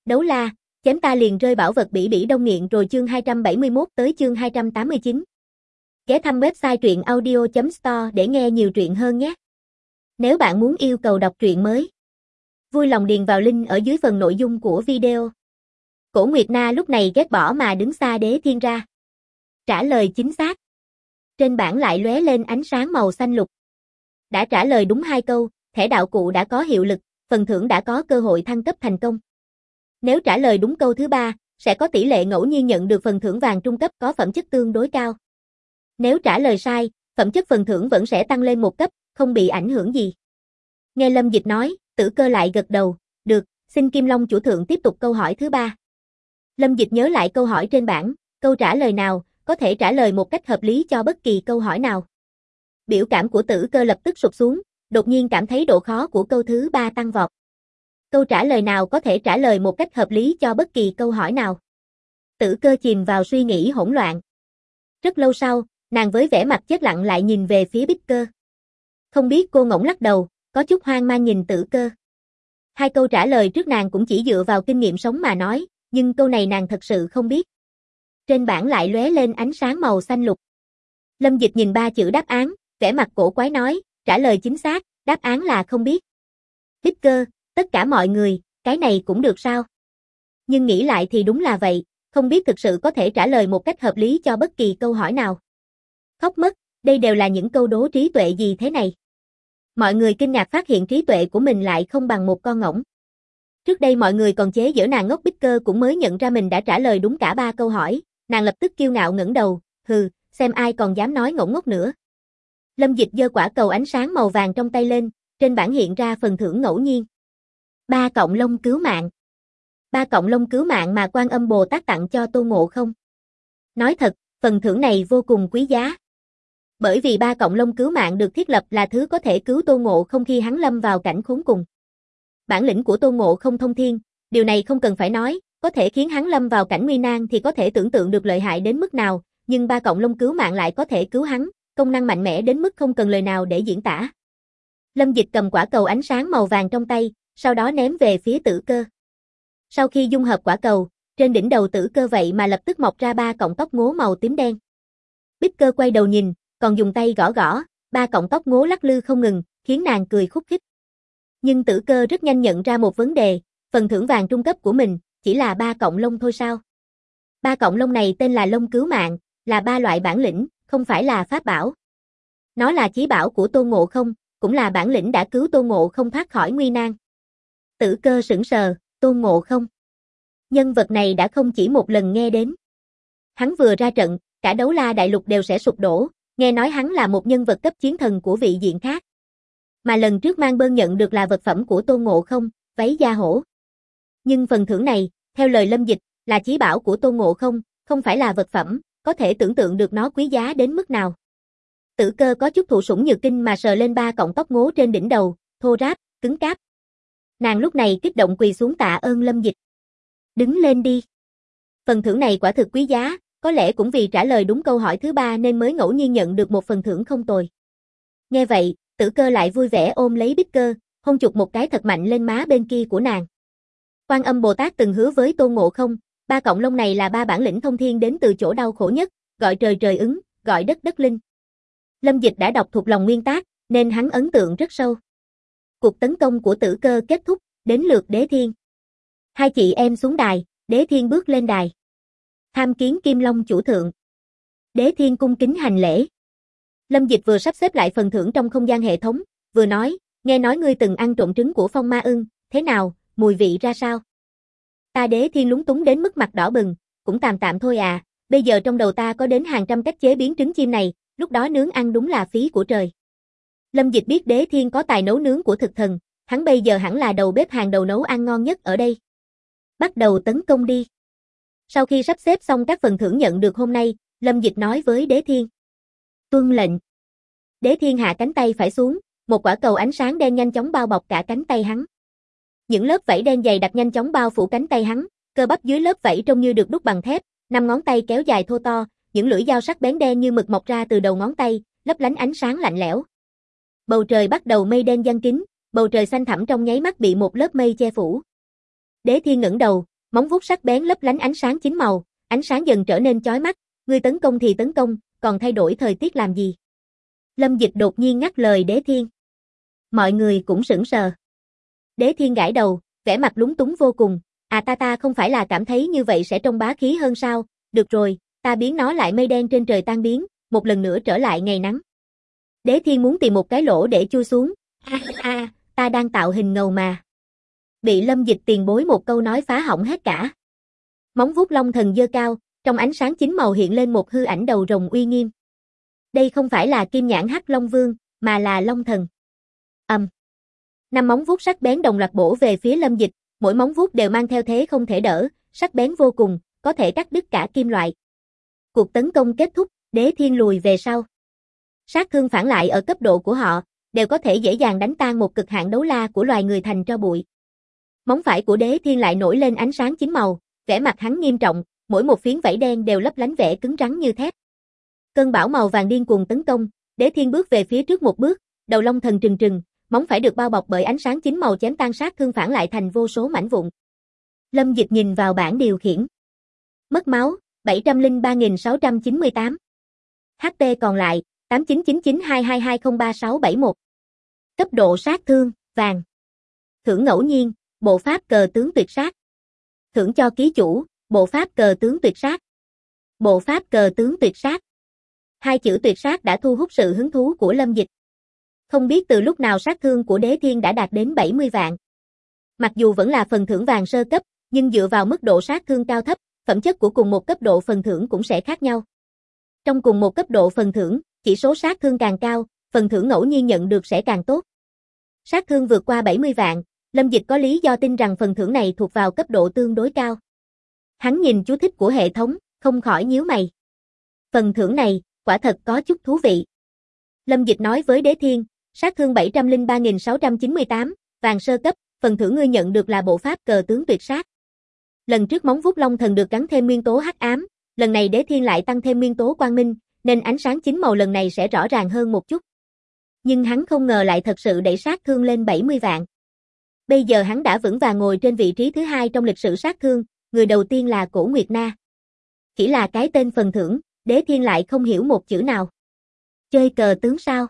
Đấu la, chém ta liền rơi bảo vật bỉ bỉ đông nghiện rồi chương 271 tới chương 289. Ghé thăm website truyện audio.store để nghe nhiều truyện hơn nhé. Nếu bạn muốn yêu cầu đọc truyện mới, vui lòng điền vào link ở dưới phần nội dung của video. Cổ Nguyệt Na lúc này ghét bỏ mà đứng xa Đế Thiên ra. Trả lời chính xác. Trên bảng lại lóe lên ánh sáng màu xanh lục. Đã trả lời đúng 2 câu, thẻ đạo cụ đã có hiệu lực, phần thưởng đã có cơ hội thăng cấp thành công. Nếu trả lời đúng câu thứ 3, sẽ có tỷ lệ ngẫu nhiên nhận được phần thưởng vàng trung cấp có phẩm chất tương đối cao. Nếu trả lời sai, phẩm chất phần thưởng vẫn sẽ tăng lên 1 cấp, không bị ảnh hưởng gì. Nghe Lâm Dịch nói, Tử Cơ lại gật đầu, được, xin Kim Long chủ thượng tiếp tục câu hỏi thứ 3. Lâm Dịch nhớ lại câu hỏi trên bảng, câu trả lời nào, có thể trả lời một cách hợp lý cho bất kỳ câu hỏi nào. Biểu cảm của Tử Cơ lập tức sụp xuống, đột nhiên cảm thấy độ khó của câu thứ 3 tăng vọt. Câu trả lời nào có thể trả lời một cách hợp lý cho bất kỳ câu hỏi nào? Tử Cơ chìm vào suy nghĩ hỗn loạn. Rất lâu sau, nàng với vẻ mặt chết lặng lại nhìn về phía Bích Cơ. Không biết cô ngỗng lắc đầu, có chút hoang mang nhìn Tử Cơ. 2 câu trả lời trước nàng cũng chỉ dựa vào kinh nghiệm sống mà nói, nhưng câu này nàng thật sự không biết. Trên bảng lại lóe lên ánh sáng màu xanh lục. Lâm Dịch nhìn 3 chữ đáp án, vẻ mặt cổ quái nói, trả lời chính xác, đáp án là không biết. Bích Cơ, tất cả mọi người, cái này cũng được sao? Nhưng nghĩ lại thì đúng là vậy, không biết thực sự có thể trả lời một cách hợp lý cho bất kỳ câu hỏi nào. Khóc mất, đây đều là những câu đố trí tuệ gì thế này? Mọi người kinh ngạc phát hiện trí tuệ của mình lại không bằng một con ngỗng. Trước đây mọi người còn chế giễu nàng ngốc, Bích Cơ cũng mới nhận ra mình đã trả lời đúng cả 3 câu hỏi, nàng lập tức kiêu ngạo ngẩng đầu, hừ, xem ai còn dám nói ngỗng ngốc nữa. Lâm Dịch giơ quả cầu ánh sáng màu vàng trong tay lên, trên bảng hiện ra phần thưởng ngẫu nhiên. 3 cọng lông cứu mạng. 3 cọng lông cứu mạng mà Quan Âm Bồ Tát tặng cho Tôn Ngộ Không. Nói thật, phần thưởng này vô cùng quý giá. Bởi vì 3 cọng lông cứu mạng được thiết lập là thứ có thể cứu Tôn Ngộ Không khi hắn lâm vào cảnh khốn cùng. Bản lĩnh của Tôn Ngộ Không thông thiên, điều này không cần phải nói, có thể khiến hắn lâm vào cảnh nguy nan thì có thể tưởng tượng được lợi hại đến mức nào, nhưng 3 cọng lông cứu mạng lại có thể cứu hắn, công năng mạnh mẽ đến mức không cần lời nào để diễn tả. Lâm Dịch cầm quả cầu ánh sáng màu vàng trong tay, sau đó ném về phía Tử Cơ. Sau khi dung hợp quả cầu, trên đỉnh đầu Tử Cơ vậy mà lập tức mọc ra 3 cọng tóc ngố màu tím đen. Bích Cơ quay đầu nhìn, còn dùng tay gõ gõ, 3 cọng tóc ngố lắc lư không ngừng, khiến nàng cười khúc khích. Nhưng Tử Cơ rất nhanh nhận ra một vấn đề, phần thưởng vàng trung cấp của mình chỉ là 3 cọng lông thôi sao? 3 cọng lông này tên là lông cứu mạng, là 3 loại bản lĩnh, không phải là pháp bảo. Nó là chí bảo của Tôn Ngộ Không, cũng là bản lĩnh đã cứu Tôn Ngộ Không thoát khỏi nguy nan. Tử Cơ sững sờ, Tôn Ngộ Không. Nhân vật này đã không chỉ một lần nghe đến. Hắn vừa ra trận, cả Đấu La Đại Lục đều sẽ sụp đổ, nghe nói hắn là một nhân vật cấp chiến thần của vị diện khác. Mà lần trước Mang Bơn nhận được là vật phẩm của Tôn Ngộ Không, váy da hổ. Nhưng phần thưởng này, theo lời Lâm Dịch, là chí bảo của Tôn Ngộ Không, không phải là vật phẩm, có thể tưởng tượng được nó quý giá đến mức nào. Tử Cơ có chút thụ sủng nhược kinh mà sờ lên 3 cọng tóc ngố trên đỉnh đầu, thô ráp, cứng cáp. Nàng lúc này kích động quỳ xuống tạ ơn Lâm Dịch. Đứng lên đi. Phần thưởng này quả thực quý giá, có lẽ cũng vì trả lời đúng câu hỏi thứ 3 nên mới ngẫu nhiên nhận được một phần thưởng không tồi. Nghe vậy, Tử Cơ lại vui vẻ ôm lấy Bích Cơ, hôn chụp một cái thật mạnh lên má bên kia của nàng. Quan Âm Bồ Tát từng hứa với Tôn Ngộ Không, 3 cọng lông này là 3 bản lĩnh thông thiên đến từ chỗ đau khổ nhất, gọi trời trời ứng, gọi đất đất linh. Lâm Dịch đã đọc thuộc lòng nguyên tác, nên hắn ấn tượng rất sâu. Cuộc tấn công của Tử Cơ kết thúc, đến lượt Đế Thiên. 2 chị em xuống đài, Đế Thiên bước lên đài. Tham kiến Kim Long chủ thượng. Đế Thiên cung kính hành lễ. Lâm Dịch vừa sắp xếp lại phần thưởng trong không gian hệ thống, vừa nói, nghe nói ngươi từng ăn trộm trứng của Phong Ma Ưng, thế nào, mùi vị ra sao? Ta Đế Thiên lúng túng đến mức mặt đỏ bừng, cũng tạm tạm thôi à, bây giờ trong đầu ta có đến hàng trăm cách chế biến trứng chim này, lúc đó nướng ăn đúng là phí của trời. Lâm Dịch biết Đế Thiên có tài nấu nướng của thực thần, hắn bây giờ hẳn là đầu bếp hàng đầu nấu ăn ngon nhất ở đây. Bắt đầu tấn công đi. Sau khi sắp xếp xong các phần thưởng nhận được hôm nay, Lâm Dịch nói với Đế Thiên. Tuân lệnh. Đế Thiên hạ cánh tay phải xuống, một quả cầu ánh sáng đen nhanh chóng bao bọc cả cánh tay hắn. Những lớp vảy đen dày đặc nhanh chóng bao phủ cánh tay hắn, cơ bắp dưới lớp vảy trông như được đúc bằng thép, 5 ngón tay kéo dài thô to, những lưỡi dao sắc bén đen như mực mọc ra từ đầu ngón tay, lấp lánh ánh sáng lạnh lẽo. Bầu trời bắt đầu mây đen giăng kín, bầu trời xanh thẳm trong nháy mắt bị một lớp mây che phủ. Đế Thiên ngẩng đầu, Móng vuốt sắc bén lấp lánh ánh sáng chín màu, ánh sáng dần trở nên chói mắt, ngươi tấn công thì tấn công, còn thay đổi thời tiết làm gì? Lâm Dịch đột nhiên ngắt lời Đế Thiên. Mọi người cũng sững sờ. Đế Thiên gãi đầu, vẻ mặt lúng túng vô cùng, ta không phải là cảm thấy như vậy sẽ trông bá khí hơn sao, được rồi, ta biến nó lại mây đen trên trời tan biến, một lần nữa trở lại ngày nắng. Đế Thiên muốn tìm một cái lỗ để chui xuống, ta đang tạo hình ngầu mà. Bị Lâm Dịch tiền bối một câu nói phá hỏng hết cả. Móng vuốt long thần giơ cao, trong ánh sáng chín màu hiện lên một hư ảnh đầu rồng uy nghiêm. Đây không phải là Kim Nhãn Hắc Long Vương, mà là Long Thần. Năm móng vuốt sắc bén đồng loạt bổ về phía Lâm Dịch, mỗi móng vuốt đều mang theo thế không thể đỡ, sắc bén vô cùng, có thể cắt đứt cả kim loại. Cuộc tấn công kết thúc, Đế Thiên lùi về sau. Sát thương phản lại ở cấp độ của họ, đều có thể dễ dàng đánh tan một cực hạn đấu la của loài người thành tro bụi. Móng phải của Đế Thiên lại nổi lên ánh sáng chín màu, vẻ mặt hắn nghiêm trọng, mỗi một phiến vảy đen đều lấp lánh vẻ cứng rắn như thép. Cơn bão màu vàng điên cuồng tấn công, Đế Thiên bước về phía trước một bước, đầu long thần trừng trừng, móng phải được bao bọc bởi ánh sáng chín màu chém tan sát thương phản lại thành vô số mảnh vụn. Lâm Dịch nhìn vào bảng điều khiển. Mất máu, 703.698. HP còn lại, 899922203671. Cấp độ sát thương, vàng. Thưởng ngẫu nhiên, bộ pháp cờ tướng tuyệt sát. Thưởng cho ký chủ, bộ pháp cờ tướng tuyệt sát. Bộ pháp cờ tướng tuyệt sát. Hai chữ tuyệt sát đã thu hút sự hứng thú của Lâm Dịch. Không biết từ lúc nào sát thương của Đế Thiên đã đạt đến 70 vạn. Mặc dù vẫn là phần thưởng vàng sơ cấp, nhưng dựa vào mức độ sát thương cao thấp, phẩm chất của cùng một cấp độ phần thưởng cũng sẽ khác nhau. Trong cùng một cấp độ phần thưởng, chỉ số sát thương càng cao, phần thưởng ngẫu nhiên nhận được sẽ càng tốt. Sát thương vượt qua 70 vạn, Lâm Dịch có lý do tin rằng phần thưởng này thuộc vào cấp độ tương đối cao. Hắn nhìn chú thích của hệ thống, không khỏi nhíu mày. Phần thưởng này, quả thật có chút thú vị. Lâm Dịch nói với Đế Thiên, sát thương 703.698, vàng sơ cấp, phần thưởng ngươi nhận được là bộ pháp cờ tướng tuyệt sát. Lần trước móng vuốt long thần được gắn thêm nguyên tố hắc ám, lần này Đế Thiên lại tăng thêm nguyên tố quang minh, nên ánh sáng chín màu lần này sẽ rõ ràng hơn một chút. Nhưng hắn không ngờ lại thật sự đẩy sát thương lên 70 vạn. Bây giờ hắn đã vững vàng ngồi trên vị trí thứ hai trong lịch sử sát thương, người đầu tiên là Cổ Nguyệt Na. Chỉ là cái tên phần thưởng, Đế Thiên lại không hiểu một chữ nào. Chơi cờ tướng sao?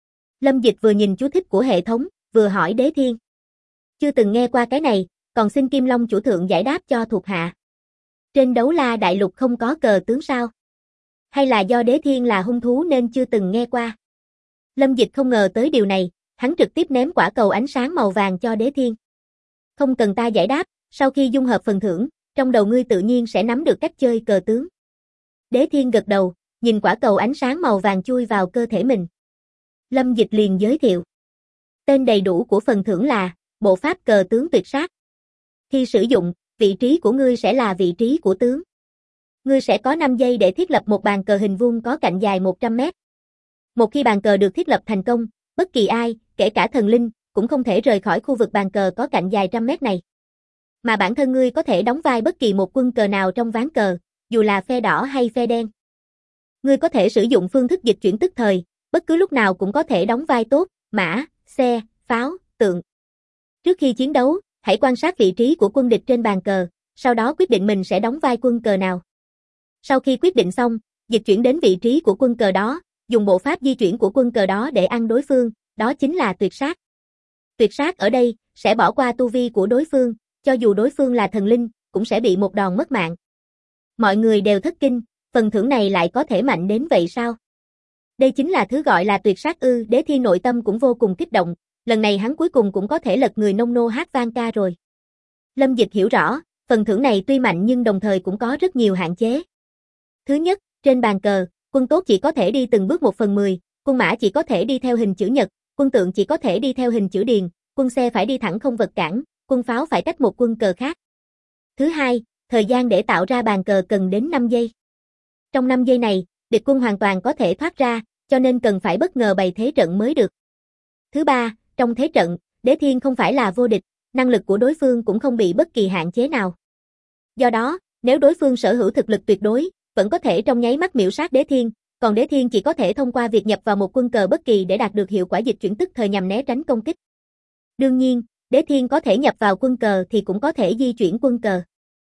Lâm Dịch vừa nhìn chú thích của hệ thống, vừa hỏi Đế Thiên. Chưa từng nghe qua cái này, còn xin Kim Long chủ thượng giải đáp cho thuộc hạ. Trên đấu la đại lục không có cờ tướng sao? Hay là do Đế Thiên là hung thú nên chưa từng nghe qua? Lâm Dịch không ngờ tới điều này, hắn trực tiếp ném quả cầu ánh sáng màu vàng cho Đế Thiên. Không cần ta giải đáp, sau khi dung hợp phần thưởng, trong đầu ngươi tự nhiên sẽ nắm được cách chơi cờ tướng. Đế Thiên gật đầu, nhìn quả cầu ánh sáng màu vàng chui vào cơ thể mình. Lâm Dịch liền giới thiệu. Tên đầy đủ của phần thưởng là bộ pháp cờ tướng tuyệt sát. Khi sử dụng, vị trí của ngươi sẽ là vị trí của tướng. Ngươi sẽ có 5 giây để thiết lập một bàn cờ hình vuông có cạnh dài 100 mét. Một khi bàn cờ được thiết lập thành công, bất kỳ ai, kể cả thần linh, cũng không thể rời khỏi khu vực bàn cờ có cạnh dài trăm mét này. Mà bản thân ngươi có thể đóng vai bất kỳ một quân cờ nào trong ván cờ, dù là phe đỏ hay phe đen. Ngươi có thể sử dụng phương thức dịch chuyển tức thời, bất cứ lúc nào cũng có thể đóng vai tốt, mã, xe, pháo, tượng. Trước khi chiến đấu, hãy quan sát vị trí của quân địch trên bàn cờ, sau đó quyết định mình sẽ đóng vai quân cờ nào. Sau khi quyết định xong, dịch chuyển đến vị trí của quân cờ đó, dùng bộ pháp di chuyển của quân cờ đó để ăn đối phương, đó chính là tuyệt sát. Tuyệt sát ở đây, sẽ bỏ qua tu vi của đối phương, cho dù đối phương là thần linh, cũng sẽ bị một đòn mất mạng. Mọi người đều thất kinh, phần thưởng này lại có thể mạnh đến vậy sao? Đây chính là thứ gọi là tuyệt sát ư? Đế Thiên nội tâm cũng vô cùng kích động, lần này hắn cuối cùng cũng có thể lật người nông nô hát vang ca rồi. Lâm Dịch hiểu rõ, phần thưởng này tuy mạnh nhưng đồng thời cũng có rất nhiều hạn chế. Thứ nhất, trên bàn cờ, quân tốt chỉ có thể đi từng bước 1/10, quân mã chỉ có thể đi theo hình chữ nhật, quân tượng chỉ có thể đi theo hình chữ điền, quân xe phải đi thẳng không vật cản, quân pháo phải cách một quân cờ khác. Thứ hai, thời gian để tạo ra bàn cờ cần đến 5 giây. Trong 5 giây này, địch quân hoàn toàn có thể thoát ra, cho nên cần phải bất ngờ bày thế trận mới được. Thứ ba, trong thế trận, Đế Thiên không phải là vô địch, năng lực của đối phương cũng không bị bất kỳ hạn chế nào. Do đó, nếu đối phương sở hữu thực lực tuyệt đối, vẫn có thể trong nháy mắt miểu sát Đế Thiên, còn Đế Thiên chỉ có thể thông qua việc nhập vào một quân cờ bất kỳ để đạt được hiệu quả dịch chuyển tức thời nhằm né tránh công kích. Đương nhiên, Đế Thiên có thể nhập vào quân cờ thì cũng có thể di chuyển quân cờ.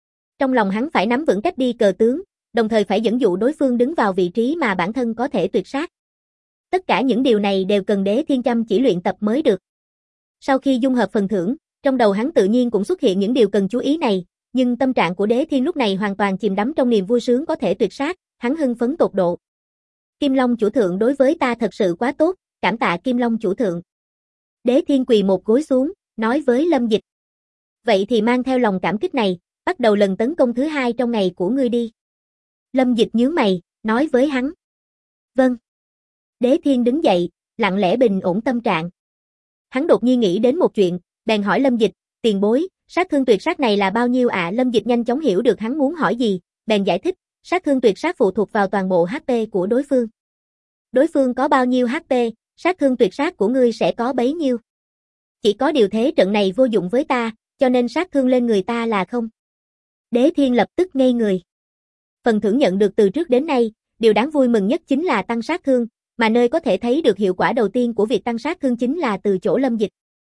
Trong lòng hắn phải nắm vững cách đi cờ tướng, đồng thời phải dẫn dụ đối phương đứng vào vị trí mà bản thân có thể tuyệt sát. Tất cả những điều này đều cần Đế Thiên chăm chỉ luyện tập mới được. Sau khi dung hợp phần thưởng, trong đầu hắn tự nhiên cũng xuất hiện những điều cần chú ý này, nhưng tâm trạng của Đế Thiên lúc này hoàn toàn chìm đắm trong niềm vui sướng có thể tuyệt sát, hắn hưng phấn tột độ. Kim Long chủ thượng đối với ta thật sự quá tốt, cảm tạ Kim Long chủ thượng. Đế Thiên quỳ một gối xuống, nói với Lâm Dịch. Vậy thì mang theo lòng cảm kích này, bắt đầu lần tấn công thứ 2 trong ngày của ngươi đi. Lâm Dịch nhướng mày, nói với hắn. Vâng. Đế Thiên đứng dậy, lặng lẽ bình ổn tâm trạng. Hắn đột nhiên nghĩ đến một chuyện, bèn hỏi Lâm Dịch, tiền bối, sát thương tuyệt sát này là bao nhiêu ạ? Lâm Dịch nhanh chóng hiểu được hắn muốn hỏi gì, bèn giải thích, sát thương tuyệt sát phụ thuộc vào toàn bộ HP của đối phương. Đối phương có bao nhiêu HP, sát thương tuyệt sát của ngươi sẽ có bấy nhiêu. Chỉ có điều thế trận này vô dụng với ta, cho nên sát thương lên người ta là không. Đế Thiên lập tức ngây người. Phần thưởng nhận được từ trước đến nay, điều đáng vui mừng nhất chính là tăng sát thương, mà nơi có thể thấy được hiệu quả đầu tiên của việc tăng sát thương chính là từ chỗ Lâm Dịch.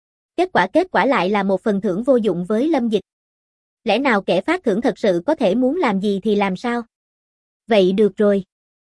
Kết quả lại là một phần thưởng vô dụng với Lâm Dịch. Lẽ nào kẻ phát thưởng thật sự có thể muốn làm gì thì làm sao? Vậy được rồi.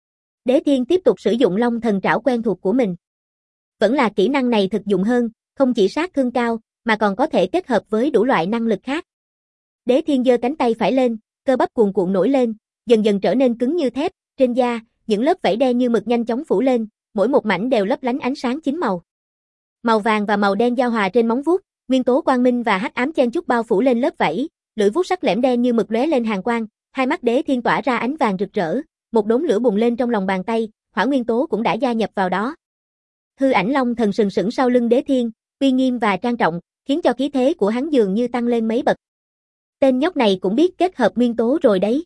Đế Thiên tiếp tục sử dụng Long Thần Trảo quen thuộc của mình. Vẫn là kỹ năng này thực dụng hơn, không chỉ sát thương cao, mà còn có thể kết hợp với đủ loại năng lực khác. Đế Thiên giơ cánh tay phải lên, cơ bắp cuồn cuộn nổi lên, dần dần trở nên cứng như thép, trên da, những lớp vảy đen như mực nhanh chóng phủ lên, mỗi một mảnh đều lấp lánh ánh sáng chín màu. Màu vàng và màu đen giao hòa trên móng vuốt, nguyên tố quang minh và hắc ám chen chúc bao phủ lên lớp vảy, lưỡi vuốt sắc lẻm đen như mực lóe lên hàn quang, hai mắt Đế Thiên tỏa ra ánh vàng rực rỡ, một đốm lửa bùng lên trong lòng bàn tay, hỏa nguyên tố cũng đã gia nhập vào đó. Hư ảnh Long Thần sừng sững sau lưng Đế Thiên, uy nghiêm và trang trọng, khiến cho khí thế của hắn dường như tăng lên mấy bậc. Tên nhóc này cũng biết kết hợp nguyên tố rồi đấy.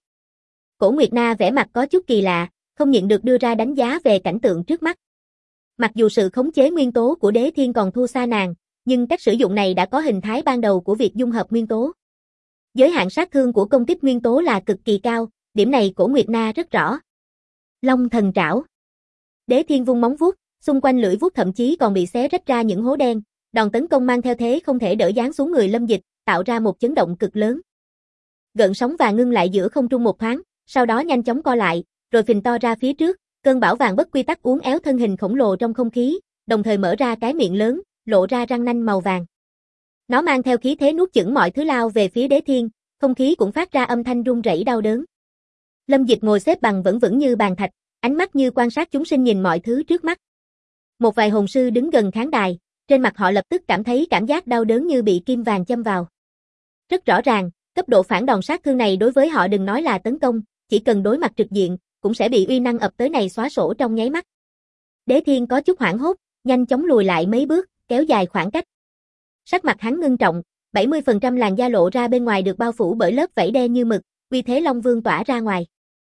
Cổ Nguyệt Na vẻ mặt có chút kỳ lạ, không nhịn được đưa ra đánh giá về cảnh tượng trước mắt. Mặc dù sự khống chế nguyên tố của Đế Thiên còn thua xa nàng, nhưng cách sử dụng này đã có hình thái ban đầu của việc dung hợp nguyên tố. Giới hạn sát thương của công kích nguyên tố là cực kỳ cao, điểm này Cổ Nguyệt Na rất rõ. Long Thần Trảo. Đế Thiên vung móng vuốt, xung quanh lưỡi vuốt thậm chí còn bị xé rách ra những hố đen, đòn tấn công mang theo thế không thể đỡ giáng xuống người Lâm Dịch, tạo ra một chấn động cực lớn. Gợn sóng vàng ngưng lại giữa không trung một thoáng, sau đó nhanh chóng co lại, rồi phình to ra phía trước, cơn bão vàng bất quy tắc uốn éo thân hình khổng lồ trong không khí, đồng thời mở ra cái miệng lớn, lộ ra răng nanh màu vàng. Nó mang theo khí thế nuốt chửng mọi thứ lao về phía Đế Thiên, không khí cũng phát ra âm thanh rung rẩy đau đớn. Lâm Dịch ngồi xếp bằng vững vững như bàn thạch, ánh mắt như quan sát chúng sinh nhìn mọi thứ trước mắt. Một vài hồn sư đứng gần khán đài, trên mặt họ lập tức cảm thấy cảm giác đau đớn như bị kim vàng châm vào. Rất rõ ràng, cấp độ phản đòn sát thương này đối với họ đừng nói là tấn công, chỉ cần đối mặt trực diện, cũng sẽ bị uy năng ập tới này xóa sổ trong nháy mắt. Đế Thiên có chút hoảng hốt, nhanh chóng lùi lại mấy bước, kéo dài khoảng cách. Sắc mặt hắn ngưng trọng, 70% làn da lộ ra bên ngoài được bao phủ bởi lớp vảy đen như mực, uy thế Long Vương tỏa ra ngoài.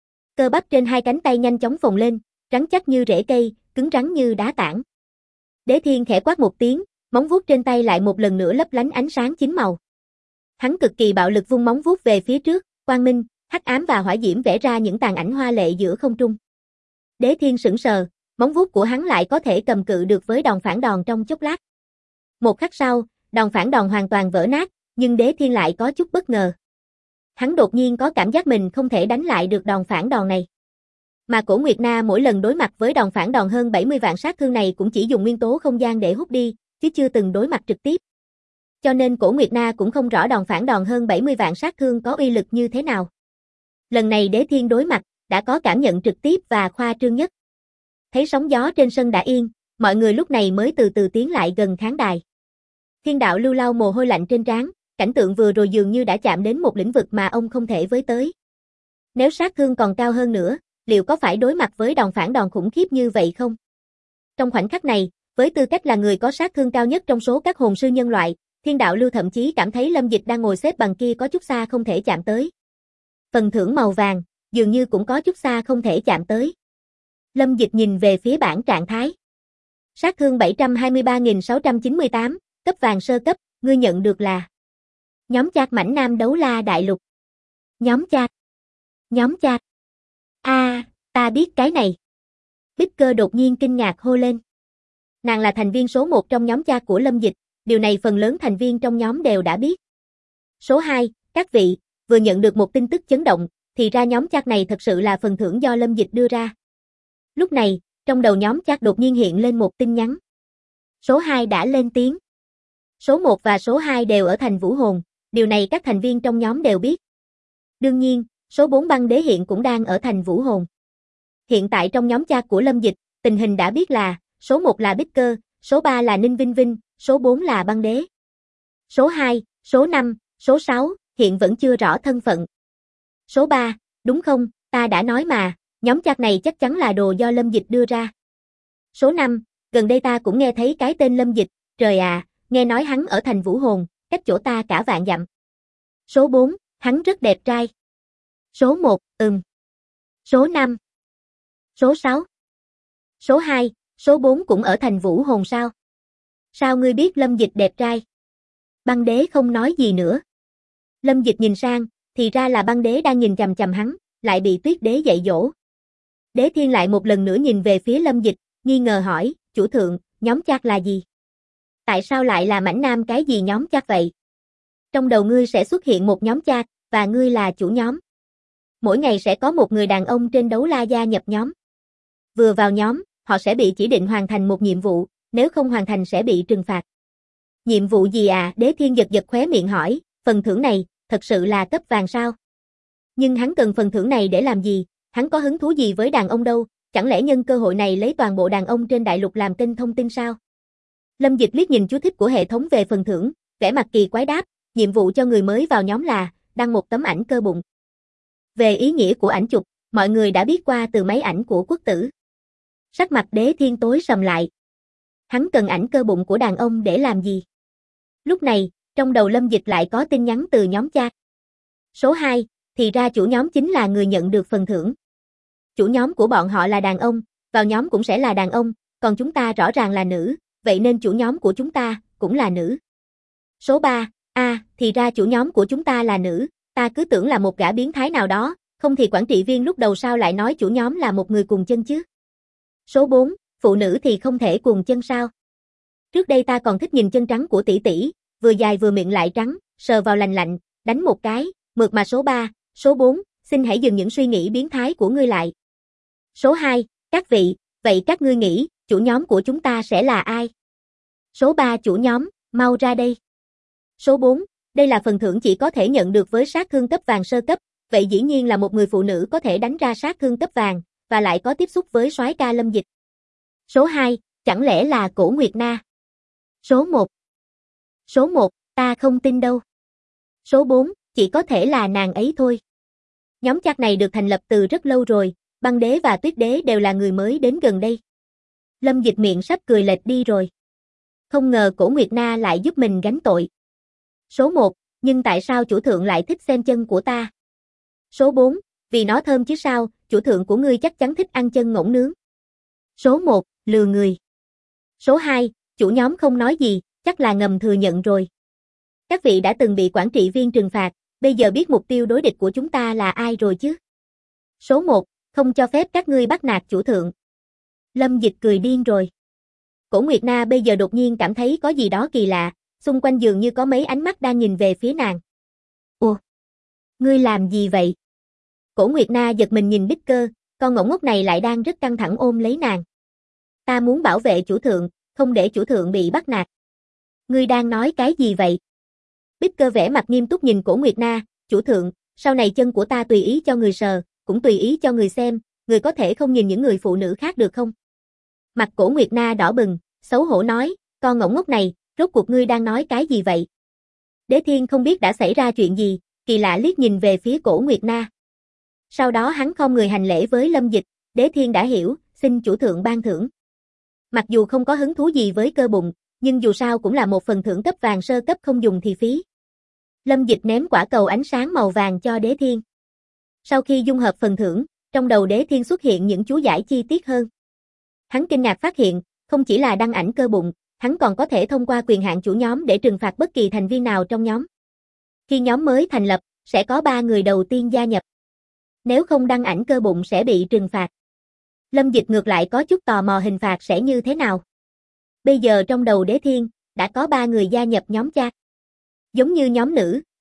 Cơ bắp trên hai cánh tay nhanh chóng phồng lên, rắn chắc như rễ cây, cứng rắn như đá tảng. Đế Thiên khẽ quát một tiếng, móng vuốt trên tay lại một lần nữa lấp lánh ánh sáng chín màu. Hắn cực kỳ bạo lực vung móng vuốt về phía trước, quang minh, hắc ám và hỏa diễm vẽ ra những tàn ảnh hoa lệ giữa không trung. Đế Thiên sững sờ, móng vuốt của hắn lại có thể cầm cự được với đòn phản đòn trong chốc lát. Một khắc sau, đòn phản đòn hoàn toàn vỡ nát, nhưng Đế Thiên lại có chút bất ngờ. Hắn đột nhiên có cảm giác mình không thể đánh lại được đòn phản đòn này. Mà Cổ Nguyệt Na mỗi lần đối mặt với đòn phản đòn hơn 70 vạn sát thương này cũng chỉ dùng nguyên tố không gian để hút đi, chứ chưa từng đối mặt trực tiếp. Cho nên Cổ Nguyệt Na cũng không rõ đòn phản đòn hơn 70 vạn sát thương có uy lực như thế nào. Lần này Đế Thiên đối mặt, đã có cảm nhận trực tiếp và khoa trương nhất. Thấy sóng gió trên sân đã yên, mọi người lúc này mới từ từ tiến lại gần khán đài. Thiên Đạo Lưu lau mồ hôi lạnh trên trán, cảnh tượng vừa rồi dường như đã chạm đến một lĩnh vực mà ông không thể với tới. Nếu sát thương còn cao hơn nữa, liệu có phải đối mặt với đòn phản đòn khủng khiếp như vậy không? Trong khoảnh khắc này, với tư cách là người có sát thương cao nhất trong số các hồn sư nhân loại, Thiên Đạo Lưu thậm chí cảm thấy Lâm Dịch đang ngồi xếp bằng kia có chút xa không thể chạm tới. Phần thưởng màu vàng, dường như cũng có chút xa không thể chạm tới. Lâm Dịch nhìn về phía bảng trạng thái. Sát thương 723.698, cấp vàng sơ cấp, ngươi nhận được là nhóm chat mảnh nam đấu la đại lục. Nhóm chat. Nhóm chat. Ta biết cái này. Bích Cơ đột nhiên kinh ngạc hô lên. Nàng là thành viên số 1 trong nhóm chat của Lâm Dịch, điều này phần lớn thành viên trong nhóm đều đã biết. Số 2, các vị, vừa nhận được một tin tức chấn động, thì ra nhóm chat này thật sự là phần thưởng do Lâm Dịch đưa ra. Lúc này, trong đầu nhóm chat đột nhiên hiện lên một tin nhắn. Số 2 đã lên tiếng. Số 1 và số 2 đều ở thành Vũ Hồn, điều này các thành viên trong nhóm đều biết. Đương nhiên, số 4 băng đế hiện cũng đang ở thành Vũ Hồn. Hiện tại trong nhóm chat của Lâm Dịch, tình hình đã biết là, số 1 là Bích Cơ, số 3 là Ninh Vinh Vinh, số 4 là băng đế. Số 2, số 5, số 6, hiện vẫn chưa rõ thân phận. Số 3, đúng không, ta đã nói mà, nhóm chat này chắc chắn là đồ do Lâm Dịch đưa ra. Số 5, gần đây ta cũng nghe thấy cái tên Lâm Dịch, trời à, nghe nói hắn ở thành Vũ Hồn, cách chỗ ta cả vạn dặm. Số 4, hắn rất đẹp trai. Số 1, Số 5. Số 6. Số 2, số 4 cũng ở thành Vũ Hồn sao? Sao ngươi biết Lâm Dịch đẹp trai? Băng đế không nói gì nữa. Lâm Dịch nhìn sang, thì ra là băng đế đang nhìn chằm chằm hắn, lại bị tuyết đế dạy dỗ. Đế Thiên lại một lần nữa nhìn về phía Lâm Dịch, nghi ngờ hỏi, chủ thượng, nhóm chat là gì? Tại sao lại là mảnh nam cái gì nhóm chat vậy? Trong đầu ngươi sẽ xuất hiện một nhóm chat, và ngươi là chủ nhóm. Mỗi ngày sẽ có một người đàn ông trên đấu la gia nhập nhóm. Vừa vào nhóm, họ sẽ bị chỉ định hoàn thành một nhiệm vụ, nếu không hoàn thành sẽ bị trừng phạt. Nhiệm vụ gì à? Đế Thiên giật giật khóe miệng hỏi, phần thưởng này, thật sự là cấp vàng sao? Nhưng hắn cần phần thưởng này để làm gì? Hắn có hứng thú gì với đàn ông đâu, chẳng lẽ nhân cơ hội này lấy toàn bộ đàn ông trên đại lục làm kênh thông tin sao? Lâm Dịch liếc nhìn chú thích của hệ thống về phần thưởng, vẻ mặt kỳ quái đáp, nhiệm vụ cho người mới vào nhóm là, đăng một tấm ảnh cơ bụng. Về ý nghĩa của ảnh chụp, mọi người đã biết qua từ máy ảnh của quốc tử. Sắc mặt Đế Thiên tối sầm lại. Hắn cần ảnh cơ bụng của đàn ông để làm gì? Lúc này, trong đầu Lâm Dịch lại có tin nhắn từ nhóm chat. Số 2, thì ra chủ nhóm chính là người nhận được phần thưởng. Chủ nhóm của bọn họ là đàn ông, vào nhóm cũng sẽ là đàn ông, còn chúng ta rõ ràng là nữ, vậy nên chủ nhóm của chúng ta cũng là nữ. Số 3, thì ra chủ nhóm của chúng ta là nữ, ta cứ tưởng là một gã biến thái nào đó, không thì quản trị viên lúc đầu sao lại nói chủ nhóm là một người cuồng chân chứ? Số 4, phụ nữ thì không thể cuồng chân sao? Trước đây ta còn thích nhìn chân trắng của tỷ tỷ, vừa dài vừa miệng lại trắng, sờ vào lành lạnh, đánh một cái, mượt mà. Số 3, số 4, xin hãy dừng những suy nghĩ biến thái của ngươi lại. Số 2, các vị, vậy các ngươi nghĩ, chủ nhóm của chúng ta sẽ là ai? Số 3 chủ nhóm, mau ra đây. Số 4, đây là phần thưởng chỉ có thể nhận được với sát thương cấp vàng sơ cấp, vậy dĩ nhiên là một người phụ nữ có thể đánh ra sát thương cấp vàng, và lại có tiếp xúc với soái ca Lâm Dịch. Số 2, chẳng lẽ là Cổ Nguyệt Na? Số 1. Số 1, ta không tin đâu. Số 4, chỉ có thể là nàng ấy thôi. Nhóm chat này được thành lập từ rất lâu rồi, băng đế và tuyết đế đều là người mới đến gần đây. Lâm Dịch miệng sắp cười lệch đi rồi. Không ngờ Cổ Nguyệt Na lại giúp mình gánh tội. Số 1, nhưng tại sao chủ thượng lại thích xem chân của ta? Số 4, vì nó thơm chứ sao, chủ thượng của ngươi chắc chắn thích ăn chân ngỗng nướng. Số 1, lừa người. Số 2, chủ nhóm không nói gì, chắc là ngầm thừa nhận rồi. Các vị đã từng bị quản trị viên trừng phạt, bây giờ biết mục tiêu đối địch của chúng ta là ai rồi chứ? Số 1, không cho phép các ngươi bắt nạt chủ thượng. Lâm Dịch cười điên rồi. Cổ Nguyệt Na bây giờ đột nhiên cảm thấy có gì đó kỳ lạ, xung quanh dường như có mấy ánh mắt đang nhìn về phía nàng. Ủa? Ngươi làm gì vậy? Cổ Nguyệt Na giật mình nhìn Bích Cơ, con ngỗng ngốc này lại đang rất căng thẳng ôm lấy nàng. Ta muốn bảo vệ chủ thượng, không để chủ thượng bị bắt nạt. Ngươi đang nói cái gì vậy? Bích Cơ vẻ mặt nghiêm túc nhìn Cổ Nguyệt Na, chủ thượng, sau này chân của ta tùy ý cho người sờ, cũng tùy ý cho người xem, người có thể không nhìn những người phụ nữ khác được không? Mặt Cổ Nguyệt Na đỏ bừng, xấu hổ nói, con ngỗng ngốc này, rốt cuộc ngươi đang nói cái gì vậy? Đế Thiên không biết đã xảy ra chuyện gì, kỳ lạ liếc nhìn về phía Cổ Nguyệt Na. Sau đó hắn khom người hành lễ với Lâm Dịch, Đế Thiên đã hiểu, xin chủ thượng ban thưởng. Mặc dù không có hứng thú gì với cơ bụng, nhưng dù sao cũng là một phần thưởng cấp vàng sơ cấp không dùng thì phí. Lâm Dịch ném quả cầu ánh sáng màu vàng cho Đế Thiên. Sau khi dung hợp phần thưởng, trong đầu Đế Thiên xuất hiện những chú giải chi tiết hơn. Hắn kinh ngạc phát hiện, không chỉ là đăng ảnh cơ bụng, hắn còn có thể thông qua quyền hạn chủ nhóm để trừng phạt bất kỳ thành viên nào trong nhóm. Khi nhóm mới thành lập, sẽ có 3 người đầu tiên gia nhập. Nếu không đăng ảnh cơ bụng sẽ bị trừng phạt. Lâm Dịch ngược lại có chút tò mò hình phạt sẽ như thế nào. Bây giờ trong đầu Đế Thiên, đã có 3 người gia nhập nhóm chat. Giống như nhóm nữ,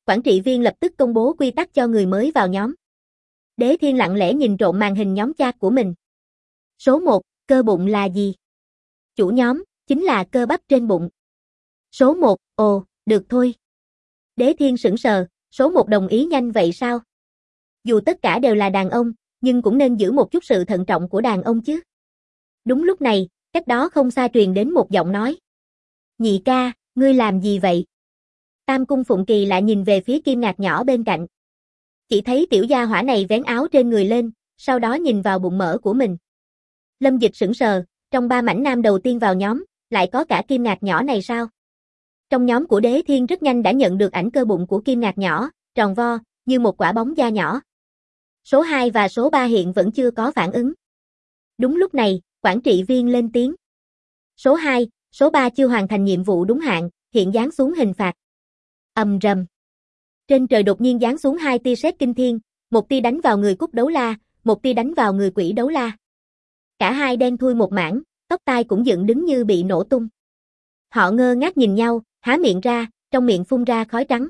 quản trị viên lập tức công bố quy tắc cho người mới vào nhóm. Đế Thiên lặng lẽ nhìn trộm màn hình nhóm chat của mình. Số 1, cơ bụng là gì? Chủ nhóm, chính là cơ bắp trên bụng. Số 1, ồ, được thôi. Đế Thiên sững sờ, số 1 đồng ý nhanh vậy sao? Dù tất cả đều là đàn ông, nhưng cũng nên giữ một chút sự thận trọng của đàn ông chứ. Đúng lúc này, cách đó không xa truyền đến một giọng nói. Nhị ca, ngươi làm gì vậy? Tam Cung Phụng Kỳ lại nhìn về phía Kim Ngạc nhỏ bên cạnh. Chỉ thấy tiểu gia hỏa này vén áo trên người lên, sau đó nhìn vào bụng mỡ của mình. Lâm Dịch sững sờ, trong 3 mảnh nam đầu tiên vào nhóm, lại có cả Kim Ngạc nhỏ này sao? Trong nhóm của Đế Thiên rất nhanh đã nhận được ảnh cơ bụng của Kim Ngạc nhỏ, tròn vo, như một quả bóng da nhỏ. Số 2 và số 3 hiện vẫn chưa có phản ứng. Đúng lúc này, quản trị viên lên tiếng. Số 2, số 3 chưa hoàn thành nhiệm vụ đúng hạn, hiện giáng xuống hình phạt. Ầm rầm. Trên trời đột nhiên giáng xuống 2 tia sét kinh thiên, một tia đánh vào người Cúc Đấu La, một tia đánh vào người Quỷ Đấu La. Cả hai đen thui một mảng, tóc tai cũng dựng đứng như bị nổ tung. Họ ngơ ngác nhìn nhau, há miệng ra, trong miệng phun ra khói trắng.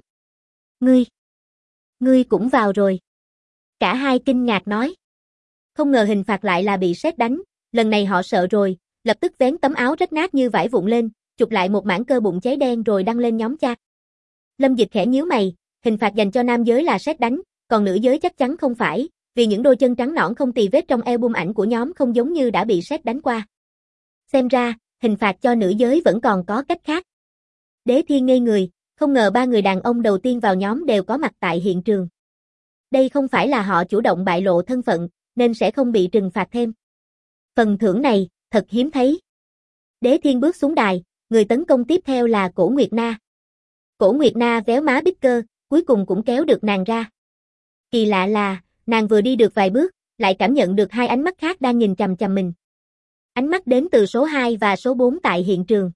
Ngươi cũng vào rồi. Cả hai kinh ngạc nói. Không ngờ hình phạt lại là bị sét đánh, lần này họ sợ rồi, lập tức vén tấm áo rách nát như vải vụn lên, chụp lại một mảng cơ bụng cháy đen rồi đăng lên nhóm chat. Lâm Dịch khẽ nhíu mày, hình phạt dành cho nam giới là sét đánh, còn nữ giới chắc chắn không phải, vì những đôi chân trắng nõn không tì vết trong album ảnh của nhóm không giống như đã bị sét đánh qua. Xem ra, hình phạt cho nữ giới vẫn còn có cách khác. Đế Thiên ngây người, không ngờ 3 người đàn ông đầu tiên vào nhóm đều có mặt tại hiện trường. Đây không phải là họ chủ động bại lộ thân phận, nên sẽ không bị trừng phạt thêm. Phần thưởng này, thật hiếm thấy. Đế Thiên bước xuống đài, người tấn công tiếp theo là Cổ Nguyệt Na. Cổ Nguyệt Na véo má Bích Cơ, cuối cùng cũng kéo được nàng ra. Kỳ lạ là, nàng vừa đi được vài bước, lại cảm nhận được 2 ánh mắt khác đang nhìn chằm chằm mình. Ánh mắt đến từ số 2 và số 4 tại hiện trường.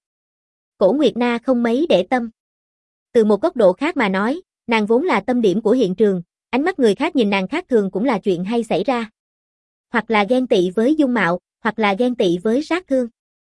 Cổ Nguyệt Na không mấy để tâm. Từ một góc độ khác mà nói, nàng vốn là tâm điểm của hiện trường, ánh mắt người khác nhìn nàng khác thường cũng là chuyện hay xảy ra. Hoặc là ghen tị với dung mạo, hoặc là ghen tị với sát thương.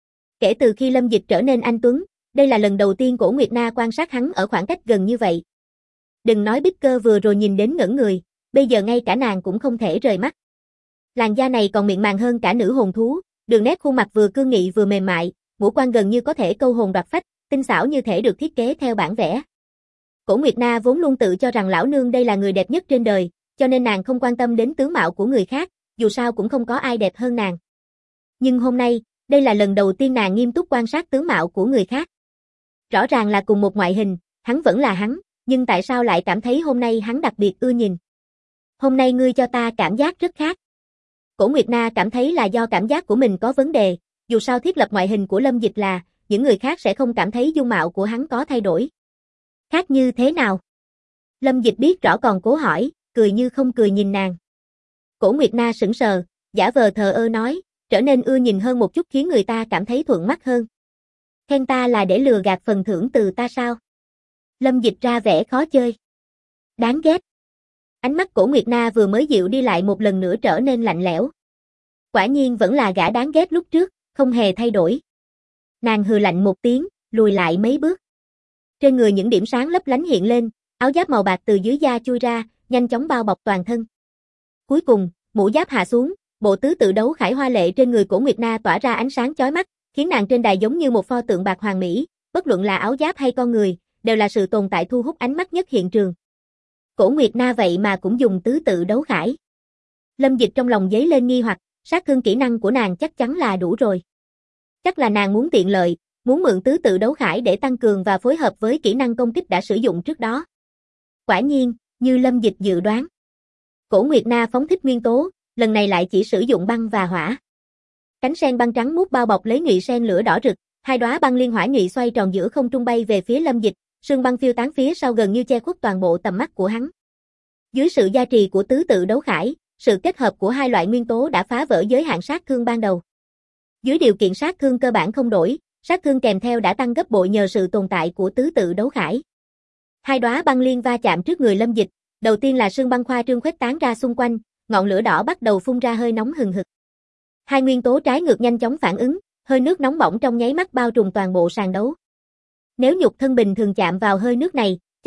Kể từ khi Lâm Dịch trở nên anh tuấn, đây là lần đầu tiên Cổ Nguyệt Na quan sát hắn ở khoảng cách gần như vậy. Đừng nói Bích Cơ vừa rồi nhìn đến ngẩn người, bây giờ ngay cả nàng cũng không thể rời mắt. Làn da này còn mịn màng hơn cả nữ hồn thú, đường nét khuôn mặt vừa cương nghị vừa mềm mại, ngũ quan gần như có thể câu hồn đoạt phách, tinh xảo như thể được thiết kế theo bản vẽ. Cổ Nguyệt Na vốn luôn tự cho rằng lão nương đây là người đẹp nhất trên đời, cho nên nàng không quan tâm đến tướng mạo của người khác, dù sao cũng không có ai đẹp hơn nàng. Nhưng hôm nay, đây là lần đầu tiên nàng nghiêm túc quan sát tướng mạo của người khác. Rõ ràng là cùng một ngoại hình, hắn vẫn là hắn, nhưng tại sao lại cảm thấy hôm nay hắn đặc biệt ưa nhìn? Hôm nay ngươi cho ta cảm giác rất khác. Cổ Nguyệt Na cảm thấy là do cảm giác của mình có vấn đề, dù sao thiết lập ngoại hình của Lâm Dịch là, những người khác sẽ không cảm thấy dung mạo của hắn có thay đổi. Khác như thế nào? Lâm Dịch biết rõ còn cố hỏi, cười như không cười nhìn nàng. Cổ Nguyệt Na sững sờ, giả vờ thờ ơ nói, trở nên ưa nhìn hơn một chút khiến người ta cảm thấy thuận mắt hơn. Khen ta là để lừa gạt phần thưởng từ ta sao? Lâm Dịch ra vẻ khó chơi. Đáng ghét. Ánh mắt Cổ Nguyệt Na vừa mới dịu đi lại một lần nữa trở nên lạnh lẽo. Quả nhiên vẫn là gã đáng ghét lúc trước, không hề thay đổi. Nàng hừ lạnh một tiếng, lùi lại mấy bước. Trên người những điểm sáng lấp lánh hiện lên, áo giáp màu bạc từ dưới da chui ra, nhanh chóng bao bọc toàn thân. Cuối cùng, mũ giáp hạ xuống, bộ tứ tự đấu khải hoa lệ trên người Cổ Nguyệt Na tỏa ra ánh sáng chói mắt, khiến nàng trên đài giống như một pho tượng bạc hoàn mỹ, bất luận là áo giáp hay con người, đều là sự tồn tại thu hút ánh mắt nhất hiện trường. Cổ Nguyệt Na vậy mà cũng dùng tứ tự đấu khải. Lâm Dịch trong lòng dấy lên nghi hoặc, sát thương kỹ năng của nàng chắc chắn là đủ rồi. Chắc là nàng muốn tiện lợi, muốn mượn tứ tự đấu khải để tăng cường và phối hợp với kỹ năng công kích đã sử dụng trước đó. Quả nhiên, như Lâm Dịch dự đoán. Cổ Nguyệt Na phóng thích nguyên tố, lần này lại chỉ sử dụng băng và hỏa. Cánh sen băng trắng muốt bao bọc lấy nhụy sen lửa đỏ rực, 2 đóa băng liên hỏa nhụy xoay tròn giữa không trung bay về phía Lâm Dịch, sương băng phiêu tán phía sau gần như che khuất toàn bộ tầm mắt của hắn. Dưới sự gia trì của tứ tự đấu khải, sự kết hợp của 2 loại nguyên tố đã phá vỡ giới hạn sát thương ban đầu. Dưới điều kiện sát thương cơ bản không đổi, sát thương kèm theo đã tăng gấp bội nhờ sự tồn tại của tứ tự đấu khải. 2 đóa băng liên va chạm trước người Lâm Dịch, đầu tiên là sương băng khoa trương khuếch tán ra xung quanh, ngọn lửa đỏ bắt đầu phun ra hơi nóng hừng hực. 2 nguyên tố trái ngược nhanh chóng phản ứng, hơi nước nóng bỏng trong nháy mắt bao trùm toàn bộ sàn đấu. Nếu nhục thân bình thường chạm vào hơi nước này,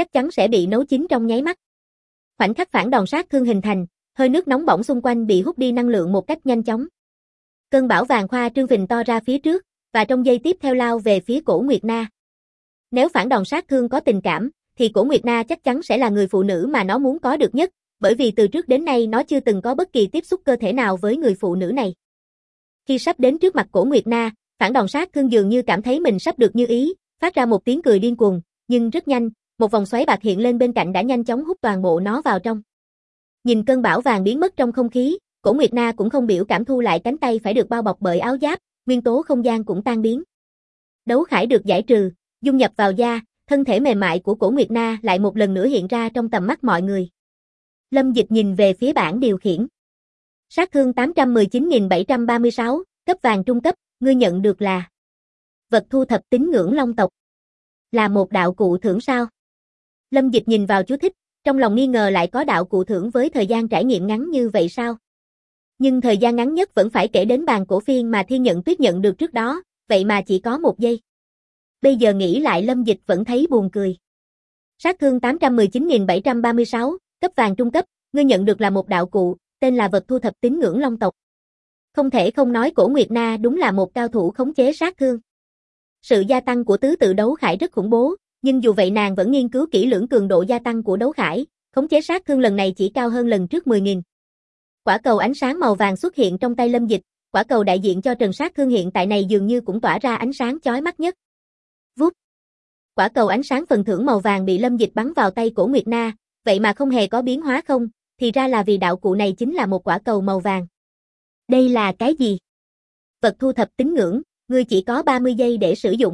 chắc chắn sẽ bị nấu chín trong nháy mắt. Khoảnh khắc phản đòn sát thương hình thành, hơi nước nóng bỏng xung quanh bị hút đi năng lượng một cách nhanh chóng. Cơn bão vàng khoa trương phình to ra phía trước, và trong giây tiếp theo lao về phía Cổ Nguyệt Na. Nếu phản đòn sát thương có tình cảm, thì Cổ Nguyệt Na chắc chắn sẽ là người phụ nữ mà nó muốn có được nhất, bởi vì từ trước đến nay nó chưa từng có bất kỳ tiếp xúc cơ thể nào với người phụ nữ này. Khi sắp đến trước mặt Cổ Nguyệt Na, phản đòn sát thương dường như cảm thấy mình sắp được như ý, phát ra một tiếng cười điên cuồng, nhưng rất nhanh, một vòng xoáy bạc hiện lên bên cạnh đã nhanh chóng hút toàn bộ nó vào trong. Nhìn cơn bão vàng biến mất trong không khí, Cổ Nguyệt Na cũng không biểu cảm thu lại cánh tay phải được bao bọc bởi áo giáp, nguyên tố không gian cũng tan biến. Đấu khải được giải trừ, dung nhập vào da, thân thể mềm mại của Cổ Nguyệt Na lại một lần nữa hiện ra trong tầm mắt mọi người. Lâm Dịch nhìn về phía bảng điều khiển. Sát thương 819.736, cấp vàng trung cấp, ngươi nhận được là vật thu thập tín ngưỡng long tộc. Là một đạo cụ thưởng sao? Lâm Dịch nhìn vào chú thích, trong lòng nghi ngờ lại có đạo cụ thưởng với thời gian trải nghiệm ngắn như vậy sao? Nhưng thời gian ngắn nhất vẫn phải kể đến bàn cổ phiên mà Thiên Nhận Tuyết nhận được trước đó, vậy mà chỉ có 1 giây. Bây giờ nghĩ lại Lâm Dịch vẫn thấy buồn cười. Sát thương 819.736, cấp vàng trung cấp, ngươi nhận được là một đạo cụ, tên là vật thu thập tín ngưỡng long tộc. Không thể không nói Cổ Nguyệt Na đúng là một cao thủ khống chế sát thương. Sự gia tăng của tứ tự đấu khải rất khủng bố, nhưng dù vậy nàng vẫn nghiên cứu kỹ lưỡng cường độ gia tăng của đấu khải, khống chế sát thương lần này chỉ cao hơn lần trước 10.000. Quả cầu ánh sáng màu vàng xuất hiện trong tay Lâm Dịch, quả cầu đại diện cho trần sát thương hiện tại này dường như cũng tỏa ra ánh sáng chói mắt nhất. Vút. Quả cầu ánh sáng phần thưởng màu vàng bị Lâm Dịch bắn vào tay Cổ Nguyệt Na, vậy mà không hề có biến hóa không, thì ra là vì đạo cụ này chính là một quả cầu màu vàng. Đây là cái gì? Vật thu thập tín ngưỡng, ngươi chỉ có 30 giây để sử dụng.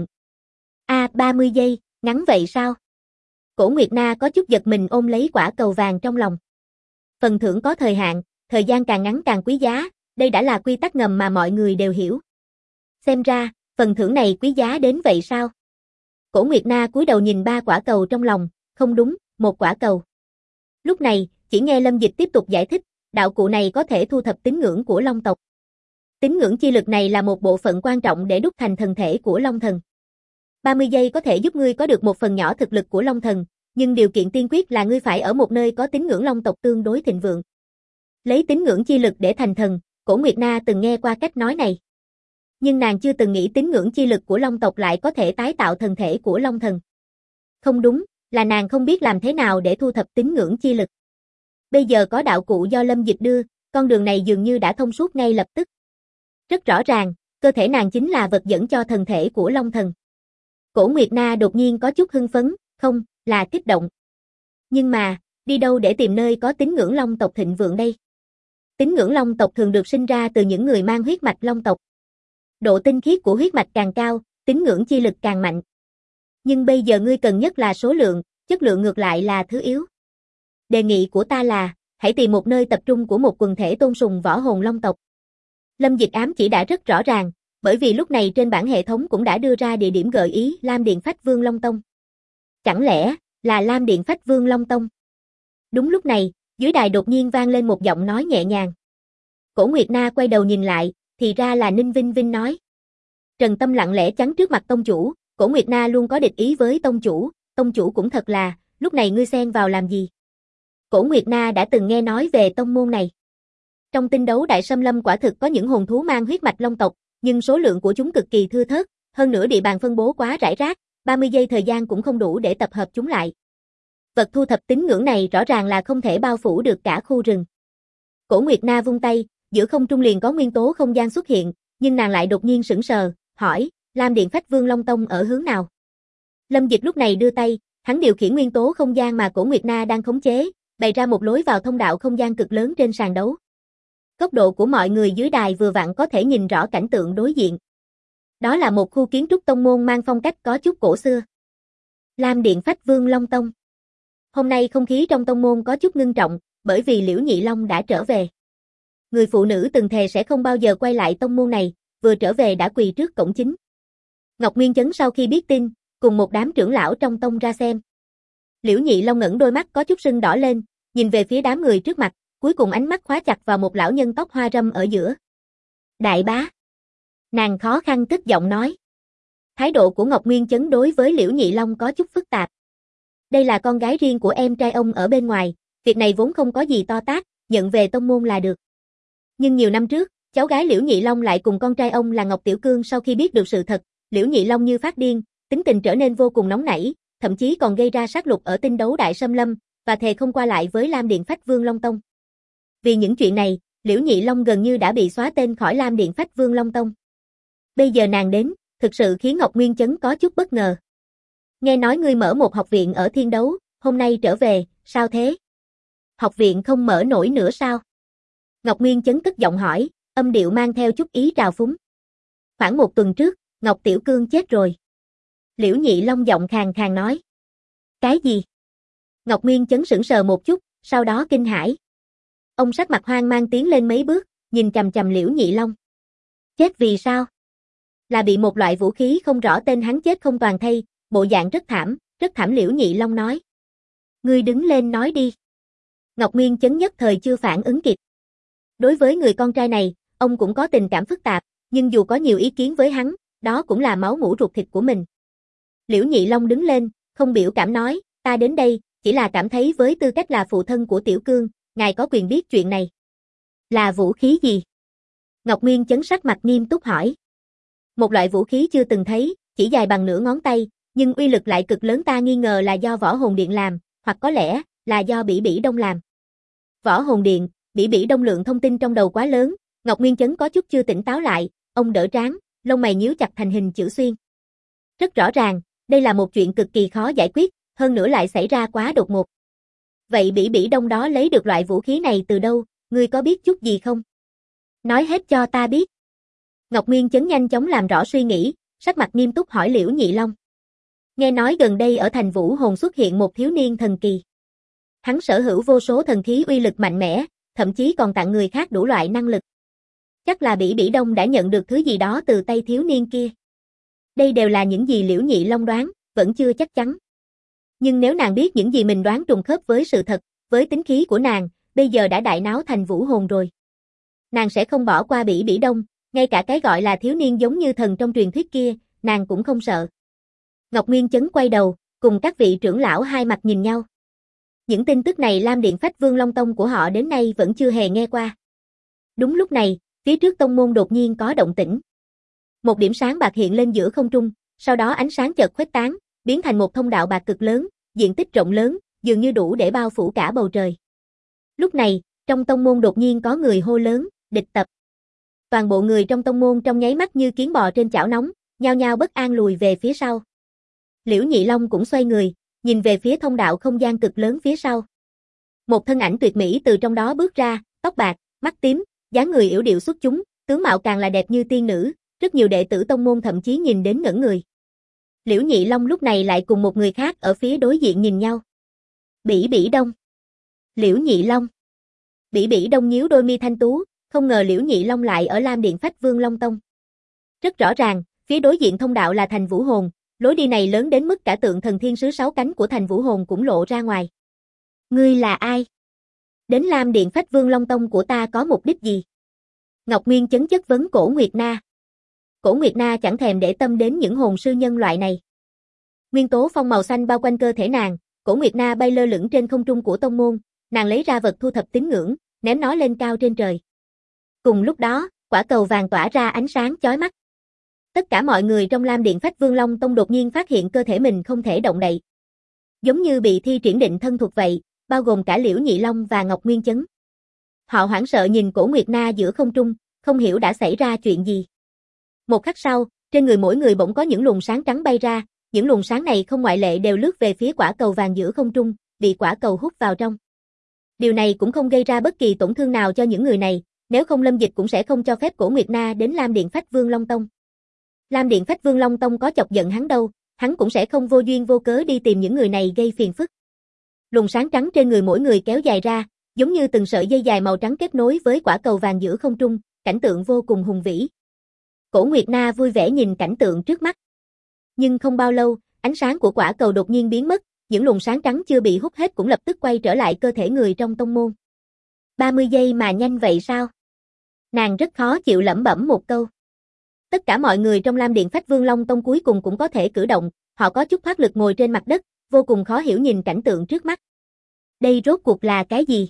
30 giây, ngắn vậy sao? Cổ Nguyệt Na có chút giật mình ôm lấy quả cầu vàng trong lòng. Phần thưởng có thời hạn, thời gian càng ngắn càng quý giá, đây đã là quy tắc ngầm mà mọi người đều hiểu. Xem ra, phần thưởng này quý giá đến vậy sao? Cổ Nguyệt Na cúi đầu nhìn 3 quả cầu trong lòng, không đúng, một quả cầu. Lúc này, chỉ nghe Lâm Dịch tiếp tục giải thích, đạo cụ này có thể thu thập tín ngưỡng của Long tộc. Tín ngưỡng chi lực này là một bộ phận quan trọng để đúc thành thần thể của Long thần. 30 giây có thể giúp ngươi có được một phần nhỏ thực lực của Long thần, nhưng điều kiện tiên quyết là ngươi phải ở một nơi có tín ngưỡng Long tộc tương đối thịnh vượng. Lấy tín ngưỡng chi lực để thành thần, Cổ Nguyệt Na từng nghe qua cách nói này. Nhưng nàng chưa từng nghĩ tín ngưỡng chi lực của Long tộc lại có thể tái tạo thần thể của Long thần. Không đúng, là nàng không biết làm thế nào để thu thập tín ngưỡng chi lực. Bây giờ có đạo cụ do Lâm Dịch đưa, con đường này dường như đã thông suốt ngay lập tức. Rất rõ ràng, cơ thể nàng chính là vật dẫn cho thần thể của Long thần. Cổ Nguyệt Na đột nhiên có chút hưng phấn, không, là kích động. Nhưng mà, đi đâu để tìm nơi có tín ngưỡng Long tộc thịnh vượng đây? Tín ngưỡng Long tộc thường được sinh ra từ những người mang huyết mạch Long tộc. Độ tinh khiết của huyết mạch càng cao, tín ngưỡng chi lực càng mạnh. Nhưng bây giờ ngươi cần nhất là số lượng, chất lượng ngược lại là thứ yếu. Đề nghị của ta là, hãy tìm một nơi tập trung của một quần thể tôn sùng võ hồn Long tộc. Lâm Dịch ám chỉ đã rất rõ ràng, bởi vì lúc này trên bảng hệ thống cũng đã đưa ra địa điểm gợi ý Lam Điện Phách Vương Long Tông. Chẳng lẽ, là Lam Điện Phách Vương Long Tông? Đúng lúc này, dưới đài đột nhiên vang lên một giọng nói nhẹ nhàng. Cổ Nguyệt Na quay đầu nhìn lại, thì ra là Ninh Vinh Vinh nói. Trần Tâm lặng lẽ chắn trước mặt tông chủ, Cổ Nguyệt Na luôn có địch ý với tông chủ cũng thật là, lúc này ngươi xen vào làm gì? Cổ Nguyệt Na đã từng nghe nói về tông môn này. Trong tinh đấu đại xâm lâm quả thực có những hồn thú mang huyết mạch Long tộc, nhưng số lượng của chúng cực kỳ thưa thớt, hơn nữa địa bàn phân bố quá rải rác, 30 giây thời gian cũng không đủ để tập hợp chúng lại. Vật thu thập tín ngưỡng này rõ ràng là không thể bao phủ được cả khu rừng. Cổ Nguyệt Na vung tay, giữa không trung liền có nguyên tố không gian xuất hiện, nhưng nàng lại đột nhiên sững sờ, hỏi, Lam Điện Phách Vương Long Tông ở hướng nào? Lâm Dịch lúc này đưa tay, hắn điều khiển nguyên tố không gian mà Cổ Nguyệt Na đang khống chế, bày ra một lối vào thông đạo không gian cực lớn trên sàn đấu. Góc độ của mọi người dưới đài vừa vặn có thể nhìn rõ cảnh tượng đối diện. Đó là một khu kiến trúc tông môn mang phong cách có chút cổ xưa. Lam Điện Phách Vương Long Tông. Hôm nay không khí trong tông môn có chút ngưng trọng, bởi vì Liễu Nhị Long đã trở về. Người phụ nữ từng thề sẽ không bao giờ quay lại tông môn này, vừa trở về đã quỳ trước cổng chính. Ngọc Nguyên Chấn sau khi biết tin, cùng một đám trưởng lão trong tông ra xem. Liễu Nhị Long ngẩng đôi mắt có chút sưng đỏ lên, nhìn về phía đám người trước mặt, cuối cùng ánh mắt khóa chặt vào một lão nhân tóc hoa râm ở giữa. Đại bá. Nàng khó khăn cất giọng nói. Thái độ của Ngọc Nguyên Chấn đối với Liễu Nhị Long có chút phức tạp. Đây là con gái riêng của em trai ông ở bên ngoài, việc này vốn không có gì to tát, nhận về tông môn là được. Nhưng nhiều năm trước, cháu gái Liễu Nhị Long lại cùng con trai ông là Ngọc Tiểu Cương sau khi biết được sự thật, Liễu Nhị Long như phát điên, tính tình trở nên vô cùng nóng nảy, thậm chí còn gây ra sát lục ở Tinh Đấu Đại Xâm Lâm, và thề không qua lại với Lam Điện Phách Vương Long Tông. Vì những chuyện này, Liễu Nhị Long gần như đã bị xóa tên khỏi Lam Điện Phách Vương Long Tông. Bây giờ nàng đến, thực sự khiến Ngọc Nguyên Chấn có chút bất ngờ. Nghe nói ngươi mở một học viện ở Thiên Đấu, hôm nay trở về, sao thế? Học viện không mở nổi nữa sao? Ngọc Nguyên Chấn cất giọng hỏi, âm điệu mang theo chút ý trào phúng. Khoảng một tuần trước, Ngọc Tiểu Cương chết rồi. Liễu Nhị Long giọng khàn khàn nói. Cái gì? Ngọc Nguyên Chấn sững sờ một chút, sau đó kinh hãi. Ông sắc mặt hoang mang tiến lên mấy bước, nhìn chằm chằm Liễu Nhị Long. Chết vì sao? Là bị một loại vũ khí không rõ tên hắn chết không toàn thây, bộ dạng rất thảm Liễu Nhị Long nói. Ngươi đứng lên nói đi. Ngọc Nguyên Chấn nhất thời chưa phản ứng kịp. Đối với người con trai này, ông cũng có tình cảm phức tạp, nhưng dù có nhiều ý kiến với hắn, đó cũng là máu mủ ruột thịt của mình. Liễu Nhị Long đứng lên, không biểu cảm nói, ta đến đây, chỉ là cảm thấy với tư cách là phụ thân của Tiểu Cương, ngài có quyền biết chuyện này. Là vũ khí gì? Ngọc Nguyên Chấn sắc mặt nghiêm túc hỏi. Một loại vũ khí chưa từng thấy, chỉ dài bằng nửa ngón tay, nhưng uy lực lại cực lớn, ta nghi ngờ là do Võ Hồn Điện làm, hoặc có lẽ là do Bỉ Bỉ Đông làm. Võ Hồn Điện, Bỉ Bỉ Đông lượng thông tin trong đầu quá lớn, Ngọc Nguyên Chấn có chút chưa tỉnh táo lại, ông đỡ trán, lông mày nhíu chặt thành hình chữ xuyên. Rất rõ ràng, đây là một chuyện cực kỳ khó giải quyết, hơn nữa lại xảy ra quá đột ngột. Vậy Bỉ Bỉ Đông đó lấy được loại vũ khí này từ đâu, ngươi có biết chút gì không? Nói hết cho ta biết. Ngọc Nguyên Chấn nhanh chóng làm rõ suy nghĩ, sắc mặt nghiêm túc hỏi Liễu Nhị Long. Nghe nói gần đây ở thành Vũ Hồn xuất hiện một thiếu niên thần kỳ. Hắn sở hữu vô số thần khí uy lực mạnh mẽ, thậm chí còn tặng người khác đủ loại năng lực. Chắc là Bỉ Bỉ Đông đã nhận được thứ gì đó từ tay thiếu niên kia. Đây đều là những gì Liễu Nhị Long đoán, vẫn chưa chắc chắn. Nhưng nếu nàng biết những gì mình đoán trùng khớp với sự thật, với tính khí của nàng, bây giờ đã đại náo thành Vũ Hồn rồi. Nàng sẽ không bỏ qua Bỉ Bỉ Đông, ngay cả cái gọi là thiếu niên giống như thần trong truyền thuyết kia, nàng cũng không sợ. Ngọc Nguyên Chấn quay đầu, cùng các vị trưởng lão hai mặt nhìn nhau. Những tin tức này Lam Điện Phách Vương Long Tông của họ đến nay vẫn chưa hề nghe qua. Đúng lúc này, phía trước tông môn đột nhiên có động tĩnh. Một điểm sáng bạc hiện lên giữa không trung, sau đó ánh sáng chợt khuếch tán, biến thành một thông đạo bạc cực lớn, diện tích rộng lớn, dường như đủ để bao phủ cả bầu trời. Lúc này, trong tông môn đột nhiên có người hô lớn, địch tập. Toàn bộ người trong tông môn trong nháy mắt như kiến bò trên chảo nóng, nhao nhao bất an lùi về phía sau. Liễu Nhị Long cũng xoay người, nhìn về phía thông đạo không gian cực lớn phía sau. Một thân ảnh tuyệt mỹ từ trong đó bước ra, tóc bạc, mắt tím, dáng người yểu điệu xuất chúng, tướng mạo càng là đẹp như tiên nữ, rất nhiều đệ tử tông môn thậm chí nhìn đến ngẩn người. Liễu Nhị Long lúc này lại cùng một người khác ở phía đối diện nhìn nhau. Bỉ Bỉ Đông. Liễu Nhị Long. Bỉ Bỉ Đông nhíu đôi mi thanh tú, không ngờ Liễu Nhị Long lại ở Lam Điện Phách Vương Long Tông. Rất rõ ràng, phía đối diện thông đạo là thành Vũ Hồn, lối đi này lớn đến mức cả tượng thần thiên sứ 6 cánh của thành Vũ Hồn cũng lộ ra ngoài. Ngươi là ai? Đến Lam Điện Phách Vương Long Tông của ta có mục đích gì? Ngọc Nguyên Chấn chất vấn Cổ Nguyệt Na. Cổ Nguyệt Na chẳng thèm để tâm đến những hồn sư nhân loại này. Nguyên tố phong màu xanh bao quanh cơ thể nàng, Cổ Nguyệt Na bay lơ lửng trên không trung của tông môn, nàng lấy ra vật thu thập tín ngưỡng, ném nó lên cao trên trời. Cùng lúc đó, quả cầu vàng tỏa ra ánh sáng chói mắt. Tất cả mọi người trong Lam Điện Phách Vương Long Tông đột nhiên phát hiện cơ thể mình không thể động đậy. Giống như bị thi triển định thân thuật vậy, bao gồm cả Liễu Nhị Long và Ngọc Nguyên Chấn. Họ hoảng sợ nhìn Cổ Nguyệt Na giữa không trung, không hiểu đã xảy ra chuyện gì. Một khắc sau, trên người mỗi người bỗng có những luồng sáng trắng bay ra, những luồng sáng này không ngoại lệ đều lướt về phía quả cầu vàng giữa không trung, bị quả cầu hút vào trong. Điều này cũng không gây ra bất kỳ tổn thương nào cho những người này, nếu không Lâm Dịch cũng sẽ không cho phép Cổ Nguyệt Na đến Lam Điện Phách Vương Long Tông. Lam Điện Phách Vương Long Tông có chọc giận hắn đâu, hắn cũng sẽ không vô duyên vô cớ đi tìm những người này gây phiền phức. Luồng sáng trắng trên người mỗi người kéo dài ra, giống như từng sợi dây dài màu trắng kết nối với quả cầu vàng giữa không trung, cảnh tượng vô cùng hùng vĩ. Cổ Nguyệt Na vui vẻ nhìn cảnh tượng trước mắt. Nhưng không bao lâu, ánh sáng của quả cầu đột nhiên biến mất, những luồng sáng trắng chưa bị hút hết cũng lập tức quay trở lại cơ thể người trong tông môn. 30 giây mà nhanh vậy sao? Nàng rất khó chịu lẩm bẩm một câu. Tất cả mọi người trong Lam Điện Phách Vương Long Tông cuối cùng cũng có thể cử động, họ có chút thoát lực ngồi trên mặt đất, vô cùng khó hiểu nhìn cảnh tượng trước mắt. Đây rốt cuộc là cái gì?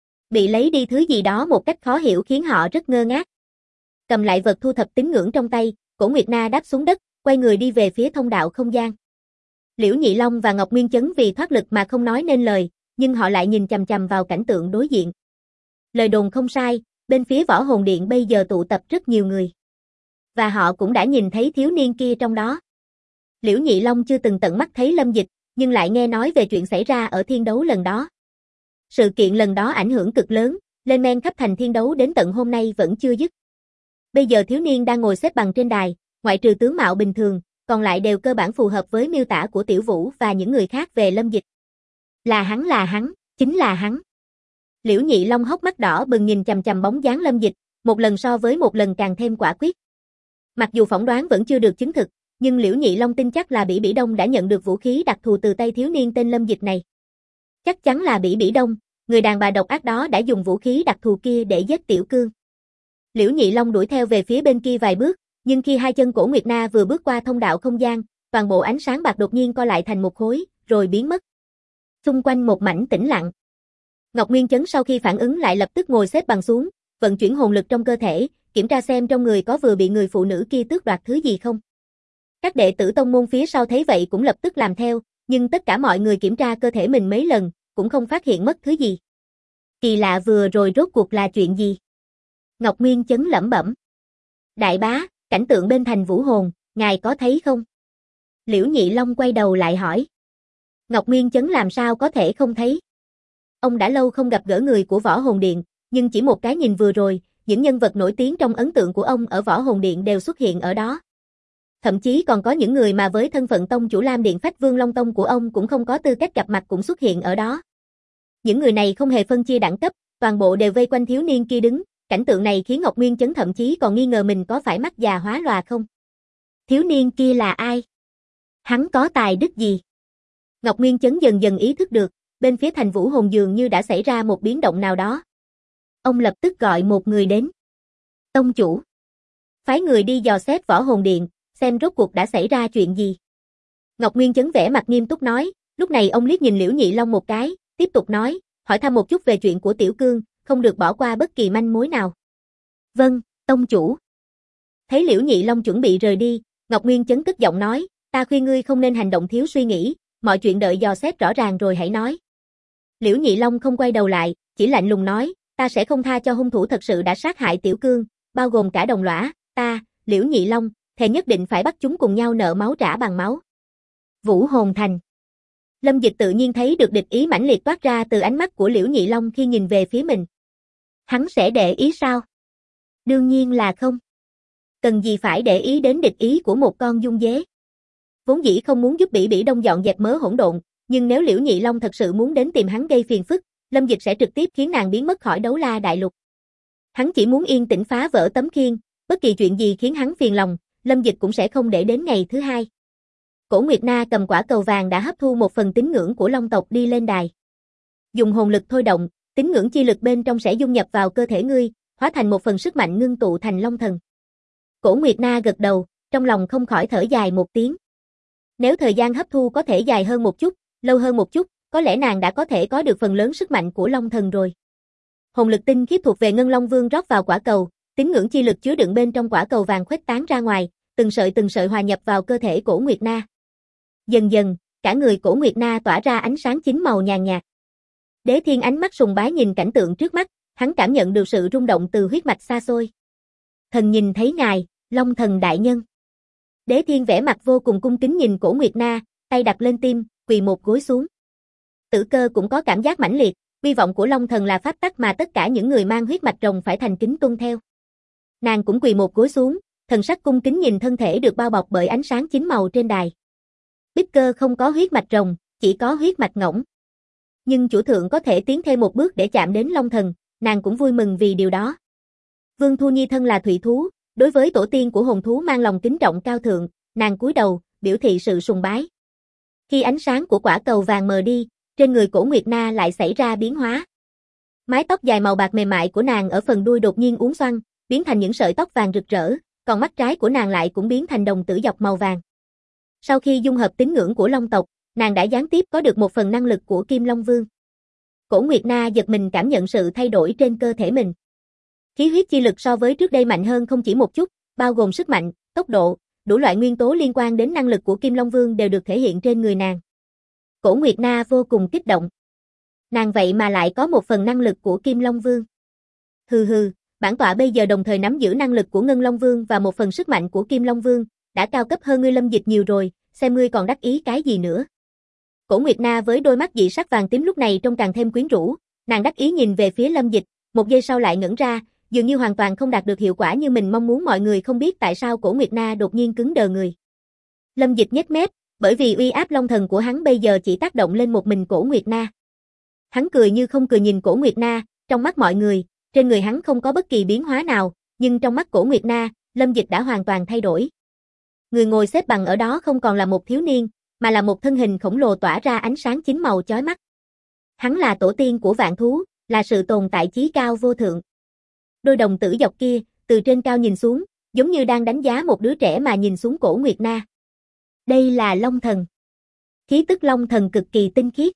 Bị lấy đi thứ gì đó một cách khó hiểu khiến họ rất ngơ ngác. Cầm lại vật thu thập tín ngưỡng trong tay, Cổ Nguyệt Na đáp xuống đất, quay người đi về phía thông đạo không gian. Liễu Nhị Long và Ngọc Nguyên Chấn vì thoát lực mà không nói nên lời, nhưng họ lại nhìn chằm chằm vào cảnh tượng đối diện. Lời đồn không sai, bên phía Võ Hồn Điện bây giờ tụ tập rất nhiều người. Và họ cũng đã nhìn thấy thiếu niên kia trong đó. Liễu Nhị Long chưa từng tận mắt thấy Lâm Dịch, nhưng lại nghe nói về chuyện xảy ra ở thiên đấu lần đó. Sự kiện lần đó ảnh hưởng cực lớn, lên men khắp thành thiên đấu đến tận hôm nay vẫn chưa dứt. Bây giờ thiếu niên đang ngồi xếp bằng trên đài, ngoại trừ tướng mạo bình thường, còn lại đều cơ bản phù hợp với miêu tả của Tiểu Vũ và những người khác về Lâm Dịch. Là hắn, chính là hắn. Liễu Nhị Long hốc mắt đỏ bừng nhìn chằm chằm bóng dáng Lâm Dịch, một lần so với một lần càng thêm quả quyết. Mặc dù phỏng đoán vẫn chưa được chứng thực, nhưng Liễu Nhị Long tin chắc là Bỉ Bỉ Đông đã nhận được vũ khí đặc thù từ tay thiếu niên tên Lâm Dịch này. Chắc chắn là Bỉ Bỉ Đông, người đàn bà độc ác đó đã dùng vũ khí đặc thù kia để giết Tiểu Cương. Liễu Nhị Long đuổi theo về phía bên kia vài bước, nhưng khi hai chân Cổ Nguyệt Na vừa bước qua thông đạo không gian, toàn bộ ánh sáng bạc đột nhiên co lại thành một khối, rồi biến mất. Xung quanh một mảnh tĩnh lặng. Ngọc Nguyên Chấn sau khi phản ứng lại lập tức ngồi xếp bằng xuống, vận chuyển hồn lực trong cơ thể, kiểm tra xem trong người có vừa bị người phụ nữ kia tước đoạt thứ gì không. Các đệ tử tông môn phía sau thấy vậy cũng lập tức làm theo, nhưng tất cả mọi người kiểm tra cơ thể mình mấy lần, cũng không phát hiện mất thứ gì. Kỳ lạ vừa rồi rốt cuộc là chuyện gì? Ngọc Nguyên Chấn lẩm bẩm. Đại bá, cảnh tượng bên thành Vũ Hồn, ngài có thấy không? Liễu Nhị Long quay đầu lại hỏi. Ngọc Nguyên Chấn làm sao có thể không thấy? Ông đã lâu không gặp gỡ người của Võ Hồn Điện, nhưng chỉ một cái nhìn vừa rồi, những nhân vật nổi tiếng trong ấn tượng của ông ở Võ Hồn Điện đều xuất hiện ở đó. Thậm chí còn có những người mà với thân phận tông chủ Lam Điện Phách Vương Long Tông của ông cũng không có tư cách gặp mặt cũng xuất hiện ở đó. Những người này không hề phân chia đẳng cấp, toàn bộ đều vây quanh thiếu niên kia đứng, cảnh tượng này khiến Ngọc Nguyên Chấn thậm chí còn nghi ngờ mình có phải mắc già hóa lòa không. Thiếu niên kia là ai? Hắn có tài đức gì? Ngọc Nguyên Chấn dần dần ý thức được, bên phía thành Vũ Hồn dường như đã xảy ra một biến động nào đó. Ông lập tức gọi một người đến. Tông chủ. Phái người đi dò xét Võ Hồn Điện, xem rốt cuộc đã xảy ra chuyện gì. Ngọc Nguyên Chấn vẻ mặt nghiêm túc nói, lúc này ông liếc nhìn Liễu Nhị Long một cái, tiếp tục nói, hỏi thăm một chút về chuyện của Tiểu Cương, không được bỏ qua bất kỳ manh mối nào. Vâng, tông chủ. Thấy Liễu Nhị Long chuẩn bị rời đi, Ngọc Nguyên Chấn cất giọng nói, ta khuyên ngươi không nên hành động thiếu suy nghĩ, mọi chuyện đợi dò xét rõ ràng rồi hãy nói. Liễu Nhị Long không quay đầu lại, chỉ lạnh lùng nói, ta sẽ không tha cho hung thủ thật sự đã sát hại Tiểu Cương, bao gồm cả đồng lõa, ta, Liễu Nhị Long, thề nhất định phải bắt chúng cùng nhau nợ máu trả bằng máu. Vũ Hồn Thành. Lâm Dịch tự nhiên thấy được địch ý mãnh liệt toát ra từ ánh mắt của Liễu Nhị Long khi nhìn về phía mình. Hắn sẽ để ý sao? Đương nhiên là không. Cần gì phải để ý đến địch ý của một con dung dế. Vốn dĩ không muốn giúp Bỉ Bỉ Đông dọn dẹp mớ hỗn độn, nhưng nếu Liễu Nhị Long thật sự muốn đến tìm hắn gây phiền phức, Lâm Dịch sẽ trực tiếp khiến nàng biến mất khỏi Đấu La Đại Lục. Hắn chỉ muốn yên tĩnh phá vỡ tấm khiên, bất kỳ chuyện gì khiến hắn phiền lòng, Lâm Dịch cũng sẽ không để đến ngày thứ hai. Cổ Nguyệt Na cầm quả cầu vàng đã hấp thu một phần tín ngưỡng của Long tộc đi lên đài. Dùng hồn lực thôi động, tín ngưỡng chi lực bên trong sẽ dung nhập vào cơ thể ngươi, hóa thành một phần sức mạnh ngưng tụ thành Long Thần. Cổ Nguyệt Na gật đầu, trong lòng không khỏi thở dài một tiếng. Nếu thời gian hấp thu có thể dài hơn một chút, lâu hơn một chút, có lẽ nàng đã có thể có được phần lớn sức mạnh của Long Thần rồi. Hồn lực tinh khiết thuộc về Ngân Long Vương rót vào quả cầu, tín ngưỡng chi lực chứa đựng bên trong quả cầu vàng khuếch tán ra ngoài, từng sợi hòa nhập vào cơ thể Cổ Nguyệt Na. Dần dần, cả người Cổ Nguyệt Na tỏa ra ánh sáng chính màu nhàn nhạt. Đế Thiên ánh mắt sùng bái nhìn cảnh tượng trước mắt, hắn cảm nhận được sự rung động từ huyết mạch xa xôi. Thần nhìn thấy ngài, Long Thần đại nhân. Đế Thiên vẻ mặt vô cùng cung kính nhìn Cổ Nguyệt Na, tay đặt lên tim, quỳ một gối xuống. Tử Cơ cũng có cảm giác mãnh liệt, uy vọng của Long Thần là pháp tắc mà tất cả những người mang huyết mạch rồng phải thành kính tuân theo. Nàng cũng quỳ một gối xuống, thần sắc cung kính nhìn thân thể được bao bọc bởi ánh sáng chính màu trên đài. Bích Cơ không có huyết mạch rồng, chỉ có huyết mạch ngỗng. Nhưng chủ thượng có thể tiến thêm một bước để chạm đến Long Thần, nàng cũng vui mừng vì điều đó. Vương Thu Nhi thân là thủy thú, đối với tổ tiên của hồn thú mang lòng kính trọng cao thượng, nàng cúi đầu, biểu thị sự sùng bái. Khi ánh sáng của quả cầu vàng mờ đi, trên người Cổ Nguyệt Na lại xảy ra biến hóa. Mái tóc dài màu bạc mềm mại của nàng ở phần đuôi đột nhiên uốn xoăn, biến thành những sợi tóc vàng rực rỡ, còn mắt trái của nàng lại cũng biến thành đồng tử dọc màu vàng. Sau khi dung hợp tín ngưỡng của Long tộc, nàng đã gián tiếp có được một phần năng lực của Kim Long Vương. Cổ Nguyệt Na giật mình cảm nhận sự thay đổi trên cơ thể mình. Khí huyết chi lực so với trước đây mạnh hơn không chỉ một chút, bao gồm sức mạnh, tốc độ, đủ loại nguyên tố liên quan đến năng lực của Kim Long Vương đều được thể hiện trên người nàng. Cổ Nguyệt Na vô cùng kích động. Nàng vậy mà lại có một phần năng lực của Kim Long Vương. Hừ hừ, bản tọa bây giờ đồng thời nắm giữ năng lực của Ngân Long Vương và một phần sức mạnh của Kim Long Vương, đã cao cấp hơn ngươi Lâm Dịch nhiều rồi, xem ngươi còn đắc ý cái gì nữa. Cổ Nguyệt Na với đôi mắt dị sắc vàng tím lúc này trông càng thêm quyến rũ, nàng đắc ý nhìn về phía Lâm Dịch, một giây sau lại ngẩn ra, dường như hoàn toàn không đạt được hiệu quả như mình mong muốn. Mọi người không biết tại sao Cổ Nguyệt Na đột nhiên cứng đờ người. Lâm Dịch nhếch mép, bởi vì uy áp long thần của hắn bây giờ chỉ tác động lên một mình Cổ Nguyệt Na. Hắn cười như không cười nhìn Cổ Nguyệt Na, trong mắt mọi người, trên người hắn không có bất kỳ biến hóa nào, nhưng trong mắt Cổ Nguyệt Na, Lâm Dịch đã hoàn toàn thay đổi. Người ngồi xếp bằng ở đó không còn là một thiếu niên, mà là một thân hình khổng lồ tỏa ra ánh sáng chín màu chói mắt. Hắn là tổ tiên của vạn thú, là sự tồn tại chí cao vô thượng. Đôi đồng tử dọc kia, từ trên cao nhìn xuống, giống như đang đánh giá một đứa trẻ mà nhìn xuống Cổ Nguyệt Na. Đây là Long Thần. Khí tức Long Thần cực kỳ tinh khiết.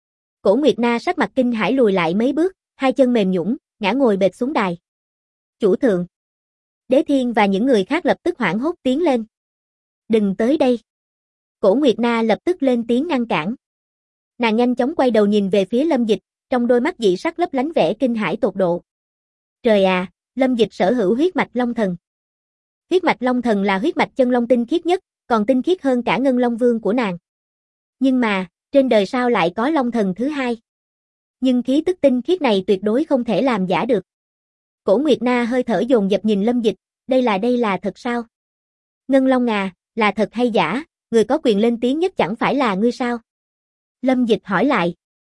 Cổ Nguyệt Na sắc mặt kinh hãi lùi lại mấy bước, hai chân mềm nhũn, ngã ngồi bệt xuống đài. Chủ thượng. Đế Thiên và những người khác lập tức hoảng hốt tiến lên. Đừng tới đây. Cổ Nguyệt Na lập tức lên tiếng ngăn cản. Nàng nhanh chóng quay đầu nhìn về phía Lâm Dịch, trong đôi mắt dị sắc lấp lánh vẻ kinh hãi tột độ. Trời à, Lâm Dịch sở hữu huyết mạch Long Thần. Huyết mạch Long Thần là huyết mạch chân long tinh khiết nhất, còn tinh khiết hơn cả Ngân Long Vương của nàng. Nhưng mà, trên đời sao lại có Long Thần thứ hai? Nhưng khí tức tinh khiết này tuyệt đối không thể làm giả được. Cổ Nguyệt Na hơi thở dồn dập nhìn Lâm Dịch, đây là thật sao? Ngân Long à, là thật hay giả, người có quyền lên tiếng nhất chẳng phải là ngươi sao? Lâm Dịch hỏi lại.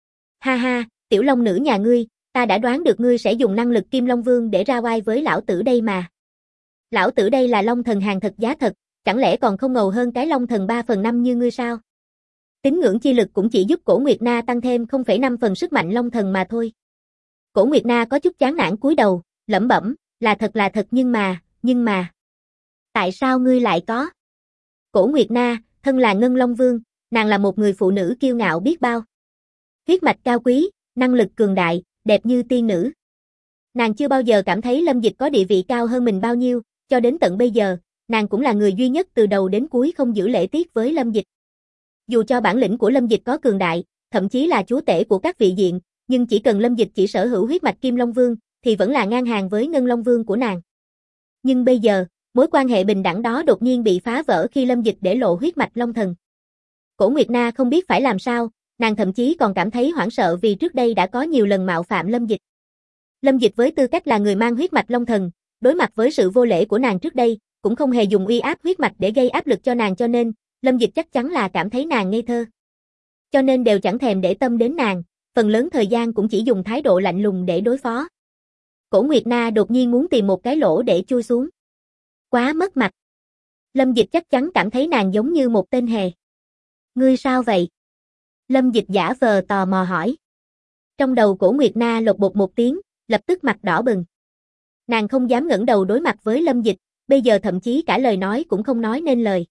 Ha ha, tiểu long nữ nhà ngươi, ta đã đoán được ngươi sẽ dùng năng lực Kim Long Vương để ra oai với lão tử đây mà. Lão tử đây là Long Thần hàng thật giá thật, chẳng lẽ còn không ngầu hơn cái Long Thần 3/5 như ngươi sao? Tín ngưỡng chi lực cũng chỉ giúp Cổ Nguyệt Na tăng thêm 0,5 phần sức mạnh Long Thần mà thôi. Cổ Nguyệt Na có chút chán nản cúi đầu, lẩm bẩm, là thật nhưng mà. Tại sao ngươi lại có? Cổ Nguyệt Na, thân là Ngân Long Vương, nàng là một người phụ nữ kiêu ngạo biết bao. Huyết mạch cao quý, năng lực cường đại, đẹp như tiên nữ. Nàng chưa bao giờ cảm thấy Lâm Dịch có địa vị cao hơn mình bao nhiêu, cho đến tận bây giờ, nàng cũng là người duy nhất từ đầu đến cuối không giữ lễ tiết với Lâm Dịch. Dù cho bản lĩnh của Lâm Dịch có cường đại, thậm chí là chúa tể của các vị diện, nhưng chỉ cần Lâm Dịch chỉ sở hữu huyết mạch Kim Long Vương, thì vẫn là ngang hàng với Ngân Long Vương của nàng. Nhưng bây giờ, mối quan hệ bình đẳng đó đột nhiên bị phá vỡ khi Lâm Dịch để lộ huyết mạch Long Thần. Cổ Nguyệt Na không biết phải làm sao, nàng thậm chí còn cảm thấy hoảng sợ vì trước đây đã có nhiều lần mạo phạm Lâm Dịch. Lâm Dịch với tư cách là người mang huyết mạch Long Thần, đối mặt với sự vô lễ của nàng trước đây, cũng không hề dùng uy áp huyết mạch để gây áp lực cho nàng, cho nên, Lâm Dịch chắc chắn là cảm thấy nàng ngây thơ. Cho nên đều chẳng thèm để tâm đến nàng, phần lớn thời gian cũng chỉ dùng thái độ lạnh lùng để đối phó. Cổ Nguyệt Na đột nhiên muốn tìm một cái lỗ để chui xuống. Quá mất mặt. Lâm Dịch chắc chắn cảm thấy nàng giống như một tên hề. Ngươi sao vậy? Lâm Dịch giả vờ tò mò hỏi. Trong đầu Cổ Nguyệt Na lột bột một tiếng, lập tức mặt đỏ bừng. Nàng không dám ngẩng đầu đối mặt với Lâm Dịch, bây giờ thậm chí cả lời nói cũng không nói nên lời.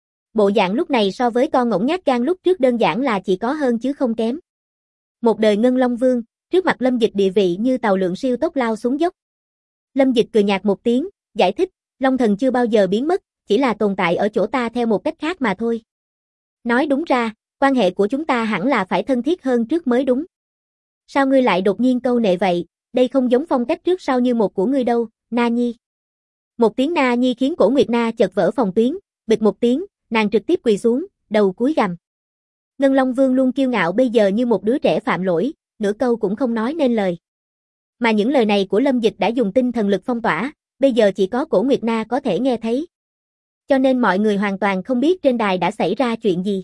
Bộ dạng lúc này so với con ngỗng nhát gan lúc trước đơn giản là chỉ có hơn chứ không kém. Một đời Ngân Long Vương, trước mặt Lâm Dịch địa vị như tàu lượn siêu tốc lao xuống dốc. Lâm Dịch cười nhạt một tiếng, giải thích, Long Thần chưa bao giờ biến mất, chỉ là tồn tại ở chỗ ta theo một cách khác mà thôi. Nói đúng ra, quan hệ của chúng ta hẳn là phải thân thiết hơn trước mới đúng. Sao ngươi lại đột nhiên câu nệ vậy, đây không giống phong cách trước sau như một của ngươi đâu, Na Nhi. Một tiếng Na Nhi khiến Cổ Nguyệt Na chợt vỡ phòng tuyến, bịch một tiếng, nàng trực tiếp quỳ xuống, đầu cúi gằm. Ngân Long Vương luôn kiêu ngạo bây giờ như một đứa trẻ phạm lỗi, nửa câu cũng không nói nên lời. Mà những lời này của Lâm Dịch đã dùng tinh thần lực phong tỏa, bây giờ chỉ có Cổ Nguyệt Na có thể nghe thấy. Cho nên mọi người hoàn toàn không biết trên đài đã xảy ra chuyện gì.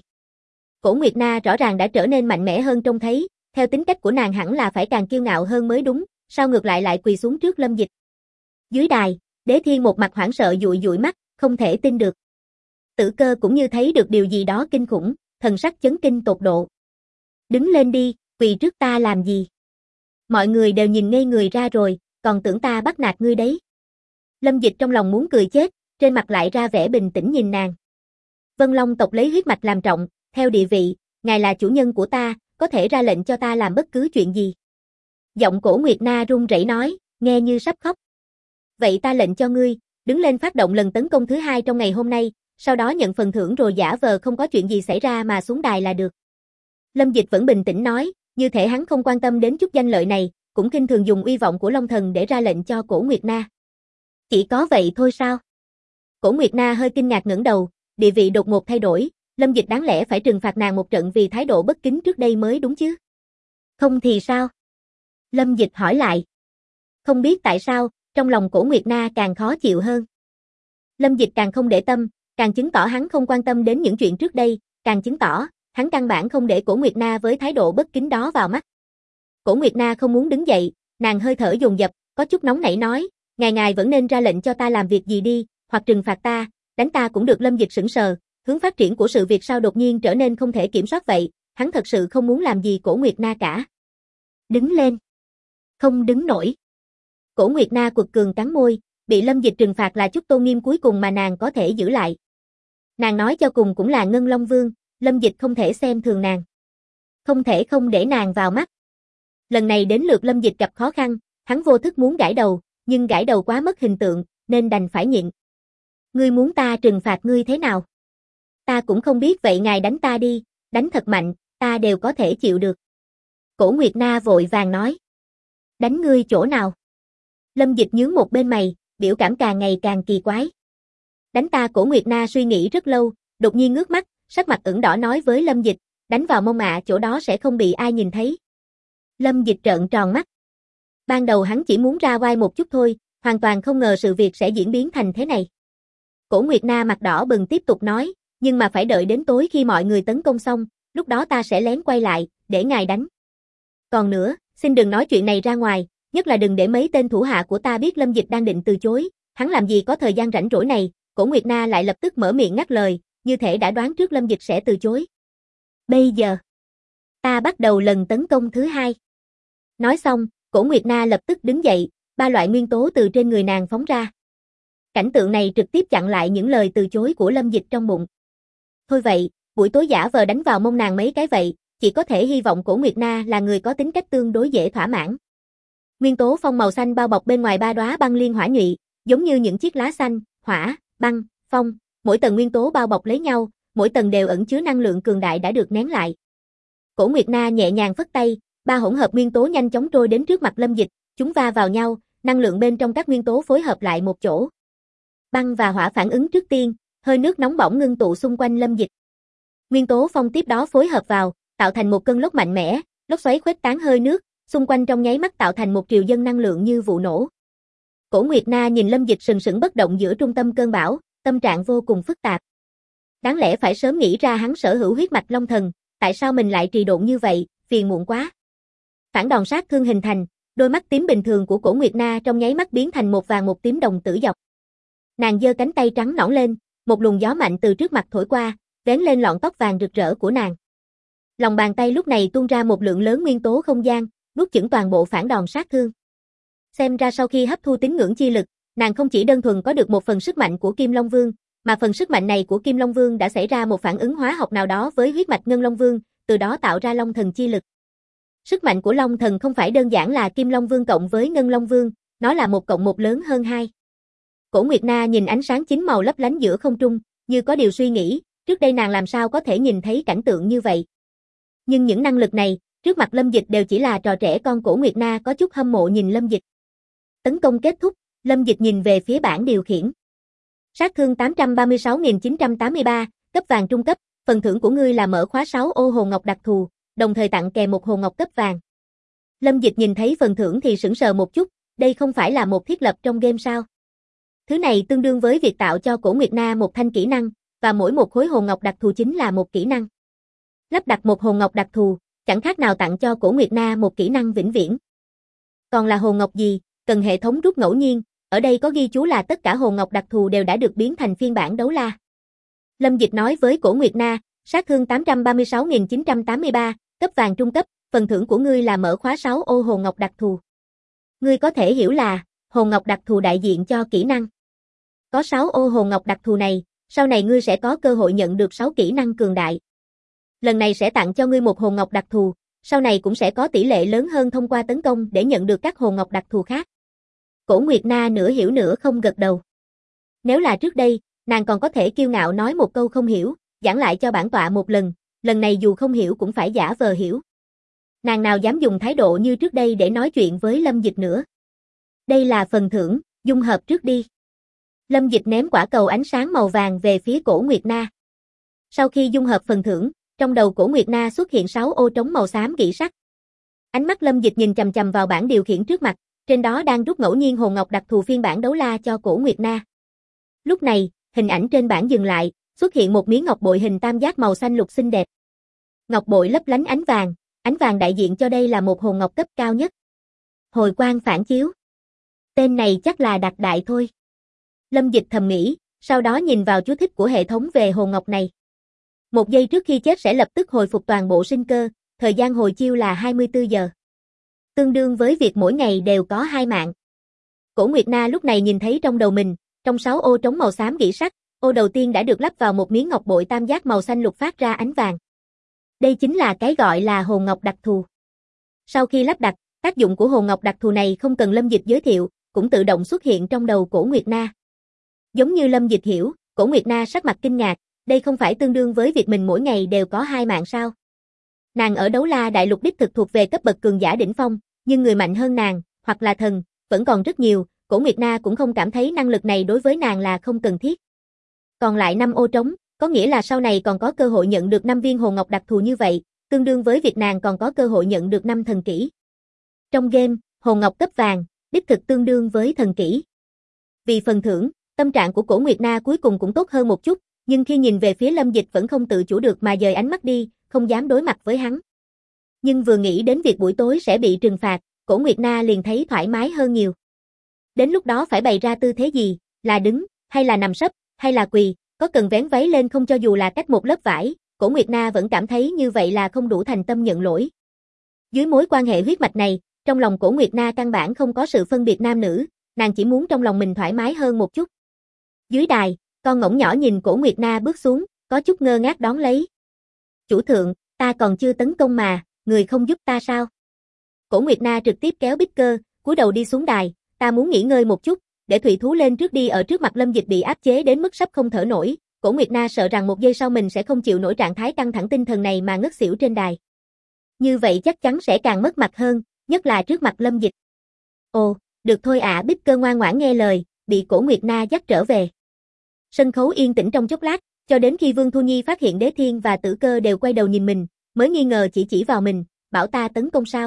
Cổ Nguyệt Na rõ ràng đã trở nên mạnh mẽ hơn trông thấy, theo tính cách của nàng hẳn là phải càng kiêu ngạo hơn mới đúng, sao ngược lại quỳ xuống trước Lâm Dịch. Dưới đài, Đế Thiên một mặt hoảng sợ dụi dụi mắt, không thể tin được. Tử Cơ cũng như thấy được điều gì đó kinh khủng, thần sắc chấn kinh tột độ. Đứng lên đi, quỳ trước ta làm gì? Mọi người đều nhìn ngây người ra rồi, còn tưởng ta bắt nạt ngươi đấy. Lâm Dịch trong lòng muốn cười chết, trên mặt lại ra vẻ bình tĩnh nhìn nàng. Vân Long tộc lấy huyết mạch làm trọng, theo địa vị, ngài là chủ nhân của ta, có thể ra lệnh cho ta làm bất cứ chuyện gì. Giọng Cổ Nguyệt Na run rẩy nói, nghe như sắp khóc. Vậy ta lệnh cho ngươi, đứng lên phát động lần tấn công thứ 2 trong ngày hôm nay, sau đó nhận phần thưởng rồi giả vờ không có chuyện gì xảy ra mà xuống đài là được. Lâm Dịch vẫn bình tĩnh nói, như thể hắn không quan tâm đến chút danh lợi này, cũng khinh thường dùng uy vọng của Long Thần để ra lệnh cho Cổ Nguyệt Na. Chỉ có vậy thôi sao? Cổ Nguyệt Na hơi kinh ngạc ngẩng đầu, địa vị đột ngột thay đổi, Lâm Dịch đáng lẽ phải trừng phạt nàng một trận vì thái độ bất kính trước đây mới đúng chứ? Không thì sao? Lâm Dịch hỏi lại. Không biết tại sao, trong lòng Cổ Nguyệt Na càng khó chịu hơn. Lâm Dịch càng không để tâm, càng chứng tỏ hắn không quan tâm đến những chuyện trước đây, càng chứng tỏ, hắn căn bản không để Cổ Nguyệt Na với thái độ bất kính đó vào mắt. Cổ Nguyệt Na không muốn đứng dậy, nàng hơi thở dồn dập, có chút nóng nảy nói, ngài vẫn nên ra lệnh cho ta làm việc gì đi, hoặc trừng phạt ta, đánh ta cũng được. Lâm Dịch sững sờ, hướng phát triển của sự việc sao đột nhiên trở nên không thể kiểm soát vậy, hắn thật sự không muốn làm gì Cổ Nguyệt Na cả. Đứng lên. Không đứng nổi. Cổ Nguyệt Na quật cường cắn môi, bị Lâm Dịch trừng phạt là chút tôn nghiêm cuối cùng mà nàng có thể giữ lại. Nàng nói cho cùng cũng là Ngân Long Vương, Lâm Dịch không thể xem thường nàng. Không thể không để nàng vào mắt. Lần này đến lượt Lâm Dịch gặp khó khăn, hắn vô thức muốn gãi đầu, nhưng gãi đầu quá mất hình tượng, nên đành phải nhịn. Ngươi muốn ta trừng phạt ngươi thế nào? Ta cũng không biết, vậy ngài đánh ta đi, đánh thật mạnh, ta đều có thể chịu được. Cổ Nguyệt Na vội vàng nói. Đánh ngươi chỗ nào? Lâm Dịch nhướng một bên mày, biểu cảm càng ngày càng kỳ quái. Đánh ta? Cổ Nguyệt Na suy nghĩ rất lâu, đột nhiên ngước mắt, sắc mặt ửng đỏ nói với Lâm Dịch, đánh vào mông ạ, chỗ đó sẽ không bị ai nhìn thấy. Lâm Dịch trợn tròn mắt. Ban đầu hắn chỉ muốn ra oai một chút thôi, hoàn toàn không ngờ sự việc sẽ diễn biến thành thế này. Cổ Nguyệt Na mặt đỏ bừng tiếp tục nói, nhưng mà phải đợi đến tối khi mọi người tấn công xong, lúc đó ta sẽ lén quay lại, để ngài đánh. Còn nữa, xin đừng nói chuyện này ra ngoài, nhất là đừng để mấy tên thủ hạ của ta biết. Lâm Dịch đang định từ chối, hắn làm gì có thời gian rảnh rỗi này, Cổ Nguyệt Na lại lập tức mở miệng ngắt lời, như thể đã đoán trước Lâm Dịch sẽ từ chối. Bây giờ, ta bắt đầu lần tấn công thứ 2. Nói xong, Cổ Nguyệt Na lập tức đứng dậy, 3 loại nguyên tố từ trên người nàng phóng ra. Cảnh tượng này trực tiếp chặn lại những lời từ chối của Lâm Dịch trong bụng. Thôi vậy, buổi tối giả vờ đánh vào mông nàng mấy cái vậy, chỉ có thể hy vọng Cổ Nguyệt Na là người có tính cách tương đối dễ thỏa mãn. Nguyên tố phong màu xanh bao bọc bên ngoài 3 đóa băng liên hỏa nhụy, giống như những chiếc lá xanh, hỏa, băng, phong, mỗi tầng nguyên tố bao bọc lấy nhau, mỗi tầng đều ẩn chứa năng lượng cường đại đã được nén lại. Cổ Nguyệt Na nhẹ nhàng phất tay, 3 hỗn hợp nguyên tố nhanh chóng trôi đến trước mặt Lâm Dịch, chúng va vào nhau, năng lượng bên trong các nguyên tố phối hợp lại một chỗ. Băng và hỏa phản ứng trước tiên, hơi nước nóng bỏng ngưng tụ xung quanh Lâm Dịch. Nguyên tố phong tiếp đó phối hợp vào, tạo thành một cơn lốc mạnh mẽ, lốc xoáy khuếch tán hơi nước, xung quanh trong nháy mắt tạo thành một triều dân năng lượng như vụ nổ. Cổ Nguyệt Na nhìn Lâm Dịch sừng sững bất động giữa trung tâm cơn bão, tâm trạng vô cùng phức tạp. Đáng lẽ phải sớm nghĩ ra hắn sở hữu huyết mạch Long Thần, tại sao mình lại trì độn như vậy, phiền muộn quá. Phản đòn sát thương hình thành, đôi mắt tím bình thường của Cổ Nguyệt Na trong nháy mắt biến thành một vàng một tím đồng tử dọc. Nàng giơ cánh tay trắng nõn lên, một luồng gió mạnh từ trước mặt thổi qua, vén lên lọn tóc vàng rực rỡ của nàng. Lòng bàn tay lúc này tuôn ra một lượng lớn nguyên tố không gian, nuốt chửng toàn bộ phản đòn sát thương. Xem ra sau khi hấp thu tín ngưỡng chi lực, nàng không chỉ đơn thuần có được một phần sức mạnh của Kim Long Vương, mà phần sức mạnh này của Kim Long Vương đã xảy ra một phản ứng hóa học nào đó với huyết mạch Ngân Long Vương, từ đó tạo ra Long Thần chi lực. Sức mạnh của Long Thần không phải đơn giản là Kim Long Vương cộng với Ngân Long Vương, nó là 1 cộng 1 lớn hơn 2. Cổ Nguyệt Na nhìn ánh sáng chín màu lấp lánh giữa không trung, như có điều suy nghĩ, trước đây nàng làm sao có thể nhìn thấy cảnh tượng như vậy. Nhưng những năng lực này, trước mặt Lâm Dịch đều chỉ là trò trẻ con. Cổ Nguyệt Na có chút hâm mộ nhìn Lâm Dịch. Tấn công kết thúc, Lâm Dịch nhìn về phía bảng điều khiển. Sát thương 836.983, cấp vàng trung cấp, phần thưởng của ngươi là mở khóa 6 ô hồn ngọc đặc thù, đồng thời tặng kèm một hồn ngọc cấp vàng. Lâm Dịch nhìn thấy phần thưởng thì sững sờ một chút, đây không phải là một thiết lập trong game sao? Thứ này tương đương với việc tạo cho Cổ Nguyệt Na một thanh kỹ năng, và mỗi một khối hồn ngọc đặc thù chính là một kỹ năng. Lắp đặt một hồn ngọc đặc thù, chẳng khác nào tặng cho Cổ Nguyệt Na một kỹ năng vĩnh viễn. Còn là hồn ngọc gì, cần hệ thống rút ngẫu nhiên, ở đây có ghi chú là tất cả hồn ngọc đặc thù đều đã được biến thành phiên bản đấu la. Lâm Dịch nói với Cổ Nguyệt Na, sát thương 836.983, cấp vàng trung cấp, phần thưởng của ngươi là mở khóa 6 ô hồn ngọc đặc thù. Ngươi có thể hiểu là, hồn ngọc đặc thù đại diện cho kỹ năng. Có 6 ô hồn ngọc đặc thù này, sau này ngươi sẽ có cơ hội nhận được 6 kỹ năng cường đại. lần này sẽ tặng cho ngươi một hồn ngọc đặc thù, sau này cũng sẽ có tỷ lệ lớn hơn thông qua tấn công để nhận được các hồn ngọc đặc thù khác. Cổ Nguyệt Na nửa hiểu nửa không gật đầu. Nếu là trước đây, nàng còn có thể kiêu ngạo nói một câu không hiểu, giảng lại cho bản tọa một lần này dù không hiểu cũng phải giả vờ hiểu. Nàng nào dám dùng thái độ như trước đây để nói chuyện với Lâm Dịch nữa. Đây là phần thưởng, dung hợp trước đi. Lâm Dịch ném quả cầu ánh sáng màu vàng về phía Cổ Nguyệt Na. Sau khi dung hợp phần thưởng, trong đầu Cổ Nguyệt Na xuất hiện 6 ô trống màu xám kỹ sắc. Ánh mắt Lâm Dịch nhìn chằm chằm vào bảng điều khiển trước mặt, trên đó đang rút ngẫu nhiên hồn ngọc đặc thù phiên bản đấu la cho Cổ Nguyệt Na. Lúc này, hình ảnh trên bảng dừng lại, xuất hiện một miếng ngọc bội hình tam giác màu xanh lục xinh đẹp. Ngọc bội lấp lánh ánh vàng đại diện cho đây là một hồn ngọc cấp cao nhất. Hồi quang phản chiếu. Tên này chắc là đặc đại thôi. Lâm Dịch thầm nghĩ, sau đó nhìn vào chú thích của hệ thống về hồn ngọc này. 1 giây trước khi chết sẽ lập tức hồi phục toàn bộ sinh cơ, thời gian hồi chiêu là 24 giờ. Tương đương với việc mỗi ngày đều có 2 mạng. Cổ Nguyệt Na lúc này nhìn thấy trong đầu mình, trong 6 ô trống màu xám kỹ sắc, ô đầu tiên đã được lắp vào một miếng ngọc bội tam giác màu xanh lục phát ra ánh vàng. Đây chính là cái gọi là hồn ngọc đặc thù. Sau khi lắp đặt, tác dụng của hồn ngọc đặc thù này không cần Lâm Dịch giới thiệu, cũng tự động xuất hiện trong đầu Cổ Nguyệt Na. Giống như Lâm Dịch hiểu, Cổ Nguyệt Na sắc mặt kinh ngạc, đây không phải tương đương với việc mình mỗi ngày đều có 2 mạng sao? Nàng ở Đấu La Đại Lục đích thực thuộc về cấp bậc cường giả đỉnh phong, nhưng người mạnh hơn nàng, hoặc là thần, vẫn còn rất nhiều, Cổ Nguyệt Na cũng không cảm thấy năng lực này đối với nàng là không cần thiết. Còn lại 5 ô trống, có nghĩa là sau này còn có cơ hội nhận được 5 viên hồn ngọc đặc thù như vậy, tương đương với việc nàng còn có cơ hội nhận được 5 thần kỹ. Trong game, hồn ngọc cấp vàng, đích thực tương đương với thần kỹ. Vì phần thưởng, tâm trạng của Cổ Nguyệt Na cuối cùng cũng tốt hơn một chút, nhưng khi nhìn về phía Lâm Dịch vẫn không tự chủ được mà dời ánh mắt đi, không dám đối mặt với hắn. Nhưng vừa nghĩ đến việc buổi tối sẽ bị trừng phạt, Cổ Nguyệt Na liền thấy thoải mái hơn nhiều. Đến lúc đó phải bày ra tư thế gì, là đứng, hay là nằm sấp, hay là quỳ, có cần vén váy lên không cho dù là cách một lớp vải, Cổ Nguyệt Na vẫn cảm thấy như vậy là không đủ thành tâm nhận lỗi. Dưới mối quan hệ huyết mạch này, trong lòng Cổ Nguyệt Na căn bản không có sự phân biệt nam nữ, nàng chỉ muốn trong lòng mình thoải mái hơn một chút. Dưới đài, con ngỗng nhỏ nhìn Cổ Nguyệt Na bước xuống, có chút ngơ ngác đón lấy. Chủ thượng, ta còn chưa tấn công mà, người không giúp ta sao? Cổ Nguyệt Na trực tiếp kéo Bích Cơ, cúi đầu đi xuống đài, ta muốn nghỉ ngơi một chút, để Thủy Thú lên trước đi. Ở trước mặt Lâm Dịch bị áp chế đến mức sắp không thở nổi, Cổ Nguyệt Na sợ rằng 1 giây sau mình sẽ không chịu nổi trạng thái căng thẳng tinh thần này mà ngất xỉu trên đài. Như vậy chắc chắn sẽ càng mất mặt hơn, nhất là trước mặt Lâm Dịch. Ồ, được thôi ạ. Bích Cơ ngoan ngoãn nghe lời, bị Cổ Nguyệt Na dắt trở về. Sân khấu yên tĩnh trong chốc lát, cho đến khi Vương Thu Nhi phát hiện Đế Thiên và Tử Cơ đều quay đầu nhìn mình, mới nghi ngờ chỉ vào mình, bảo ta tấn công sao?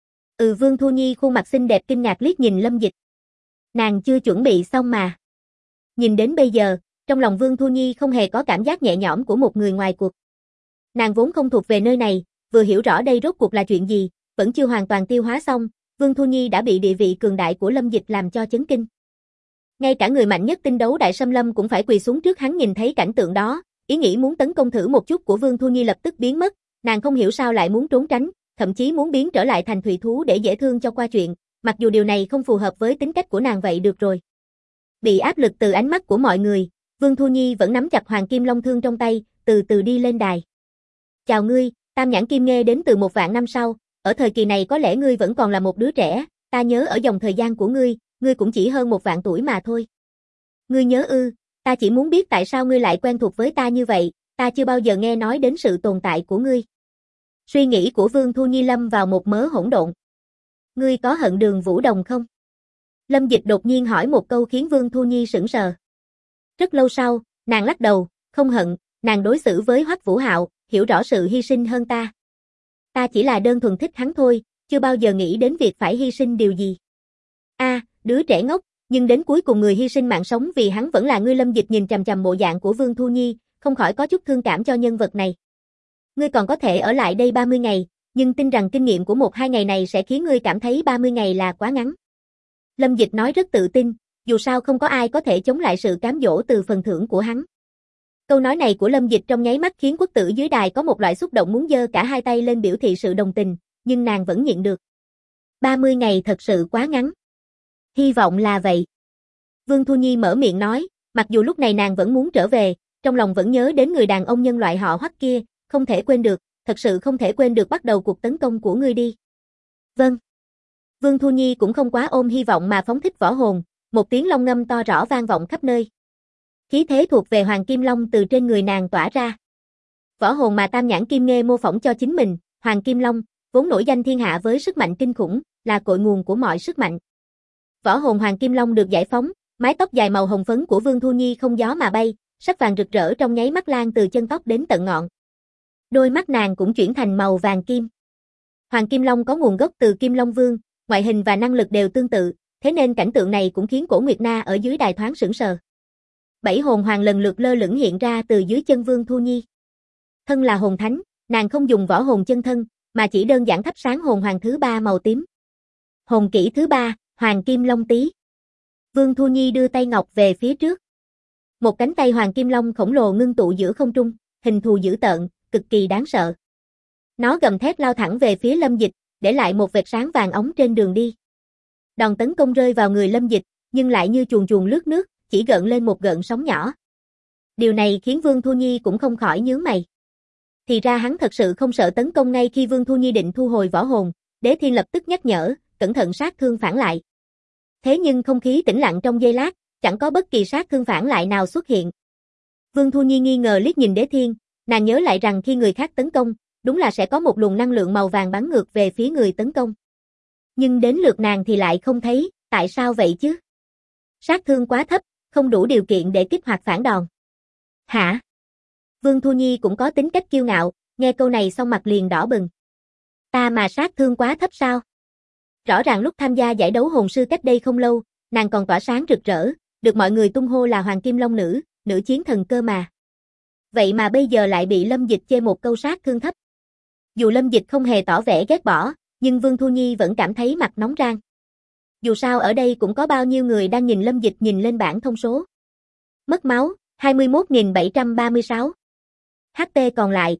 Vương Thu Nhi khuôn mặt xinh đẹp kinh ngạc liếc nhìn Lâm Dịch. Nàng chưa chuẩn bị xong mà. Nhìn đến bây giờ, trong lòng Vương Thu Nhi không hề có cảm giác nhẹ nhõm của một người ngoài cuộc. Nàng vốn không thuộc về nơi này, vừa hiểu rõ đây rốt cuộc là chuyện gì, vẫn chưa hoàn toàn tiêu hóa xong, Vương Thu Nhi đã bị địa vị cường đại của Lâm Dịch làm cho chấn kinh. Ngay cả người mạnh nhất tinh đấu đại xâm lâm cũng phải quỳ xuống trước hắn. Nhìn thấy cảnh tượng đó, ý nghĩ muốn tấn công thử một chút của Vương Thu Nhi lập tức biến mất, nàng không hiểu sao lại muốn trốn tránh, thậm chí muốn biến trở lại thành thủy thú để dễ thương cho qua chuyện, mặc dù điều này không phù hợp với tính cách của nàng. Vậy được rồi. Bị áp lực từ ánh mắt của mọi người, Vương Thu Nhi vẫn nắm chặt Hoàng Kim Long Thương trong tay, từ từ đi lên đài. Chào ngươi, Tam Nhãn Kim Nghê đến từ 1 vạn năm sau, ở thời kỳ này có lẽ ngươi vẫn còn là một đứa trẻ, ta nhớ ở dòng thời gian của ngươi cũng chỉ hơn 1 vạn tuổi mà thôi. Ngươi nhớ ư? Ta chỉ muốn biết tại sao ngươi lại quen thuộc với ta như vậy, ta chưa bao giờ nghe nói đến sự tồn tại của ngươi. Suy nghĩ của Vương Thu Nhi lâm vào một mớ hỗn độn. Ngươi có hận Đường Vũ Đồng không? Lâm Dịch đột nhiên hỏi một câu khiến Vương Thu Nhi sững sờ. Rất lâu sau, nàng lắc đầu, không hận, nàng đối xử với Hoắc Vũ Hạo, hiểu rõ sự hy sinh hơn ta. Ta chỉ là đơn thuần thích hắn thôi, chưa bao giờ nghĩ đến việc phải hy sinh điều gì. Đứa trẻ ngốc, nhưng đến cuối cùng người hy sinh mạng sống vì hắn vẫn là ngươi. Lâm Dịch nhìn chằm chằm bộ dạng của Vương Thu Nhi, không khỏi có chút thương cảm cho nhân vật này. Ngươi còn có thể ở lại đây 30 ngày, nhưng tin rằng kinh nghiệm của 1-2 ngày này sẽ khiến ngươi cảm thấy 30 ngày là quá ngắn. Lâm Dịch nói rất tự tin, dù sao không có ai có thể chống lại sự cám dỗ từ phần thưởng của hắn. Câu nói này của Lâm Dịch trong nháy mắt khiến quốc tử dưới đài có một loại xúc động muốn giơ cả hai tay lên biểu thị sự đồng tình, nhưng nàng vẫn nhịn được. 30 ngày thật sự quá ngắn. Hy vọng là vậy. Vương Thu Nhi mở miệng nói, mặc dù lúc này nàng vẫn muốn trở về, trong lòng vẫn nhớ đến người đàn ông nhân loại họ Hoắc kia, không thể quên được, thật sự không thể quên được bắt đầu cuộc tấn công của ngươi đi. Vâng. Vương Thu Nhi cũng không quá ôm hy vọng mà phóng thích võ hồn, một tiếng long ngâm to rõ vang vọng khắp nơi. Khí thế thuộc về Hoàng Kim Long từ trên người nàng tỏa ra. Võ hồn mà Tam Nhãn Kim Nghê mô phỏng cho chính mình, Hoàng Kim Long, vốn nổi danh thiên hạ với sức mạnh kinh khủng, là cội nguồn của mọi sức mạnh. Võ hồn Hoàng Kim Long được giải phóng, mái tóc dài màu hồng phấn của Vương Thu Nhi không gió mà bay, sắc vàng rực rỡ trong nháy mắt lan từ chân tóc đến tận ngọn. Đôi mắt nàng cũng chuyển thành màu vàng kim. Hoàng Kim Long có nguồn gốc từ Kim Long Vương, ngoại hình và năng lực đều tương tự, thế nên cảnh tượng này cũng khiến Cổ Nguyệt Na ở dưới đài thoáng sửng sờ. 7 hồn hoàng lần lượt lơ lửng hiện ra từ dưới chân Vương Thu Nhi. Thân là hồn thánh, nàng không dùng võ hồn chân thân, mà chỉ đơn giản thắp sáng hồn hoàng thứ 3 màu tím. Hồn kỹ thứ 3, Hoàng Kim Long Tý. Vương Thu Nhi đưa tay ngọc về phía trước. Một cánh tay Hoàng Kim Long khổng lồ ngưng tụ giữa không trung, hình thù dữ tợn, cực kỳ đáng sợ. Nó gầm thét lao thẳng về phía Lâm Dịch, để lại một vệt sáng vàng óng trên đường đi. Đòn tấn công rơi vào người Lâm Dịch, nhưng lại như chuồn chuồn lướt nước, chỉ gợn lên một gợn sóng nhỏ. Điều này khiến Vương Thu Nhi cũng không khỏi nhướng mày. Thì ra hắn thật sự không sợ tấn công. Ngay khi Vương Thu Nhi định thu hồi võ hồn, Đế Thiên lập tức nhắc nhở, cẩn thận sát thương phản lại. Thế nhưng không khí tĩnh lặng trong giây lát, chẳng có bất kỳ sát thương phản lại nào xuất hiện. Vương Thu Nhi nghi ngờ liếc nhìn Đế Thiên, nàng nhớ lại rằng khi người khác tấn công, đúng là sẽ có một luồng năng lượng màu vàng bắn ngược về phía người tấn công. Nhưng đến lượt nàng thì lại không thấy, tại sao vậy chứ? Sát thương quá thấp, không đủ điều kiện để kích hoạt phản đòn. Hả? Vương Thu Nhi cũng có tính cách kiêu ngạo, nghe câu này xong mặt liền đỏ bừng. Ta mà sát thương quá thấp sao? Rõ ràng lúc tham gia giải đấu hồn sư cách đây không lâu, nàng còn tỏa sáng rực rỡ, được mọi người tung hô là Hoàng Kim Long nữ, nữ chiến thần cơ mà. Vậy mà bây giờ lại bị Lâm Dịch chê một câu sát thương thấp. Dù Lâm Dịch không hề tỏ vẻ ghét bỏ, nhưng Vương Thu Nhi vẫn cảm thấy mặt nóng rang. Dù sao ở đây cũng có bao nhiêu người đang nhìn Lâm Dịch nhìn lên bảng thông số. Mất máu, 21.736. HP còn lại,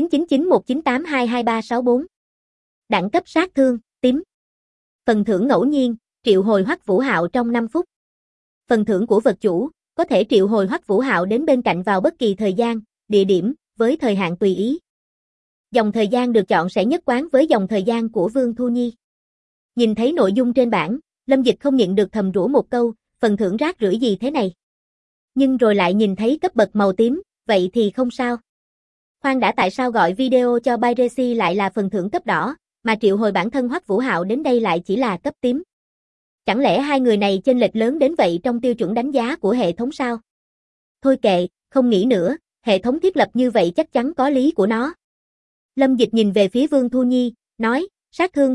899919822364. Đẳng cấp sát thương, tím. Phần thưởng ngẫu nhiên, triệu hồi Hoắc Vũ Hạo trong 5 phút. Phần thưởng của vật chủ, có thể triệu hồi Hoắc Vũ Hạo đến bên cạnh vào bất kỳ thời gian, địa điểm, với thời hạn tùy ý. Dòng thời gian được chọn sẽ nhất quán với dòng thời gian của Vương Thu Nhi. Nhìn thấy nội dung trên bảng, Lâm Dịch không nhịn được thầm rủa một câu, phần thưởng rác rưởi gì thế này. Nhưng rồi lại nhìn thấy cấp bậc màu tím, vậy thì không sao. Khoan đã, tại sao gọi video cho Piracy lại là phần thưởng cấp đỏ, mà triệu hồi bản thân Hoắc Vũ Hạo đến đây lại chỉ là cấp tím? Chẳng lẽ hai người này chênh lệch lớn đến vậy trong tiêu chuẩn đánh giá của hệ thống sao? Thôi kệ, không nghĩ nữa, hệ thống thiết lập như vậy chắc chắn có lý của nó. Lâm Dịch nhìn về phía Vương Thu Nhi, nói, sát thương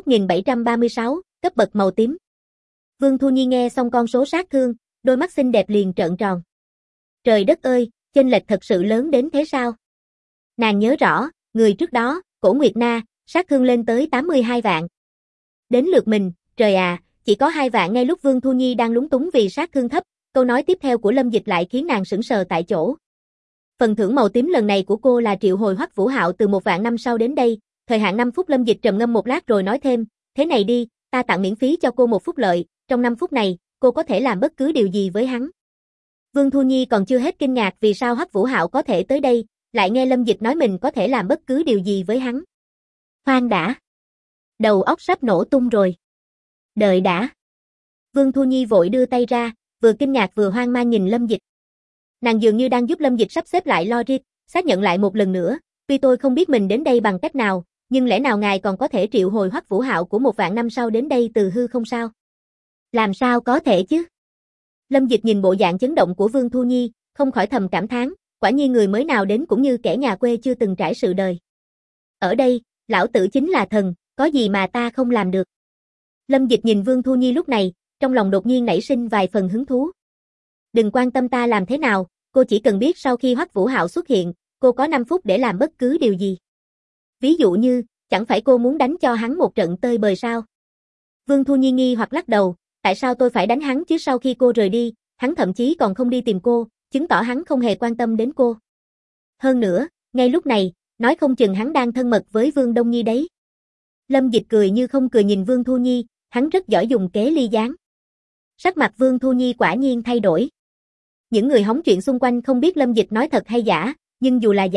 21.736, cấp bậc màu tím. Vương Thu Nhi nghe xong con số sát thương, đôi mắt xinh đẹp liền trợn tròn. Trời đất ơi, chênh lệch thật sự lớn đến thế sao? Nàng nhớ rõ, người trước đó, Cổ Nguyệt Na, sát thương lên tới 82 vạn. Đến lượt mình, trời à, chỉ có 2 vạn. Ngay lúc Vương Thu Nhi đang lúng túng vì sát thương thấp, câu nói tiếp theo của Lâm Dịch lại khiến nàng sững sờ tại chỗ. Phần thưởng màu tím lần này của cô là triệu hồi Hoắc Vũ Hạo từ 1 vạn năm sau đến đây, thời hạn 5 phút. Lâm Dịch trầm ngâm một lát rồi nói thêm, thế này đi, ta tặng miễn phí cho cô 1 phút lợi, trong 5 phút này, cô có thể làm bất cứ điều gì với hắn. Vương Thu Nhi còn chưa hết kinh ngạc vì sao Hoắc Vũ Hạo có thể tới đây, lại nghe Lâm Dịch nói mình có thể làm bất cứ điều gì với hắn. Khoan đã. Đầu óc sắp nổ tung rồi. Đợi đã. Vương Thu Nhi vội đưa tay ra, vừa kinh ngạc vừa hoang mang nhìn Lâm Dịch. Nàng dường như đang giúp Lâm Dịch sắp xếp lại logic, xác nhận lại một lần nữa, tuy tôi không biết mình đến đây bằng cách nào, nhưng lẽ nào ngài còn có thể triệu hồi Hoắc Vũ Hạo của 1 vạn năm sau đến đây từ hư không sao? Làm sao có thể chứ? Lâm Dịch nhìn bộ dạng chấn động của Vương Thu Nhi, không khỏi thầm cảm thán, quả nhiên người mới nào đến cũng như kẻ nhà quê chưa từng trải sự đời. Ở đây, lão tử chính là thần, có gì mà ta không làm được. Lâm Dịch nhìn Vương Thu Nhi lúc này, trong lòng đột nhiên nảy sinh vài phần hứng thú. Đừng quan tâm ta làm thế nào, cô chỉ cần biết sau khi Hoắc Vũ Hạo xuất hiện, cô có 5 phút để làm bất cứ điều gì. Ví dụ như, chẳng phải cô muốn đánh cho hắn một trận tơi bời sao? Vương Thu Nhi nghi hoặc lắc đầu, tại sao tôi phải đánh hắn chứ? Sau khi cô rời đi, hắn thậm chí còn không đi tìm cô, chứng tỏ hắn không hề quan tâm đến cô. Hơn nữa, ngay lúc này, nói không chừng hắn đang thân mật với Vương Đông Nhi đấy. Lâm Dịch cười như không cười nhìn Vương Thu Nhi, hắn rất giỏi dùng kế ly gián. Sắc mặt Vương Thu Nhi quả nhiên thay đổi. Những người hóng chuyện xung quanh không biết Lâm Dịch nói thật hay giả, nhưng dù là giả,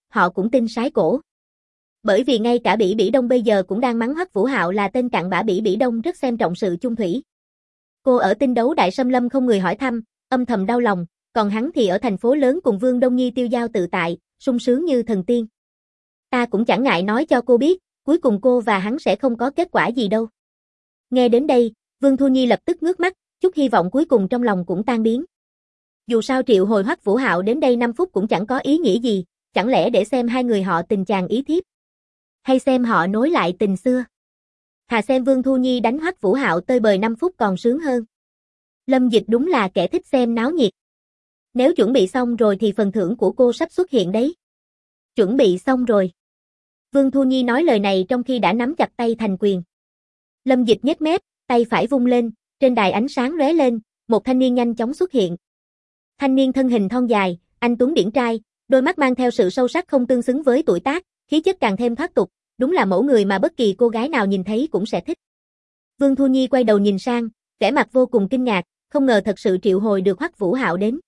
họ cũng tin sái cổ. Bởi vì ngay cả Bỉ Bỉ Đông bây giờ cũng đang mắng Hoắc Vũ Hạo là tên cặn bã. Bỉ Bỉ Đông rất xem trọng sự chung thủy. Cô ở Tinh Đấu Đại Xâm Lâm không người hỏi thăm, âm thầm đau lòng, còn hắn thì ở thành phố lớn cùng Vương Đông Nhi tiêu dao tự tại, sung sướng như thần tiên. Ta cũng chẳng ngại nói cho cô biết, cuối cùng cô và hắn sẽ không có kết quả gì đâu. Nghe đến đây, Vương Thu Nhi lập tức ngước mắt, chút hy vọng cuối cùng trong lòng cũng tan biến. Dù sao triệu hồi Hoắc Vũ Hạo đến đây 5 phút cũng chẳng có ý nghĩa gì, chẳng lẽ để xem hai người họ tình chàng ý thiếp, hay xem họ nối lại tình xưa. Thà xem Vương Thu Nhi đánh Hoắc Vũ Hạo tơi bời 5 phút còn sướng hơn. Lâm Dịch đúng là kẻ thích xem náo nhiệt. Nếu chuẩn bị xong rồi thì phần thưởng của cô sắp xuất hiện đấy. Chuẩn bị xong rồi. Vương Thu Nhi nói lời này trong khi đã nắm chặt tay thành quyền. Lâm Dịch nhếch mép, tay phải vung lên, trên đài ánh sáng lóe lên, một thanh niên nhanh chóng xuất hiện. Thanh niên thân hình thon dài, anh tuấn điển trai, đôi mắt mang theo sự sâu sắc không tương xứng với tuổi tác, khí chất càng thêm thoát tục, đúng là mẫu người mà bất kỳ cô gái nào nhìn thấy cũng sẽ thích. Vương Thu Nhi quay đầu nhìn sang, vẻ mặt vô cùng kinh ngạc, không ngờ thật sự triệu hồi được Hoắc Vũ Hạo đến.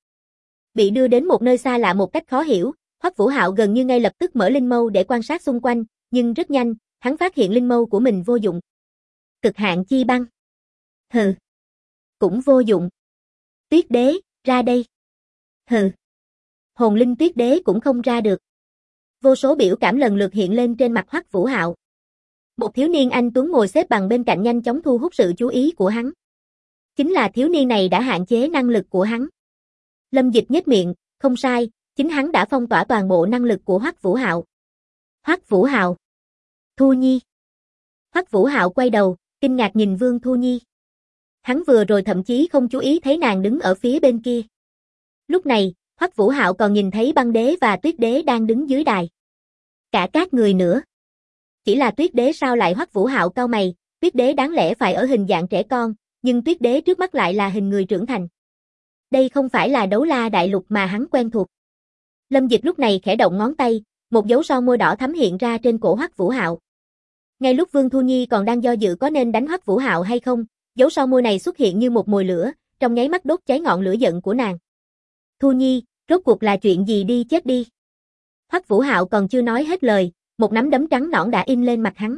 Bị đưa đến một nơi xa lạ một cách khó hiểu, Hoắc Vũ Hạo gần như ngay lập tức mở linh mâu để quan sát xung quanh, nhưng rất nhanh, hắn phát hiện linh mâu của mình vô dụng. Cực hạn chi băng. Hừ. Cũng vô dụng. Tuyết đế, ra đây. Hừ. Hồn linh tuyết đế cũng không ra được. Vô số biểu cảm lần lượt hiện lên trên mặt Hoắc Vũ Hạo. Một thiếu niên anh tuấn ngồi xếp bằng bên cạnh nhanh chóng thu hút sự chú ý của hắn. Chính là thiếu niên này đã hạn chế năng lực của hắn. Lâm Dịch nhếch miệng, không sai, chính hắn đã phong tỏa toàn bộ năng lực của Hoắc Vũ Hạo. Hoắc Vũ Hạo. Thu Nhi. Hoắc Vũ Hạo quay đầu, kinh ngạc nhìn Vương Thu Nhi. Hắn vừa rồi thậm chí không chú ý thấy nàng đứng ở phía bên kia. Lúc này, Hoắc Vũ Hạo còn nhìn thấy băng đế và tuyết đế đang đứng dưới đài. Cả các người nữa. Chỉ là tuyết đế sao lại? Hoắc Vũ Hạo cau mày, tuyết đế đáng lẽ phải ở hình dạng trẻ con, nhưng tuyết đế trước mắt lại là hình người trưởng thành. Đây không phải là Đấu La Đại Lục mà hắn quen thuộc. Lâm Dịch lúc này khẽ động ngón tay, một dấu son môi đỏ thắm hiện ra trên cổ Hoắc Vũ Hạo. Ngay lúc Vương Thu Nhi còn đang do dự có nên đánh Hoắc Vũ Hạo hay không, dấu son môi này xuất hiện như một mồi lửa, trong nháy mắt đốt cháy ngọn lửa giận của nàng. Thu Nhi, rốt cuộc là chuyện gì? Đi chết đi. Hoắc Vũ Hạo còn chưa nói hết lời, một nắm đấm trắng nõn đã in lên mặt hắn.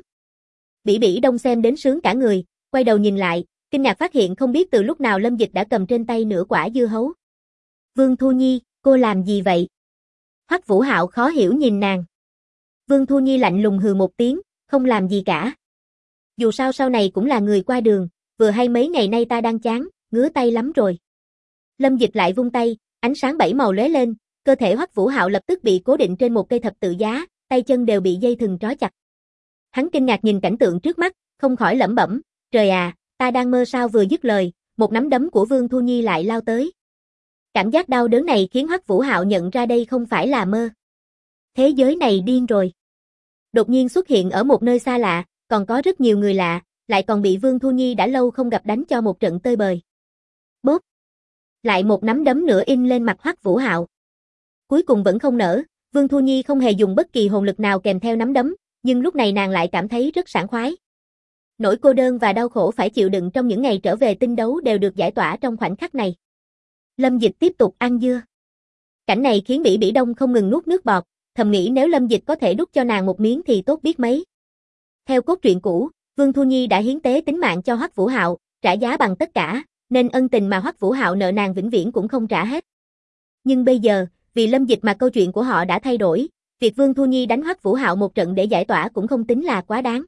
Bỉ Bỉ Đông xem đến sướng cả người, quay đầu nhìn lại, kinh ngạc phát hiện không biết từ lúc nào Lâm Dịch đã cầm trên tay nửa quả dưa hấu. Vương Thu Nhi, cô làm gì vậy? Hoắc Vũ Hạo khó hiểu nhìn nàng. Vương Thu Nhi lạnh lùng hừ một tiếng, không làm gì cả. Dù sao sau này cũng là người qua đường, vừa hay mấy ngày nay ta đang chán, ngứa tay lắm rồi. Lâm Dịch lại vung tay, ánh sáng bảy màu lóe lên, cơ thể Hoắc Vũ Hạo lập tức bị cố định trên một cây thập tự giá, tay chân đều bị dây thừng trói chặt. Hắn kinh ngạc nhìn cảnh tượng trước mắt, không khỏi lẩm bẩm, trời à, ta đang mơ sao? Vừa dứt lời, một nắm đấm của Vương Thu Nhi lại lao tới. Cảm giác đau đớn này khiến Hoắc Vũ Hạo nhận ra đây không phải là mơ. Thế giới này điên rồi. Đột nhiên xuất hiện ở một nơi xa lạ, còn có rất nhiều người lạ, lại còn bị Vương Thu Nhi đã lâu không gặp đánh cho một trận tơi bời. Bốp. Lại một nắm đấm nữa in lên mặt Hoắc Vũ Hạo. Cuối cùng vẫn không nở, Vương Thu Nhi không hề dùng bất kỳ hồn lực nào kèm theo nắm đấm, nhưng lúc này nàng lại cảm thấy rất sảng khoái. Nỗi cô đơn và đau khổ phải chịu đựng trong những ngày trở về tinh đấu đều được giải tỏa trong khoảnh khắc này. Lâm Dịch tiếp tục ăn dưa. Cảnh này khiến Bỉ Bỉ Đông không ngừng nuốt nước bọt, thầm nghĩ nếu Lâm Dịch có thể đút cho nàng một miếng thì tốt biết mấy. Theo cốt truyện cũ, Vương Thu Nhi đã hiến tế tính mạng cho Hoắc Vũ Hạo, trả giá bằng tất cả, nên ân tình mà Hoắc Vũ Hạo nợ nàng vĩnh viễn cũng không trả hết. Nhưng bây giờ, vì Lâm Dịch mà câu chuyện của họ đã thay đổi, việc Vương Thu Nhi đánh Hoắc Vũ Hạo một trận để giải tỏa cũng không tính là quá đáng.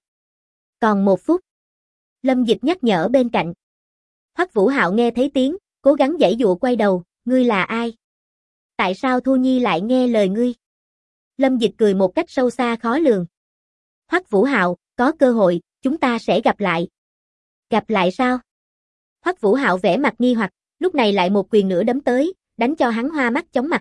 Còn 1 phút. Lâm Dịch nhắc nhở bên cạnh. Hoắc Vũ Hạo nghe thấy tiếng, cố gắng giãy giụa quay đầu, ngươi là ai? Tại sao Thu Nhi lại nghe lời ngươi? Lâm Dịch cười một cách sâu xa khó lường. Hoắc Vũ Hạo, có cơ hội, chúng ta sẽ gặp lại. Gặp lại sao? Hoắc Vũ Hạo vẻ mặt nghi hoặc, lúc này lại một quyền nữa đấm tới, đánh cho hắn hoa mắt chóng mặt.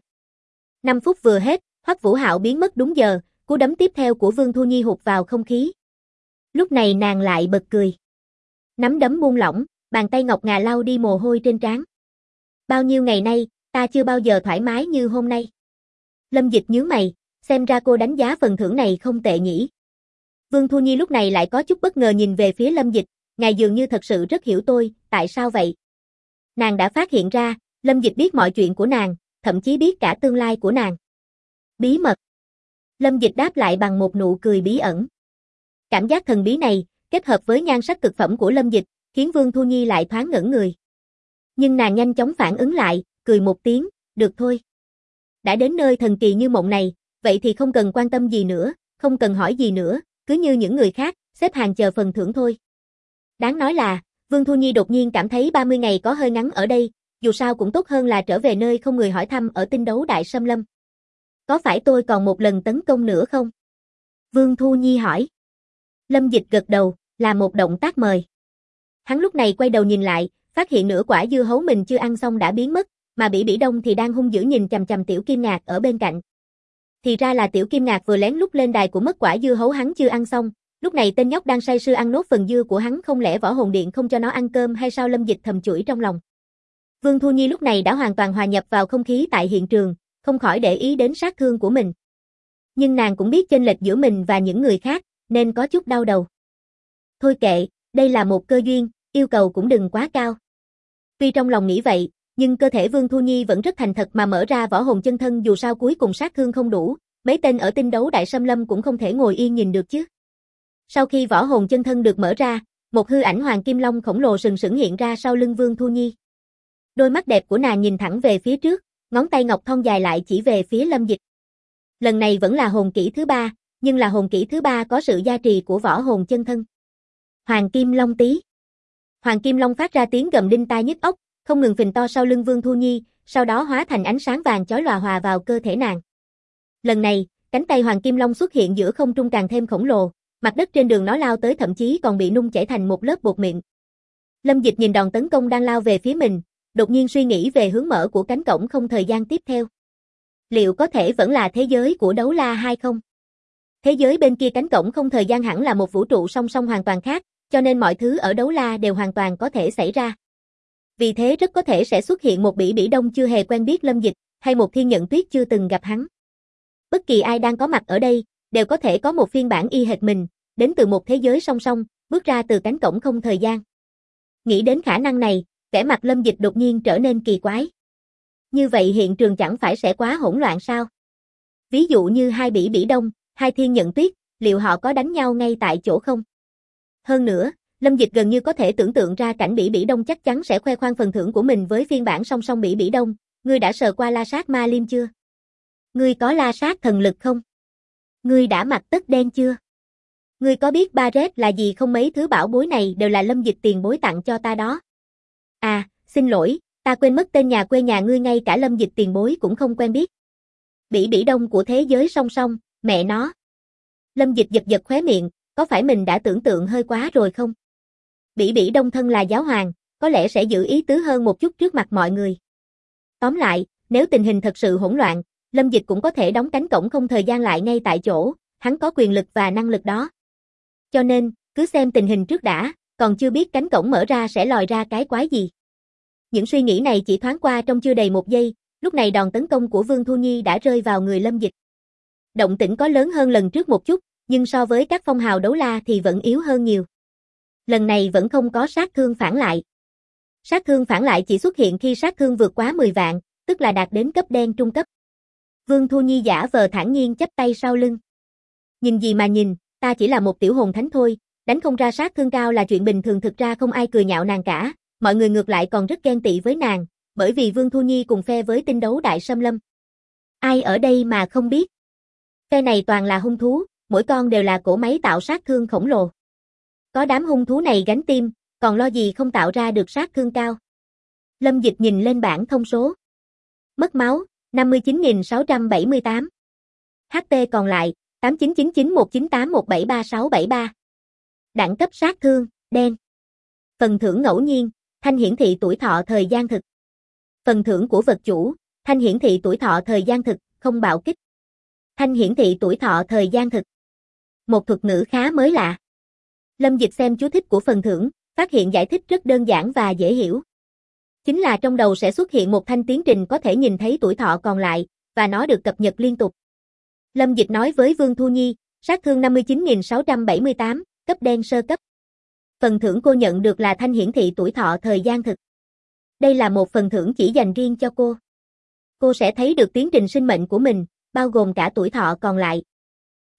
5 phút vừa hết, Hoắc Vũ Hạo biến mất đúng giờ, cú đấm tiếp theo của Vương Thu Nhi hụt vào không khí. Lúc này nàng lại bật cười. Nắm đấm buông lỏng, bàn tay ngọc ngà lau đi mồ hôi trên trán. Bao nhiêu ngày nay, ta chưa bao giờ thoải mái như hôm nay. Lâm Dịch nhướng mày, xem ra cô đánh giá phần thưởng này không tệ nhỉ. Vương Thu Nhi lúc này lại có chút bất ngờ nhìn về phía Lâm Dịch, ngài dường như thật sự rất hiểu tôi, tại sao vậy? Nàng đã phát hiện ra, Lâm Dịch biết mọi chuyện của nàng, thậm chí biết cả tương lai của nàng. Bí mật. Lâm Dịch đáp lại bằng một nụ cười bí ẩn. Cảm giác thần bí này, kết hợp với nhan sắc cực phẩm của Lâm Dịch, khiến Vương Thu Nhi lại thoáng ngẩn người. Nhưng nàng nhanh chóng phản ứng lại, cười một tiếng, được thôi. Đã đến nơi thần kỳ như mộng này, vậy thì không cần quan tâm gì nữa, không cần hỏi gì nữa, cứ như những người khác, xếp hàng chờ phần thưởng thôi. Đáng nói là, Vương Thu Nhi đột nhiên cảm thấy 30 ngày có hơi ngắn ở đây, dù sao cũng tốt hơn là trở về nơi không người hỏi thăm ở Tinh Đấu Đại Xâm Lâm. Có phải tôi còn một lần tấn công nữa không? Vương Thu Nhi hỏi. Lâm Dịch gật đầu, là một động tác mời. Hắn lúc này quay đầu nhìn lại, phát hiện nửa quả dưa hấu mình chưa ăn xong đã biến mất, mà Bỉ Bỉ Đông thì đang hung dữ nhìn chằm chằm Tiểu Kim Ngạc ở bên cạnh. Thì ra là Tiểu Kim Ngạc vừa lén lút lên đài của mất quả dưa hấu hắn chưa ăn xong, lúc này tên nhóc đang say sưa ăn nốt phần dưa của hắn, không lẽ Võ Hồn Điện không cho nó ăn cơm hay sao? Lâm Dịch thầm chửi trong lòng. Vương Thu Nhi lúc này đã hoàn toàn hòa nhập vào không khí tại hiện trường, không khỏi để ý đến sát thương của mình. Nhưng nàng cũng biết chênh lệch giữa mình và những người khác, nên có chút đau đầu. Thôi kệ, đây là một cơ duyên, yêu cầu cũng đừng quá cao. Tuy trong lòng nghĩ vậy, nhưng cơ thể Vương Thu Nhi vẫn rất thành thật mà mở ra võ hồn chân thân, dù sao cuối cùng sát thương không đủ, mấy tên ở Tinh Đấu Đại Xâm Lâm cũng không thể ngồi yên nhìn được chứ. Sau khi võ hồn chân thân được mở ra, một hư ảnh Hoàng Kim Long khổng lồ sừng sững hiện ra sau lưng Vương Thu Nhi. Đôi mắt đẹp của nàng nhìn thẳng về phía trước, ngón tay ngọc thon dài lại chỉ về phía Lâm Dịch. Lần này vẫn là hồn kỹ thứ 3, nhưng là hồn kỹ thứ 3 có sự gia trì của võ hồn chân thân. Hoàng Kim Long tí. Hoàng Kim Long phát ra tiếng gầm đinh tai nhức óc, không ngừng phình to sau lưng Vương Thu Nhi, sau đó hóa thành ánh sáng vàng chói lòa hòa vào cơ thể nàng. Lần này, cánh tay Hoàng Kim Long xuất hiện giữa không trung càng thêm khổng lồ, mặt đất trên đường nó lao tới thậm chí còn bị nung chảy thành một lớp bột mịn. Lâm Dịch nhìn đòn tấn công đang lao về phía mình, đột nhiên suy nghĩ về hướng mở của cánh cổng không thời gian tiếp theo. Liệu có thể vẫn là thế giới của Đấu La hay không? Thế giới bên kia cánh cổng không thời gian hẳn là một vũ trụ song song hoàn toàn khác, cho nên mọi thứ ở Đấu La đều hoàn toàn có thể xảy ra. Vì thế rất có thể sẽ xuất hiện một Bỉ Bỉ Đông chưa hề quen biết Lâm Dịch, hay một Thiên Nhận Tuyết chưa từng gặp hắn. Bất kỳ ai đang có mặt ở đây, đều có thể có một phiên bản y hệt mình, đến từ một thế giới song song, bước ra từ cánh cổng không thời gian. Nghĩ đến khả năng này, vẻ mặt Lâm Dịch đột nhiên trở nên kỳ quái. Như vậy hiện trường chẳng phải sẽ quá hỗn loạn sao? Ví dụ như hai Bỉ Bỉ Đông, hai Thiên Nhận Tuyết, liệu họ có đánh nhau ngay tại chỗ không? Hơn nữa, Lâm Dịch gần như có thể tưởng tượng ra cảnh Bỉ Bỉ Đông chắc chắn sẽ khoe khoang phần thưởng của mình với phiên bản song song Bỉ Bỉ Đông. Ngươi đã sờ qua la sát ma liêm chưa? Ngươi có la sát thần lực không? Ngươi đã mặc tất đen chưa? Ngươi có biết ba rết là gì không? Mấy thứ bảo bối này đều là Lâm Dịch tiền bối tặng cho ta đó. À, xin lỗi, ta quên mất tên nhà quê nhà ngươi, ngay cả Lâm Dịch tiền bối cũng không quen biết. Bỉ Bỉ Đông của thế giới song song, mẹ nó. Lâm Dịch giật giật khóe miệng, có phải mình đã tưởng tượng hơi quá rồi không? Bỉ Bỉ Đông thân là giáo hoàng, có lẽ sẽ giữ ý tứ hơn một chút trước mặt mọi người. Tóm lại, nếu tình hình thật sự hỗn loạn, Lâm Dịch cũng có thể đóng cánh cổng không thời gian lại ngay tại chỗ, hắn có quyền lực và năng lực đó. Cho nên, cứ xem tình hình trước đã, còn chưa biết cánh cổng mở ra sẽ lòi ra cái quái gì. Những suy nghĩ này chỉ thoáng qua trong chưa đầy một giây, lúc này đòn tấn công của Vương Thu Nhi đã rơi vào người Lâm Dịch. Động tĩnh có lớn hơn lần trước một chút, nhưng so với các phong hào đấu la thì vẫn yếu hơn nhiều. Lần này vẫn không có sát thương phản lại. Sát thương phản lại chỉ xuất hiện khi sát thương vượt quá 10 vạn, tức là đạt đến cấp đen trung cấp. Vương Thu Nhi giả vờ thản nhiên chắp tay sau lưng. Nhìn gì mà nhìn, ta chỉ là một tiểu hồn thánh thôi, đánh không ra sát thương cao là chuyện bình thường. Thực ra không ai cười nhạo nàng cả, mọi người ngược lại còn rất ghen tị với nàng, bởi vì Vương Thu Nhi cùng phe với Tinh Đấu Đại Xâm Lâm. Ai ở đây mà không biết? Phe này toàn là hung thú, mỗi con đều là cỗ máy tạo sát thương khổng lồ. Có đám hung thú này gánh tim, còn lo gì không tạo ra được sát thương cao. Lâm Dịch nhìn lên bảng thông số. Mất máu, 59.678. HP còn lại, 89991981737673. Đẳng cấp sát thương, đen. Phần thưởng ngẫu nhiên, thanh hiển thị tuổi thọ thời gian thực. Phần thưởng của vật chủ, thanh hiển thị tuổi thọ thời gian thực, không bạo kích. Thanh hiển thị tuổi thọ thời gian thực. Một thuật ngữ khá mới lạ. Lâm Dịch xem chú thích của phần thưởng, phát hiện giải thích rất đơn giản và dễ hiểu. Chính là trong đầu sẽ xuất hiện một thanh tiến trình có thể nhìn thấy tuổi thọ còn lại, và nó được cập nhật liên tục. Lâm Dịch nói với Vương Thu Nhi, sát thương 59.678, cấp đen sơ cấp. Phần thưởng cô nhận được là thanh hiển thị tuổi thọ thời gian thực. Đây là một phần thưởng chỉ dành riêng cho cô. Cô sẽ thấy được tiến trình sinh mệnh của mình, bao gồm cả tuổi thọ còn lại.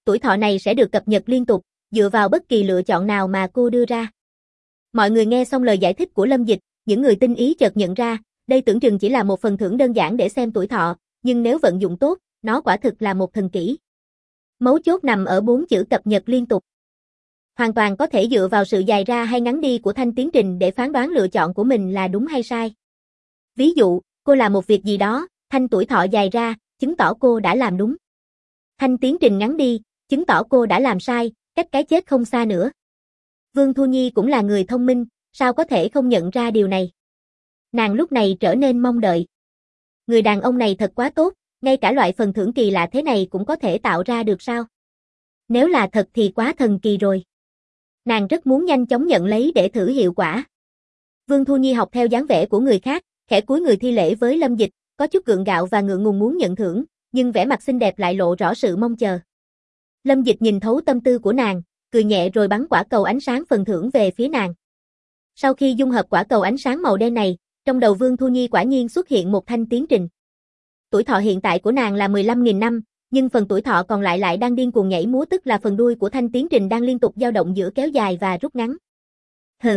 tuổi thọ này sẽ được cập nhật liên tục, dựa vào bất kỳ lựa chọn nào mà cô đưa ra. Mọi người nghe xong lời giải thích của Lâm Dịch, những người tinh ý chợt nhận ra, đây tưởng chừng chỉ là một phần thưởng đơn giản để xem tuổi thọ, nhưng nếu vận dụng tốt, nó quả thực là một thần kỹ. Mấu chốt nằm ở 4 chữ cập nhật liên tục. Hoàn toàn có thể dựa vào sự dài ra hay ngắn đi của thanh tiến trình để phán đoán lựa chọn của mình là đúng hay sai. Ví dụ, cô làm một việc gì đó, thanh tuổi thọ dài ra, chứng tỏ cô đã làm đúng. Thanh tiến trình ngắn đi, chứng tỏ cô đã làm sai, cách cái chết không xa nữa. Vương Thu Nhi cũng là người thông minh, sao có thể không nhận ra điều này. Nàng lúc này trở nên mong đợi. Người đàn ông này thật quá tốt, ngay cả loại phần thưởng kỳ lạ thế này cũng có thể tạo ra được sao? Nếu là thật thì quá thần kỳ rồi. Nàng rất muốn nhanh chóng nhận lấy để thử hiệu quả. Vương Thu Nhi học theo dáng vẻ của người khác, khẽ cúi người thi lễ với Lâm Dịch, có chút gượng gạo và ngượng ngùng muốn nhận thưởng, nhưng vẻ mặt xinh đẹp lại lộ rõ sự mong chờ. Lâm Dịch nhìn thấu tâm tư của nàng, cười nhẹ rồi bắn quả cầu ánh sáng phần thưởng về phía nàng. Sau khi dung hợp quả cầu ánh sáng màu đen này, trong đầu Vương Thu Nhi quả nhiên xuất hiện một thanh tiến trình. Tuổi thọ hiện tại của nàng là 15.000 năm, nhưng phần tuổi thọ còn lại đang điên cuồng nhảy múa, tức là phần đuôi của thanh tiến trình đang liên tục dao động giữa kéo dài và rút ngắn. Hừ.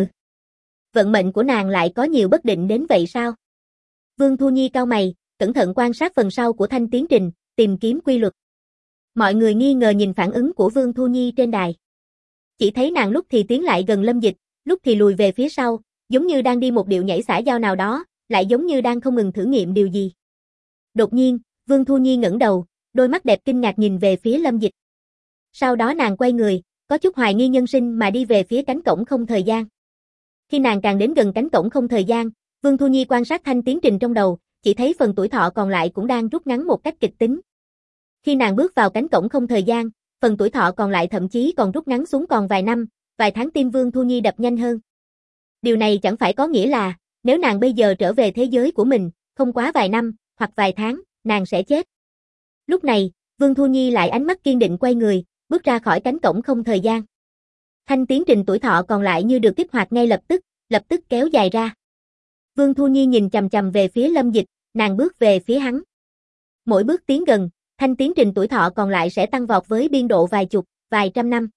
Vận mệnh của nàng lại có nhiều bất định đến vậy sao? Vương Thu Nhi cau mày, cẩn thận quan sát phần sau của thanh tiến trình, tìm kiếm quy luật. Mọi người nghi ngờ nhìn phản ứng của Vương Thu Nhi trên đài. Chỉ thấy nàng lúc thì tiến lại gần Lâm Dịch, lúc thì lùi về phía sau, giống như đang đi một điệu nhảy xã giao nào đó, lại giống như đang không ngừng thử nghiệm điều gì. Đột nhiên, Vương Thu Nhi ngẩng đầu, đôi mắt đẹp kinh ngạc nhìn về phía Lâm Dịch. Sau đó nàng quay người, có chút hoài nghi nhân sinh mà đi về phía cánh cổng không thời gian. Khi nàng càng đến gần cánh cổng không thời gian, Vương Thu Nhi quan sát thanh tiến trình trong đầu, chỉ thấy phần tuổi thọ còn lại cũng đang rút ngắn một cách kịch tính. Khi nàng bước vào cánh cổng không thời gian, phần tuổi thọ còn lại thậm chí còn rút ngắn xuống còn vài năm, vài tháng. Tim Vương Thu Nhi đập nhanh hơn. Điều này chẳng phải có nghĩa là, nếu nàng bây giờ trở về thế giới của mình, không quá vài năm, hoặc vài tháng, nàng sẽ chết. Lúc này, Vương Thu Nhi lại ánh mắt kiên định quay người, bước ra khỏi cánh cổng không thời gian. Thanh tiến trình tuổi thọ còn lại như được kích hoạt ngay lập tức kéo dài ra. Vương Thu Nhi nhìn chằm chằm về phía Lâm Dịch, nàng bước về phía hắn. Mỗi bước tiến gần, thanh tiến trình tuổi thọ còn lại sẽ tăng vọt với biên độ vài chục, vài trăm năm.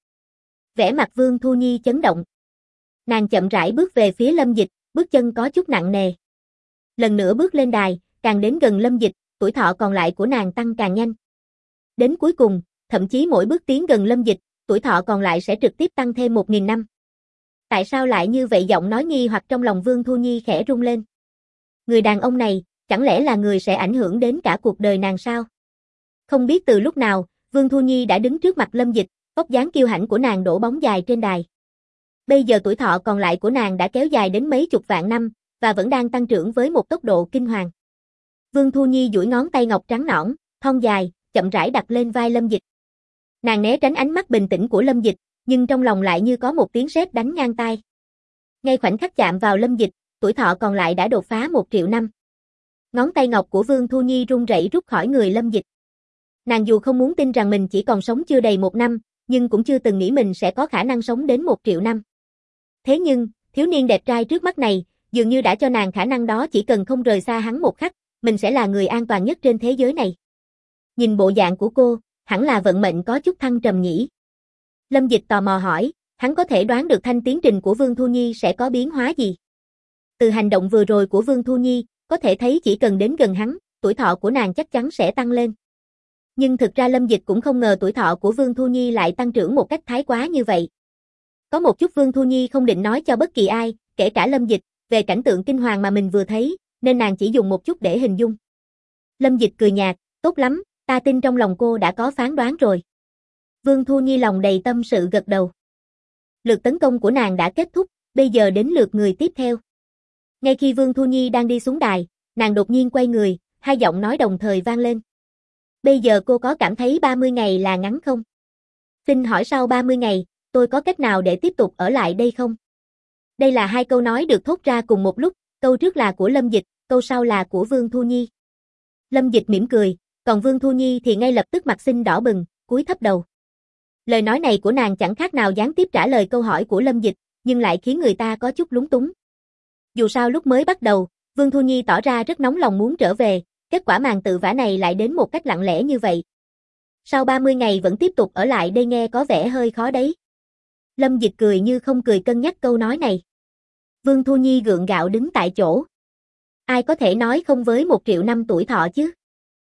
Vẻ mặt Vương Thu Nhi chấn động. Nàng chậm rãi bước về phía Lâm Dịch, bước chân có chút nặng nề. Lần nữa bước lên đài, càng đến gần Lâm Dịch, tuổi thọ còn lại của nàng tăng càng nhanh. Đến cuối cùng, thậm chí mỗi bước tiến gần Lâm Dịch, tuổi thọ còn lại sẽ trực tiếp tăng thêm 1.000 năm. Tại sao lại như vậy? Giọng nói nghi hoặc trong lòng Vương Thu Nhi khẽ rung lên. Người đàn ông này, chẳng lẽ là người sẽ ảnh hưởng đến cả cuộc đời nàng sao? Không biết từ lúc nào, Vương Thu Nhi đã đứng trước mặt Lâm Dịch, vóc dáng kiêu hãnh của nàng đổ bóng dài trên đài. Bây giờ tuổi thọ còn lại của nàng đã kéo dài đến mấy chục vạn năm, và vẫn đang tăng trưởng với một tốc độ kinh hoàng. Vương Thu Nhi duỗi ngón tay ngọc trắng nõn, thon dài, chậm rãi đặt lên vai Lâm Dịch. Nàng né tránh ánh mắt bình tĩnh của Lâm Dịch, nhưng trong lòng lại như có một tiếng sét đánh ngang tai. Ngay khoảnh khắc chạm vào Lâm Dịch, tuổi thọ còn lại đã đột phá 1 triệu năm. Ngón tay ngọc của Vương Thu Nhi run rẩy rút khỏi người Lâm Dịch. Nàng dù không muốn tin rằng mình chỉ còn sống chưa đầy 1 năm, nhưng cũng chưa từng nghĩ mình sẽ có khả năng sống đến 1 triệu năm. Thế nhưng, thiếu niên đẹp trai trước mắt này, dường như đã cho nàng khả năng đó, chỉ cần không rời xa hắn một khắc, mình sẽ là người an toàn nhất trên thế giới này. Nhìn bộ dạng của cô, hẳn là vận mệnh có chút thăng trầm nhỉ. Lâm Dịch tò mò hỏi, hắn có thể đoán được thanh tiến trình của Vương Thu Nhi sẽ có biến hóa gì. Từ hành động vừa rồi của Vương Thu Nhi, có thể thấy chỉ cần đến gần hắn, tuổi thọ của nàng chắc chắn sẽ tăng lên. Nhưng thực ra Lâm Dịch cũng không ngờ tuổi thọ của Vương Thu Nhi lại tăng trưởng một cách thái quá như vậy. Có một chút Vương Thu Nhi không định nói cho bất kỳ ai, kể cả Lâm Dịch, về cảnh tượng kinh hoàng mà mình vừa thấy, nên nàng chỉ dùng một chút để hình dung. Lâm Dịch cười nhạt, tốt lắm, ta tin trong lòng cô đã có phán đoán rồi. Vương Thu Nhi lòng đầy tâm sự gật đầu. Lượt tấn công của nàng đã kết thúc, bây giờ đến lượt người tiếp theo. Ngay khi Vương Thu Nhi đang đi xuống đài, nàng đột nhiên quay người, hai giọng nói đồng thời vang lên. Bây giờ cô có cảm thấy 30 ngày là ngắn không? Xin hỏi sau 30 ngày, tôi có cách nào để tiếp tục ở lại đây không? Đây là hai câu nói được thốt ra cùng một lúc, câu trước là của Lâm Dịch, câu sau là của Vương Thu Nhi. Lâm Dịch mỉm cười, còn Vương Thu Nhi thì ngay lập tức mặt xinh đỏ bừng, cúi thấp đầu. Lời nói này của nàng chẳng khác nào gián tiếp trả lời câu hỏi của Lâm Dịch, nhưng lại khiến người ta có chút lúng túng. Dù sao lúc mới bắt đầu, Vương Thu Nhi tỏ ra rất nóng lòng muốn trở về, kết quả màn tự vả này lại đến một cách lặng lẽ như vậy. Sau 30 ngày vẫn tiếp tục ở lại đây nghe có vẻ hơi khó đấy. Lâm Dịch cười như không cười cân nhắc câu nói này. Vương Thu Nhi gượng gạo đứng tại chỗ. Ai có thể nói không với 1 triệu năm tuổi thọ chứ?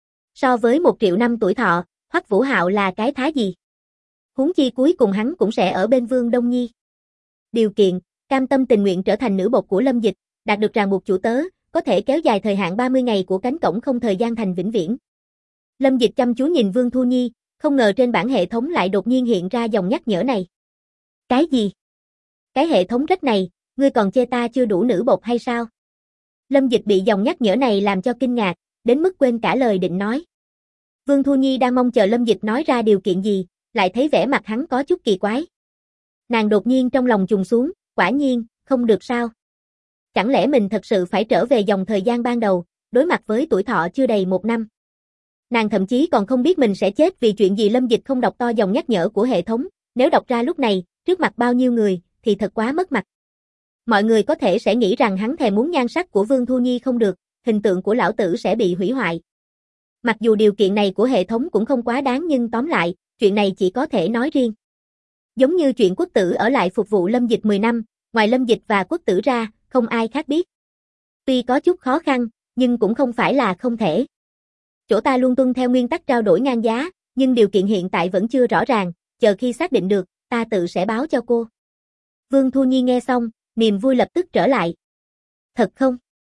So với 1 triệu năm tuổi thọ, Hoắc Vũ Hạo là cái thá gì? Huống chi cuối cùng hắn cũng sẽ ở bên Vương Đông Nhi. Điều kiện, cam tâm tình nguyện trở thành nữ bột của Lâm Dịch, đạt được ràng buộc chủ tớ, có thể kéo dài thời hạn 30 ngày của cánh cổng không thời gian thành vĩnh viễn. Lâm Dịch chăm chú nhìn Vương Thu Nhi, không ngờ trên bảng hệ thống lại đột nhiên hiện ra dòng nhắc nhở này. Cái gì? Cái hệ thống rách này, ngươi còn chê ta chưa đủ nữ bột hay sao? Lâm Dịch bị dòng nhắc nhở này làm cho kinh ngạc, đến mức quên cả lời định nói. Vương Thu Nhi đang mong chờ Lâm Dịch nói ra điều kiện gì, lại thấy vẻ mặt hắn có chút kỳ quái. Nàng đột nhiên trong lòng trùng xuống, quả nhiên, không được sao? Chẳng lẽ mình thật sự phải trở về dòng thời gian ban đầu, đối mặt với tuổi thọ chưa đầy 1 năm? Nàng thậm chí còn không biết mình sẽ chết vì chuyện gì. Lâm Dịch không đọc to dòng nhắc nhở của hệ thống, nếu đọc ra lúc này, trước mặt bao nhiêu người, thì thật quá mất mặt. Mọi người có thể sẽ nghĩ rằng hắn thèm muốn nhan sắc của Vương Thu Nhi không được, hình tượng của lão tử sẽ bị hủy hoại. Mặc dù điều kiện này của hệ thống cũng không quá đáng nhưng tóm lại, chuyện này chỉ có thể nói riêng. Giống như chuyện Quốc Tử ở lại phục vụ Lâm Dịch 10 năm, ngoài Lâm Dịch và Quốc Tử ra, không ai khác biết. Tuy có chút khó khăn, nhưng cũng không phải là không thể. Chỗ ta luôn tuân theo nguyên tắc trao đổi ngang giá, nhưng điều kiện hiện tại vẫn chưa rõ ràng, chờ khi xác định được, ta tự sẽ báo cho cô. Vương Thu Nhi nghe xong, niềm vui lập tức trở lại. Thật không?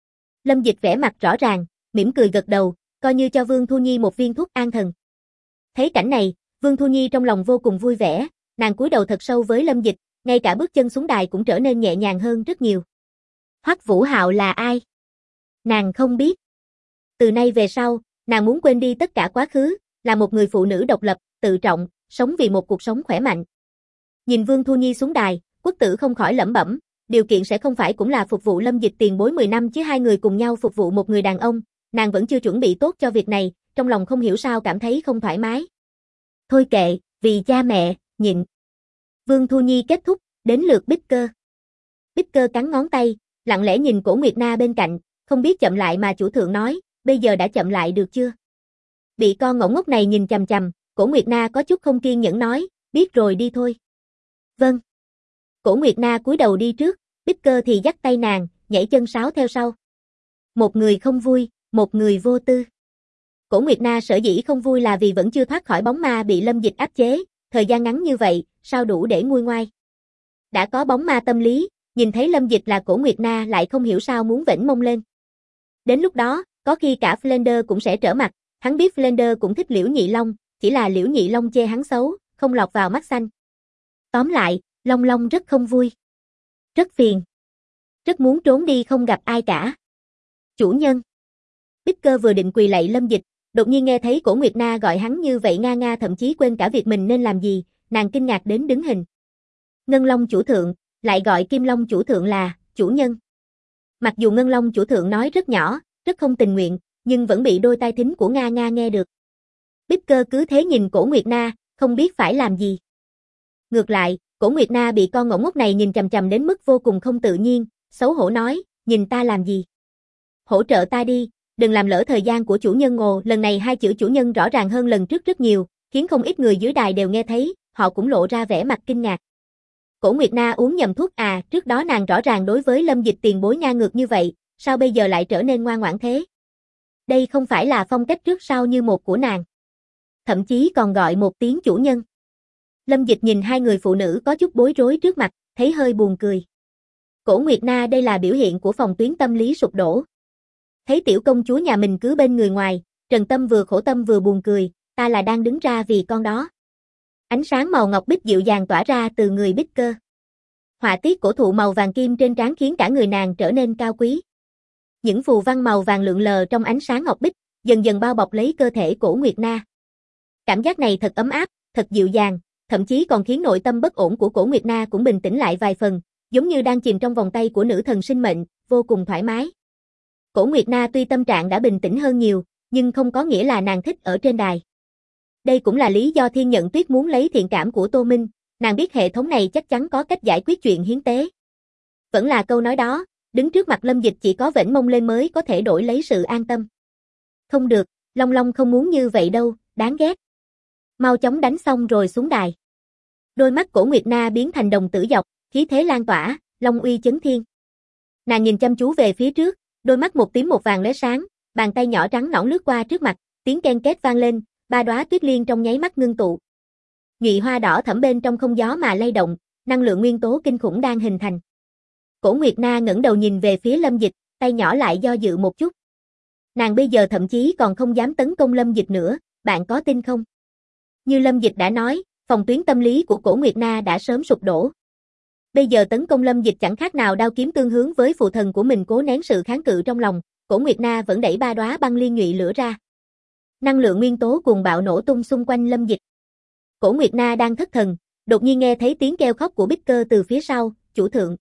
Lâm Dịch vẻ mặt rõ ràng, mỉm cười gật đầu, coi như cho Vương Thu Nhi một viên thuốc an thần. Thấy cảnh này, Vương Thu Nhi trong lòng vô cùng vui vẻ, nàng cúi đầu thật sâu với Lâm Dịch, ngay cả bước chân xuống đài cũng trở nên nhẹ nhàng hơn rất nhiều. Hoắc Vũ Hạo là ai? Nàng không biết. Từ nay về sau, nàng muốn quên đi tất cả quá khứ, là một người phụ nữ độc lập, tự trọng, sống vì một cuộc sống khỏe mạnh. Nhìn Vương Thu Nhi xuống đài, Quốc Tử không khỏi lẩm bẩm, điều kiện sẽ không phải cũng là phục vụ Lâm Dịch tiền bối 10 năm chứ, hai người cùng nhau phục vụ một người đàn ông, nàng vẫn chưa chuẩn bị tốt cho việc này, trong lòng không hiểu sao cảm thấy không thoải mái. Thôi kệ, vì cha mẹ, nhịn. Vương Thu Nhi kết thúc, đến lượt Bích Cơ. Bích Cơ cắn ngón tay, lặng lẽ nhìn Cổ Nguyệt Na bên cạnh, không biết chậm lại mà chủ thượng nói, bây giờ đã chậm lại được chưa? Bị con ngỗng ngốc này nhìn chằm chằm, Cổ Nguyệt Na có chút không kiên nhẫn nói, biết rồi đi thôi. Vâng. Cổ Nguyệt Na cúi đầu đi trước, Bích Cơ thì dắt tay nàng, nhảy chân sáo theo sau. Một người không vui, một người vô tư. Cổ Nguyệt Na sở dĩ không vui là vì vẫn chưa thoát khỏi bóng ma bị Lâm Dịch áp chế, thời gian ngắn như vậy, sao đủ để nguôi ngoai. Đã có bóng ma tâm lý, nhìn thấy Lâm Dịch là Cổ Nguyệt Na lại không hiểu sao muốn vểnh mông lên. Đến lúc đó, có khi cả Flander cũng sẽ trở mặt, hắn biết Flander cũng thích Liễu Nhị Long, chỉ là Liễu Nhị Long chê hắn xấu, không lọt vào mắt xanh. Tóm lại, Long Long rất không vui. Rất phiền. Rất muốn trốn đi không gặp ai cả. Chủ nhân. Bích Cơ vừa định quỳ lạy Lâm Dịch, đột nhiên nghe thấy Cổ Nguyệt Na gọi hắn như vậy nga nga, thậm chí quên cả việc mình nên làm gì, nàng kinh ngạc đến đứng hình. Ngân Long chủ thượng, lại gọi Kim Long chủ thượng là chủ nhân. Mặc dù Ngân Long chủ thượng nói rất nhỏ, rất không tình nguyện, nhưng vẫn bị đôi tai thính của nga nga nghe được. Bích Cơ cứ thế nhìn Cổ Nguyệt Na, không biết phải làm gì. Ngược lại, Cổ Nguyệt Na bị con ngỗng ngốc này nhìn chằm chằm đến mức vô cùng không tự nhiên, xấu hổ nói, nhìn ta làm gì? Hỗ trợ ta đi, đừng làm lỡ thời gian của chủ nhân. Ồ, lần này hai chữ chủ nhân rõ ràng hơn lần trước rất nhiều, khiến không ít người dưới đài đều nghe thấy, họ cũng lộ ra vẻ mặt kinh ngạc. Cổ Nguyệt Na uống nhầm thuốc à, trước đó nàng rõ ràng đối với Lâm Dịch tiền bối ngang ngược như vậy, sao bây giờ lại trở nên ngoan ngoãn thế? Đây không phải là phong cách trước sau như một của nàng. Thậm chí còn gọi một tiếng chủ nhân. Lâm Dịch nhìn hai người phụ nữ có chút bối rối trước mặt, thấy hơi buồn cười. Cổ Nguyệt Na đây là biểu hiện của phòng tuyến tâm lý sụp đổ. Thấy tiểu công chúa nhà mình cứ bên người ngoài, Trần Tâm vừa khổ tâm vừa buồn cười, ta là đang đứng ra vì con đó. Ánh sáng màu ngọc bích dịu dàng tỏa ra từ người Bích Cơ. Họa tiết cổ thụ màu vàng kim trên trán khiến cả người nàng trở nên cao quý. Những phù văn màu vàng lượn lờ trong ánh sáng ngọc bích, dần dần bao bọc lấy cơ thể Cổ Nguyệt Na. Cảm giác này thật ấm áp, thật dịu dàng, thậm chí còn khiến nội tâm bất ổn của Cổ Nguyệt Na cũng bình tĩnh lại vài phần, giống như đang chìm trong vòng tay của nữ thần sinh mệnh, vô cùng thoải mái. Cổ Nguyệt Na tuy tâm trạng đã bình tĩnh hơn nhiều, nhưng không có nghĩa là nàng thích ở trên đài. Đây cũng là lý do Thiên Nhận Tuyết muốn lấy thiện cảm của Tô Minh, nàng biết hệ thống này chắc chắn có cách giải quyết chuyện hiến tế. Vẫn là câu nói đó, đứng trước mặt Lâm Dịch chỉ có vểnh mông lên mới có thể đổi lấy sự an tâm. Không được, Long Long không muốn như vậy đâu, đáng ghét. Mau chóng đánh xong rồi xuống đài. Đôi mắt Cổ Nguyệt Na biến thành đồng tử dọc, khí thế lan tỏa, long uy chấn thiên. Nàng nhìn chăm chú về phía trước, đôi mắt một tím một vàng lóe sáng, bàn tay nhỏ trắng nõn lướt qua trước mặt, tiếng ken két vang lên, 3 đóa tuyết liên trong nháy mắt ngưng tụ. Nhụy hoa đỏ thẫm bên trong không gió mà lay động, năng lượng nguyên tố kinh khủng đang hình thành. Cổ Nguyệt Na ngẩng đầu nhìn về phía Lâm Dịch, tay nhỏ lại do dự một chút. Nàng bây giờ thậm chí còn không dám tấn công Lâm Dịch nữa, bạn có tin không? Như Lâm Dịch đã nói, phòng tuyến tâm lý của Cổ Nguyệt Na đã sớm sụp đổ. Bây giờ tấn công Lâm Dịch chẳng khác nào đao kiếm tương hướng với phụ thần của mình, cố nén sự kháng cự trong lòng, Cổ Nguyệt Na vẫn đẩy 3 đóa băng liên nhụy lửa ra. Năng lượng nguyên tố cuồng bạo nổ tung xung quanh Lâm Dịch. Cổ Nguyệt Na đang thất thần, đột nhiên nghe thấy tiếng kêu khóc của Bích Cơ từ phía sau, "Chủ thượng,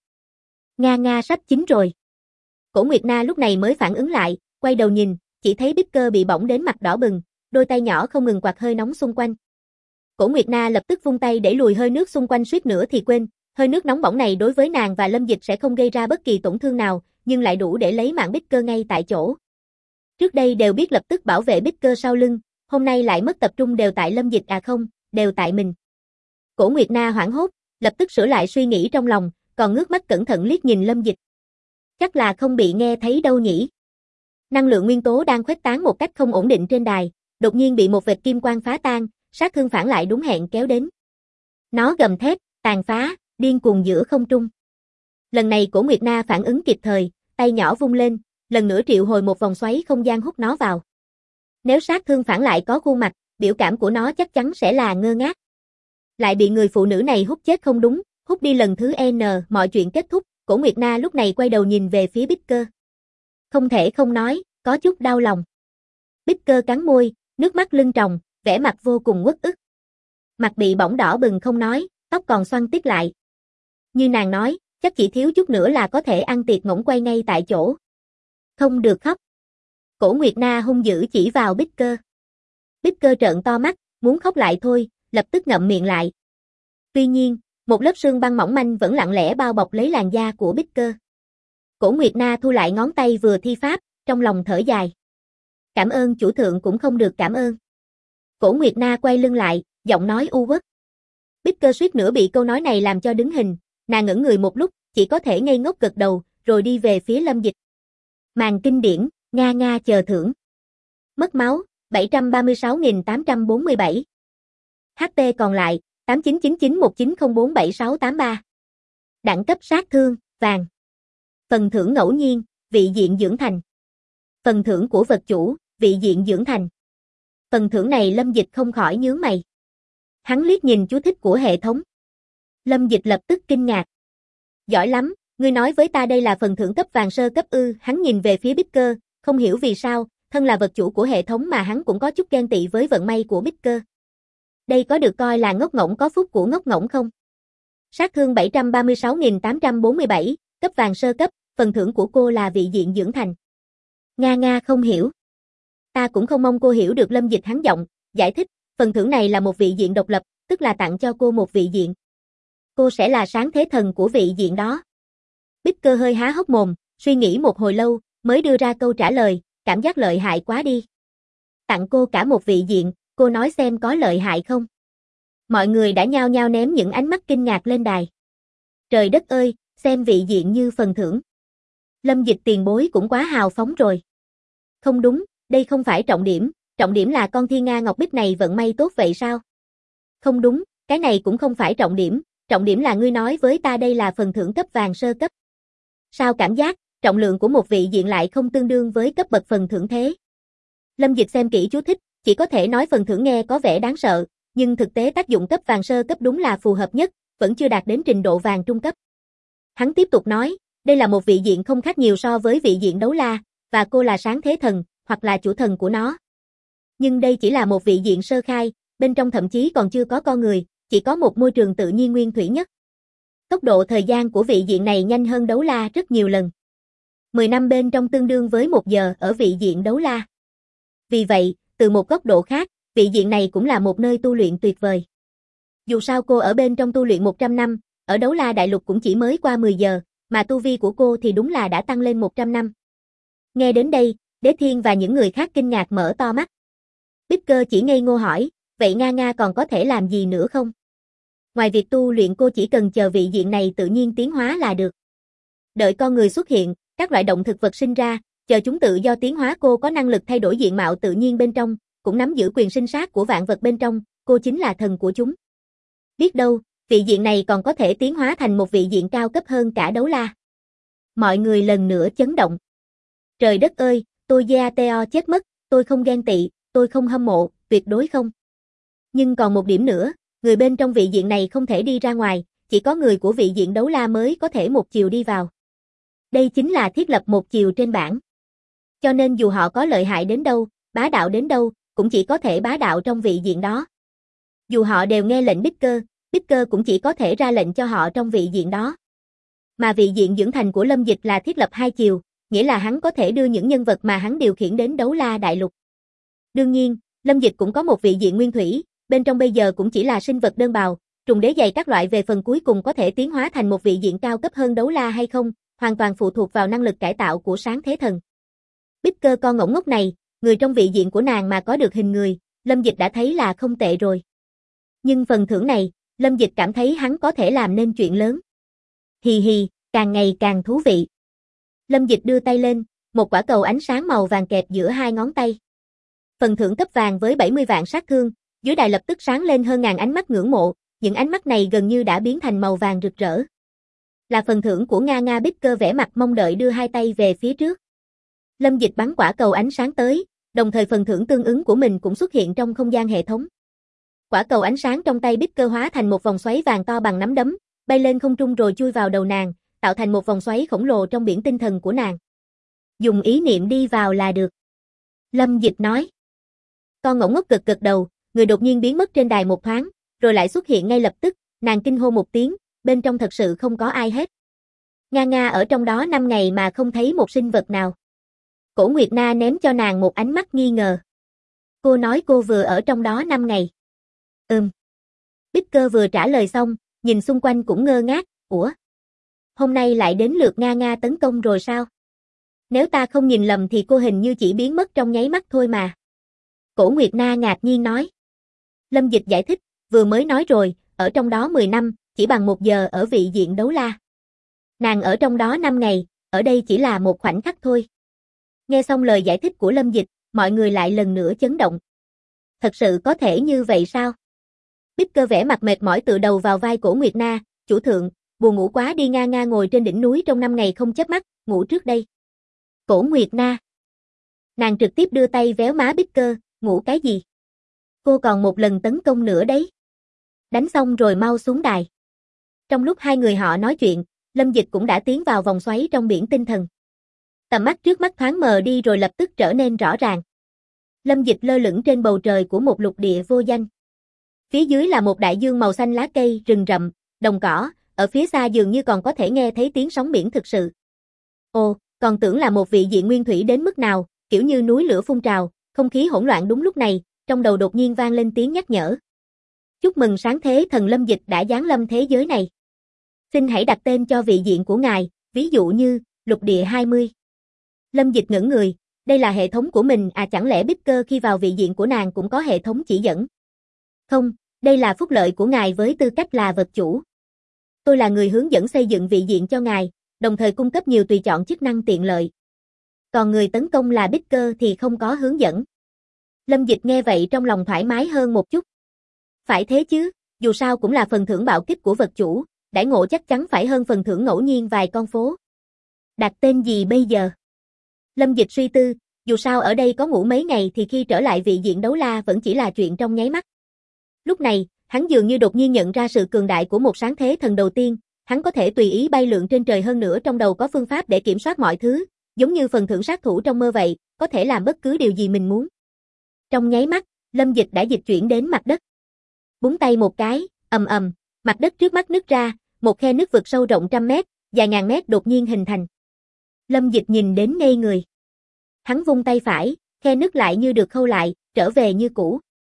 Nga sắp chín rồi." Cổ Nguyệt Na lúc này mới phản ứng lại, quay đầu nhìn, chỉ thấy Bích Cơ bị bỏng đến mặt đỏ bừng, đôi tay nhỏ không ngừng quạt hơi nóng xung quanh. Cổ Nguyệt Na lập tức vung tay để lùi hơi nước xung quanh, suýt nữa thì quên, hơi nước nóng bỏng này đối với nàng và Lâm Dịch sẽ không gây ra bất kỳ tổn thương nào, nhưng lại đủ để lấy mạng Bích Cơ ngay tại chỗ. Trước đây đều biết lập tức bảo vệ Bích Cơ sau lưng, hôm nay lại mất tập trung, đều tại Lâm Dịch à? Không, đều tại mình. Cổ Nguyệt Na hoảng hốt, lập tức sửa lại suy nghĩ trong lòng, còn ngước mắt cẩn thận liếc nhìn Lâm Dịch. Chắc là không bị nghe thấy đâu nhỉ. Năng lượng nguyên tố đang khuếch tán một cách không ổn định trên đài, đột nhiên bị một vệt kim quang phá tan, sát thương phản lại đúng hẹn kéo đến. Nó gầm thét, tàn phá, điên cuồng giữa không trung. Lần này Cổ Nguyệt Na phản ứng kịp thời, tay nhỏ vung lên, lần nữa triệu hồi một vòng xoáy không gian hút nó vào. Nếu sát thương phản lại có khuôn mặt, biểu cảm của nó chắc chắn sẽ là ngơ ngác. Lại bị người phụ nữ này hút chết không đúng, hút đi lần thứ N, mọi chuyện kết thúc. Cổ Nguyệt Na lúc này quay đầu nhìn về phía Bích Cơ. Không thể không nói, có chút đau lòng. Bích Cơ cắn môi, nước mắt lưng tròng, vẻ mặt vô cùng uất ức. Mặt bị bỏng đỏ bừng không nói, tóc còn xoăn tít lại. Như nàng nói, chắc chỉ thiếu chút nữa là có thể ăn tiệc ngỗng quay ngay tại chỗ. Không được khóc. Cổ Nguyệt Na hung dữ chỉ vào Bích Cơ. Bích Cơ trợn to mắt, muốn khóc lại thôi, lập tức ngậm miệng lại. Tuy nhiên, một lớp sương băng mỏng manh vẫn lặng lẽ bao bọc lấy làn da của Bích Cơ. Cổ Nguyệt Na thu lại ngón tay vừa thi pháp, trong lòng thở dài. Cảm ơn chủ thượng cũng không được cảm ơn. Cổ Nguyệt Na quay lưng lại, giọng nói u uất. Bích Cơ suýt nữa bị câu nói này làm cho đứng hình, nàng ngẩn người một lúc, chỉ có thể ngây ngốc gật đầu, rồi đi về phía Lâm Dịch. Màn kinh điển, Nga chờ thưởng. Mất máu, 736.847. HP còn lại, 899919047683. Đẳng cấp sát thương, vàng. Phần thưởng ngẫu nhiên, vị diện dưỡng thành. Phần thưởng của vật chủ, vị diện dưỡng thành. Phần thưởng này Lâm Dịch không khỏi nhướng mày. Hắn liếc nhìn chú thích của hệ thống. Lâm Dịch lập tức kinh ngạc. Giỏi lắm, ngươi nói với ta đây là phần thưởng cấp vàng sơ cấp ư? Hắn nhìn về phía Bích Cơ, không hiểu vì sao, thân là vật chủ của hệ thống mà hắn cũng có chút ghen tị với vận may của Bích Cơ. Đây có được coi là ngốc ngỗng có phúc của ngốc ngỗng không? Sát thương 736.847, cấp vàng sơ cấp, phần thưởng của cô là vị diện dưỡng thành. Nga không hiểu. Ta cũng không mong cô hiểu được. Lâm Dịch hắn giọng, giải thích, phần thưởng này là một vị diện độc lập, tức là tặng cho cô một vị diện. Cô sẽ là sáng thế thần của vị diện đó. Bích Cơ hơi há hốc mồm, suy nghĩ một hồi lâu, mới đưa ra câu trả lời, cảm giác lợi hại quá đi. Tặng cô cả một vị diện, cô nói xem có lợi hại không? Mọi người đã nhao nhao ném những ánh mắt kinh ngạc lên đài. Trời đất ơi, xem vị diện như phần thưởng. Lâm Dịch tiền bối cũng quá hào phóng rồi. Không đúng, đây không phải trọng điểm là con Thiên Nga Ngọc Bích này vận may tốt vậy sao? Không đúng, cái này cũng không phải trọng điểm là ngươi nói với ta đây là phần thưởng cấp vàng sơ cấp. Sao cảm giác, trọng lượng của một vị diện lại không tương đương với cấp bậc phần thưởng thế? Lâm Dịch xem kỹ chú thích, chỉ có thể nói phần thưởng nghe có vẻ đáng sợ, nhưng thực tế tác dụng cấp vàng sơ cấp đúng là phù hợp nhất, vẫn chưa đạt đến trình độ vàng trung cấp. Hắn tiếp tục nói, đây là một vị diện không khác nhiều so với vị diện đấu la, và cô là sáng thế thần, hoặc là chủ thần của nó. Nhưng đây chỉ là một vị diện sơ khai, bên trong thậm chí còn chưa có con người, chỉ có một môi trường tự nhiên nguyên thủy nhất. Tốc độ thời gian của vị diện này nhanh hơn đấu la rất nhiều lần. 10 năm bên trong tương đương với 1 giờ ở vị diện đấu la. Vì vậy, từ một góc độ khác, vị diện này cũng là một nơi tu luyện tuyệt vời. Dù sao cô ở bên trong tu luyện 100 năm, ở đấu la đại lục cũng chỉ mới qua 10 giờ, mà tu vi của cô thì đúng là đã tăng lên 100 năm. Nghe đến đây, Đế Thiên và những người khác kinh ngạc mở to mắt. Bích Cơ chỉ ngây ngô hỏi, vậy Nga còn có thể làm gì nữa không? Ngoài việc tu luyện cô chỉ cần chờ vị diện này tự nhiên tiến hóa là được. Đợi con người xuất hiện, các loại động thực vật sinh ra, chờ chúng tự do tiến hóa cô có năng lực thay đổi diện mạo tự nhiên bên trong, cũng nắm giữ quyền sinh sát của vạn vật bên trong, cô chính là thần của chúng. Biết đâu, vị diện này còn có thể tiến hóa thành một vị diện cao cấp hơn cả đấu la. Mọi người lần nữa chấn động. Trời đất ơi, tôi Giateo chết mất, tôi không ghen tị, tôi không hâm mộ, tuyệt đối không. Nhưng còn một điểm nữa, người bên trong vị diện này không thể đi ra ngoài, chỉ có người của vị diện đấu la mới có thể một chiều đi vào. Đây chính là thiết lập một chiều trên bảng. Cho nên dù họ có lợi hại đến đâu, bá đạo đến đâu, cũng chỉ có thể bá đạo trong vị diện đó. Dù họ đều nghe lệnh Bicker cũng chỉ có thể ra lệnh cho họ trong vị diện đó. Mà vị diện dưỡng thành của Lâm Dịch là thiết lập hai chiều, nghĩa là hắn có thể đưa những nhân vật mà hắn điều khiển đến đấu la đại lục. Đương nhiên, Lâm Dịch cũng có một vị diện nguyên thủy, bên trong bây giờ cũng chỉ là sinh vật đơn bào, trùng đế dày các loại về phần cuối cùng có thể tiến hóa thành một vị diện cao cấp hơn đấu la hay không, hoàn toàn phụ thuộc vào năng lực cải tạo của sáng thế thần. Bicker con ngỗng ngốc này, người trong vị diện của nàng mà có được hình người, Lâm Dịch đã thấy là không tệ rồi. Nhưng phần thưởng này, Lâm Dịch cảm thấy hắn có thể làm nên chuyện lớn. Hì hì, càng ngày càng thú vị. Lâm Dịch đưa tay lên, một quả cầu ánh sáng màu vàng kẹp giữa hai ngón tay. Phần thưởng cấp vàng với 70 vạn sát thương, dưới đài lập tức sáng lên hơn ngàn ánh mắt ngưỡng mộ, những ánh mắt này gần như đã biến thành màu vàng rực rỡ. Là phần thưởng của Nga Bicker vẻ mặt mong đợi đưa hai tay về phía trước. Lâm Dịch bắn quả cầu ánh sáng tới, đồng thời phần thưởng tương ứng của mình cũng xuất hiện trong không gian hệ thống. Quả cầu ánh sáng trong tay Bicker hóa thành một vòng xoáy vàng to bằng nắm đấm, bay lên không trung rồi chui vào đầu nàng, tạo thành một vòng xoáy khổng lồ trong biển tinh thần của nàng. Dùng ý niệm đi vào là được. Lâm Dịch nói. Con ngỗng ngốc gật gật đầu, người đột nhiên biến mất trên đài một thoáng, rồi lại xuất hiện ngay lập tức, nàng kinh hô một tiếng, bên trong thật sự không có ai hết. Nga ở trong đó 5 ngày mà không thấy một sinh vật nào. Cổ Nguyệt Na ném cho nàng một ánh mắt nghi ngờ. Cô nói cô vừa ở trong đó 5 ngày. Bicker vừa trả lời xong, nhìn xung quanh cũng ngơ ngác, ủa? Hôm nay lại đến lượt Nga tấn công rồi sao? Nếu ta không nhìn lầm thì cô hình như chỉ biến mất trong nháy mắt thôi mà. Cổ Nguyệt Na ngạc nhiên nói. Lâm Dịch giải thích, vừa mới nói rồi, ở trong đó 10 năm, chỉ bằng 1 giờ ở vị diện đấu la. Nàng ở trong đó 5 ngày, ở đây chỉ là một khoảnh khắc thôi. Nghe xong lời giải thích của Lâm Dịch, mọi người lại lần nữa chấn động. Thật sự có thể như vậy sao? Bicker vẻ mặt mệt mỏi tựa đầu vào vai Cổ Nguyệt Na, chủ thượng, buồn ngủ quá đi. Nga ngồi trên đỉnh núi trong 5 ngày không chớp mắt, ngủ trước đây. Cổ Nguyệt Na. Nàng trực tiếp đưa tay véo má Bicker, ngủ cái gì? Cô còn một lần tấn công nữa đấy. Đánh xong rồi mau xuống đài. Trong lúc hai người họ nói chuyện, Lâm Dịch cũng đã tiến vào vòng xoáy trong biển tinh thần. Tầm mắt trước mắt thoáng mờ đi rồi lập tức trở nên rõ ràng. Lâm Dịch lơ lửng trên bầu trời của một lục địa vô danh. Phía dưới là một đại dương màu xanh lá cây, rừng rậm, đồng cỏ, ở phía xa dường như còn có thể nghe thấy tiếng sóng biển thực sự. Ồ, còn tưởng là một vị diện nguyên thủy đến mức nào, kiểu như núi lửa phun trào, không khí hỗn loạn. Đúng lúc này, trong đầu đột nhiên vang lên tiếng nhắc nhở. Chúc mừng sáng thế thần Lâm Dịch đã giáng lâm thế giới này. Xin hãy đặt tên cho vị diện của ngài, ví dụ như, lục địa 20. Lâm Dịch ngẩn người, đây là hệ thống của mình à? Chẳng lẽ Bicker khi vào vị diện của nàng cũng có hệ thống chỉ dẫn? Không, đây là phúc lợi của ngài với tư cách là vật chủ. Tôi là người hướng dẫn xây dựng vị diện cho ngài, đồng thời cung cấp nhiều tùy chọn chức năng tiện lợi. Còn người tấn công là Bicker thì không có hướng dẫn. Lâm Dịch nghe vậy trong lòng thoải mái hơn một chút. Phải thế chứ, dù sao cũng là phần thưởng bạo kích của vật chủ, đãi ngộ chắc chắn phải hơn phần thưởng ngẫu nhiên vài con phố. Đặt tên gì bây giờ? Lâm Dịch suy tư, dù sao ở đây có ngủ mấy ngày thì khi trở lại vị diện đấu la vẫn chỉ là chuyện trong nháy mắt. Lúc này, hắn dường như đột nhiên nhận ra sự cường đại của một sáng thế thần đầu tiên, hắn có thể tùy ý bay lượn trên trời, hơn nữa trong đầu có phương pháp để kiểm soát mọi thứ, giống như phần thưởng sát thủ trong mơ vậy, có thể làm bất cứ điều gì mình muốn. Trong nháy mắt, Lâm Dịch đã dịch chuyển đến mặt đất. Búng tay một cái, ầm ầm, mặt đất trước mắt nứt ra, một khe nước vực sâu rộng trăm mét, dài ngàn mét đột nhiên hình thành. Lâm Dịch nhìn đến ngây người. Hắn vung tay phải, khe nứt lại như được khâu lại, trở về như cũ.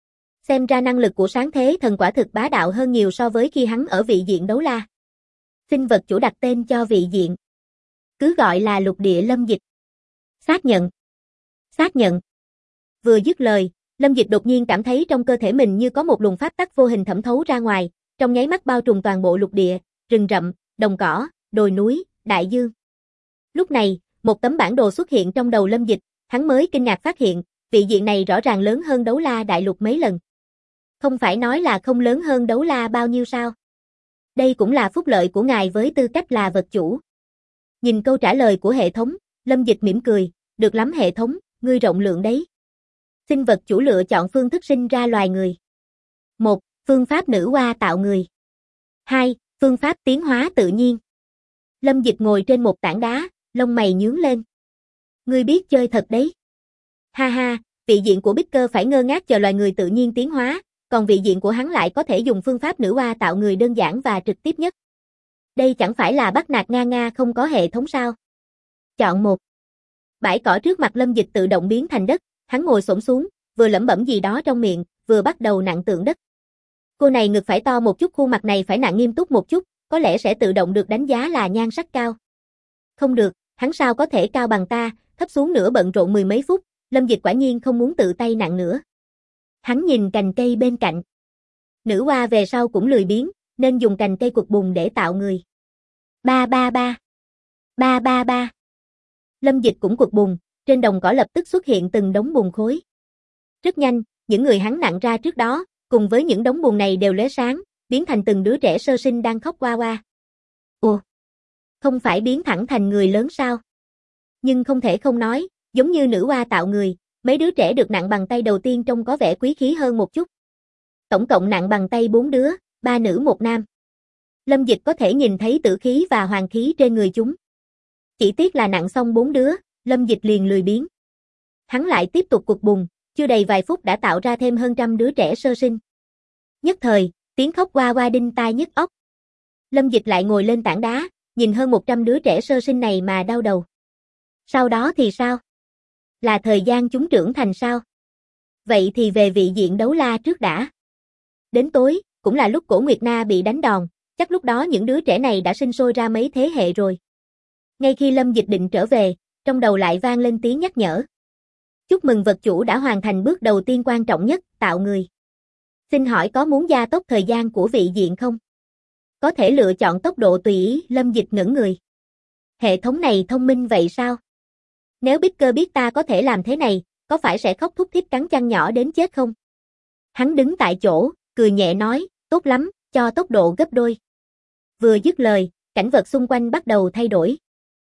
Xem ra năng lực của sáng thế thần quả thực bá đạo hơn nhiều so với khi hắn ở vị diện đấu la. Xin vật chủ đặt tên cho vị diện. Cứ gọi là lục địa Lâm Dịch. Xác nhận. Xác nhận. Vừa dứt lời, Lâm Dịch đột nhiên cảm thấy trong cơ thể mình như có một luồng pháp tắc vô hình thẩm thấu ra ngoài, trong nháy mắt bao trùm toàn bộ lục địa, rừng rậm, đồng cỏ, đồi núi, đại dương. Lúc này, một tấm bản đồ xuất hiện trong đầu Lâm Dịch, hắn mới kinh ngạc phát hiện, vị diện này rõ ràng lớn hơn Đấu La Đại Lục mấy lần. Không phải nói là không lớn hơn Đấu La bao nhiêu sao? Đây cũng là phúc lợi của ngài với tư cách là vật chủ. Nhìn câu trả lời của hệ thống, Lâm Dịch mỉm cười, được lắm hệ thống, ngươi rộng lượng đấy. Xin vật chủ lựa chọn phương thức sinh ra loài người. 1. Phương pháp nữ hoa tạo người. 2. Phương pháp tiến hóa tự nhiên. Lâm Dịch ngồi trên một tảng đá, lông mày nhướng lên. Ngươi biết chơi thật đấy. Ha ha, vị diện của Bicker phải ngơ ngác chờ loài người tự nhiên tiến hóa, còn vị diện của hắn lại có thể dùng phương pháp nữ hoa tạo người đơn giản và trực tiếp nhất. Đây chẳng phải là bắt nạt Nga không có hệ thống sao? Chọn 1. Bãi cỏ trước mặt Lâm Dịch tự động biến thành đất, hắn ngồi xổm xuống, vừa lẩm bẩm gì đó trong miệng, vừa bắt đầu nặng tượng đất. Cô này ngực phải to một chút, khuôn mặt này phải nặng nghiêm túc một chút, có lẽ sẽ tự động được đánh giá là nhan sắc cao. Không được, hắn sao có thể cao bằng ta, thấp xuống nữa bận rộn mười mấy phút, Lâm Dịch quả nhiên không muốn tự tay nặng nữa. Hắn nhìn cành cây bên cạnh. Nữ hoa về sau cũng lười biếng, nên dùng cành cây quật bùn để tạo người. Ba ba ba. Ba ba ba. Lâm Dịch cũng quật bùn, trên đồng cỏ lập tức xuất hiện từng đống bùn khối. Rất nhanh, những người hắn nặng ra trước đó, cùng với những đống bùn này đều lóe sáng, biến thành từng đứa trẻ sơ sinh đang khóc oa oa. Ủa? Không phải biến thẳng thành người lớn sao? Nhưng không thể không nói, giống như nữ hoa tạo người, mấy đứa trẻ được nặng bằng tay đầu tiên trông có vẻ quý khí hơn một chút. Tổng cộng nặng bằng tay 4 đứa, 3 nữ 1 nam. Lâm Dịch có thể nhìn thấy tử khí và hoàng khí trên người chúng. Chỉ tiếc là nặng xong 4 đứa, Lâm Dịch liền lười biếng. Hắn lại tiếp tục quật bùn, chưa đầy vài phút đã tạo ra thêm hơn 100 đứa trẻ sơ sinh. Nhất thời, tiếng khóc oa oa đinh tai nhức óc. Lâm Dịch lại ngồi lên tảng đá, nhìn hơn 100 đứa trẻ sơ sinh này mà đau đầu. Sau đó thì sao? Là thời gian chúng trưởng thành sao? Vậy thì về vị diện Đấu La trước đã. Đến tối, cũng là lúc Cổ Nguyệt Na bị đánh đòn, chắc lúc đó những đứa trẻ này đã sinh sôi ra mấy thế hệ rồi. Ngay khi Lâm Dịch định trở về, trong đầu lại vang lên tiếng nhắc nhở. Chúc mừng vật chủ đã hoàn thành bước đầu tiên quan trọng nhất, tạo người. Xin hỏi có muốn gia tốc thời gian của vị diện không? Có thể lựa chọn tốc độ tùy ý, Lâm Dịch ngẩn người. Hệ thống này thông minh vậy sao? Nếu Bicker biết ta có thể làm thế này, có phải sẽ khóc thút thít cắn răng nhỏ đến chết không? Hắn đứng tại chỗ, cười nhẹ nói, tốt lắm, cho tốc độ gấp đôi. Vừa dứt lời, cảnh vật xung quanh bắt đầu thay đổi.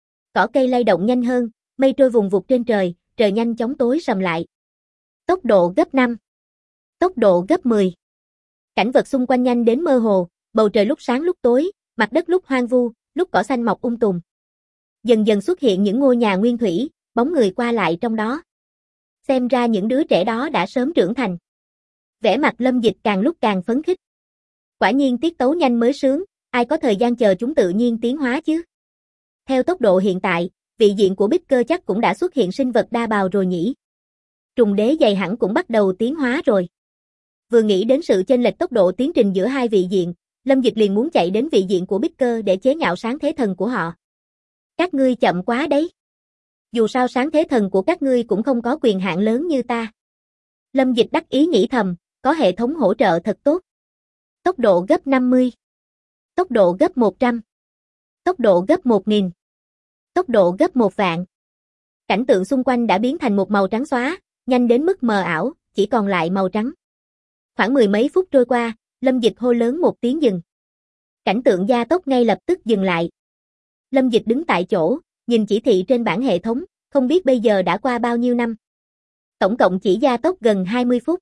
Cỏ cây lay động nhanh hơn, mây trôi vùng vụt trên trời, trời nhanh chóng tối sầm lại. Tốc độ gấp 5. Tốc độ gấp 10. Cảnh vật xung quanh nhanh đến mơ hồ, bầu trời lúc sáng lúc tối, mặt đất lúc hoang vu, lúc cỏ xanh mọc tùm. Dần dần xuất hiện những ngôi nhà nguyên thủy, bóng người qua lại trong đó. Xem ra những đứa trẻ đó đã sớm trưởng thành. Vẻ mặt Lâm Dịch càng lúc càng phấn khích. Quả nhiên tiết tấu nhanh mới sướng, ai có thời gian chờ chúng tự nhiên tiến hóa chứ. Theo tốc độ hiện tại, vị diện của Bicker chắc cũng đã xuất hiện sinh vật đa bào rồi nhỉ. Trùng đế dày hẳn cũng bắt đầu tiến hóa rồi. Vừa nghĩ đến sự chênh lệch tốc độ tiến trình giữa hai vị diện, Lâm Dịch liền muốn chạy đến vị diện của Bicker để chế nhạo sáng thế thần của họ. Các ngươi chậm quá đấy. Dù sao sáng thế thần của các ngươi cũng không có quyền hạn lớn như ta. Lâm Dịch đắc ý nghĩ thầm, có hệ thống hỗ trợ thật tốt. Tốc độ gấp 50. Tốc độ gấp 100. Tốc độ gấp 1000. Tốc độ gấp 1.000.000. Cảnh tượng xung quanh đã biến thành một màu trắng xóa, nhanh đến mức mờ ảo, chỉ còn lại màu trắng. Khoảng mười mấy phút trôi qua, Lâm Dịch hô lớn một tiếng dừng. Cảnh tượng gia tốc ngay lập tức dừng lại. Lâm Dịch đứng tại chỗ, nhìn chỉ thị trên bảng hệ thống, không biết bây giờ đã qua bao nhiêu năm. Tổng cộng chỉ gia tốc gần 20 phút.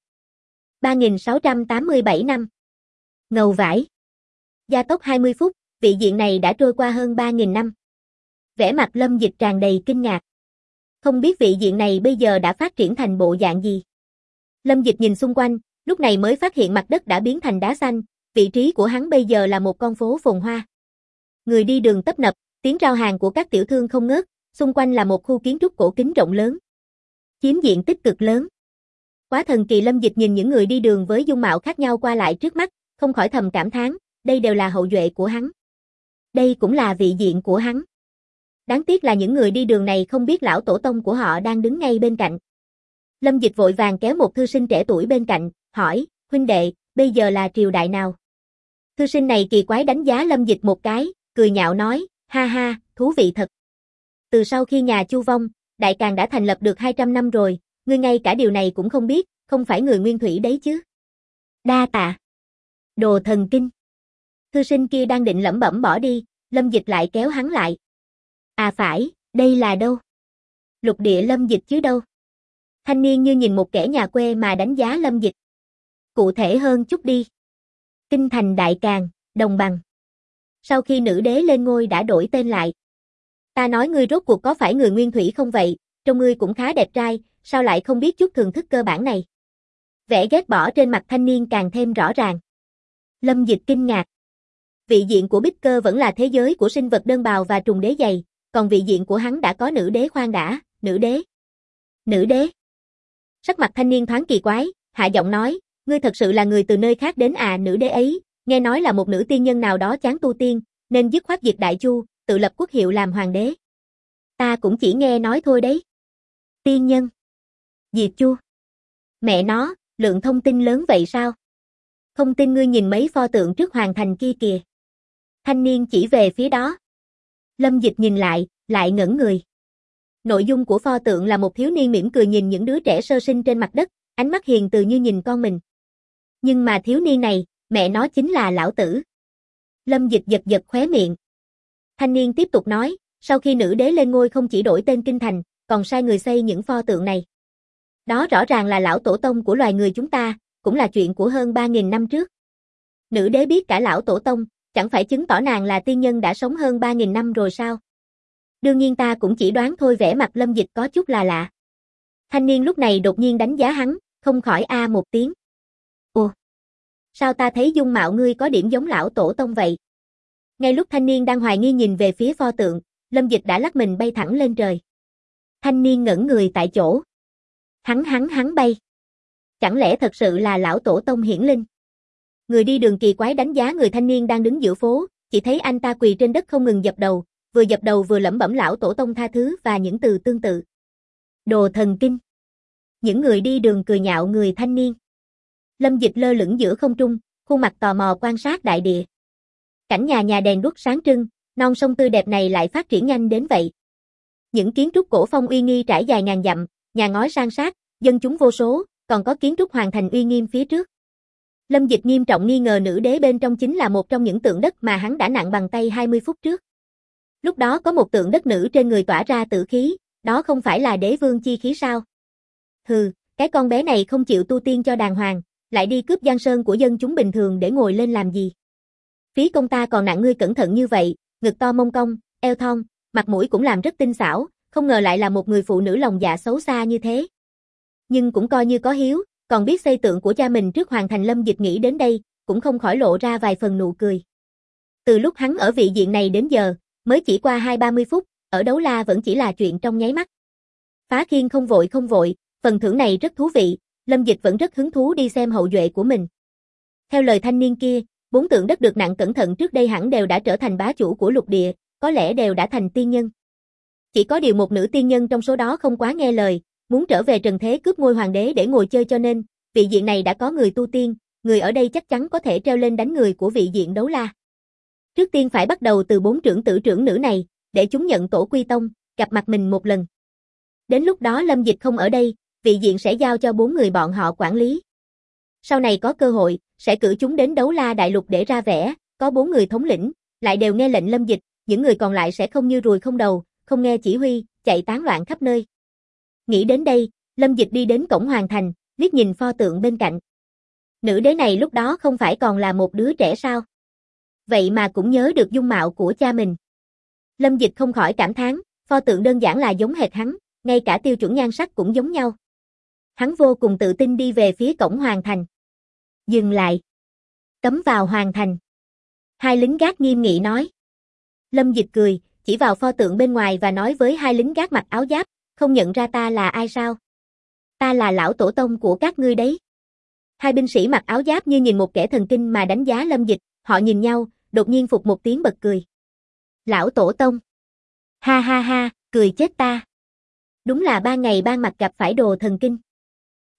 3687 năm. Ngầu vãi. Gia tốc 20 phút, vị diện này đã trôi qua hơn 3000 năm. Vẻ mặt Lâm Dịch tràn đầy kinh ngạc. Không biết vị diện này bây giờ đã phát triển thành bộ dạng gì. Lâm Dịch nhìn xung quanh, lúc này mới phát hiện mặt đất đã biến thành đá xanh, vị trí của hắn bây giờ là một con phố phồn hoa. Người đi đường tấp nập, tiếng rao hàng của các tiểu thương không ngớt, xung quanh là một khu kiến trúc cổ kính rộng lớn. Chiếm diện tích cực lớn. Quá thần kỳ. Lâm Dịch nhìn những người đi đường với dung mạo khác nhau qua lại trước mắt, không khỏi thầm cảm thán, đây đều là hậu duệ của hắn. Đây cũng là vị diện của hắn. Đáng tiếc là những người đi đường này không biết lão tổ tông của họ đang đứng ngay bên cạnh. Lâm Dịch vội vàng kéo một thư sinh trẻ tuổi bên cạnh, hỏi, huynh đệ, bây giờ là triều đại nào? Thư sinh này kỳ quái đánh giá Lâm Dịch một cái, cười nhạo nói, ha ha, thú vị thật. Từ sau khi nhà Chu vong, Đại Càn đã thành lập được 200 năm rồi, ngươi ngay cả điều này cũng không biết, không phải người nguyên thủy đấy chứ. Đa tạ. Đồ thần kinh. Thư sinh kia đang định lẩm bẩm bỏ đi, Lâm Dịch lại kéo hắn lại. À phải, đây là đâu? Lục địa Lâm Dịch chứ đâu. Thanh niên như nhìn một kẻ nhà quê mà đánh giá Lâm Dịch. Cụ thể hơn chút đi. Kinh thành Đại Càn, đồng bằng. Sau khi nữ đế lên ngôi đã đổi tên lại. Ta nói ngươi rốt cuộc có phải người nguyên thủy không vậy, trông ngươi cũng khá đẹp trai, sao lại không biết chút thường thức cơ bản này. Vẻ ghét bỏ trên mặt thanh niên càng thêm rõ ràng. Lâm Dịch kinh ngạc. Vị diện của Bích Cơ vẫn là thế giới của sinh vật đơn bào và trùng đế dày, còn vị diện của hắn đã có nữ đế khoan đã, nữ đế. Nữ đế. Sắc mặt thanh niên thoáng kỳ quái, hạ giọng nói, ngươi thật sự là người từ nơi khác đến à? Nữ đế ấy, nghe nói là một nữ tiên nhân nào đó chán tu tiên, nên dứt khoát diệt Đại Chu, tự lập quốc hiệu làm hoàng đế. Ta cũng chỉ nghe nói thôi đấy. Tiên nhân. Diệt Chu. Mẹ nó, lượng thông tin lớn vậy sao? Không tin ngươi nhìn mấy pho tượng trước hoàng thành kia kìa. Thanh niên chỉ về phía đó. Lâm Dịch nhìn lại ngẩn người. Nội dung của pho tượng là một thiếu niên mỉm cười nhìn những đứa trẻ sơ sinh trên mặt đất, ánh mắt hiền từ như nhìn con mình. Nhưng mà thiếu niên này, mẹ nó chính là lão tử. Lâm Dịch giật giật khóe miệng. Thanh niên tiếp tục nói, sau khi nữ đế lên ngôi không chỉ đổi tên kinh thành, còn sai người xây những pho tượng này. Đó rõ ràng là lão tổ tông của loài người chúng ta, cũng là chuyện của hơn 3.000 năm trước. Nữ đế biết cả lão tổ tông, chẳng phải chứng tỏ nàng là tiên nhân đã sống hơn 3.000 năm rồi sao? Đương nhiên ta cũng chỉ đoán thôi. Vẻ mặt Lâm Dịch có chút là lạ. Thanh niên lúc này đột nhiên đánh giá hắn, không khỏi a một tiếng. Ồ, sao ta thấy dung mạo ngươi có điểm giống lão tổ tông vậy? Ngay lúc thanh niên đang hoài nghi nhìn về phía pho tượng, Lâm Dịch đã lắc mình bay thẳng lên trời. Thanh niên ngẩn người tại chỗ. Hắn bay. Chẳng lẽ thật sự là lão tổ tông hiển linh? Người đi đường kỳ quái đánh giá người thanh niên đang đứng giữa phố, chỉ thấy anh ta quỳ trên đất không ngừng dập đầu, vừa dập đầu vừa lẩm bẩm lão tổ tông tha thứ và những từ tương tự. Đồ thần kinh. Những người đi đường cười nhạo người thanh niên. Lâm Dịch lơ lửng giữa không trung, khuôn mặt tò mò quan sát đại địa. Cảnh nhà đèn đuốc sáng trưng, non sông tươi đẹp này lại phát triển nhanh đến vậy. Những kiến trúc cổ phong uy nghi trải dài ngàn dặm, nhà ngói san sát, dân chúng vô số, còn có kiến trúc hoàng thành uy nghiêm phía trước. Lâm Dịch nghiêm trọng nghi ngờ nữ đế bên trong chính là một trong những tượng đất mà hắn đã nặn bằng tay 20 phút trước. Lúc đó có một tượng đất nữ trên người tỏa ra tử khí, đó không phải là đế vương chi khí sao? Hừ, cái con bé này không chịu tu tiên cho đàng hoàng, lại đi cướp giang sơn của dân chúng bình thường để ngồi lên làm gì? Phí công ta còn nặng ngươi cẩn thận như vậy, ngực to mông cong, eo thon, mặt mũi cũng làm rất tinh xảo, không ngờ lại là một người phụ nữ lòng dạ xấu xa như thế. Nhưng cũng coi như có hiếu, còn biết xây tượng của cha mình trước hoàng thành. Lâm Dịch nghĩ đến đây, cũng không khỏi lộ ra vài phần nụ cười. Từ lúc hắn ở vị diện này đến giờ, mới chỉ qua 20-30 phút, ở Đấu La vẫn chỉ là chuyện trong nháy mắt. Phá khiên không vội, phần thưởng này rất thú vị, Lâm Dịch vẫn rất hứng thú đi xem hậu duệ của mình. Theo lời thanh niên kia, 4 tượng đất được nặng cẩn thận trước đây hẳn đều đã trở thành bá chủ của lục địa, có lẽ đều đã thành tiên nhân. Chỉ có điều một nữ tiên nhân trong số đó không quá nghe lời, muốn trở về trần thế cướp ngôi hoàng đế để ngồi chơi, cho nên, vị diện này đã có người tu tiên, người ở đây chắc chắn có thể treo lên đánh người của vị diện Đấu La. Trước tiên phải bắt đầu từ 4 trưởng tử trưởng nữ này, để chúng nhận tổ quy tông, gặp mặt mình một lần. Đến lúc đó Lâm Dịch không ở đây, vị diện sẽ giao cho 4 người bọn họ quản lý. Sau này có cơ hội, sẽ cử chúng đến Đấu La đại lục để ra vẻ, có 4 người thống lĩnh, lại đều nghe lệnh Lâm Dịch, những người còn lại sẽ không như ruồi không đầu, không nghe chỉ huy, chạy tán loạn khắp nơi. Nghĩ đến đây, Lâm Dịch đi đến cổng hoàng thành, liếc nhìn pho tượng bên cạnh. Nữ đế này lúc đó không phải còn là một đứa trẻ sao? Vậy mà cũng nhớ được dung mạo của cha mình. Lâm Dịch không khỏi cảm thán, pho tượng đơn giản là giống hệt hắn, ngay cả tiêu chuẩn nhan sắc cũng giống nhau. Hắn vô cùng tự tin đi về phía cổng hoàng thành. Dừng lại. Cấm vào hoàng thành. 2 lính gác nghiêm nghị nói. Lâm Dịch cười, chỉ vào pho tượng bên ngoài và nói với 2 lính gác mặc áo giáp, không nhận ra ta là ai sao? Ta là lão tổ tông của các ngươi đấy. 2 binh sĩ mặc áo giáp như nhìn một kẻ thần kinh mà đánh giá Lâm Dịch, họ nhìn nhau, đột nhiên phụt một tiếng bật cười. Lão tổ tông. Ha ha ha, cười chết ta. Đúng là ban ngày ban mặt gặp phải đồ thần kinh.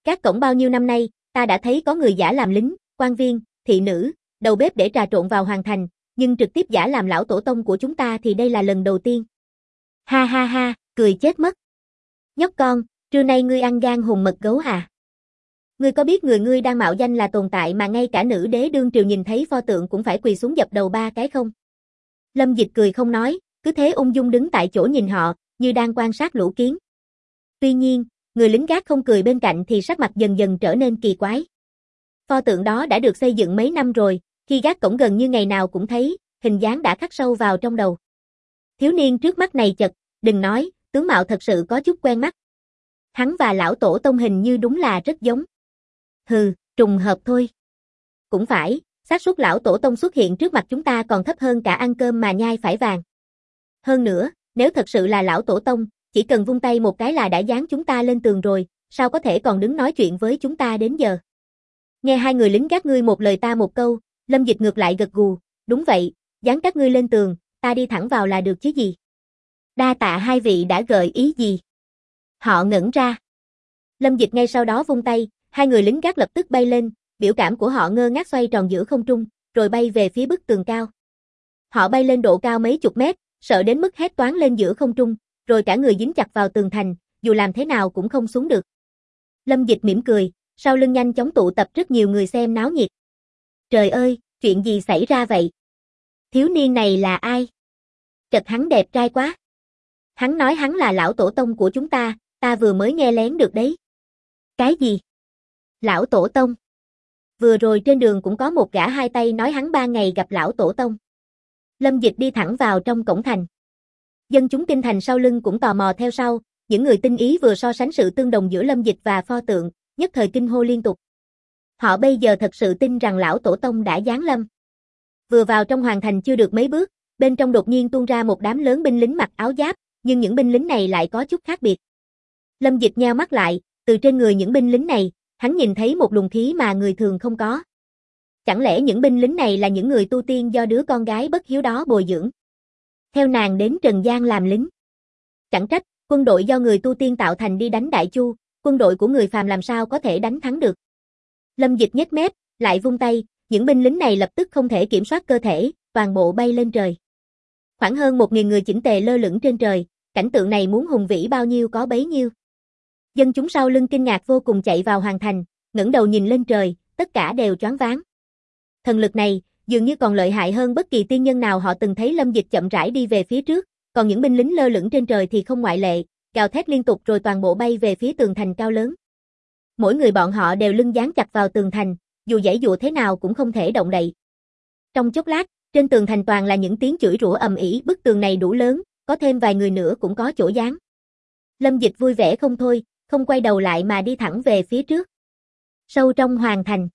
Gác cổng bao nhiêu năm nay, ta đã thấy có người giả làm lính, quan viên, thị nữ, đầu bếp để trà trộn vào hoàng thành, nhưng trực tiếp giả làm lão tổ tông của chúng ta thì đây là lần đầu tiên. Ha ha ha, cười chết mất. Nhóc con, trưa nay ngươi ăn gan hùm mật gấu à? Ngươi có biết người ngươi đang mạo danh là tồn tại mà ngay cả nữ đế đương triều nhìn thấy pho tượng cũng phải quỳ xuống dập đầu 3 cái không? Lâm Dịch cười không nói, cứ thế ung dung đứng tại chỗ nhìn họ, như đang quan sát lũ kiến. Tuy nhiên, người lính gác không cười bên cạnh thì sắc mặt dần dần trở nên kỳ quái. Pho tượng đó đã được xây dựng mấy năm rồi, khi gác cổng gần như ngày nào cũng thấy, hình dáng đã khắc sâu vào trong đầu. Thiếu niên trước mắt này chật, đừng nói, tướng mạo thật sự có chút quen mắt. Hắn và lão tổ tông hình như đúng là rất giống. Hừ, trùng hợp thôi. Cũng phải, xác suất lão tổ tông xuất hiện trước mặt chúng ta còn thấp hơn cả ăn cơm mà nhai phải vàng. Hơn nữa, nếu thật sự là lão tổ tông, chỉ cần vung tay một cái là đã dán chúng ta lên tường rồi, sao có thể còn đứng nói chuyện với chúng ta đến giờ. Nghe hai người lính gác ngươi một lời ta một câu, Lâm Dịch ngược lại gật gù, đúng vậy, dán các ngươi lên tường, ta đi thẳng vào là được chứ gì. Đa tạ hai vị đã gợi ý gì. Họ ngẩn ra. Lâm Dịch ngay sau đó vung tay, hai người lính gác lập tức bay lên, biểu cảm của họ ngơ ngác xoay tròn giữa không trung, rồi bay về phía bức tường cao. Họ bay lên độ cao mấy chục mét, sợ đến mức hét toáng lên giữa không trung, rồi cả người dính chặt vào tường thành, dù làm thế nào cũng không xuống được. Lâm Dịch mỉm cười, sau lưng nhanh chóng tụ tập rất nhiều người xem náo nhiệt. Trời ơi, chuyện gì xảy ra vậy? Thiếu niên này là ai? Chật hắn đẹp trai quá. Hắn nói hắn là lão tổ tông của chúng ta vừa mới nghe lén được đấy. Cái gì? Lão tổ tông? Vừa rồi trên đường cũng có một gã hai tay nói hắn 3 ngày gặp lão tổ tông. Lâm Dịch đi thẳng vào trong cổng thành. Dân chúng kinh thành sau lưng cũng tò mò theo sau, những người tinh ý vừa so sánh sự tương đồng giữa Lâm Dịch và pho tượng, nhất thời kinh hô liên tục. Họ bây giờ thật sự tin rằng lão tổ tông đã giáng lâm. Vừa vào trong hoàng thành chưa được mấy bước, bên trong đột nhiên tuôn ra một đám lớn binh lính mặc áo giáp, nhưng những binh lính này lại có chút khác biệt. Lâm Dịch nheo mắt lại, từ trên người những binh lính này, hắn nhìn thấy một luồng khí mà người thường không có. Chẳng lẽ những binh lính này là những người tu tiên do đứa con gái bất hiếu đó bồi dưỡng? Theo nàng đến Trần gian làm lính. Chẳng trách, quân đội do người tu tiên tạo thành đi đánh Đại Chu, quân đội của người phàm làm sao có thể đánh thắng được. Lâm Dịch nhếch mép, lại vung tay, những binh lính này lập tức không thể kiểm soát cơ thể, toàn bộ bay lên trời. Khoảng hơn 1.000 người chỉnh tề lơ lửng trên trời, cảnh tượng này muốn hùng vĩ bao nhiêu có bấy nhiêu. Dân chúng sau lưng kinh ngạc vô cùng chạy vào hoàng thành, ngẩng đầu nhìn lên trời, tất cả đều choáng váng. Thần lực này, dường như còn lợi hại hơn bất kỳ tiên nhân nào họ từng thấy. Lâm Dịch chậm rãi đi về phía trước, còn những binh lính lơ lửng trên trời thì không ngoại lệ, gào thét liên tục rồi toàn bộ bay về phía tường thành cao lớn. Mỗi người bọn họ đều lưng dán chặt vào tường thành, dù giãy giụa thế nào cũng không thể động đậy. Trong chốc lát, trên tường thành toàn là những tiếng chửi rủa ầm ĩ, bức tường này đủ lớn, có thêm vài người nữa cũng có chỗ dán. Lâm Dịch vui vẻ không thôi, không quay đầu lại mà đi thẳng về phía trước. Sâu trong hoàng thành.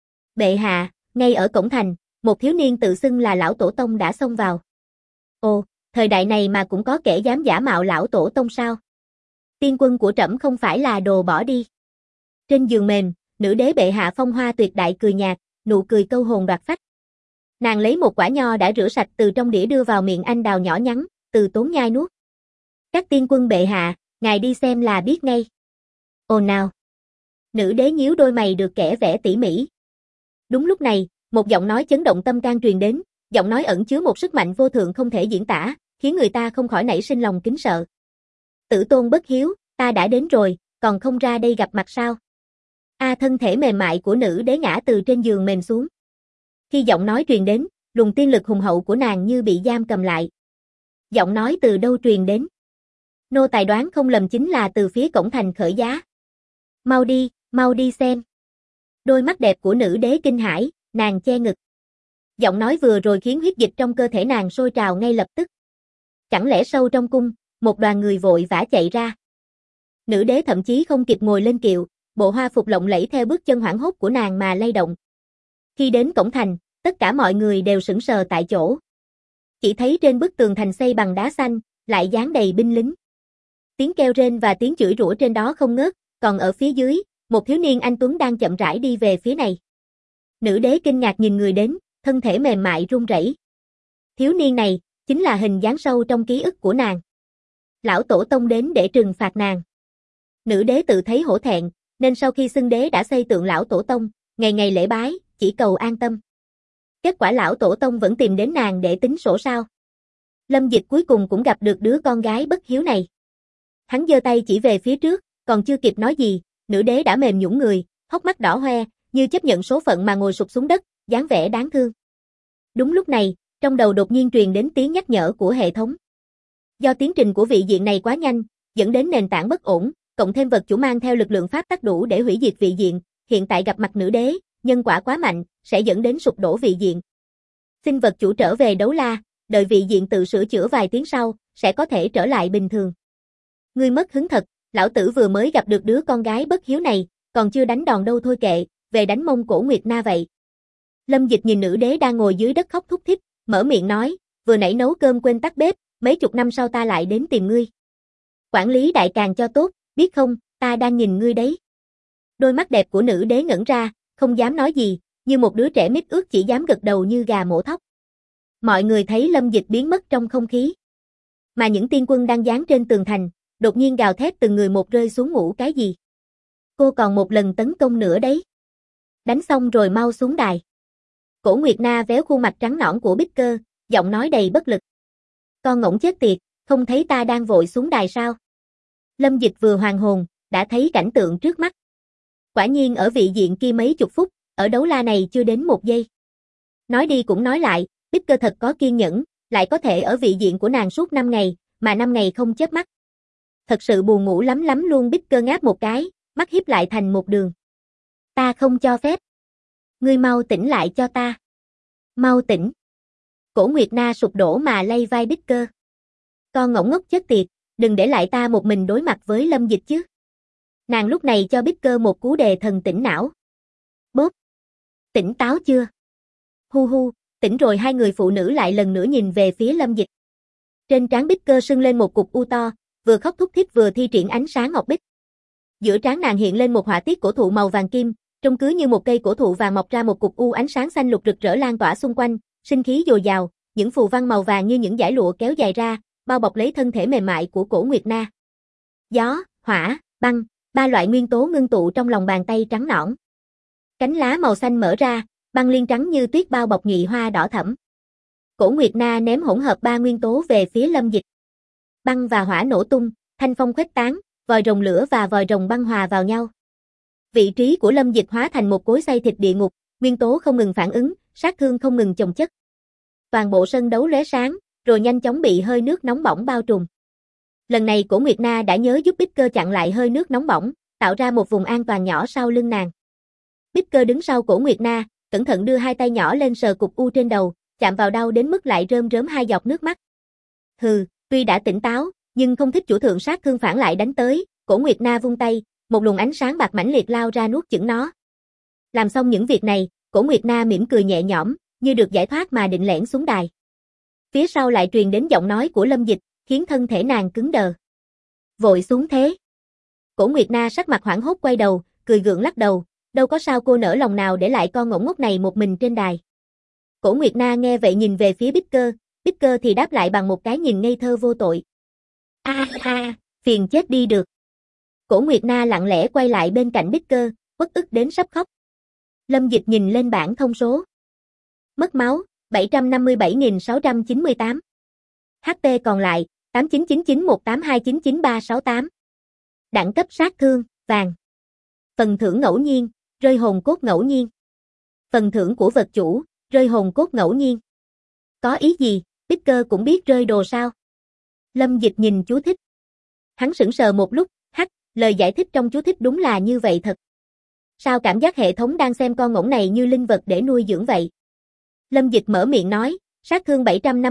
Bệ hạ, ngay ở cổng thành, một thiếu niên tự xưng là lão tổ tông đã xông vào. Ồ, thời đại này mà cũng có kẻ dám giả mạo lão tổ tông sao? Tiên quân của trẫm không phải là đồ bỏ đi. Trên giường mềm, nữ đế bệ hạ phong hoa tuyệt đại cười nhạt, nụ cười câu hồn đoạt phách. Nàng lấy một quả nho đã rửa sạch từ trong đĩa đưa vào miệng anh đào nhỏ nhắn, từ tốn nhai nuốt. Các tiên quân bệ hạ, ngài đi xem là biết ngay. Ồ nào. Nữ đế nhíu đôi mày được kẻ vẽ tỉ mỉ. Đúng lúc này, một giọng nói chấn động tâm can truyền đến, giọng nói ẩn chứa một sức mạnh vô thượng không thể diễn tả, khiến người ta không khỏi nảy sinh lòng kính sợ. Tử tôn bất hiếu, ta đã đến rồi, còn không ra đây gặp mặt sao? Thân thể mềm mại của nữ đế ngã từ trên giường mềm xuống. Khi giọng nói truyền đến, luồng tiên lực hùng hậu của nàng như bị giam cầm lại. Giọng nói từ đâu truyền đến? Nô tài đoán không lầm chính là từ phía cổng thành khởi giá. Mau đi xem. Đôi mắt đẹp của nữ đế kinh hãi, nàng che ngực. Giọng nói vừa rồi khiến huyết dịch trong cơ thể nàng sôi trào ngay lập tức. Chẳng lẽ sâu trong cung, một đoàn người vội vã chạy ra. Nữ đế thậm chí không kịp ngồi lên kiệu, bộ hoa phục lộng lẫy theo bước chân hoảng hốt của nàng mà lay động. Khi đến cổng thành, tất cả mọi người đều sững sờ tại chỗ. Chỉ thấy trên bức tường thành xây bằng đá xanh, lại dán đầy binh lính. Tiếng kêu rên và tiếng chửi rủa trên đó không ngớt, còn ở phía dưới, một thiếu niên anh tuấn đang chậm rãi đi về phía này. Nữ đế kinh ngạc nhìn người đến, thân thể mềm mại run rẩy. Thiếu niên này, chính là hình dáng sâu trong ký ức của nàng. Lão tổ tông đến để trừng phạt nàng. Nữ đế tự thấy hổ thẹn, nên sau khi xưng đế đã xây tượng lão tổ tông, ngày ngày lễ bái, chỉ cầu an tâm. Kết quả lão tổ tông vẫn tìm đến nàng để tính sổ sao. Lâm Dịch cuối cùng cũng gặp được đứa con gái bất hiếu này. Hắn giơ tay chỉ về phía trước, còn chưa kịp nói gì, nữ đế đã mềm nhũn người, hốc mắt đỏ hoe, như chấp nhận số phận mà ngồi sụp xuống đất, dáng vẻ đáng thương. Đúng lúc này, trong đầu đột nhiên truyền đến tiếng nhắc nhở của hệ thống. Do tiến trình của vị diện này quá nhanh, dẫn đến nền tảng bất ổn, cộng thêm vật chủ mang theo lực lượng pháp tắc đủ để hủy diệt vị diện, hiện tại gặp mặt nữ đế, nhân quả quá mạnh, sẽ dẫn đến sụp đổ vị diện. Xin vật chủ trở về đấu la, đợi vị diện tự sửa chữa vài tiếng sau, sẽ có thể trở lại bình thường. Ngươi mất hứng thật, lão tử vừa mới gặp được đứa con gái bất hiếu này, còn chưa đánh đòn đâu thôi kệ, về đánh mông cổ Nguyệt Na vậy. Lâm Dịch nhìn nữ đế đang ngồi dưới đất khóc thút thít, mở miệng nói, vừa nãy nấu cơm quên tắt bếp, mấy chục năm sau ta lại đến tìm ngươi. Quản lý đại càng cho tốt, biết không, ta đang nhìn ngươi đấy. Đôi mắt đẹp của nữ đế ngẩn ra, không dám nói gì, như một đứa trẻ mít ướt chỉ dám gật đầu như gà mổ thóc. Mọi người thấy Lâm Dịch biến mất trong không khí. Mà những tiên quân đang dán trên tường thành, đột nhiên gào thét từng người một rơi xuống ngủ cái gì. Cô còn một lần tấn công nữa đấy. Đánh xong rồi mau xuống đài. Cổ Nguyệt Na véo khuôn mặt trắng nõn của Bích Cơ, giọng nói đầy bất lực. Con ngỗng chết tiệt, không thấy ta đang vội xuống đài sao? Lâm Dịch vừa hoàn hồn, đã thấy cảnh tượng trước mắt. Quả nhiên ở vị diện kia mấy chục phút, ở đấu la này chưa đến một giây. Nói đi cũng nói lại, Bích Cơ thật có kiên nhẫn, lại có thể ở vị diện của nàng suốt 5 ngày, mà 5 ngày không chớp mắt. Thật sự buồn ngủ lắm lắm luôn. Bích Cơ ngáp một cái, mắt híp lại thành một đường. Ta không cho phép. Ngươi mau tỉnh lại cho ta. Mau tỉnh. Cổ Nguyệt Na sụp đổ mà lay vai Bích Cơ. Con ngỗng ngốc chết tiệt, đừng để lại ta một mình đối mặt với Lâm Dịch chứ. Nàng lúc này cho Bích Cơ một cú đề thần tỉnh não. Bốp. Tỉnh táo chưa? Hu hu, tỉnh rồi. Hai người phụ nữ lại lần nữa nhìn về phía Lâm Dịch. Trên trán Bích Cơ sưng lên một cục u to, vừa khóc thút thít vừa thi triển ánh sáng ngọc bích. Giữa trán nàng hiện lên một họa tiết cổ thụ màu vàng kim, trông cứ như một cây cổ thụ vàng mọc ra một cục u ánh sáng xanh lục rực rỡ lan tỏa xung quanh, sinh khí dồi dào, những phù văn màu vàng như những dải lụa kéo dài ra, bao bọc lấy thân thể mềm mại của Cổ Nguyệt Na. Gió, hỏa, băng, ba loại nguyên tố ngưng tụ trong lòng bàn tay trắng nõn. Cánh lá màu xanh mở ra, băng liên trắng như tuyết bao bọc nhụy hoa đỏ thẫm. Cổ Nguyệt Na ném hỗn hợp ba nguyên tố về phía Lâm Dịch. Băng và hỏa nổ tung, thanh phong khuếch tán, vòi rồng lửa và vòi rồng băng hòa vào nhau. Vị trí của Lâm Dịch hóa thành một cối xay thịt địa ngục, nguyên tố không ngừng phản ứng, sát thương không ngừng chồng chất. Toàn bộ sân đấu lóe sáng, rồi nhanh chóng bị hơi nước nóng bỏng bao trùm. Lần này Cổ Nguyệt Na đã nhớ giúp Bích Cơ chặn lại hơi nước nóng bỏng, tạo ra một vùng an toàn nhỏ sau lưng nàng. Bích Cơ đứng sau Cổ Nguyệt Na, cẩn thận đưa hai tay nhỏ lên sờ cục u trên đầu, chạm vào đau đến mức lại rơm rớm hai giọt nước mắt. Hừ, tuy đã tỉnh táo, nhưng không thích chủ thượng sát thương phản lại đánh tới. Cổ Nguyệt Na vung tay, một luồng ánh sáng bạc mãnh liệt lao ra nuốt chửng nó. Làm xong những việc này, Cổ Nguyệt Na mỉm cười nhẹ nhõm, như được giải thoát mà định lẻn xuống đài. Phía sau lại truyền đến giọng nói của Lâm Dịch, khiến thân thể nàng cứng đờ. Vội xuống thế. Cổ Nguyệt Na sắc mặt hoảng hốt quay đầu, cười gượng lắc đầu, đâu có sao, cô nỡ lòng nào để lại con ngỗng ngốc này một mình trên đài. Cổ Nguyệt Na nghe vậy nhìn về phía Bích Cơ thì đáp lại bằng một cái nhìn ngây thơ vô tội. Phiền chết đi được. Cổ Nguyệt Na lặng lẽ quay lại bên cạnh Bích Cơ, uất ức đến sắp khóc. Lâm Dịch nhìn lên bảng thông số. Mất máu, 757.698. HP còn lại, 899918299368. Đẳng cấp sát thương, vàng. Phần thưởng ngẫu nhiên, rơi hồn cốt ngẫu nhiên. Phần thưởng của vật chủ, rơi hồn cốt ngẫu nhiên. Có ý gì, Bích Cơ cũng biết rơi đồ sao? Lâm Dịch nhìn chú thích. Hắn sững sờ một lúc, lời giải thích trong chú thích đúng là như vậy thật. Sao cảm giác hệ thống đang xem con ngỗng này như linh vật để nuôi dưỡng vậy? Lâm Dịch mở miệng nói, sát thương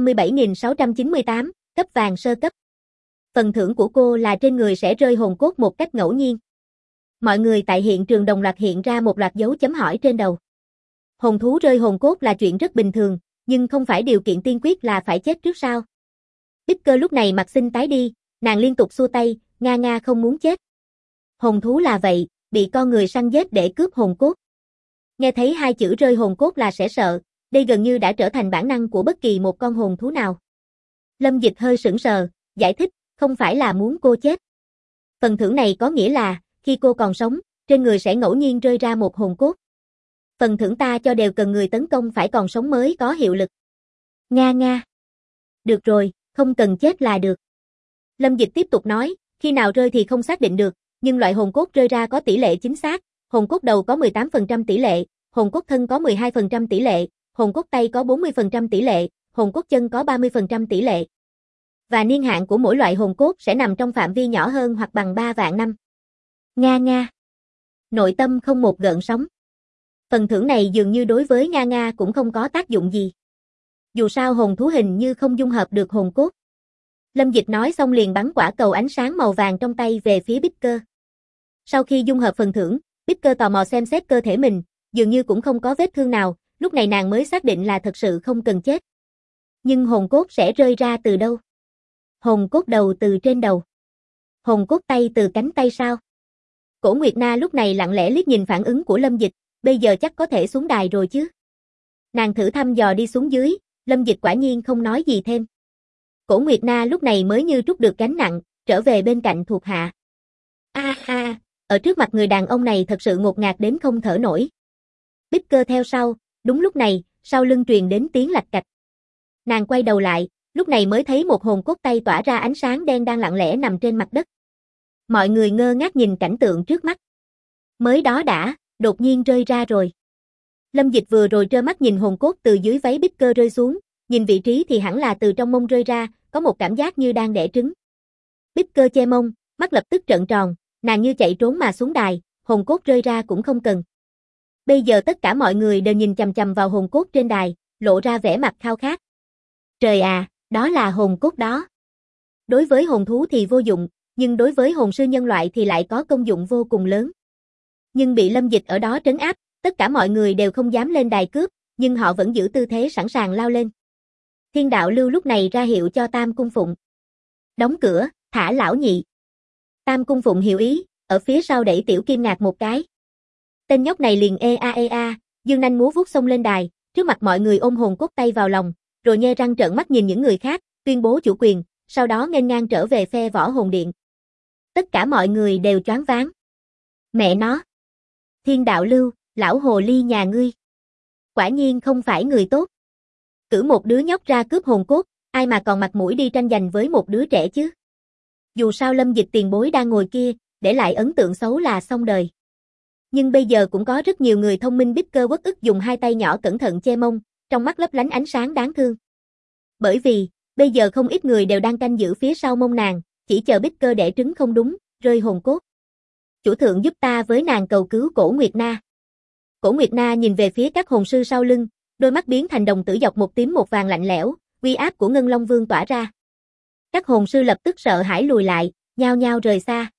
757.698, cấp vàng sơ cấp. Phần thưởng của cô là trên người sẽ rơi hồn cốt một cách ngẫu nhiên. Mọi người tại hiện trường đồng loạt hiện ra một loạt dấu chấm hỏi trên đầu. Hồn thú rơi hồn cốt là chuyện rất bình thường, nhưng không phải điều kiện tiên quyết là phải chết trước sao? Bích Cơ lúc này mặt xinh tái đi, nàng liên tục xua tay, nga không muốn chết. Hồn thú là vậy, bị con người săn giết để cướp hồn cốt. Nghe thấy hai chữ rơi hồn cốt là sẽ sợ, đây gần như đã trở thành bản năng của bất kỳ một con hồn thú nào. Lâm Dịch hơi sững sờ, giải thích, không phải là muốn cô chết. Phần thưởng này có nghĩa là, khi cô còn sống, trên người sẽ ngẫu nhiên rơi ra một hồn cốt. Phần thưởng ta cho đều cần người tấn công phải còn sống mới có hiệu lực. Nga nga. Được rồi, không cần chết là được. Lâm Dịch tiếp tục nói, khi nào rơi thì không xác định được, nhưng loại hồn cốt rơi ra có tỷ lệ chính xác, hồn cốt đầu có 18% tỷ lệ, hồn cốt thân có 12% tỷ lệ, hồn cốt tay có 40% tỷ lệ, hồn cốt chân có 30% tỷ lệ. Và niên hạn của mỗi loại hồn cốt sẽ nằm trong phạm vi nhỏ hơn hoặc bằng 3 vạn năm. Nga nga. Nội tâm không một gợn sóng. Phần thưởng này dường như đối với Nga Nga cũng không có tác dụng gì. Dù sao hồn thú hình như không dung hợp được hồn cốt. Lâm Dịch nói xong liền bắn quả cầu ánh sáng màu vàng trong tay về phía Bicker. Sau khi dung hợp phần thưởng, Bicker tò mò xem xét cơ thể mình, dường như cũng không có vết thương nào, lúc này nàng mới xác định là thật sự không cần chết. Nhưng hồn cốt sẽ rơi ra từ đâu? Hồn cốt đầu từ trên đầu. Hồn cốt tay từ cánh tay sao? Cổ Nguyệt Na lúc này lặng lẽ liếc nhìn phản ứng của Lâm Dịch, bây giờ chắc có thể xuống đài rồi chứ. Nàng thử thăm dò đi xuống dưới, Lâm Dịch quả nhiên không nói gì thêm. Cổ Nguyệt Na lúc này mới như trút được gánh nặng, trở về bên cạnh thuộc hạ. Ở trước mặt người đàn ông này thật sự ngột ngạt đến không thở nổi. Bicker theo sau, đúng lúc này, sau lưng truyền đến tiếng lạch cạch. Nàng quay đầu lại, lúc này mới thấy một hồn cốt tay tỏa ra ánh sáng đen đang lặng lẽ nằm trên mặt đất. Mọi người ngơ ngác nhìn cảnh tượng trước mắt. Mới đó đã, đột nhiên rơi ra rồi. Lâm Dịch vừa rồi trơ mắt nhìn hồn cốt từ dưới váy Bicker rơi xuống, nhìn vị trí thì hẳn là từ trong mông rơi ra, có một cảm giác như đang đẻ trứng. Bicker che mông, mắt lập tức trợn tròn, nàng như chạy trốn mà xuống đài, hồn cốt rơi ra cũng không cần. Bây giờ tất cả mọi người đều nhìn chằm chằm vào hồn cốt trên đài, lộ ra vẻ mặt khao khát. Trời à, đó là hồn cốt đó. Đối với hồn thú thì vô dụng, nhưng đối với hồn sư nhân loại thì lại có công dụng vô cùng lớn. Nhưng bị Lâm Dịch ở đó trấn áp, tất cả mọi người đều không dám lên đài cướp, nhưng họ vẫn giữ tư thế sẵn sàng lao lên. Thiên đạo lưu lúc này ra hiệu cho Tam Cung Phụng. Đóng cửa, thả lão nhị. Tam Cung Phụng hiểu ý, ở phía sau đẩy Tiểu Kim Ngạc một cái. Tên nhóc này liền ea, dương nanh múa vuốt xông lên đài, trước mặt mọi người ôm hồn cốt tay vào lòng, rồi nhe răng trợn mắt nhìn những người khác, tuyên bố chủ quyền, sau đó nghênh ngang trở về phe võ hồn điện. Tất cả mọi người đều choáng váng. Mẹ nó! Thiên đạo lưu, lão hồ ly nhà ngươi. Quả nhiên không phải người tốt. Cử một đứa nhóc ra cướp hồn cốt, ai mà còn mặt mũi đi tranh giành với một đứa trẻ chứ. Dù sao Lâm Dịch tiền bối đang ngồi kia, để lại ấn tượng xấu là xong đời. Nhưng bây giờ cũng có rất nhiều người thông minh Bicker uất ức dùng hai tay nhỏ cẩn thận che mông, trong mắt lấp lánh ánh sáng đáng thương. Bởi vì, bây giờ không ít người đều đang canh giữ phía sau mông nàng, chỉ chờ Bicker đẻ trứng không đúng, rơi hồn cốt. Chủ thượng giúp ta với nàng cầu cứu Cổ Nguyệt Na. Cổ Nguyệt Na nhìn về phía các hồn sư sau lưng, đôi mắt biến thành đồng tử dọc một tím một vàng lạnh lẽo, uy áp của Ngân Long Vương tỏa ra. Các hồn sư lập tức sợ hãi lùi lại, nhao nhao rời xa.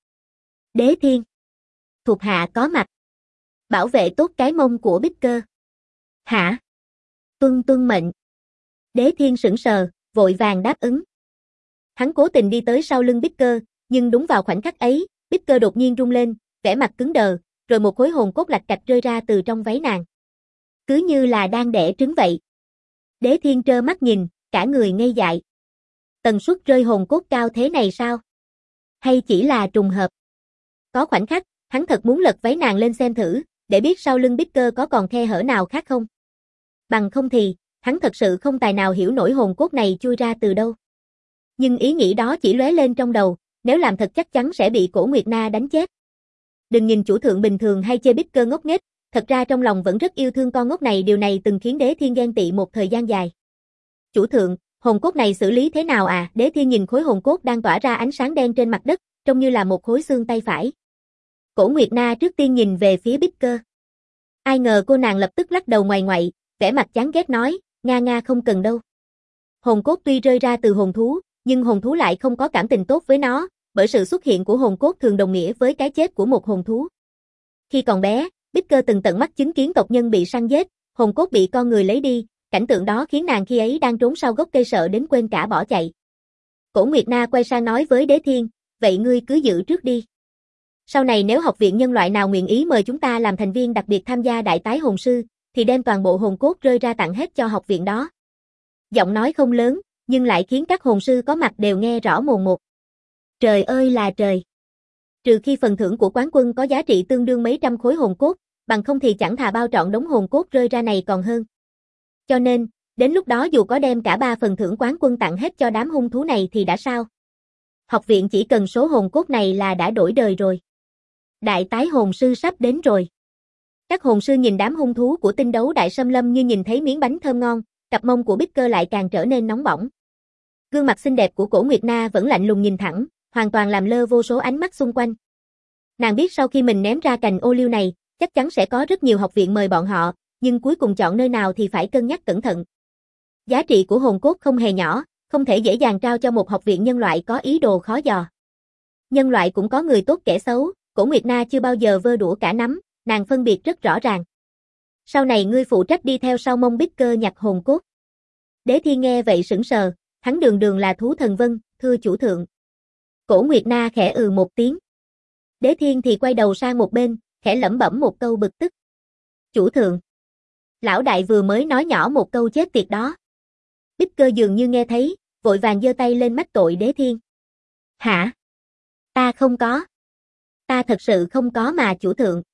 Đế Thiên. Thuộc hạ có mặt. Bảo vệ tốt cái mông của Bicker. Hả? Tuân mệnh. Đế Thiên sững sờ, vội vàng đáp ứng. Hắn cố tình đi tới sau lưng Bicker, nhưng đúng vào khoảnh khắc ấy, Bicker đột nhiên rung lên, vẻ mặt cứng đờ, rồi một khối hồn cốt lạch cạch rơi ra từ trong váy nàng. Cứ như là đang đẻ trứng vậy. Đế Thiên trơ mắt nhìn, cả người ngây dại. Tần suất rơi hồn cốt cao thế này sao? Hay chỉ là trùng hợp? Có khoảnh khắc, hắn thật muốn lật váy nàng lên xem thử, để biết sau lưng Bicker có còn khe hở nào khác không. Bằng không thì, hắn thật sự không tài nào hiểu nổi hồn cốt này chui ra từ đâu. Nhưng ý nghĩ đó chỉ lóe lên trong đầu, nếu làm thật chắc chắn sẽ bị Cổ Nguyệt Na đánh chết. Đừng nhìn chủ thượng bình thường hay chê Bicker ngốc nghếch, thật ra trong lòng vẫn rất yêu thương con ngốc này, điều này từng khiến Đế Thiên ghen tị một thời gian dài. Chủ thượng, hồn cốt này xử lý thế nào à? Đế Thiên nhìn khối hồn cốt đang tỏa ra ánh sáng đen trên mặt đất, trông như là một khối xương tay phải. Cổ Nguyệt Na trước tiên nhìn về phía Bicker. Ai ngờ cô nàng lập tức lắc đầu ngoại ngoại, vẻ mặt chán ghét nói, Nga không cần đâu. Hồn cốt tuy rơi ra từ hồn thú, nhưng hồn thú lại không có cảm tình tốt với nó, bởi sự xuất hiện của hồn cốt thường đồng nghĩa với cái chết của một hồn thú. Khi còn bé, Bicker từng tận mắt chứng kiến tộc nhân bị săn giết, hồn cốt bị con người lấy đi, cảnh tượng đó khiến nàng khi ấy đang trốn sau gốc cây sợ đến quên cả bỏ chạy. Cổ Nguyệt Na quay sang nói với Đế Thiên, vậy ngươi cứ giữ trước đi. Sau này nếu học viện nhân loại nào nguyện ý mời chúng ta làm thành viên đặc biệt tham gia đại tái hồn sư, thì đem toàn bộ hồn cốt rơi ra tặng hết cho học viện đó. Giọng nói không lớn, nhưng lại khiến các hồn sư có mặt đều nghe rõ mồn một. Trời ơi là trời! Trừ khi phần thưởng của quán quân có giá trị tương đương mấy trăm khối hồn cốt, bằng không thì chẳng thà bao trọn đống hồn cốt rơi ra này còn hơn. Cho nên, đến lúc đó dù có đem cả 3 phần thưởng quán quân tặng hết cho đám hung thú này thì đã sao? Học viện chỉ cần số hồn cốt này là đã đổi đời rồi. Đại tái hồn sư sắp đến rồi. Các hồn sư nhìn đám hung thú của tinh đấu đại xâm lâm như nhìn thấy miếng bánh thơm ngon, cặp mông của Bích Cơ lại càng trở nên nóng bỏng. Gương mặt xinh đẹp của Cổ Nguyệt Na vẫn lạnh lùng nhìn thẳng, hoàn toàn làm lơ vô số ánh mắt xung quanh. Nàng biết sau khi mình ném ra cành ô liu này, chắc chắn sẽ có rất nhiều học viện mời bọn họ, nhưng cuối cùng chọn nơi nào thì phải cân nhắc cẩn thận. Giá trị của hồn cốt không hề nhỏ, không thể dễ dàng trao cho một học viện nhân loại có ý đồ khó dò. Nhân loại cũng có người tốt kẻ xấu, Cổ Nguyệt Na chưa bao giờ vơ đũa cả nắm, nàng phân biệt rất rõ ràng. Sau này ngươi phụ trách đi theo sau mông Bích Cơ nhặt hồn cốt. Đế Thiên nghe vậy sững sờ, hắn đường đường là thú thần vân, thưa chủ thượng. Cổ Nguyệt Na khẽ một tiếng. Đế Thiên thì quay đầu sang một bên, khẽ lẩm bẩm một câu bực tức. Chủ thượng. Lão đại vừa mới nói nhỏ một câu chết tiệt đó. Bích Cơ dường như nghe thấy, vội vàng giơ tay lên mách tội Đế Thiên. Hả? Ta không có. Ta thật sự không có mà chủ thượng.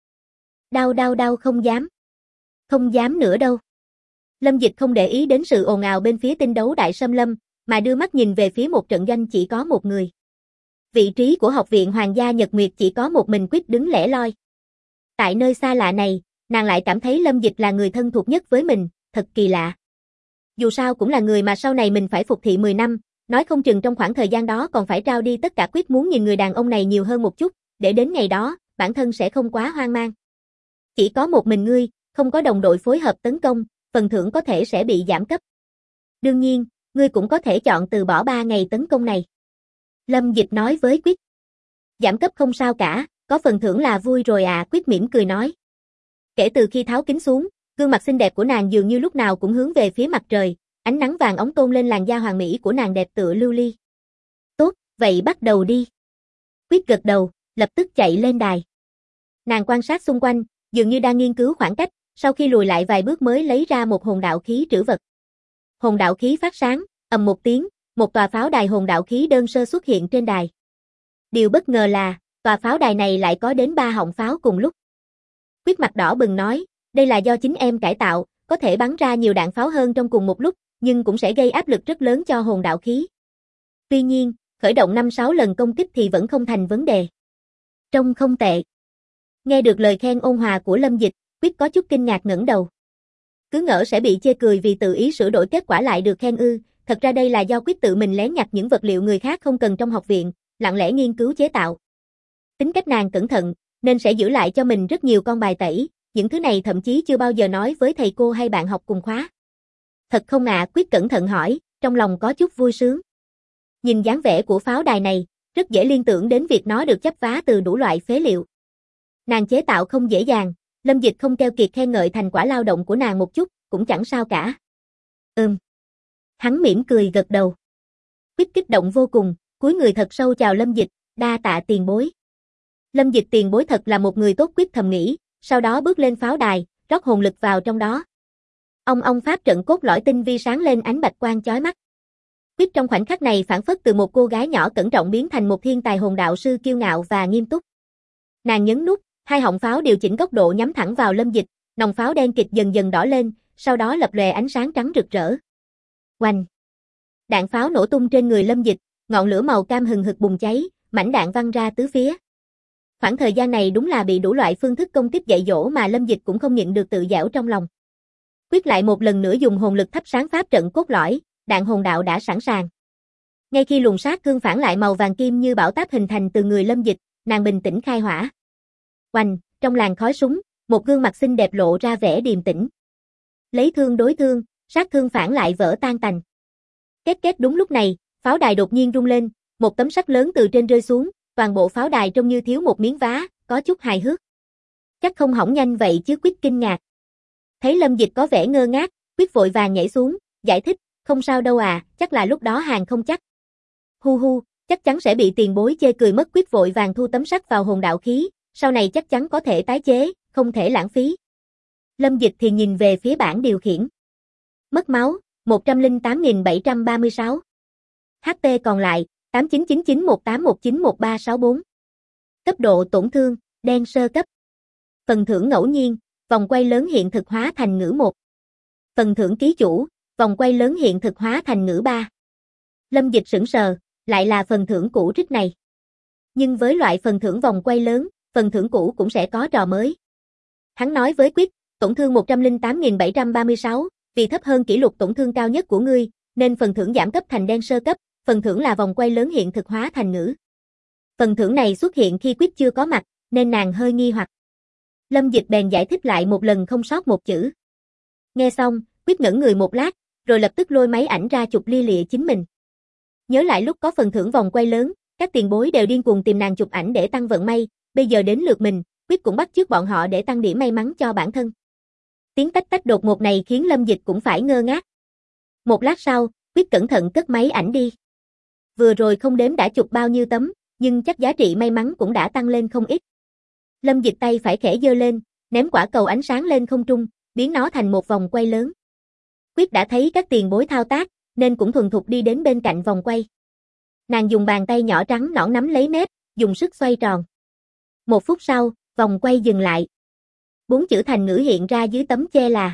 Đau không dám. Không dám nữa đâu. Lâm Dịch không để ý đến sự ồn ào bên phía tinh đấu đại xâm lâm, mà đưa mắt nhìn về phía một trận doanh chỉ có một người. Vị trí của học viện Hoàng gia Nhật Nguyệt chỉ có một mình Quyết đứng lẻ loi. Tại nơi xa lạ này, nàng lại cảm thấy Lâm Dịch là người thân thuộc nhất với mình, thật kỳ lạ. Dù sao cũng là người mà sau này mình phải phục thị 10 năm, nói không chừng trong khoảng thời gian đó còn phải trao đi tất cả. Quyết muốn nhìn người đàn ông này nhiều hơn một chút, để đến ngày đó, bản thân sẽ không quá hoang mang. Chỉ có một mình ngươi, không có đồng đội phối hợp tấn công, phần thưởng có thể sẽ bị giảm cấp. Đương nhiên, ngươi cũng có thể chọn từ bỏ 3 ngày tấn công này. Lâm Dịch nói với Quyết. Giảm cấp không sao cả, có phần thưởng là vui rồi à, Quyết mỉm cười nói. Kể từ khi tháo kính xuống, gương mặt xinh đẹp của nàng dường như lúc nào cũng hướng về phía mặt trời, ánh nắng vàng óng tôn lên làn da hoàn mỹ của nàng đẹp tựa lưu ly. Tốt, vậy bắt đầu đi. Quyết gật đầu, lập tức chạy lên đài. Nàng quan sát xung quanh, dường như đang nghiên cứu khoảng cách, sau khi lùi lại vài bước mới lấy ra một hồn đạo khí trữ vật. Hồn đạo khí phát sáng, ầm một tiếng, một tòa pháo đài hồn đạo khí đơn sơ xuất hiện trên đài. Điều bất ngờ là, tòa pháo đài này lại có đến 3 họng pháo cùng lúc. Quyết mặt đỏ bừng nói, đây là do chính em cải tạo, có thể bắn ra nhiều đạn pháo hơn trong cùng một lúc, nhưng cũng sẽ gây áp lực rất lớn cho hồn đạo khí. Tuy nhiên, khởi động 5-6 lần công kích thì vẫn không thành vấn đề. Trông không tệ. Nghe được lời khen ôn hòa của Lâm Dịch, Quyết có chút kinh ngạc ngẩng đầu. Cứ ngỡ sẽ bị chê cười vì tự ý sửa đổi kết quả lại được khen ư, thật ra đây là do Quyết tự mình lén nhặt những vật liệu người khác không cần trong học viện, lặng lẽ nghiên cứu chế tạo. Tính cách nàng cẩn thận, nên sẽ giữ lại cho mình rất nhiều con bài tẩy, những thứ này thậm chí chưa bao giờ nói với thầy cô hay bạn học cùng khóa. Thật không ạ, Quyết cẩn thận hỏi, trong lòng có chút vui sướng. Nhìn dáng vẻ của pháo đài này, rất dễ liên tưởng đến việc nó được chấp vá từ đủ loại phế liệu. Nàng chế tạo không dễ dàng, Lâm Dịch không keo kiệt khen ngợi thành quả lao động của nàng một chút, cũng chẳng sao cả. Hắn mỉm cười gật đầu. Quyết kích động vô cùng, cúi người thật sâu chào Lâm Dịch, đa tạ tiền bối. Lâm Dịch tiền bối thật là một người tốt, Quyết thầm nghĩ, sau đó bước lên pháo đài, rót hồn lực vào trong đó. Ông pháp trận cốt lõi tinh vi sáng lên ánh bạch quang chói mắt. Quyết trong khoảnh khắc này phảng phất từ một cô gái nhỏ cẩn trọng biến thành một thiên tài hồn đạo sư kiêu ngạo và nghiêm túc. Nàng nhấn nút, 2 họng pháo điều chỉnh góc độ nhắm thẳng vào Lâm Dịch, nòng pháo đen kịt dần dần đỏ lên, sau đó lập lòe ánh sáng trắng rực rỡ. Oanh! Đạn pháo nổ tung trên người Lâm Dịch, ngọn lửa màu cam hừng hực bùng cháy, mảnh đạn văng ra tứ phía. Khoảng thời gian này đúng là bị đủ loại phương thức công kích dạy dỗ mà Lâm Dịch cũng không nhịn được tự dẻo trong lòng. Quyết lại một lần nữa dùng hồn lực thắp sáng pháp trận cốt lõi, đạn hồn đạo đã sẵn sàng. Ngay khi luồng sát thương phản lại màu vàng kim như bão táp hình thành từ người Lâm Dịch, nàng bình tĩnh khai hỏa. Oanh, trong làn khói súng, một gương mặt xinh đẹp lộ ra vẻ điềm tĩnh. Lấy thương đối thương, sát thương phản lại vỡ tan tành. Két két, đúng lúc này, pháo đài đột nhiên rung lên, một tấm sắt lớn từ trên rơi xuống, toàn bộ pháo đài trông như thiếu một miếng vá, có chút hài hước. Chắc không hỏng nhanh vậy chứ, Quyết kinh ngạc. Thấy Lâm Dịch có vẻ ngơ ngác, Quyết vội vàng nhảy xuống, giải thích, không sao đâu à, chắc là lúc đó hàng không chắc. Hu, chắc chắn sẽ bị tiền bối chê cười mất. Quyết vội vàng thu tấm sắt vào hồn đạo khí, sau này chắc chắn có thể tái chế, không thể lãng phí. Lâm Dịch thì nhìn về phía bảng điều khiển. Mất máu, 108.736. HP còn lại, 899918191364. Cấp độ tổn thương, đen sơ cấp. Phần thưởng ngẫu nhiên, vòng quay lớn hiện thực hóa thành ngữ 1. Phần thưởng ký chủ, vòng quay lớn hiện thực hóa thành ngữ 3. Lâm Dịch sững sờ, lại là phần thưởng cũ trích này. Nhưng với loại phần thưởng vòng quay lớn, phần thưởng cũ cũng sẽ có trò mới. Hắn nói với Quyết, tổn thương 108.736, vì thấp hơn kỷ lục tổn thương cao nhất của ngươi, nên phần thưởng giảm cấp thành đen sơ cấp, phần thưởng là vòng quay lớn hiện thực hóa thành ngữ. Phần thưởng này xuất hiện khi Quyết chưa có mặt, nên nàng hơi nghi hoặc. Lâm Dịch bèn giải thích lại một lần không sót một chữ. Nghe xong, Quyết ngẩn người một lát, rồi lập tức lôi máy ảnh ra chụp lia lịa chính mình. Nhớ lại lúc có phần thưởng vòng quay lớn, các tiền bối đều điên cuồng tìm nàng chụp ảnh để tăng vận may, bây giờ đến lượt mình, Quyết cũng bắt chước bọn họ để tăng điểm may mắn cho bản thân. Tiếng tách tách đột ngột này khiến Lâm Dịch cũng phải ngơ ngác. Một lát sau, Quyết cẩn thận cất máy ảnh đi. Vừa rồi không đếm đã chụp bao nhiêu tấm, nhưng chắc giá trị may mắn cũng đã tăng lên không ít. Lâm Dịch tay phải khẽ giơ lên, ném quả cầu ánh sáng lên không trung, biến nó thành một vòng quay lớn. Quyết đã thấy các tiền bối thao tác, nên cũng thuần thục đi đến bên cạnh vòng quay. Nàng dùng bàn tay nhỏ trắng nõn nắm lấy mép, dùng sức xoay tròn. 1 phút sau, vòng quay dừng lại. 4 chữ thành ngữ hiện ra dưới tấm che là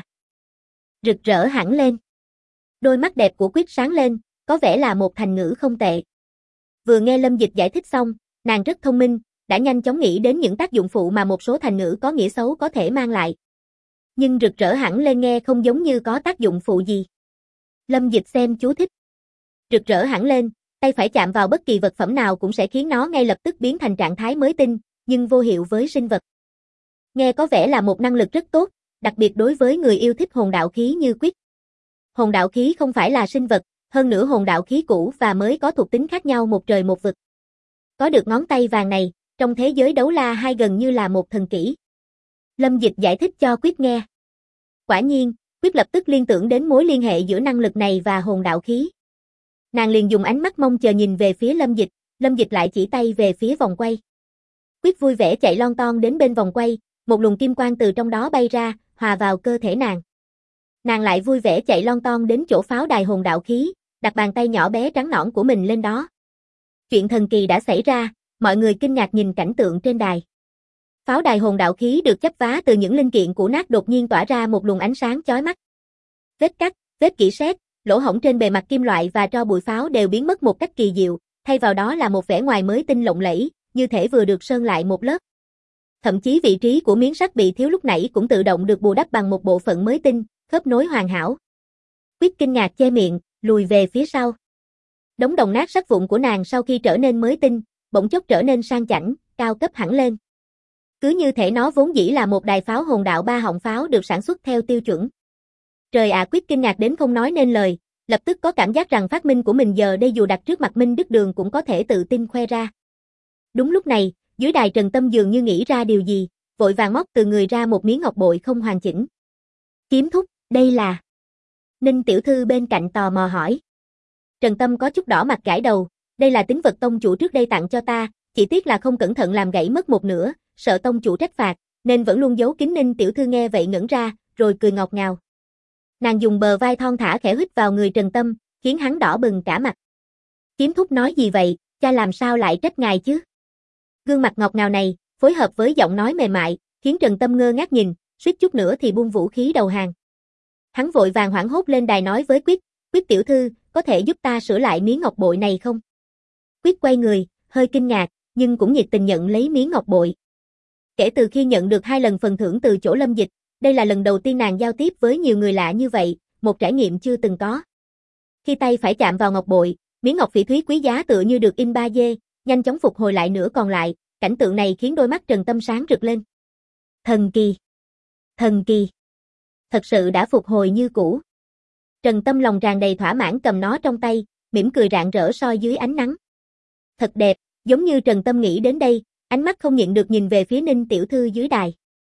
rực rỡ hẳn lên. Đôi mắt đẹp của Quyết sáng lên, có vẻ là một thành ngữ không tệ. Vừa nghe Lâm Dịch giải thích xong, nàng rất thông minh, đã nhanh chóng nghĩ đến những tác dụng phụ mà một số thành ngữ có nghĩa xấu có thể mang lại. Nhưng rực rỡ hẳn lên nghe không giống như có tác dụng phụ gì. Lâm Dịch xem chú thích. Rực rỡ hẳn lên, tay phải chạm vào bất kỳ vật phẩm nào cũng sẽ khiến nó ngay lập tức biến thành trạng thái mới tinh, nhưng vô hiệu với sinh vật. Nghe có vẻ là một năng lực rất tốt, đặc biệt đối với người yêu thích hồn đạo khí như Quyết. Hồn đạo khí không phải là sinh vật, hơn nữa hồn đạo khí cũ và mới có thuộc tính khác nhau một trời một vực. Có được ngón tay vàng này, trong thế giới đấu la 2 gần như là một thần kỹ. Lâm Dịch giải thích cho Quyết nghe. Quả nhiên, Quyết lập tức liên tưởng đến mối liên hệ giữa năng lực này và hồn đạo khí. Nàng liền dùng ánh mắt mong chờ nhìn về phía Lâm Dịch lại chỉ tay về phía vòng quay. Quyết vui vẻ chạy lon ton đến bên vòng quay, một luồng kim quang từ trong đó bay ra, hòa vào cơ thể nàng. Nàng lại vui vẻ chạy lon ton đến chỗ pháo đài hồn đạo khí, đặt bàn tay nhỏ bé trắng nõn của mình lên đó. Chuyện thần kỳ đã xảy ra, mọi người kinh ngạc nhìn cảnh tượng trên đài. Pháo đài hồn đạo khí được chấp vá từ những linh kiện cũ nát đột nhiên tỏa ra một luồng ánh sáng chói mắt. Vết cắt, vết kỹ sét, lỗ hổng trên bề mặt kim loại và tro bụi pháo đều biến mất một cách kỳ diệu, thay vào đó là một vẻ ngoài mới tinh lộng lẫy, như thể vừa được sơn lại một lớp. Thậm chí vị trí của miếng sắt bị thiếu lúc nãy cũng tự động được bù đắp bằng một bộ phận mới tinh, khớp nối hoàn hảo. Quyết kinh ngạc che miệng, lùi về phía sau. Đống đồng nát sắt vụn của nàng sau khi trở nên mới tinh, bỗng chốc trở nên sang chảnh, cao cấp hẳn lên. Cứ như thể nó vốn dĩ là một đài pháo hồn đạo 3 họng pháo được sản xuất theo tiêu chuẩn. Trời ạ, Quyết kinh ngạc đến không nói nên lời, lập tức có cảm giác rằng phát minh của mình giờ đây dù đặt trước mặt Minh Đức Đường cũng có thể tự tin khoe ra. Đúng lúc này, dưới đài Trần Tâm dường như nghĩ ra điều gì, vội vàng móc từ người ra một miếng ngọc bội không hoàn chỉnh. Kiếm thúc, đây là... Ninh tiểu thư bên cạnh tò mò hỏi. Trần Tâm có chút đỏ mặt gãi đầu, đây là tín vật tông chủ trước đây tặng cho ta, chỉ tiếc là không cẩn thận làm gãy mất một nửa, sợ tông chủ trách phạt, nên vẫn luôn giấu kín. Ninh tiểu thư nghe vậy ngẩn ra, rồi cười ngọt ngào. Nàng dùng bờ vai thon thả khẽ huýt vào người Trần Tâm, khiến hắn đỏ bừng cả mặt. Kiếm thúc nói gì vậy, cha làm sao lại trách ngài chứ? Gương mặt ngọt ngào này, phối hợp với giọng nói mềm mại, khiến Trần Tâm ngơ ngác nhìn, suýt chút nữa thì buông vũ khí đầu hàng. Hắn vội vàng hoảng hốt lên đài nói với Quyết, Quyết tiểu thư, có thể giúp ta sửa lại miếng ngọc bội này không? Quyết quay người, hơi kinh ngạc, nhưng cũng nhiệt tình nhận lấy miếng ngọc bội. Kể từ khi nhận được 2 lần phần thưởng từ chỗ Lâm Dịch, đây là lần đầu tiên nàng giao tiếp với nhiều người lạ như vậy, một trải nghiệm chưa từng có. Khi tay phải chạm vào ngọc bội, miếng ngọc phỉ thúy quý giá tựa như được in 3D, nhanh chóng phục hồi lại nửa còn lại, cảnh tượng này khiến đôi mắt Trần Tâm sáng rực lên. Thần kỳ! Thần kỳ! Thật sự đã phục hồi như cũ. Trần Tâm lòng tràn đầy thỏa mãn cầm nó trong tay, mỉm cười rạng rỡ soi dưới ánh nắng. Thật đẹp, giống như Trần Tâm nghĩ đến đây, ánh mắt không nhịn được nhìn về phía Ninh tiểu thư dưới đài.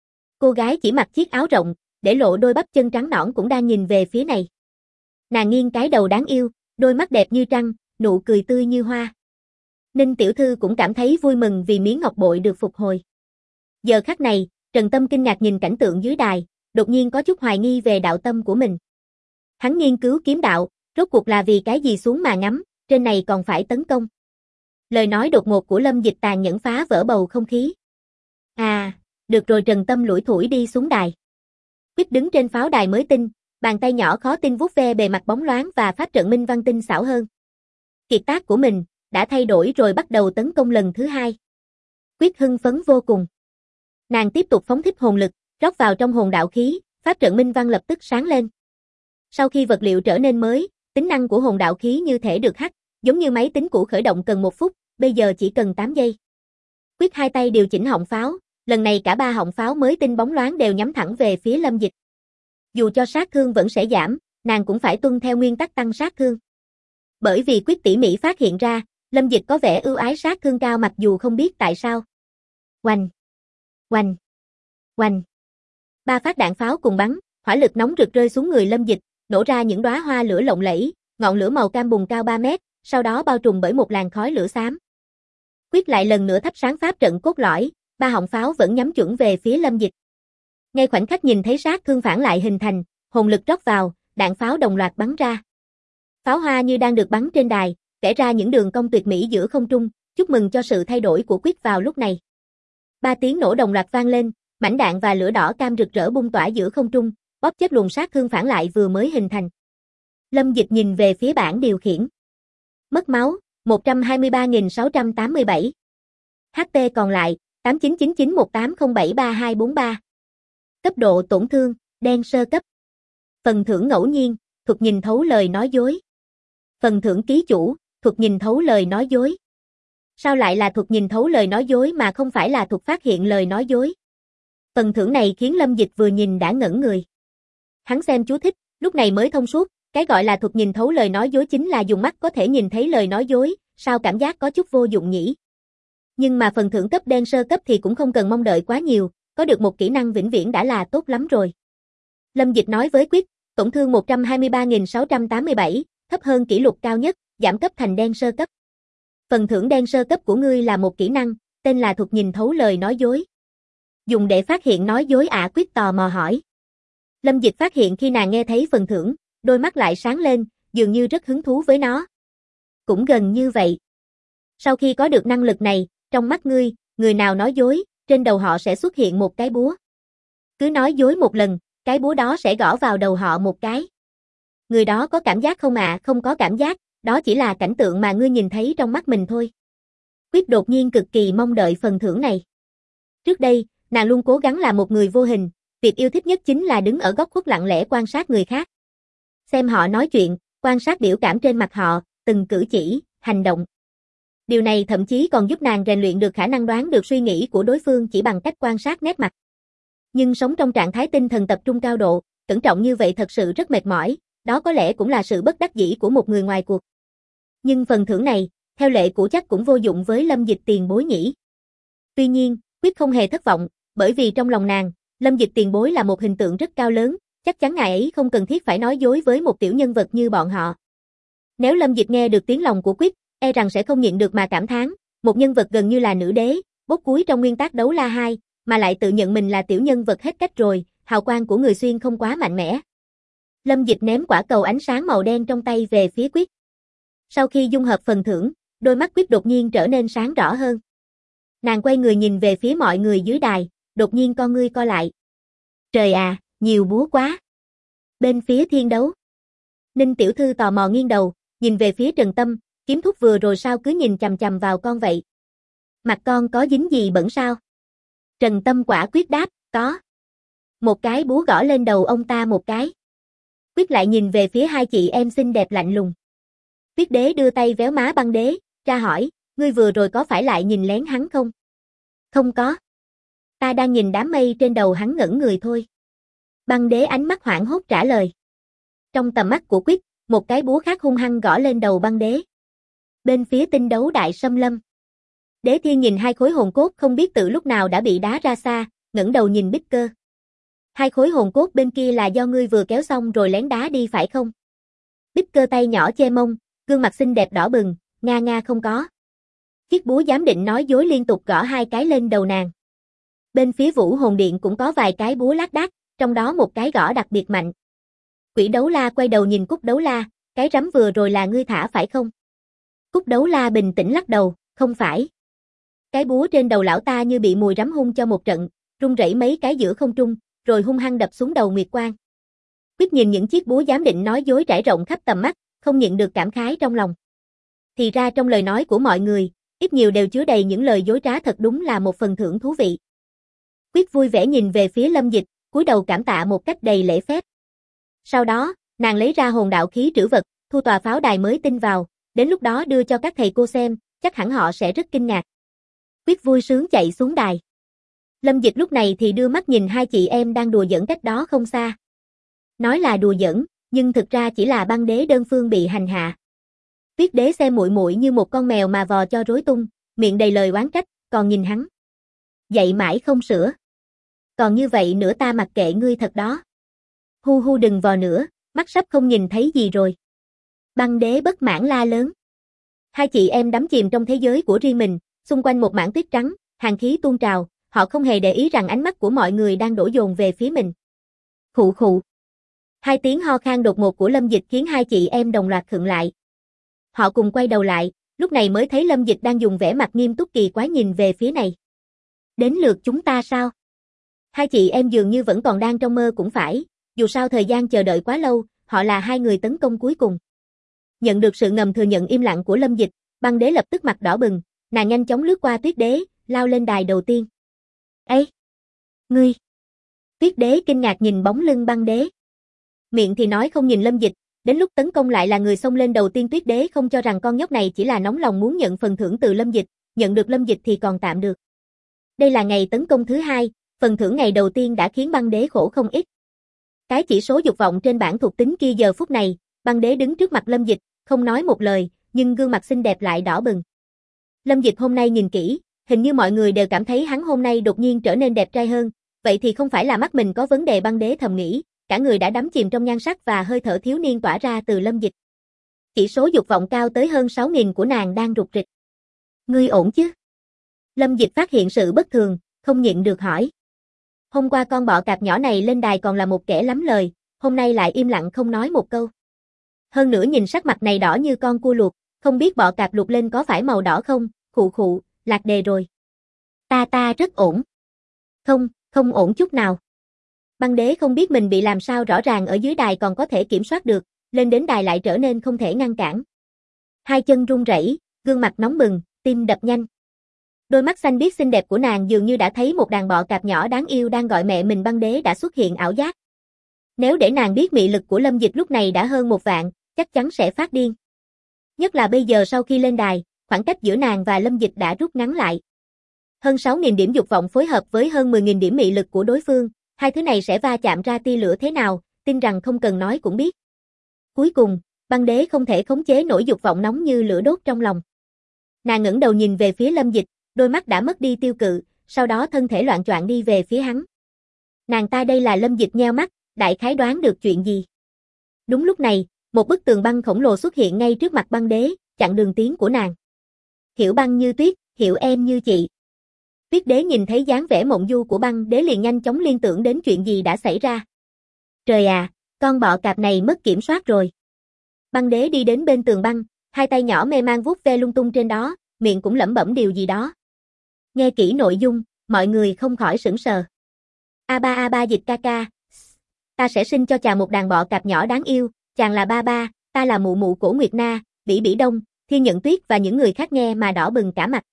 Cô gái chỉ mặc chiếc áo rộng, để lộ đôi bắp chân trắng nõn cũng đang nhìn về phía này. Nàng nghiêng cái đầu đáng yêu, đôi mắt đẹp như trăng, nụ cười tươi như hoa. Ninh tiểu thư cũng cảm thấy vui mừng vì miếng ngọc bội được phục hồi. Giờ khắc này, Trần Tâm kinh ngạc nhìn cảnh tượng dưới đài, đột nhiên có chút hoài nghi về đạo tâm của mình. Hắn nghiên cứu kiếm đạo, rốt cuộc là vì cái gì xuống mà ngắm, trên này còn phải tấn công. Lời nói đột ngột của Lâm Dịch tàn nhẫn phá vỡ bầu không khí. À, được rồi, Trần Tâm lủi thủi đi xuống đài. Quyết đứng trên pháo đài mới tinh, bàn tay nhỏ khó tin vuốt ve bề mặt bóng loáng và pháp trận minh văn tinh xảo hơn. Kiệt tác của mình đã thay đổi rồi, bắt đầu tấn công lần thứ hai. Quyết hưng phấn vô cùng. Nàng tiếp tục phóng thích hồn lực, rót vào trong hồn đạo khí, pháp trận minh văn lập tức sáng lên. Sau khi vật liệu trở nên mới, tính năng của hồn đạo khí như thể được hack, giống như máy tính cũ khởi động cần 1 phút, bây giờ chỉ cần 8 giây. Quyết hai tay điều chỉnh họng pháo, lần này cả 3 họng pháo mới tinh bóng loáng đều nhắm thẳng về phía Lâm Dịch. Dù cho sát thương vẫn sẽ giảm, nàng cũng phải tuân theo nguyên tắc tăng sát thương. Bởi vì Quyết tỉ mỉ phát hiện ra, Lâm Dịch có vẻ ưu ái sát thương cao mặc dù không biết tại sao. Oanh! Oanh! Oanh! 3 phát đạn pháo cùng bắn, hỏa lực nóng rực rơi xuống người Lâm Dịch, nổ ra những đóa hoa lửa lộng lẫy, ngọn lửa màu cam bùng cao 3 mét, sau đó bao trùm bởi một làn khói lửa xám. Quyết lại lần nữa thắp sáng pháp trận cốt lõi, 3 họng pháo vẫn nhắm chuẩn về phía Lâm Dịch. Ngay khoảnh khắc nhìn thấy sát thương phản lại hình thành, hồn lực rót vào, đạn pháo đồng loạt bắn ra. Pháo hoa như đang được bắn trên đài, vẽ ra những đường cong tuyệt mỹ giữa không trung, chúc mừng cho sự thay đổi của Quyết vào lúc này. 3 tiếng nổ đồng loạt vang lên, mảnh đạn và lửa đỏ cam rực rỡ bung tỏa giữa không trung, bóp chết luồng sát thương phản lại vừa mới hình thành. Lâm Dịch nhìn về phía bảng điều khiển. Mất máu, 123.687. HP còn lại, 899918073243. Cấp độ tổn thương, đen sơ cấp. Phần thưởng ngẫu nhiên, thuật nhìn thấu lời nói dối. Phần thưởng ký chủ, thuật nhìn thấu lời nói dối. Sao lại là thuật nhìn thấu lời nói dối mà không phải là thuật phát hiện lời nói dối? Phần thưởng này khiến Lâm Dịch vừa nhìn đã ngẩn người. Hắn xem chú thích, lúc này mới thông suốt, cái gọi là thuật nhìn thấu lời nói dối chính là dùng mắt có thể nhìn thấy lời nói dối, sao cảm giác có chút vô dụng nhỉ? Nhưng mà phần thưởng cấp đen sơ cấp thì cũng không cần mong đợi quá nhiều, có được một kỹ năng vĩnh viễn đã là tốt lắm rồi. Lâm Dịch nói với Quyết, tổn thương 123.687, thấp hơn kỷ lục cao nhất, giảm cấp thành đen sơ cấp. Phần thưởng đen sơ cấp của ngươi là một kỹ năng, tên là thuật nhìn thấu lời nói dối. Dùng để phát hiện nói dối ạ? Quyết tò mò hỏi. Lâm Dịch phát hiện khi nàng nghe thấy phần thưởng, đôi mắt lại sáng lên, dường như rất hứng thú với nó. Cũng gần như vậy. Sau khi có được năng lực này, trong mắt ngươi, người nào nói dối, trên đầu họ sẽ xuất hiện một cái búa. Cứ nói dối một lần, cái búa đó sẽ gõ vào đầu họ một cái. Người đó có cảm giác không ạ? Không có cảm giác, đó chỉ là cảnh tượng mà ngươi nhìn thấy trong mắt mình thôi. Quyết đột nhiên cực kỳ mong đợi phần thưởng này. Trước đây, nàng luôn cố gắng làm một người vô hình, việc yêu thích nhất chính là đứng ở góc khuất lặng lẽ quan sát người khác. Xem họ nói chuyện, quan sát biểu cảm trên mặt họ, từng cử chỉ, hành động. Điều này thậm chí còn giúp nàng rèn luyện được khả năng đoán được suy nghĩ của đối phương chỉ bằng cách quan sát nét mặt. Nhưng sống trong trạng thái tinh thần tập trung cao độ, cẩn trọng như vậy thật sự rất mệt mỏi, đó có lẽ cũng là sự bất đắc dĩ của một người ngoài cuộc. Nhưng phần thưởng này, theo lệ cũ chắc cũng vô dụng với Lâm Dịch tiền bối nhỉ. Tuy nhiên, Quyết không hề thất vọng, bởi vì trong lòng nàng, Lâm Dịch tiền bối là một hình tượng rất cao lớn, chắc chắn ngài ấy không cần thiết phải nói dối với một tiểu nhân vật như bọn họ. Nếu Lâm Dịch nghe được tiếng lòng của Quyết, e rằng sẽ không nhịn được mà cảm thán, một nhân vật gần như là nữ đế, bốt cuối trong nguyên tắc đấu la 2, mà lại tự nhận mình là tiểu nhân vật hết cách rồi, hào quang của người xuyên không quá mạnh mẽ. Lâm Dịch ném quả cầu ánh sáng màu đen trong tay về phía Quyết. Sau khi dung hợp phần thưởng, đôi mắt Quyết đột nhiên trở nên sáng rõ hơn. Nàng quay người nhìn về phía mọi người dưới đài, đột nhiên con ngươi co lại. Trời à, nhiều búa quá. Bên phía thiên đấu. Ninh tiểu thư tò mò nghiêng đầu, nhìn về phía Trần Tâm, kiếm thúc vừa rồi sao cứ nhìn chằm chằm vào con vậy? Mặt con có dính gì bẩn sao? Trần Tâm quả quyết đáp, có. Một cái búa gõ lên đầu ông ta một cái. Quyết lại nhìn về phía hai chị em xinh đẹp lạnh lùng. Tuyết đế đưa tay véo má băng đế, ra hỏi, ngươi vừa rồi có phải lại nhìn lén hắn không? Không có. Ta đang nhìn đám mây trên đầu hắn ngẩn người thôi. Băng đế ánh mắt hoảng hốt trả lời. Trong tầm mắt của Quyết, một cái búa khác hung hăng gõ lên đầu băng đế. Bên phía tinh đấu đại xâm lâm. Đế Thiên nhìn hai khối hồn cốt không biết từ lúc nào đã bị đá ra xa, ngẩng đầu nhìn Bích Cơ. Hai khối hồn cốt bên kia là do ngươi vừa kéo xong rồi lén đá đi phải không? Bích Cơ tay nhỏ che mông, gương mặt xinh đẹp đỏ bừng, nga nga không có. Chiếc búa giám định nói dối liên tục gõ hai cái lên đầu nàng. Bên phía Vũ Hồn Điện cũng có vài cái búa lác đác, trong đó một cái gõ đặc biệt mạnh. Quỷ Đấu La quay đầu nhìn Cúc Đấu La, cái rắm vừa rồi là ngươi thả phải không? Cúc Đấu La bình tĩnh lắc đầu, Không phải. Cái búa trên đầu lão ta như bị mùi rắm hung cho một trận, rung rẩy mấy cái giữa không trung, rồi hung hăng đập xuống đầu Nguyệt Quang. Quyết nhìn những chiếc búa giám định nói dối rải rộng khắp tầm mắt, không nhịn được cảm khái trong lòng. Thì ra trong lời nói của mọi người, ít nhiều đều chứa đầy những lời dối trá, thật đúng là một phần thưởng thú vị. Quyết vui vẻ nhìn về phía Lâm Dịch, cúi đầu cảm tạ một cách đầy lễ phép. Sau đó, nàng lấy ra hồn đạo khí trữ vật, thu tòa pháo đài mới tinh vào, đến lúc đó đưa cho các thầy cô xem, chắc hẳn họ sẽ rất kinh ngạc. Quyết vui sướng chạy xuống đài. Lâm Dịch lúc này thì đưa mắt nhìn hai chị em đang đùa giỡn cách đó không xa. Nói là đùa giỡn, nhưng thực ra chỉ là băng đế đơn phương bị hành hạ. Tuyết đế xem muội muội như một con mèo mà vò cho rối tung, miệng đầy lời oán trách, còn nhìn hắn. Dậy mãi không sửa. Còn như vậy nữa ta mặc kệ ngươi thật đó. Hu hu đừng vò nữa, mắt sắp không nhìn thấy gì rồi. Băng đế bất mãn la lớn. Hai chị em đắm chìm trong thế giới của riêng mình, xung quanh một mảng tuyết trắng, hàn khí tuôn trào, họ không hề để ý rằng ánh mắt của mọi người đang đổ dồn về phía mình. Khụ khụ. Hai tiếng ho khan đột ngột của Lâm Dịch khiến hai chị em đồng loạt khựng lại. Họ cùng quay đầu lại, lúc này mới thấy Lâm Dịch đang dùng vẻ mặt nghiêm túc kỳ quái nhìn về phía này. Đến lượt chúng ta sao? Hai chị em dường như vẫn còn đang trong mơ cũng phải, dù sao thời gian chờ đợi quá lâu, họ là hai người tấn công cuối cùng. Nhận được sự ngầm thừa nhận im lặng của Lâm Dịch, băng đế lập tức mặt đỏ bừng, nàng nhanh chóng lướt qua tuyết đế, lao lên đài đầu tiên. Ê! Ngươi! Tuyết đế kinh ngạc nhìn bóng lưng băng đế. Miệng thì nói không nhìn Lâm Dịch, đến lúc tấn công lại là người xông lên đầu tiên. Tuyết đế không cho rằng con nhóc này chỉ là nóng lòng muốn nhận phần thưởng từ Lâm Dịch, nhận được Lâm Dịch thì còn tạm được. Đây là ngày tấn công thứ hai, phần thưởng ngày đầu tiên đã khiến băng đế khổ không ít. Cái chỉ số dục vọng trên bảng thuộc tính kia giờ phút này, băng đế đứng trước mặt Lâm Dịch, không nói một lời, nhưng gương mặt xinh đẹp lại đỏ bừng. Lâm Dịch hôm nay nhìn kỹ, hình như mọi người đều cảm thấy hắn hôm nay đột nhiên trở nên đẹp trai hơn, vậy thì không phải là mắt mình có vấn đề, băng đế thầm nghĩ, cả người đã đắm chìm trong nhan sắc và hơi thở thiếu niên tỏa ra từ Lâm Dịch. Chỉ số dục vọng cao tới hơn 6.000 của nàng đang rục rịch. Ngươi ổn chứ? Lâm Dịch phát hiện sự bất thường, không nhịn được hỏi. Hôm qua con bọ cạp nhỏ này lên đài còn là một kẻ lắm lời, hôm nay lại im lặng không nói một câu. Hơn nữa nhìn sắc mặt này đỏ như con cua luộc, không biết bọ cạp luộc lên có phải màu đỏ không? Khụ khụ, lạc đề rồi. Ta rất ổn. Không ổn chút nào. Băng đế không biết mình bị làm sao, rõ ràng ở dưới đài còn có thể kiểm soát được, lên đến đài lại trở nên không thể ngăn cản. Hai chân run rẩy, gương mặt nóng bừng, tim đập nhanh. Đôi mắt xanh biếc xinh đẹp của nàng dường như đã thấy một đàn bọ cạp nhỏ đáng yêu đang gọi mẹ mình. Băng đế đã xuất hiện ảo giác. Nếu để nàng biết mị lực của Lâm Dịch lúc này đã hơn 1 vạn, chắc chắn sẽ phát điên. Nhất là bây giờ sau khi lên đài, khoảng cách giữa nàng và Lâm Dịch đã rút ngắn lại. Hơn 6.000 điểm dục vọng phối hợp với hơn 10.000 điểm mị lực của đối phương, hai thứ này sẽ va chạm ra tia lửa thế nào, tin rằng không cần nói cũng biết. Cuối cùng, băng đế không thể khống chế nổi dục vọng nóng như lửa đốt trong lòng. Nàng ngẩng đầu nhìn về phía Lâm Dịch, đôi mắt đã mất đi tiêu cự, sau đó thân thể loạng choạng đi về phía hắn. Nàng ta đây là Lâm Dịch nheo mắt, đại khái đoán được chuyện gì. Đúng lúc này, một bức tường băng khổng lồ xuất hiện ngay trước mặt băng đế, chặn đường tiến của nàng. Hiểu băng như tuyết, hiểu em như chị. Tuyết đế nhìn thấy dáng vẻ mộng du của băng đế liền nhanh chóng liên tưởng đến chuyện gì đã xảy ra. Trời à, con bọ cạp này mất kiểm soát rồi. Băng đế đi đến bên tường băng, hai tay nhỏ mê man vuốt ve lung tung trên đó, miệng cũng lẩm bẩm điều gì đó. Nghe kỹ nội dung, mọi người không khỏi sửng sờ. A ba dịch ca ca. Ta sẽ sinh cho chàng một đàn bọ cạp nhỏ đáng yêu, chàng là ba ba, ta là mụ mụ Cổ Nguyệt Na, Bỉ Bỉ Đông, Thiên Nhận Tuyết và những người khác nghe mà đỏ bừng cả mặt.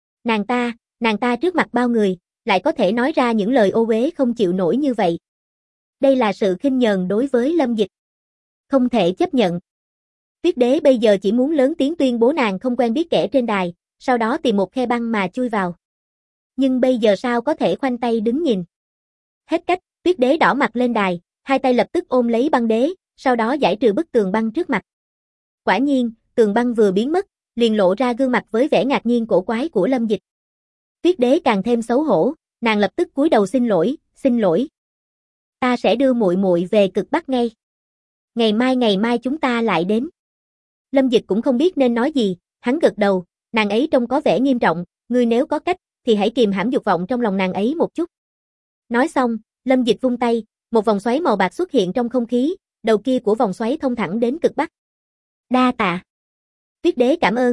Nàng ta trước mặt bao người, lại có thể nói ra những lời ô uế không chịu nổi như vậy. Đây là sự khinh nhờn đối với Lâm Dịch. Không thể chấp nhận. Tuyết đế bây giờ chỉ muốn lớn tiếng tuyên bố nàng không quen biết kẻ trên đài, sau đó tìm một khe băng mà chui vào. Nhưng bây giờ sao có thể khoanh tay đứng nhìn. Hết cách, Tuyết đế đỏ mặt lên đài, hai tay lập tức ôm lấy băng đế, sau đó giải trừ bức tường băng trước mặt. Quả nhiên, tường băng vừa biến mất, liền lộ ra gương mặt với vẻ ngạc nhiên cổ quái của Lâm Dịch. Tuyết đế càng thêm xấu hổ, nàng lập tức cúi đầu xin lỗi. Ta sẽ đưa muội muội về cực Bắc ngay. Ngày mai chúng ta lại đến. Lâm Dịch cũng không biết nên nói gì, hắn gật đầu, nàng ấy trông có vẻ nghiêm trọng, ngươi nếu có cách, thì hãy kìm hãm dục vọng trong lòng nàng ấy một chút. Nói xong, Lâm Dịch vung tay, một vòng xoáy màu bạc xuất hiện trong không khí, đầu kia của vòng xoáy thông thẳng đến cực Bắc. Đa tạ. Tuyết đế cảm ơn,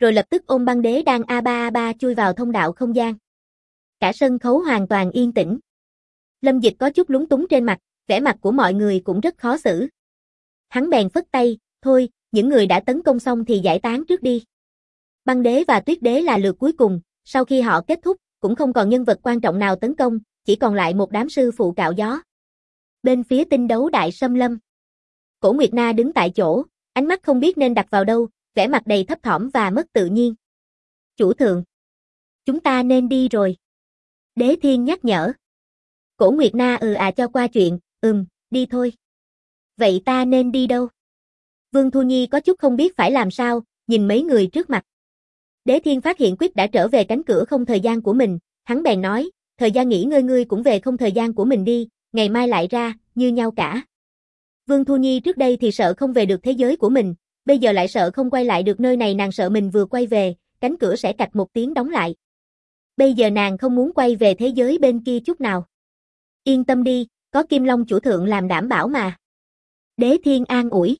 rồi lập tức ôm băng đế đang A3 chui vào thông đạo không gian. Cả sân khấu hoàn toàn yên tĩnh. Lâm Dịch có chút lúng túng trên mặt, vẻ mặt của mọi người cũng rất khó xử. Hắn bèn phất tay, thôi, những người đã tấn công xong thì giải tán trước đi. Băng đế và tuyết đế là lượt cuối cùng, sau khi họ kết thúc, cũng không còn nhân vật quan trọng nào tấn công, chỉ còn lại một đám sư phụ cạo gió. Bên phía tinh đấu đại xâm lâm, Cổ Nguyệt Na đứng tại chỗ, ánh mắt không biết nên đặt vào đâu, vẻ mặt đầy thấp thỏm và mất tự nhiên. Chủ thượng, chúng ta nên đi rồi. Đế Thiên nhắc nhở. Cổ Nguyệt Na cho qua chuyện, đi thôi. Vậy ta nên đi đâu? Vương Thu Nhi có chút không biết phải làm sao, nhìn mấy người trước mặt. Đế Thiên phát hiện Quyết đã trở về cánh cửa không thời gian của mình, hắn bèn nói, thời gian nghỉ ngơi ngươi cũng về không thời gian của mình đi, ngày mai lại ra, như nhau cả. Vương Thu Nhi trước đây thì sợ không về được thế giới của mình, bây giờ lại sợ không quay lại được nơi này, nàng sợ mình vừa quay về, cánh cửa sẽ cạch một tiếng đóng lại. Bây giờ nàng không muốn quay về thế giới bên kia chút nào. Yên tâm đi, có Kim Long chủ thượng làm đảm bảo mà. Đế Thiên an ủi.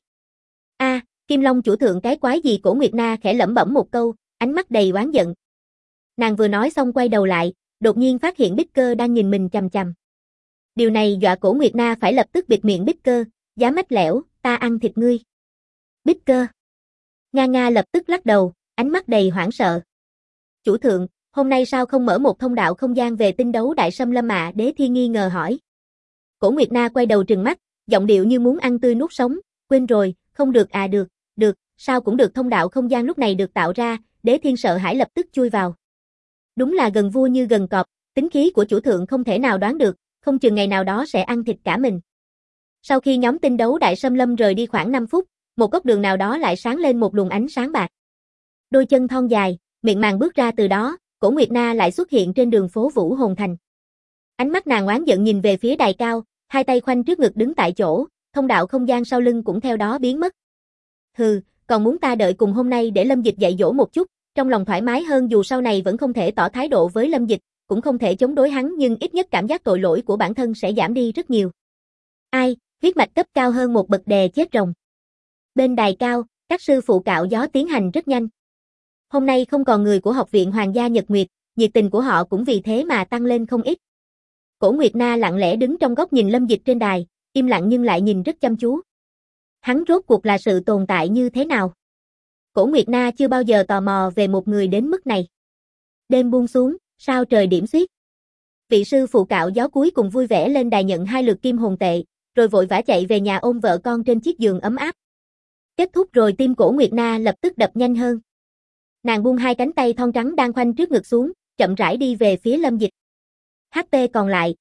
Kim Long chủ thượng cái quái gì? Cổ Nguyệt Na khẽ lẩm bẩm một câu, ánh mắt đầy oán giận. Nàng vừa nói xong quay đầu lại, đột nhiên phát hiện Bích Cơ đang nhìn mình chằm chằm. Điều này dọa Cổ Nguyệt Na phải lập tức bịt miệng Bích Cơ, giá mách lẻo, ta ăn thịt ngươi. Bích Cơ. Nga lập tức lắc đầu, ánh mắt đầy hoảng sợ. Chủ thượng, hôm nay sao không mở một thông đạo không gian về tinh đấu đại xâm lâm ạ? Đế Thiên nghi ngờ hỏi. Cổ Nguyệt Na quay đầu trừng mắt, giọng điệu như muốn ăn tươi nuốt sống, quên rồi, không được được, sao cũng được. Thông đạo không gian lúc này được tạo ra, Đế Thiên sợ hãi lập tức chui vào. Đúng là gần vua như gần cọp, tính khí của chủ thượng không thể nào đoán được, không chừng ngày nào đó sẽ ăn thịt cả mình. Sau khi nhóm tinh đấu đại xâm lâm rời đi khoảng 5 phút, một góc đường nào đó lại sáng lên một luồng ánh sáng bạc. Đôi chân thon dài, miệng màng bước ra từ đó, Cổ Nguyệt Na lại xuất hiện trên đường phố Vũ Hồn Thành. Ánh mắt nàng oán giận nhìn về phía đài cao, hai tay khoanh trước ngực đứng tại chỗ, thông đạo không gian sau lưng cũng theo đó biến mất. Hừ, còn muốn ta đợi cùng hôm nay để Lâm Dịch dạy dỗ một chút, trong lòng thoải mái hơn, dù sau này vẫn không thể tỏ thái độ với Lâm Dịch, cũng không thể chống đối hắn, nhưng ít nhất cảm giác tội lỗi của bản thân sẽ giảm đi rất nhiều. Ai, huyết mạch cấp cao hơn một bậc đè chết rồng. Bên đài cao, các sư phụ cạo gió tiến hành rất nhanh. Hôm nay không còn người của học viện Hoàng gia Nhật Nguyệt, nhiệt tình của họ cũng vì thế mà tăng lên không ít. Cổ Nguyệt Na lặng lẽ đứng trong góc nhìn Lâm Dịch trên đài, im lặng nhưng lại nhìn rất chăm chú. Hắn rốt cuộc là sự tồn tại như thế nào? Cổ Nguyệt Na chưa bao giờ tò mò về một người đến mức này. Đêm buông xuống, sao trời điểm xuyết. Vị sư phụ cạo gió cuối cùng vui vẻ lên đài nhận 2 lượt kim hồn tệ, rồi vội vã chạy về nhà ôm vợ con trên chiếc giường ấm áp. Kết thúc rồi, tim Cổ Nguyệt Na lập tức đập nhanh hơn. Nàng buông 2 cánh tay thon trắng đang khoanh trước ngực xuống, chậm rãi đi về phía Lâm Dịch. HP còn lại,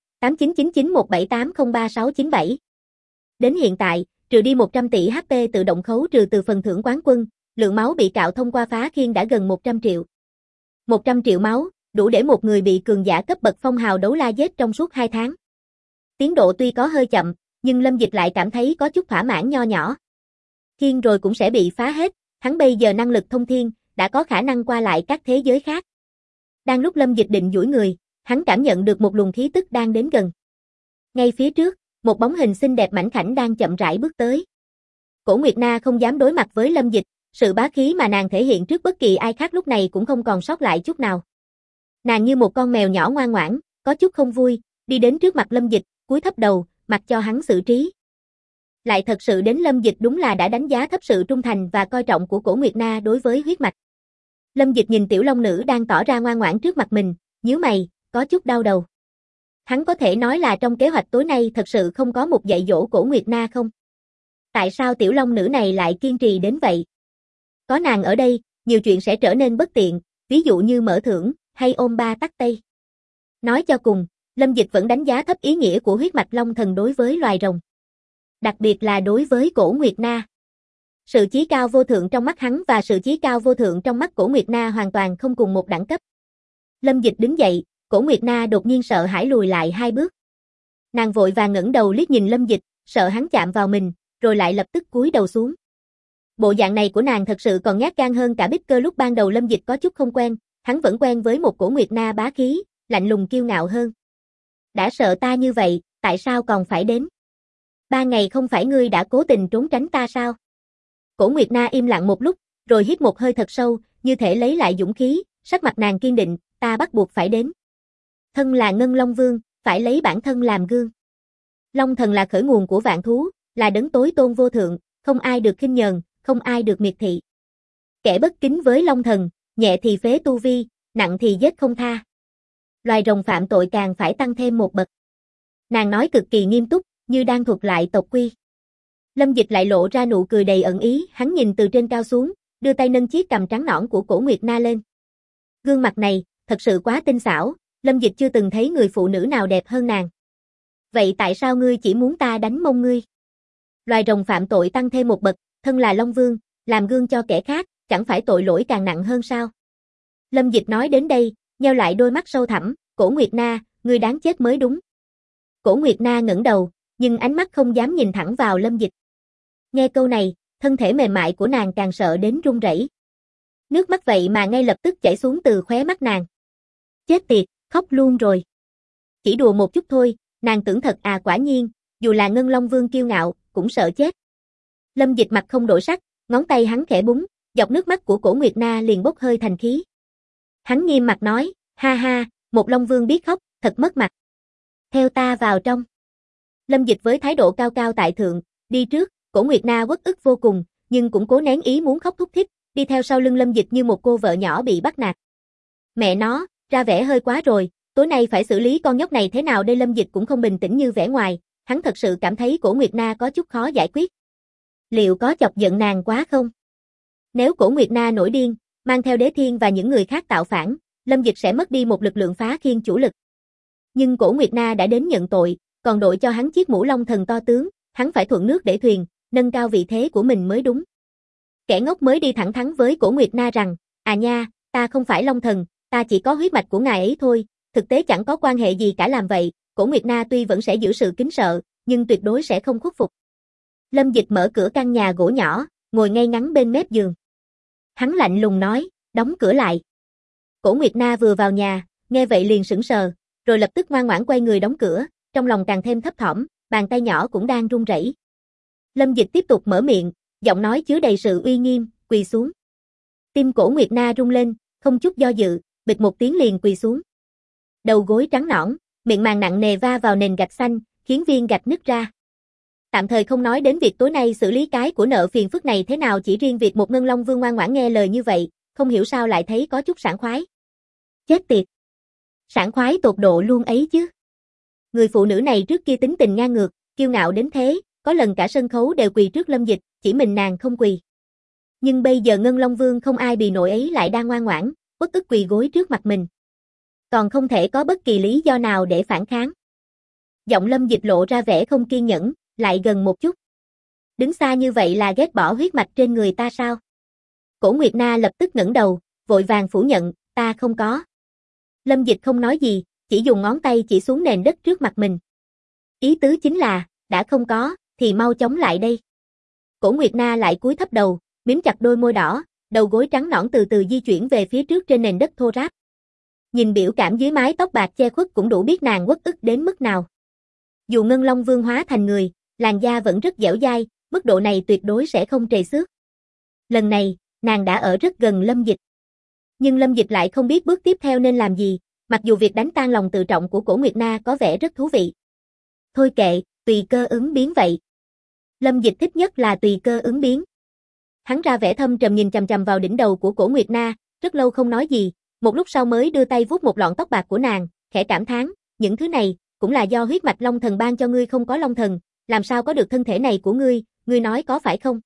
899917803697. Đến hiện tại, trừ đi 100 tỷ HP tự động khấu trừ từ phần thưởng quán quân, lượng máu bị cạo thông qua phá khiên đã gần 100 triệu. 100 triệu máu, đủ để một người bị cường giả cấp bậc phong hào đấu la giết trong suốt 2 tháng. Tiến độ tuy có hơi chậm, nhưng Lâm Dịch lại cảm thấy có chút thỏa mãn nho nhỏ. Khiên rồi cũng sẽ bị phá hết, hắn bây giờ năng lực thông thiên, đã có khả năng qua lại các thế giới khác. Đang lúc Lâm Dịch định duỗi người, hắn cảm nhận được một luồng khí tức đang đến gần. Ngay phía trước, một bóng hình xinh đẹp mảnh khảnh đang chậm rãi bước tới. Cổ Nguyệt Na không dám đối mặt với Lâm Dịch, sự bá khí mà nàng thể hiện trước bất kỳ ai khác lúc này cũng không còn sót lại chút nào. Nàng như một con mèo nhỏ ngoan ngoãn, có chút không vui, đi đến trước mặt Lâm Dịch, cúi thấp đầu, mặc cho hắn xử trí. Lại thật sự đến Lâm Dịch đúng là đã đánh giá thấp sự trung thành và coi trọng của Cổ Nguyệt Na đối với huyết mạch. Lâm Dịch nhìn tiểu long nữ đang tỏ ra ngoan ngoãn trước mặt mình, nhíu mày, có chút đau đầu. Hắn có thể nói là trong kế hoạch tối nay thật sự không có một dạy dỗ Cổ Nguyệt Na không? Tại sao tiểu long nữ này lại kiên trì đến vậy? Có nàng ở đây, nhiều chuyện sẽ trở nên bất tiện, ví dụ như mở thưởng, hay ôm ba tắt tay. Nói cho cùng, Lâm Dịch vẫn đánh giá thấp ý nghĩa của huyết mạch long thần đối với loài rồng. Đặc biệt là đối với Cổ Nguyệt Na. Sự chí cao vô thượng trong mắt hắn và sự chí cao vô thượng trong mắt Cổ Nguyệt Na hoàn toàn không cùng một đẳng cấp. Lâm Dịch đứng dậy, Cổ Nguyệt Na đột nhiên sợ hãi lùi lại 2 bước. Nàng vội vàng ngẩng đầu liếc nhìn Lâm Dịch, sợ hắn chạm vào mình, rồi lại lập tức cúi đầu xuống. Bộ dạng này của nàng thật sự còn nhát gan hơn cả Bích Cơ lúc ban đầu. Lâm Dịch có chút không quen, hắn vẫn quen với một Cổ Nguyệt Na bá khí, lạnh lùng kiêu ngạo hơn. Đã sợ ta như vậy, tại sao còn phải đến? 3 ngày không phải ngươi đã cố tình trốn tránh ta sao? Cổ Nguyệt Na im lặng một lúc, rồi hít một hơi thật sâu, như thể lấy lại dũng khí, sắc mặt nàng kiên định, ta bắt buộc phải đến. Thân là Ngân Long Vương, phải lấy bản thân làm gương. Long thần là khởi nguồn của vạn thú, là đấng tối tôn vô thượng, không ai được khinh nhờn, không ai được miệt thị. Kẻ bất kính với Long thần, nhẹ thì phế tu vi, nặng thì giết không tha. Loài rồng phạm tội càng phải tăng thêm một bậc. Nàng nói cực kỳ nghiêm túc, như đang thuật lại tộc quy. Lâm Dịch lại lộ ra nụ cười đầy ẩn ý, hắn nhìn từ trên cao xuống, đưa tay nâng chiếc cằm trắng nõn của Cổ Nguyệt Na lên. Gương mặt này, thật sự quá tinh xảo, Lâm Dịch chưa từng thấy người phụ nữ nào đẹp hơn nàng. Vậy tại sao ngươi chỉ muốn ta đánh mông ngươi? Loài rồng phạm tội tăng thêm một bậc, thân là Long Vương, làm gương cho kẻ khác, chẳng phải tội lỗi càng nặng hơn sao? Lâm Dịch nói đến đây, nheo lại đôi mắt sâu thẳm, Cổ Nguyệt Na, ngươi đáng chết mới đúng. Cổ Nguyệt Na ngẩng đầu, nhưng ánh mắt không dám nhìn thẳng vào Lâm Dịch. Nghe câu này, thân thể mềm mại của nàng càng sợ đến run rẩy. Nước mắt vậy mà ngay lập tức chảy xuống từ khóe mắt nàng. Chết tiệt, khóc luôn rồi. Chỉ đùa một chút thôi, nàng tưởng thật à, quả nhiên, dù là Ngân Long Vương kiêu ngạo, cũng sợ chết. Lâm Dịch mặt không đổi sắc, ngón tay hắn khẽ búng, dọc nước mắt của Cổ Nguyệt Na liền bốc hơi thành khí. Hắn nghiêm mặt nói, ha ha, một Long Vương biết khóc, thật mất mặt. Theo ta vào trong. Lâm Dịch với thái độ cao cao tại thượng, đi trước, Cổ Nguyệt Na uất ức vô cùng, nhưng cũng cố nén ý muốn khóc thúc thích, đi theo sau lưng Lâm Dịch như một cô vợ nhỏ bị bắt nạt. Mẹ nó, ra vẻ hơi quá rồi, tối nay phải xử lý con nhóc này thế nào đây? Lâm Dịch cũng không bình tĩnh như vẻ ngoài, hắn thật sự cảm thấy Cổ Nguyệt Na có chút khó giải quyết. Liệu có chọc giận nàng quá không? Nếu Cổ Nguyệt Na nổi điên, mang theo Đế Thiên và những người khác tạo phản, Lâm Dịch sẽ mất đi một lực lượng phá khiên chủ lực. Nhưng Cổ Nguyệt Na đã đến nhận tội, còn đội cho hắn chiếc mũ Long thần to tướng, hắn phải thuận nước để thuyền, nâng cao vị thế của mình mới đúng. Kẻ ngốc mới đi thẳng thắn với Cổ Nguyệt Na rằng, à nha, ta không phải Long thần, ta chỉ có huyết mạch của ngài ấy thôi, thực tế chẳng có quan hệ gì cả. Làm vậy, Cổ Nguyệt Na tuy vẫn sẽ giữ sự kính sợ, nhưng tuyệt đối sẽ không khuất phục. Lâm Dịch mở cửa căn nhà gỗ nhỏ, ngồi ngay ngắn bên mép giường. Hắn lạnh lùng nói, đóng cửa lại. Cổ Nguyệt Na vừa vào nhà, nghe vậy liền sững sờ, rồi lập tức ngoan ngoãn quay người đóng cửa, trong lòng càng thêm thấp thỏm, bàn tay nhỏ cũng đang run rẩy. Lâm Dịch tiếp tục mở miệng, giọng nói chứa đầy sự uy nghiêm, quỳ xuống. Tim Cổ Nguyệt Na rung lên, không chút do dự, bịch một tiếng liền quỳ xuống. Đầu gối trắng nõn, miệng màng nặng nề va vào nền gạch xanh, khiến viên gạch nứt ra. Tạm thời không nói đến việc tối nay xử lý cái của nợ phiền phức này thế nào, chỉ riêng việc một Ngân Long Vương ngoan ngoãn nghe lời như vậy, không hiểu sao lại thấy có chút sảng khoái. Chết tiệt! Sảng khoái tột độ luôn ấy chứ. Người phụ nữ này trước kia tính tình ngang ngược, kiêu ngạo đến thế, có lần cả sân khấu đều quỳ trước Lâm Dịch, chỉ mình nàng không quỳ. Nhưng bây giờ Ngân Long Vương không ai bì nổi ấy lại đang ngoan ngoãn, uất ức quỳ gối trước mặt mình. Còn không thể có bất kỳ lý do nào để phản kháng. Giọng Lâm Dịch lộ ra vẻ không kiên nhẫn, lại gần một chút. Đứng xa như vậy là ghét bỏ huyết mạch trên người ta sao? Cổ Nguyệt Na lập tức ngẩng đầu, vội vàng phủ nhận, ta không có. Lâm Dịch không nói gì, chỉ dùng ngón tay chỉ xuống nền đất trước mặt mình. Ý tứ chính là, đã không có, thì mau chống lại đây. Cổ Nguyệt Na lại cúi thấp đầu, mím chặt đôi môi đỏ, đầu gối trắng nõn từ từ di chuyển về phía trước trên nền đất thô ráp. Nhìn biểu cảm dưới mái tóc bạc che khuất cũng đủ biết nàng uất ức đến mức nào. Dù Ngân Long Vương hóa thành người, làn da vẫn rất dẻo dai, mức độ này tuyệt đối sẽ không trầy xước. Lần này, nàng đã ở rất gần Lâm Dịch. Nhưng Lâm Dịch lại không biết bước tiếp theo nên làm gì, mặc dù việc đánh tan lòng tự trọng của Cổ Nguyệt Na có vẻ rất thú vị. Thôi kệ, tùy cơ ứng biến vậy. Lâm Dịch thích nhất là tùy cơ ứng biến. Hắn ra vẻ thâm trầm nhìn chằm chằm vào đỉnh đầu của Cổ Nguyệt Na, rất lâu không nói gì, một lúc sau mới đưa tay vuốt một lọn tóc bạc của nàng, khẽ cảm thán, những thứ này, cũng là do huyết mạch Long thần ban cho ngươi, không có Long thần, làm sao có được thân thể này của ngươi nói có phải không?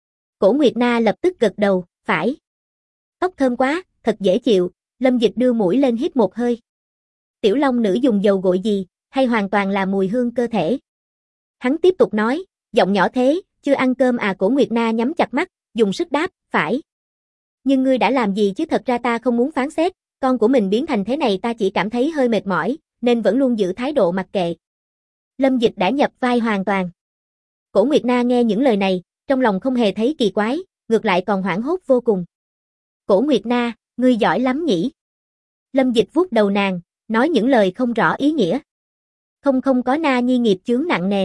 Cổ Nguyệt Na lập tức gật đầu, phải. Tóc thơm quá, thật dễ chịu, Lâm Dịch đưa mũi lên hít một hơi. Tiểu Long nữ dùng dầu gội gì, hay hoàn toàn là mùi hương cơ thể? Hắn tiếp tục nói, giọng nhỏ thế, chưa ăn cơm à? Cổ Nguyệt Na nhắm chặt mắt, dùng sức đáp, phải. Nhưng ngươi đã làm gì chứ? Thật ra ta không muốn phán xét, con của mình biến thành thế này ta chỉ cảm thấy hơi mệt mỏi, nên vẫn luôn giữ thái độ mặc kệ. Lâm Dịch đã nhập vai hoàn toàn. Cổ Nguyệt Na nghe những lời này, trong lòng không hề thấy kỳ quái, ngược lại còn hoảng hốt vô cùng. Cổ Nguyệt Na, ngươi giỏi lắm nhỉ? Lâm Dịch vuốt đầu nàng, nói những lời không rõ ý nghĩa. Không có Na nhi nghiệp chướng nặng nề.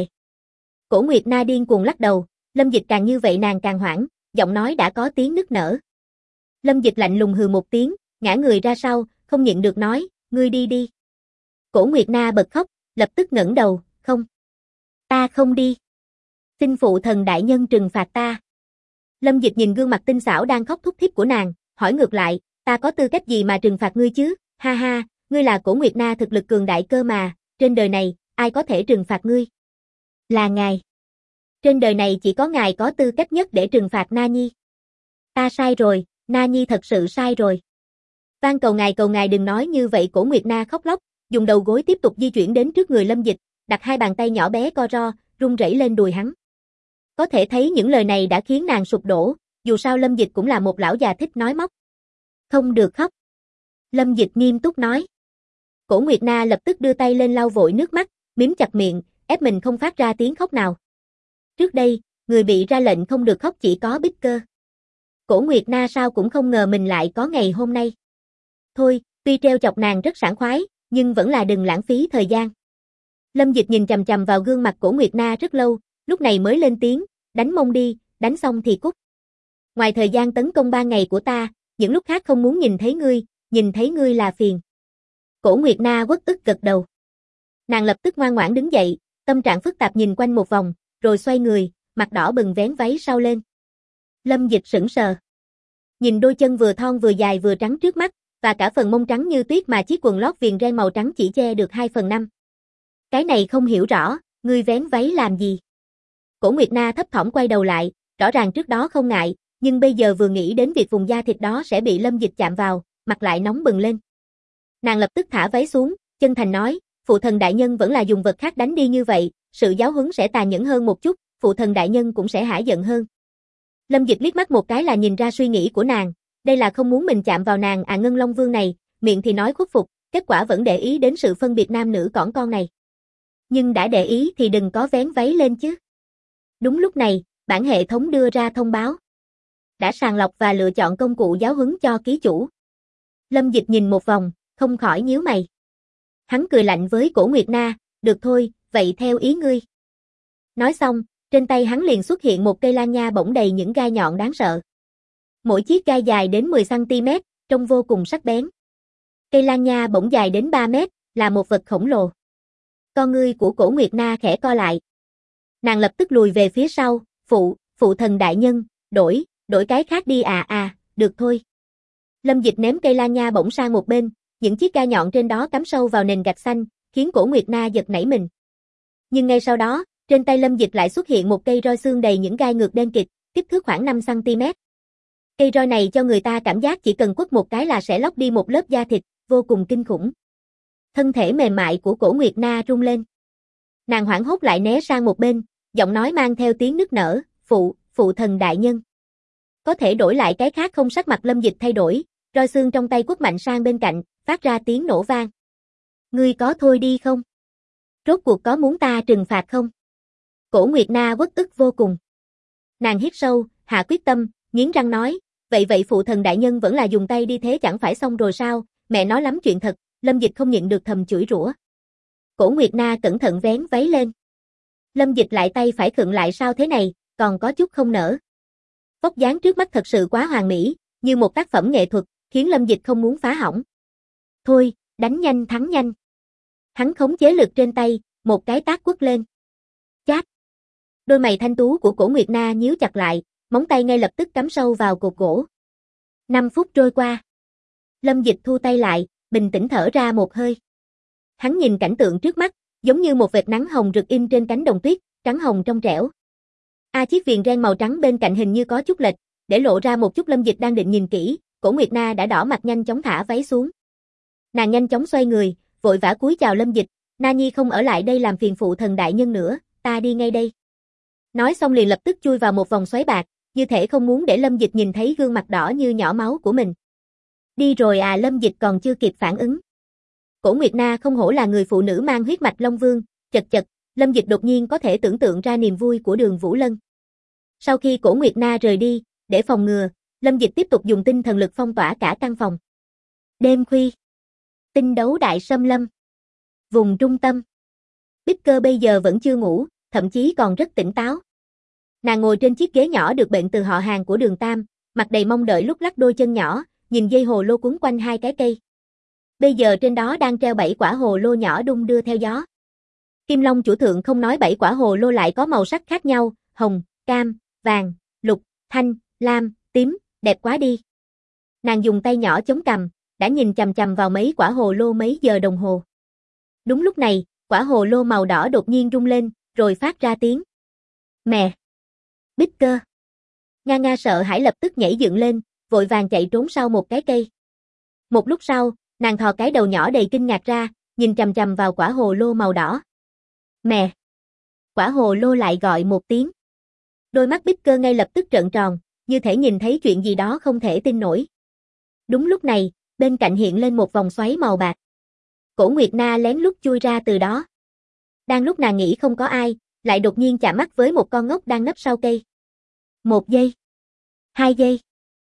Cổ Nguyệt Na điên cuồng lắc đầu, Lâm Dịch càng như vậy nàng càng hoảng, giọng nói đã có tiếng nức nở. Lâm Dịch lạnh lùng hừ một tiếng, ngã người ra sau, không nhịn được nói, ngươi đi đi. Cổ Nguyệt Na bật khóc, lập tức ngẩng đầu, không. Ta không đi. Xin phụ thần đại nhân trừng phạt ta. Lâm Dịch nhìn gương mặt tinh xảo đang khóc thút thít của nàng, hỏi ngược lại, ta có tư cách gì mà trừng phạt ngươi chứ, ha ha, ngươi là Cổ Nguyệt Na thực lực cường đại cơ mà, trên đời này, ai có thể trừng phạt ngươi? Là ngài. Trên đời này chỉ có ngài có tư cách nhất để trừng phạt Na Nhi. Ta sai rồi, Na Nhi thật sự sai rồi. Van cầu ngài đừng nói như vậy. Cổ Nguyệt Na khóc lóc, dùng đầu gối tiếp tục di chuyển đến trước người Lâm Dịch, đặt hai bàn tay nhỏ bé co ro, run rẩy lên đùi hắn. Có thể thấy những lời này đã khiến nàng sụp đổ, dù sao Lâm Dịch cũng là một lão già thích nói móc. Không được khóc. Lâm Dịch nghiêm túc nói. Cổ Nguyệt Na lập tức đưa tay lên lau vội nước mắt, mím chặt miệng, ép mình không phát ra tiếng khóc nào. Trước đây, người bị ra lệnh không được khóc chỉ có Bích Cơ. Cổ Nguyệt Na sao cũng không ngờ mình lại có ngày hôm nay. Thôi, tuy treo chọc nàng rất sảng khoái, nhưng vẫn là đừng lãng phí thời gian. Lâm Dịch nhìn chằm chằm vào gương mặt Cổ Nguyệt Na rất lâu, lúc này mới lên tiếng, đánh mông đi, đánh xong thì cút. Ngoài thời gian tấn công 3 ngày của ta, những lúc khác không muốn nhìn thấy ngươi là phiền. Cổ Nguyệt Na uất ức gật đầu. Nàng lập tức ngoan ngoãn đứng dậy, tâm trạng phức tạp nhìn quanh một vòng, rồi xoay người, mặt đỏ bừng vén váy sau lên. Lâm Dịch sững sờ. Nhìn đôi chân vừa thon vừa dài vừa trắng trước mắt, và cả phần mông trắng như tuyết mà chiếc quần lót viền ren màu trắng chỉ che được 2/5. Cái này không hiểu rõ, ngươi vén váy làm gì? Cổ Nguyệt Na thấp thỏm quay đầu lại, rõ ràng trước đó không ngại, nhưng bây giờ vừa nghĩ đến việc vùng da thịt đó sẽ bị Lâm Dịch chạm vào, mặt lại nóng bừng lên. Nàng lập tức thả váy xuống, chân thành nói, phụ thần đại nhân vẫn là dùng vật khác đánh đi như vậy, sự giáo huấn sẽ tàn nhẫn hơn một chút, phụ thần đại nhân cũng sẽ hả giận hơn. Lâm Dịch liếc mắt một cái là nhìn ra suy nghĩ của nàng, đây là không muốn mình chạm vào nàng à. Ngân Long Vương này, miệng thì nói khuất phục, kết quả vẫn để ý đến sự phân biệt nam nữ cỏn con này. Nhưng đã để ý thì đừng có vén váy lên chứ. Đúng lúc này, bản hệ thống đưa ra thông báo. Đã sàng lọc và lựa chọn công cụ giáo huấn cho ký chủ. Lâm Dịch nhìn một vòng, không khỏi nhíu mày. Hắn cười lạnh với Cổ Nguyệt Na, được thôi, vậy theo ý ngươi. Nói xong, trên tay hắn liền xuất hiện một cây lan nha bổng đầy những gai nhọn đáng sợ. Mỗi chiếc gai dài đến 10 cm, trông vô cùng sắc bén. Cây lan nha bổng dài đến 3 mét, là một vật khổng lồ. Con ngươi của Cổ Nguyệt Na khẽ co lại. Nàng lập tức lùi về phía sau, phụ thần đại nhân, đổi cái khác đi được thôi. Lâm Dịch ném cây lan nha bổng sang một bên, những chiếc gai nhọn trên đó cắm sâu vào nền gạch xanh, khiến Cổ Nguyệt Na giật nảy mình. Nhưng ngay sau đó, trên tay Lâm Dịch lại xuất hiện một cây roi xương đầy những gai ngược đen kịt, kích thước khoảng 5 cm. Cây roi này cho người ta cảm giác chỉ cần quất một cái là sẽ lóc đi một lớp da thịt, vô cùng kinh khủng. Thân thể mềm mại của Cổ Nguyệt Na rung lên. Nàng hoảng hốt lại né sang một bên, giọng nói mang theo tiếng nức nở, phụ thần đại nhân. Có thể đổi lại cái khác không? Sắc mặt Lâm Dịch thay đổi, roi xương trong tay quất mạnh sang bên cạnh, phát ra tiếng nổ vang. Ngươi có thôi đi không? Rốt cuộc có muốn ta trừng phạt không? Cổ Nguyệt Na uất ức vô cùng. Nàng hít sâu, hạ quyết tâm, nghiến răng nói, vậy phụ thần đại nhân vẫn là dùng tay đi thế chẳng phải xong rồi sao? Mẹ nói lắm chuyện thật. Lâm Dịch không nhịn được thầm chửi rủa. Cổ Nguyệt Na cẩn thận vén váy lên. Lâm Dịch lại tay phải khựng lại, sao thế này, còn có chút không nỡ. Vóc dáng trước mắt thật sự quá hoàn mỹ, như một tác phẩm nghệ thuật, khiến Lâm Dịch không muốn phá hỏng. Thôi, đánh nhanh thắng nhanh. Hắn khống chế lực trên tay, một cái tát quất lên. Chát. Đôi mày thanh tú của Cổ Nguyệt Na nhíu chặt lại, móng tay ngay lập tức cắm sâu vào cột gỗ. 5 phút trôi qua. Lâm Dịch thu tay lại, bình tĩnh thở ra một hơi. Hắn nhìn cảnh tượng trước mắt, giống như một vệt nắng hồng rực in trên cánh đồng tuyết, trắng hồng trong trẻo. Chiếc viền ren màu trắng bên cạnh hình như có chút lệch, để lộ ra một chút. Lâm Dịch đang định nhìn kỹ, Cổ Nguyệt Na đã đỏ mặt nhanh chóng thả váy xuống. Nàng nhanh chóng xoay người, vội vã cúi chào Lâm Dịch, Na Nhi không ở lại đây làm phiền phụ thần đại nhân nữa, ta đi ngay đây. Nói xong liền lập tức chui vào một vòng xoáy bạc, như thể không muốn để Lâm Dịch nhìn thấy gương mặt đỏ như nhỏ máu của mình. Đi rồi à? Lâm Dịch còn chưa kịp phản ứng. Cổ Nguyệt Na không hổ là người phụ nữ mang huyết mạch Long Vương, chật, Lâm Dịch đột nhiên có thể tưởng tượng ra niềm vui của Đường Vũ Lân. Sau khi Cổ Nguyệt Na rời đi, để phòng ngừa, Lâm Dịch tiếp tục dùng tinh thần lực phong tỏa cả căn phòng. Đêm khuya, tinh đấu đại xâm lâm. Vùng trung tâm. Bích Cơ bây giờ vẫn chưa ngủ, thậm chí còn rất tỉnh táo. Nàng ngồi trên chiếc ghế nhỏ được bệnh từ họ hàng của Đường Tam, mặt đầy mong đợi lúc lắc đôi chân nhỏ, nhìn dây hồ lô quấn quanh hai cái cây. Bây giờ trên đó đang treo 7 quả hồ lô nhỏ đung đưa theo gió. Kim Long chủ thượng không nói 7 quả hồ lô lại có màu sắc khác nhau, hồng, cam, vàng, lục, thanh, lam, tím, đẹp quá đi. Nàng dùng tay nhỏ chống cằm, đã nhìn chằm chằm vào mấy quả hồ lô mấy giờ đồng hồ. Đúng lúc này, quả hồ lô màu đỏ đột nhiên rung lên, rồi phát ra tiếng. Mẹ! Bích Cơ! Nga Nga sợ hãi lập tức nhảy dựng lên, vội vàng chạy trốn sau một cái cây. Một lúc sau, nàng thò cái đầu nhỏ đầy kinh ngạc ra, nhìn chằm chằm vào quả hồ lô màu đỏ. Mẹ! Quả hồ lô lại gọi một tiếng. Đôi mắt Bích Cơ ngay lập tức trợn tròn, như thể nhìn thấy chuyện gì đó không thể tin nổi. Đúng lúc này, bên cạnh hiện lên một vòng xoáy màu bạc. Cổ Nguyệt Na lén lút chui ra từ đó. Đang lúc nàng nghĩ không có ai, lại đột nhiên chạm mắt với một con ngốc đang nấp sau cây. 1 giây, 2 giây,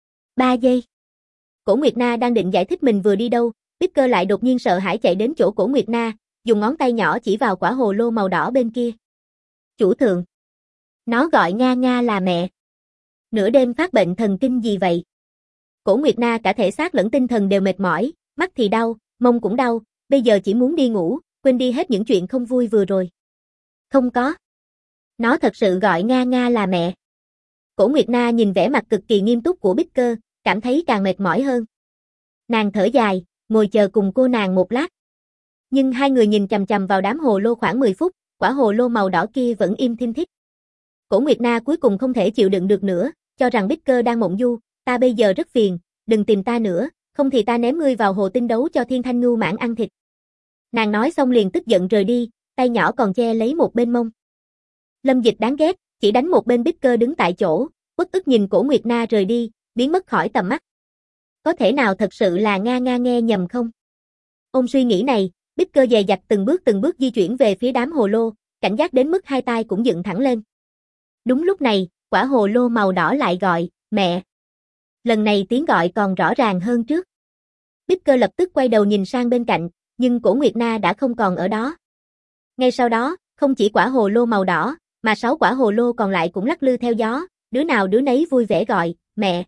3 giây. Cổ Nguyệt Na đang định giải thích mình vừa đi đâu, Bích Cơ lại đột nhiên sợ hãi chạy đến chỗ Cổ Nguyệt Na, dùng ngón tay nhỏ chỉ vào quả hồ lô màu đỏ bên kia. Chủ thượng. Nó gọi Nga Nga là mẹ. Nửa đêm phát bệnh thần kinh gì vậy? Cổ Nguyệt Na cả thể xác lẫn tinh thần đều mệt mỏi, mắt thì đau, mông cũng đau, bây giờ chỉ muốn đi ngủ, quên đi hết những chuyện không vui vừa rồi. Không có. Nó thật sự gọi Nga Nga là mẹ. Cổ Nguyệt Na nhìn vẻ mặt cực kỳ nghiêm túc của Bích Cơ, cảm thấy càng mệt mỏi hơn. Nàng thở dài, ngồi chờ cùng cô nàng một lát. Nhưng hai người nhìn chằm chằm vào đám hồ lô khoảng 10 phút, quả hồ lô màu đỏ kia vẫn im thinh thích. Cổ Nguyệt Na cuối cùng không thể chịu đựng được nữa, cho rằng Bích Cơ đang mộng du, ta bây giờ rất phiền, đừng tìm ta nữa, không thì ta ném ngươi vào hồ tinh đấu cho Thiên Thanh Ngưu Mãn ăn thịt. Nàng nói xong liền tức giận rời đi, tay nhỏ còn che lấy một bên mông. Lâm Dịch đáng ghét, chỉ đánh một bên Bích Cơ đứng tại chỗ, uất ức nhìn Cổ Nguyệt Na rời đi, biến mất khỏi tầm mắt. Có thể nào thật sự là Nga Nga nghe nhầm không? Ôm suy nghĩ này, Bích Cơ dè dặt từng bước di chuyển về phía đám hồ lô, cảnh giác đến mức hai tai cũng dựng thẳng lên. Đúng lúc này, quả hồ lô màu đỏ lại gọi, mẹ. Lần này tiếng gọi còn rõ ràng hơn trước. Bích Cơ lập tức quay đầu nhìn sang bên cạnh, nhưng Cổ Nguyệt Na đã không còn ở đó. Ngay sau đó, không chỉ quả hồ lô màu đỏ, mà 6 quả hồ lô còn lại cũng lắc lư theo gió, đứa nào đứa nấy vui vẻ gọi, mẹ.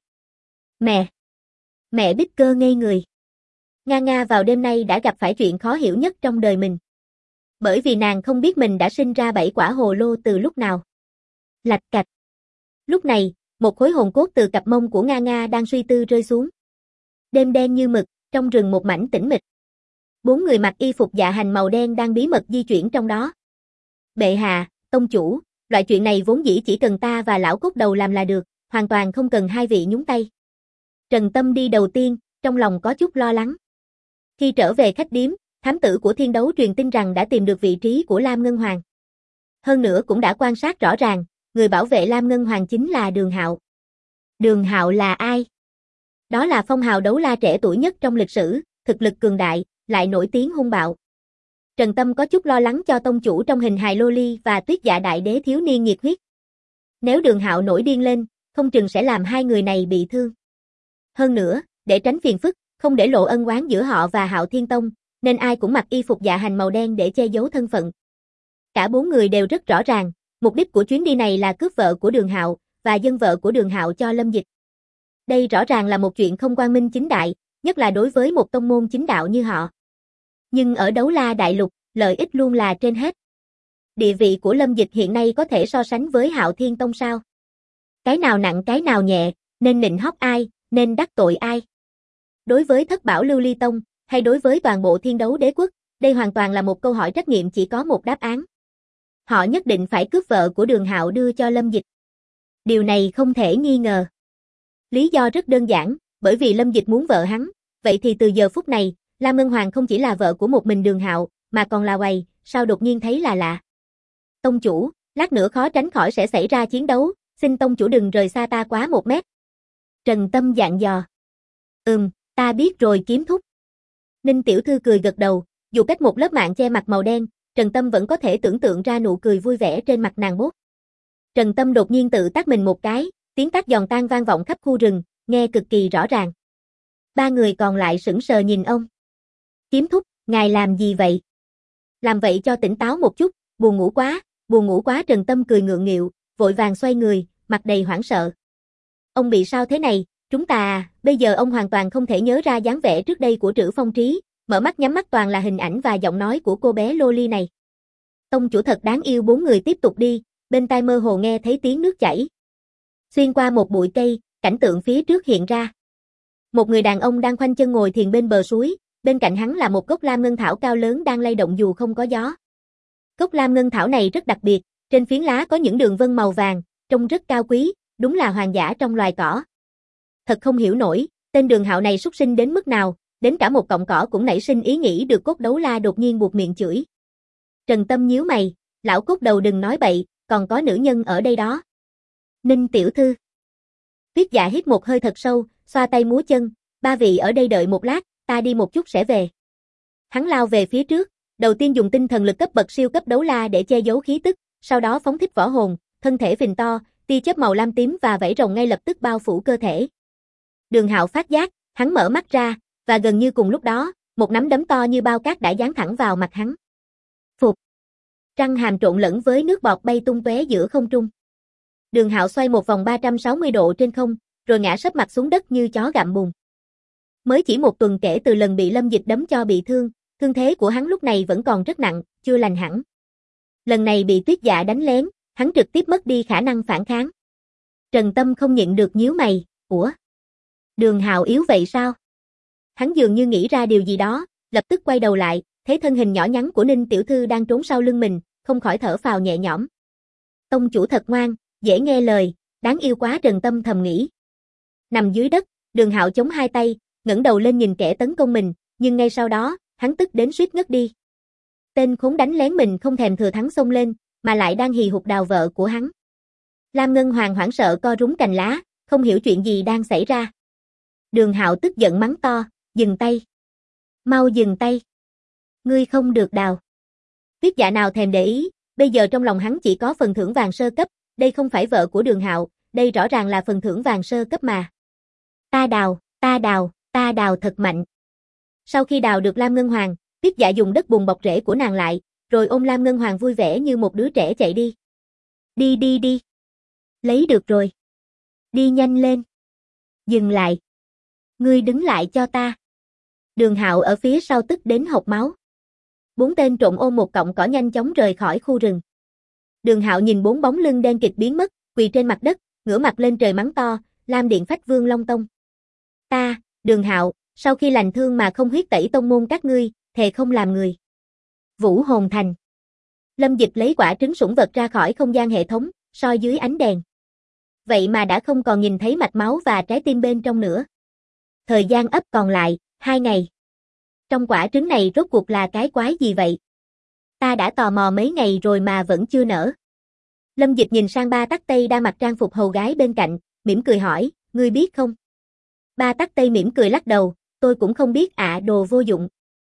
Mẹ. Mẹ Bích Cơ ngây người. Nga Nga vào đêm nay đã gặp phải chuyện khó hiểu nhất trong đời mình. Bởi vì nàng không biết mình đã sinh ra 7 quả hồ lô từ lúc nào. Lạch cạch. Lúc này, một khối hồn cốt từ cặp mông của Nga Nga đang suy tư rơi xuống. Đêm đen như mực, trong rừng một mảnh tĩnh mịch. 4 người mặc y phục dạ hành màu đen đang bí mật di chuyển trong đó. Bệ hạ, tông chủ, loại chuyện này vốn dĩ chỉ cần ta và lão cốt đầu làm là được, hoàn toàn không cần hai vị nhúng tay. Trần Tâm đi đầu tiên, trong lòng có chút lo lắng. Khi trở về khách điếm, thám tử của Thiên Đấu truyền tin rằng đã tìm được vị trí của Lam Ngân Hoàng. Hơn nữa cũng đã quan sát rõ ràng, người bảo vệ Lam Ngân Hoàng chính là Đường Hạo. Đường Hạo là ai? Đó là phong hào đấu la trẻ tuổi nhất trong lịch sử, thực lực cường đại, lại nổi tiếng hung bạo. Trần Tâm có chút lo lắng cho tông chủ trong hình hài Loli và Tuyết Dạ Đại Đế thiếu niên nhiệt huyết. Nếu Đường Hạo nổi điên lên, không chừng sẽ làm hai người này bị thương. Hơn nữa, để tránh phiền phức, không để lộ ân oán giữa họ và Hạo Thiên Tông, nên ai cũng mặc y phục dạ hành màu đen để che giấu thân phận. Cả 4 người đều rất rõ ràng, mục đích của chuyến đi này là cướp vợ của Đường Hạo và dâng vợ của Đường Hạo cho Lâm Dịch. Đây rõ ràng là một chuyện không quang minh chính đại, nhất là đối với một tông môn chính đạo như họ. Nhưng ở Đấu La Đại Lục, lợi ích luôn là trên hết. Địa vị của Lâm Dịch hiện nay có thể so sánh với Hạo Thiên Tông sao? Cái nào nặng cái nào nhẹ, nên nịnh hót ai, nên đắc tội ai? Đối với Thất Bảo Lưu Ly Tông, hay đối với toàn bộ Thiên Đấu Đế Quốc, đây hoàn toàn là một câu hỏi trắc nghiệm chỉ có một đáp án. Họ nhất định phải cướp vợ của Đường Hạo đưa cho Lâm Dịch. Điều này không thể nghi ngờ. Lý do rất đơn giản, bởi vì Lâm Dịch muốn vợ hắn, vậy thì từ giờ phút này, Lam Ngân Hoàng không chỉ là vợ của một mình Đường Hạo, mà còn là quầy, sao đột nhiên thấy là lạ. Tông chủ, lát nữa khó tránh khỏi sẽ xảy ra chiến đấu, xin tông chủ đừng rời xa ta quá 1 mét. Trần Tâm dặn dò. Ta biết rồi Kiếm thúc. Ninh tiểu thư cười gật đầu, dù cách một lớp mạng che mặt màu đen, Trần Tâm vẫn có thể tưởng tượng ra nụ cười vui vẻ trên mặt nàng bốt. Trần Tâm đột nhiên tự tát mình một cái, tiếng tát giòn tan vang vọng khắp khu rừng, nghe cực kỳ rõ ràng. 3 người còn lại sững sờ nhìn ông. Kiếm thúc, ngài làm gì vậy? Làm vậy cho tỉnh táo một chút, buồn ngủ quá Trần Tâm cười ngượng nghịu, vội vàng xoay người, mặt đầy hoảng sợ. Ông bị sao thế này, Chúng ta, bây giờ ông hoàn toàn không thể nhớ ra dáng vẻ trước đây của Trữ Phong Trí, mở mắt nhắm mắt toàn là hình ảnh và giọng nói của cô bé Loli này. Tông chủ thật đáng yêu. Bốn người tiếp tục đi, bên tai mơ hồ nghe thấy tiếng nước chảy. Xuyên qua một bụi cây, cảnh tượng phía trước hiện ra. Một người đàn ông đang khoanh chân ngồi thiền bên bờ suối, bên cạnh hắn là một gốc lam ngân thảo cao lớn đang lay động dù không có gió. Gốc lam ngân thảo này rất đặc biệt, trên phiến lá có những đường vân màu vàng, trông rất cao quý, đúng là hoàng giả trong loài cỏ. Thật không hiểu nổi, tên Đường Hạo này súc sinh đến mức nào, đến cả một cọng cỏ cũng nảy sinh ý nghĩ được Cốt Đấu La đột nhiên buột miệng chửi. Trần Tâm nhíu mày, lão cốt đầu đừng nói bậy, còn có nữ nhân ở đây đó. Ninh tiểu thư. Tuyết Dạ hít một hơi thật sâu, xoa tay múa chân, ba vị ở đây đợi một lát, ta đi một chút sẽ về. Hắn lao về phía trước, đầu tiên dùng tinh thần lực cấp bậc siêu cấp đấu la để che giấu khí tức, sau đó phóng thích võ hồn, thân thể phình to, tia chớp màu lam tím và vảy rồng ngay lập tức bao phủ cơ thể. Đường Hạo phát giác, hắn mở mắt ra, và gần như cùng lúc đó, một nắm đấm to như bao cát đã giáng thẳng vào mặt hắn. Phụt! Răng hàm trộn lẫn với nước bọt bay tung tóe giữa không trung. Đường Hạo xoay một vòng 360 độ trên không, rồi ngã sấp mặt xuống đất như chó gặm bùn. Mới chỉ một tuần kể từ lần bị Lâm Dịch đấm cho bị thương, thương thế của hắn lúc này vẫn còn rất nặng, chưa lành hẳn. Lần này bị Tuyết Dạ đánh lén, hắn trực tiếp mất đi khả năng phản kháng. Trần Tâm không nhịn được nhíu mày, ủa? Đường Hạo yếu vậy sao? Hắn dường như nghĩ ra điều gì đó, lập tức quay đầu lại, thấy thân hình nhỏ nhắn của Ninh tiểu thư đang trốn sau lưng mình, không khỏi thở phào nhẹ nhõm. Tông chủ thật ngoan, dễ nghe lời, đáng yêu quá. Trần Tâm thầm nghĩ. Nằm dưới đất, Đường Hạo chống hai tay, ngẩng đầu lên nhìn kẻ tấn công mình, nhưng ngay sau đó, hắn tức đến suýt ngất đi. Tên khốn đánh lén mình không thèm thừa thắng xông lên, mà lại đang hì hục đào vợ của hắn. Lam Ngân Hoàng hoảng sợ co rúm cành lá, không hiểu chuyện gì đang xảy ra. Đường Hạo tức giận mắng to, dừng tay. Mau dừng tay. Ngươi không được đào. Tuyết Dạ nào thèm để ý, bây giờ trong lòng hắn chỉ có phần thưởng vàng sơ cấp, đây không phải vợ của Đường Hạo, đây rõ ràng là phần thưởng vàng sơ cấp mà. Ta đào, ta đào, ta đào thật mạnh. Sau khi đào được Lam Ngân Hoàng, Tuyết Dạ dùng đất bùn bọc rễ của nàng lại, rồi ôm Lam Ngân Hoàng vui vẻ như một đứa trẻ chạy đi. Đi đi đi. Lấy được rồi. Đi nhanh lên. Dừng lại. Ngươi đứng lại cho ta. Đường Hạo ở phía sau tức đến hộc máu. Bốn tên trộm ôm một cọng cỏ nhanh chóng rời khỏi khu rừng. Đường Hạo nhìn bốn bóng lưng đen kịt biến mất, quỳ trên mặt đất, ngửa mặt lên trời mắng to, Lam Điện Phách Vương Long Tông. Ta, Đường Hạo, sau khi lành thương mà không huyết tẩy tông môn các ngươi, thề không làm người. Vũ Hồn Thành. Lâm Dịch lấy quả trứng sủng vật ra khỏi không gian hệ thống, soi dưới ánh đèn. Vậy mà đã không còn nhìn thấy mạch máu và trái tim bên trong nữa. Thời gian ấp còn lại, 2 ngày. Trong quả trứng này rốt cuộc là cái quái gì vậy? Ta đã tò mò mấy ngày rồi mà vẫn chưa nở. Lâm Dịch nhìn sang Ba Tắc Tây đang mặc trang phục hầu gái bên cạnh, mỉm cười hỏi, ngươi biết không? Ba Tắc Tây mỉm cười lắc đầu, tôi cũng không biết ạ, đồ vô dụng.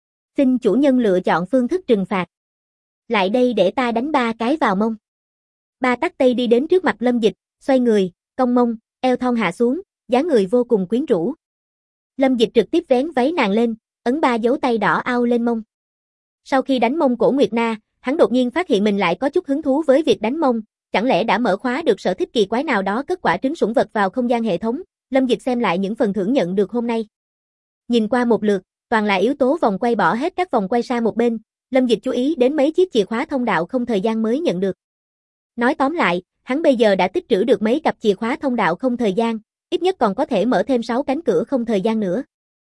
Xin chủ nhân lựa chọn phương thức trừng phạt. Lại đây để ta đánh 3 cái vào mông. Ba Tắc Tây đi đến trước mặt Lâm Dịch, xoay người, cong mông, eo thon hạ xuống, dáng người vô cùng quyến rũ. Lâm Dịch trực tiếp vén váy nàng lên, ấn 3 dấu tay đỏ ao lên mông. Sau khi đánh mông Cổ Nguyệt Na, hắn đột nhiên phát hiện mình lại có chút hứng thú với việc đánh mông, chẳng lẽ đã mở khóa được sở thích kỳ quái nào đó cất quả trứng sủng vật vào không gian hệ thống. Lâm Dịch xem lại những phần thưởng nhận được hôm nay. Nhìn qua một lượt, toàn là yếu tố vòng quay, bỏ hết các vòng quay sang một bên, Lâm Dịch chú ý đến mấy chiếc chìa khóa thông đạo không thời gian mới nhận được. Nói tóm lại, hắn bây giờ đã tích trữ được mấy cặp chìa khóa thông đạo không thời gian, ít nhất còn có thể mở thêm 6 cánh cửa không thời gian nữa.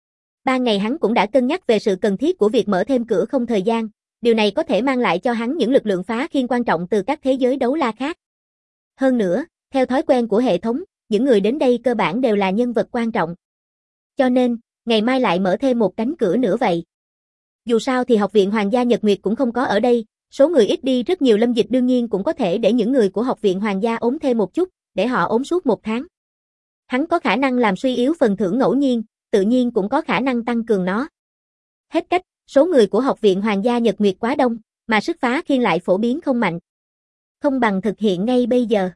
3 ngày hắn cũng đã cân nhắc về sự cần thiết của việc mở thêm cửa không thời gian, điều này có thể mang lại cho hắn những lực lượng phá khiên quan trọng từ các thế giới đấu la khác. Hơn nữa, theo thói quen của hệ thống, những người đến đây cơ bản đều là nhân vật quan trọng. Cho nên, ngày mai lại mở thêm một cánh cửa nữa vậy. Dù sao thì Học viện Hoàng gia Nhật Nguyệt cũng không có ở đây, số người ít đi rất nhiều. Lâm Dịch đương nhiên cũng có thể để những người của Học viện Hoàng gia ốm thêm một chút, để họ ốm suốt 1 tháng. Hắn có khả năng làm suy yếu phần thưởng ngẫu nhiên, tự nhiên cũng có khả năng tăng cường nó. Hết cách, số người của Học viện Hoàng gia Nhật Nguyệt quá đông, mà sức phá khiên lại phổ biến không mạnh. Không bằng thực hiện ngay bây giờ.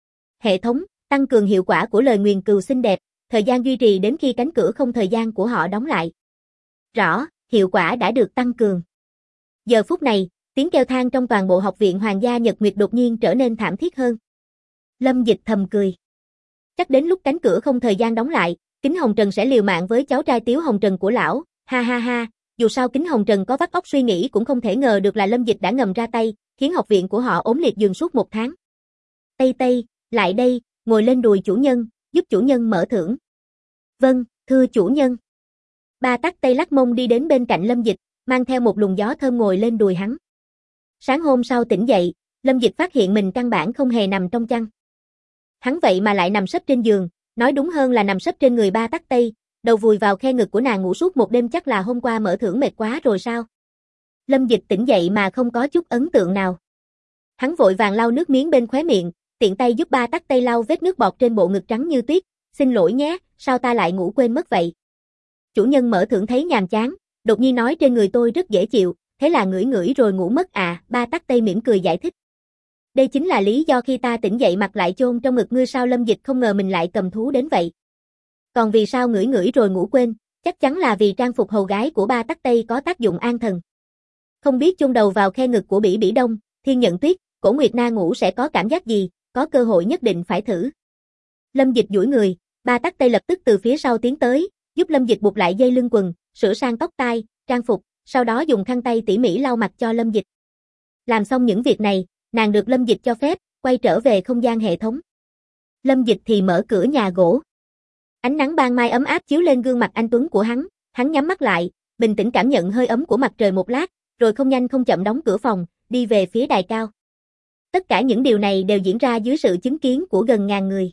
Hệ thống, tăng cường hiệu quả của lời nguyền cừu xinh đẹp, thời gian duy trì đến khi cánh cửa không thời gian của họ đóng lại. Rõ, hiệu quả đã được tăng cường. Giờ phút này, tiếng kêu than trong toàn bộ Học viện Hoàng gia Nhật Nguyệt đột nhiên trở nên thảm thiết hơn. Lâm Dịch thầm cười. Chắc đến lúc cánh cửa không thời gian đóng lại, Kính Hồng Trần sẽ liều mạng với cháu trai Tiếu Hồng Trần của lão, ha ha ha, dù sao Kính Hồng Trần có vắt óc suy nghĩ cũng không thể ngờ được là Lâm Dịch đã ngầm ra tay, khiến học viện của họ ốm liệt giường suốt 1 tháng. Tây Tây, lại đây, ngồi lên đùi chủ nhân, giúp chủ nhân mở thưởng. Vâng, thưa chủ nhân. Ba Tắc Tây lắc mông đi đến bên cạnh Lâm Dịch, mang theo một luồng gió thơm ngồi lên đùi hắn. Sáng hôm sau tỉnh dậy, Lâm Dịch phát hiện mình căn bản không hề nằm trong chăn. Hắn vậy mà lại nằm sấp trên giường, nói đúng hơn là nằm sấp trên người Ba Tắc Tây, đầu vùi vào khe ngực của nàng ngủ suốt một đêm, chắc là hôm qua mở thưởng mệt quá rồi sao. Lâm Dịch tỉnh dậy mà không có chút ấn tượng nào. Hắn vội vàng lau nước miếng bên khóe miệng, tiện tay giúp Ba Tắc Tây lau vết nước bọt trên bộ ngực trắng như tuyết, xin lỗi nhé, sao ta lại ngủ quên mất vậy. Chủ nhân mở thưởng thấy nhàm chán, đột nhiên nói trên người tôi rất dễ chịu, thế là ngửi ngửi rồi ngủ mất à, Ba Tắc Tây mỉm cười giải thích. Đây chính là lý do khi ta tỉnh dậy mặt lại chôn trong ngực ngươi sao. Lâm Dịch không ngờ mình lại cầm thú đến vậy. Còn vì sao ngửi ngửi rồi ngủ quên, chắc chắn là vì trang phục hầu gái của Ba Tắc Tây có tác dụng an thần. Không biết chôn đầu vào khe ngực của Bỉ Bỉ Đông, Thiên Nhận Tuyết, Cổ Nguyệt Na ngủ sẽ có cảm giác gì, có cơ hội nhất định phải thử. Lâm Dịch duỗi người, Ba Tắc Tây lập tức từ phía sau tiến tới, giúp Lâm Dịch buộc lại dây lưng quần, sửa sang tóc tai, trang phục, sau đó dùng khăn tay tỉ mỉ lau mặt cho Lâm Dịch. Làm xong những việc này, nàng được Lâm Dịch cho phép quay trở về không gian hệ thống. Lâm Dịch thì mở cửa nhà gỗ. Ánh nắng ban mai ấm áp chiếu lên gương mặt anh tuấn của hắn nhắm mắt lại, bình tĩnh cảm nhận hơi ấm của mặt trời một lát, rồi không nhanh không chậm đóng cửa phòng, đi về phía đài cao. Tất cả những điều này đều diễn ra dưới sự chứng kiến của gần ngàn người.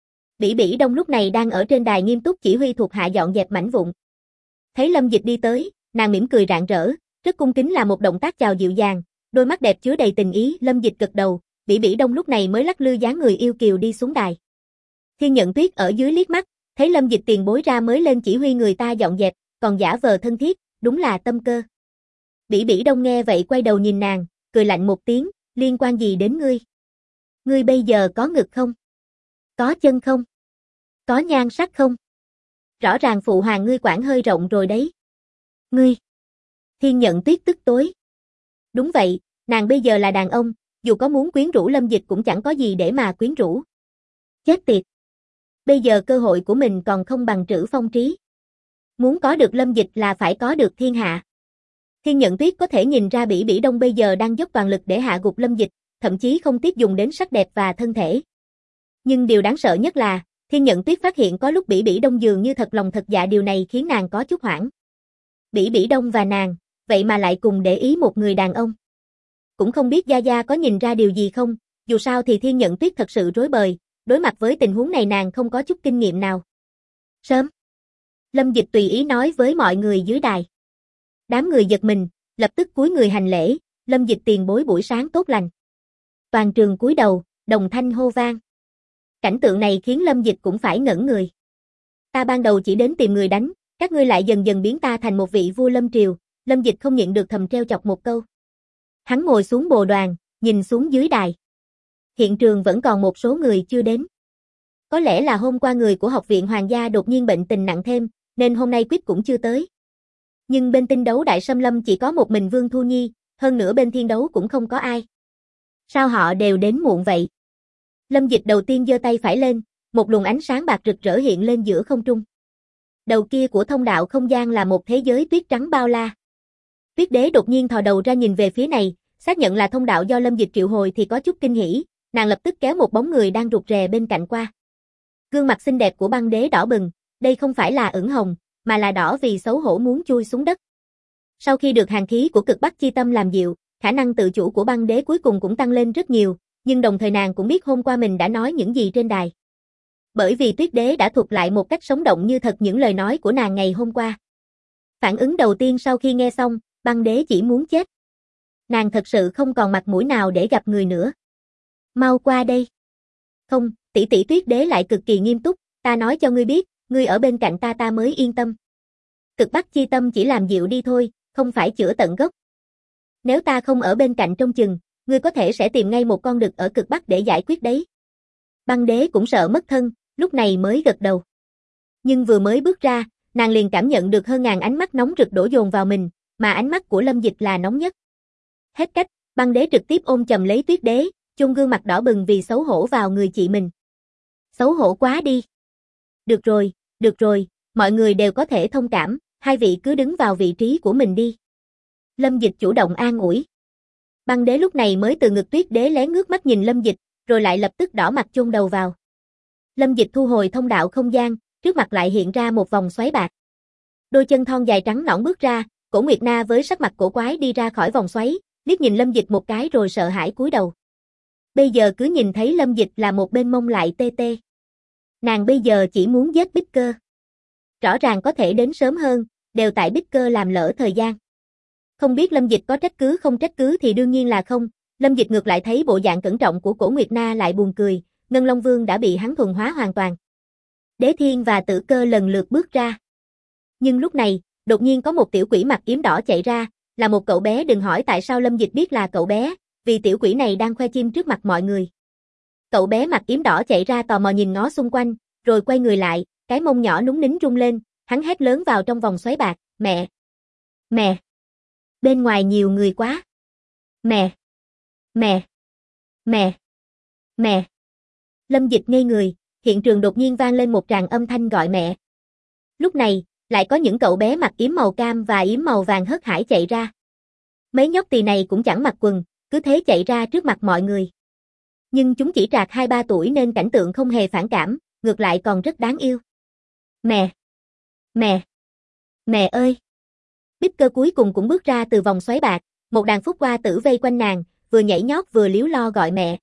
Bỉ Bỉ Đông lúc này đang ở trên đài nghiêm túc chỉ huy thuộc hạ dọn dẹp mảnh vụn. Thấy Lâm Dịch đi tới, nàng mỉm cười rạng rỡ, rất cung kính là một động tác chào dịu dàng, đôi mắt đẹp chứa đầy tình ý. Lâm Dịch gật đầu, Bỉ Bỉ Đông lúc này mới lắc lư dáng người yêu kiều đi xuống đài. Thiên Nhận Tuyết ở dưới liếc mắt, thấy Lâm Dịch tiền bối ra mới lên chỉ huy người ta dọn dẹp, còn giả vờ thân thiết, đúng là tâm cơ. Bỉ Bỉ Đông nghe vậy quay đầu nhìn nàng, cười lạnh một tiếng, liên quan gì đến ngươi? Ngươi bây giờ có ngực không? Có chân không? Có nhan sắc không? Rõ ràng phụ hoàng ngươi quản hơi rộng rồi đấy. Ngươi! Thiên Nhận Tuyết tức tối. Đúng vậy, nàng bây giờ là đàn ông, dù có muốn quyến rũ Lâm Dịch cũng chẳng có gì để mà quyến rũ. Chết tiệt! Bây giờ cơ hội của mình còn không bằng Trữ Phong Trí. Muốn có được Lâm Dịch là phải có được thiên hạ. Thiên Nhận Tuyết có thể nhìn ra Bỉ Bỉ Đông bây giờ đang dốc toàn lực để hạ gục Lâm Dịch, thậm chí không tiếc dùng đến sắc đẹp và thân thể. Nhưng điều đáng sợ nhất là, Thiên Nhận Tuyết phát hiện có lúc Bỉ Bỉ Đông dường như thật lòng thật dạ, điều này khiến nàng có chút hoảng. Bỉ Bỉ Đông và nàng, vậy mà lại cùng để ý một người đàn ông. Cũng không biết Gia Gia có nhìn ra điều gì không, dù sao thì Thiên Nhận Tuyết thật sự rối bời, đối mặt với tình huống này nàng không có chút kinh nghiệm nào. Sớm. Lâm Dịch tùy ý nói với mọi người dưới đài. Đám người giật mình, lập tức cúi người hành lễ, Lâm Dịch tiền bối buổi sáng tốt lành. Toàn trường cúi đầu, đồng thanh hô vang. Cảnh tượng này khiến Lâm Dịch cũng phải ngẩn người. Ta ban đầu chỉ đến tìm người đánh, các ngươi lại dần dần biến ta thành một vị vua lâm triều, Lâm Dịch không nhịn được thầm trêu chọc một câu. Hắn ngồi xuống bồ đoàn, nhìn xuống dưới đài. Hiện trường vẫn còn một số người chưa đến. Có lẽ là hôm qua người của học viện Hoàng gia đột nhiên bệnh tình nặng thêm, nên hôm nay Quyết cũng chưa tới. Nhưng bên tinh đấu Đại Sâm Lâm chỉ có một mình Vương Thu Nhi, hơn nữa bên thiên đấu cũng không có ai. Sao họ đều đến muộn vậy? Lâm Dịch đầu tiên giơ tay phải lên, một luồng ánh sáng bạc rực rỡ hiện lên giữa không trung. Đầu kia của thông đạo không gian là một thế giới tuyết trắng bao la. Tuyết Đế đột nhiên thò đầu ra nhìn về phía này, xác nhận là thông đạo do Lâm Dịch triệu hồi thì có chút kinh hỉ, nàng lập tức kéo một bóng người đang rụt rè bên cạnh qua. Gương mặt xinh đẹp của Băng Đế đỏ bừng, đây không phải là ửng hồng, mà là đỏ vì xấu hổ muốn chui xuống đất. Sau khi được hàn khí của Cực Bắc Chi Tâm làm dịu, khả năng tự chủ của Băng Đế cuối cùng cũng tăng lên rất nhiều, nhưng đồng thời nàng cũng biết hôm qua mình đã nói những gì trên đài. Bởi vì Tuyết Đế đã thuật lại một cách sống động như thật những lời nói của nàng ngày hôm qua. Phản ứng đầu tiên sau khi nghe xong, Băng Đế chỉ muốn chết. Nàng thật sự không còn mặt mũi nào để gặp người nữa. Mau qua đây. Không, tỷ tỷ. Tuyết Đế lại cực kỳ nghiêm túc, ta nói cho ngươi biết, ngươi ở bên cạnh ta mới yên tâm. Cực Bắc Chi Tâm chỉ làm dịu đi thôi, không phải chữa tận gốc. Nếu ta không ở bên cạnh trông chừng, ngươi có thể sẽ tìm ngay một con đực ở Cực Bắc để giải quyết đấy. Băng Đế cũng sợ mất thân, lúc này mới gật đầu. Nhưng vừa mới bước ra, nàng liền cảm nhận được hơn ngàn ánh mắt nóng rực đổ dồn vào mình, mà ánh mắt của Lâm Dịch là nóng nhất. Hết cách, Băng Đế trực tiếp ôm chầm lấy Tuyết Đế, chôn gương mặt đỏ bừng vì xấu hổ vào người chị mình. Xấu hổ quá đi. Được rồi, Được rồi, mọi người đều có thể thông cảm, hai vị cứ đứng vào vị trí của mình đi. Lâm Dịch chủ động an ủi. Băng đế lúc này mới từ ngực Tuyết đế lén ngước mắt nhìn Lâm Dịch, rồi lại lập tức đỏ mặt chôn đầu vào. Lâm Dịch thu hồi thông đạo không gian, trước mặt lại hiện ra một vòng xoáy bạc. Đôi chân thon dài trắng nõn bước ra, Cổ Nguyệt Na với sắc mặt cổ quái đi ra khỏi vòng xoáy, liếc nhìn Lâm Dịch một cái rồi sợ hãi cúi đầu. Bây giờ cứ nhìn thấy Lâm Dịch là một bên mông lại tê tê. Nàng bây giờ chỉ muốn giết Bích Cơ. Rõ ràng có thể đến sớm hơn, đều tại Bích Cơ làm lỡ thời gian. Không biết Lâm Dịch có trách cứ không trách cứ thì đương nhiên là không, Lâm Dịch ngược lại thấy bộ dạng cẩn trọng của Cổ Nguyệt Na lại buồn cười, Ngân Long Vương đã bị hắn thuần hóa hoàn toàn. Đế Thiên và Tử Cơ lần lượt bước ra. Nhưng lúc này, đột nhiên có một tiểu quỷ mặc yếm đỏ chạy ra, là một cậu bé. Đừng hỏi tại sao Lâm Dịch biết là cậu bé, vì tiểu quỷ này đang khoe chim trước mặt mọi người. Cậu bé mặc yếm đỏ chạy ra tò mò nhìn ngó xung quanh, rồi quay người lại, cái mông nhỏ núng nính rung lên, hắn hét lớn vào trong vòng xoáy bạc, mẹ! Mẹ! Bên ngoài nhiều người quá! Mẹ! Mẹ! Mẹ! Mẹ! Lâm Dịch ngây người, hiện trường đột nhiên vang lên một tràng âm thanh gọi mẹ. Lúc này, lại có những cậu bé mặc yếm màu cam và yếm màu vàng hớt hải chạy ra. Mấy nhóc tỳ này cũng chẳng mặc quần, cứ thế chạy ra trước mặt mọi người. Nhưng chúng chỉ trạc 2-3 tuổi nên cảnh tượng không hề phản cảm, ngược lại còn rất đáng yêu. Mẹ! Mẹ! Mẹ ơi! Bích Cơ cuối cùng cũng bước ra từ vòng xoáy bạc, một đàn phúc hoa tử vây quanh nàng, vừa nhảy nhót vừa líu lo gọi mẹ.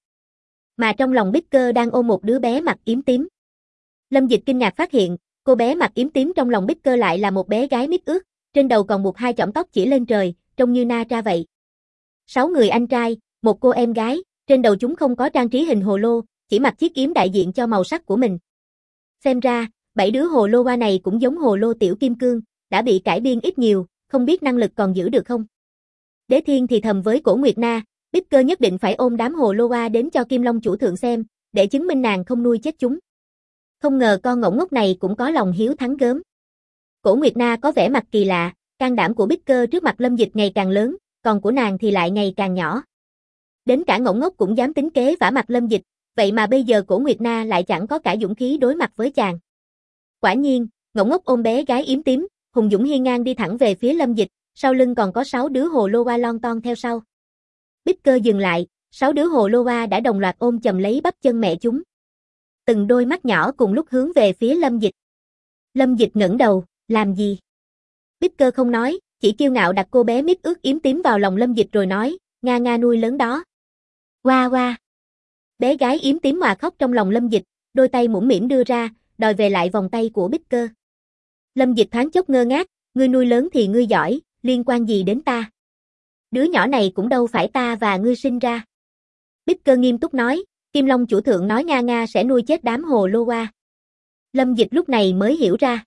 Mà trong lòng Bích Cơ đang ôm một đứa bé mặc yếm tím. Lâm Dịch kinh ngạc phát hiện, cô bé mặc yếm tím trong lòng Bích Cơ lại là một bé gái mít ướt, trên đầu còn buộc 2 chõm tóc chỉ lên trời, trông như Na Tra vậy. 6 người anh trai, một cô em gái, trên đầu chúng không có trang trí hình hồ lô, chỉ mặc chiếc yếm đại diện cho màu sắc của mình. Xem ra, 7 đứa hồ lô hoa này cũng giống hồ lô tiểu kim cương, đã bị cải biên ít nhiều, không biết năng lực còn giữ được không. Đế Thiên thì thầm với Cổ Nguyệt Na, Bích Cơ nhất định phải ôm đám hồ lô hoa đến cho Kim Long chủ thượng xem, để chứng minh nàng không nuôi chết chúng. Không ngờ con ngỗng ngốc này cũng có lòng hiếu thắng gớm. Cổ Nguyệt Na có vẻ mặt kỳ lạ, can đảm của Bích Cơ trước mặt Lâm Dịch ngày càng lớn, còn của nàng thì lại ngày càng nhỏ. Đến cả ngỗng ngốc cũng dám tính kế vả mặt Lâm Dịch, vậy mà bây giờ Cổ Nguyệt Na lại chẳng có cả dũng khí đối mặt với chàng. Quả nhiên, ngỗng ngốc ôm bé gái yếm tím, hùng dũng hiên ngang đi thẳng về phía Lâm Dịch, sau lưng còn có 6 đứa hồ lô hoa lon ton theo sau. Bích Cơ dừng lại, 6 đứa hồ lô hoa đã đồng loạt ôm chầm lấy bắp chân mẹ chúng. Từng đôi mắt nhỏ cùng lúc hướng về phía Lâm Dịch. Lâm Dịch ngẩng đầu, làm gì? Bích Cơ không nói, chỉ kiêu ngạo đặt cô bé mít ướt yếm tím vào lòng Lâm Dịch rồi nói, Nga Nga nuôi lớn đó. Hoa hoa. Bé gái yếm tím mà khóc trong lòng Lâm Dịch, đôi tay mũm mĩm đưa ra, đòi về lại vòng tay của Bích Cơ. Lâm Dịch thoáng chốc ngơ ngác, ngươi nuôi lớn thì ngươi giỏi, liên quan gì đến ta? Đứa nhỏ này cũng đâu phải ta và ngươi sinh ra. Bích Cơ nghiêm túc nói, Kim Long chủ thượng nói Nga Nga sẽ nuôi chết đám hồ lô hoa. Lâm Dịch lúc này mới hiểu ra.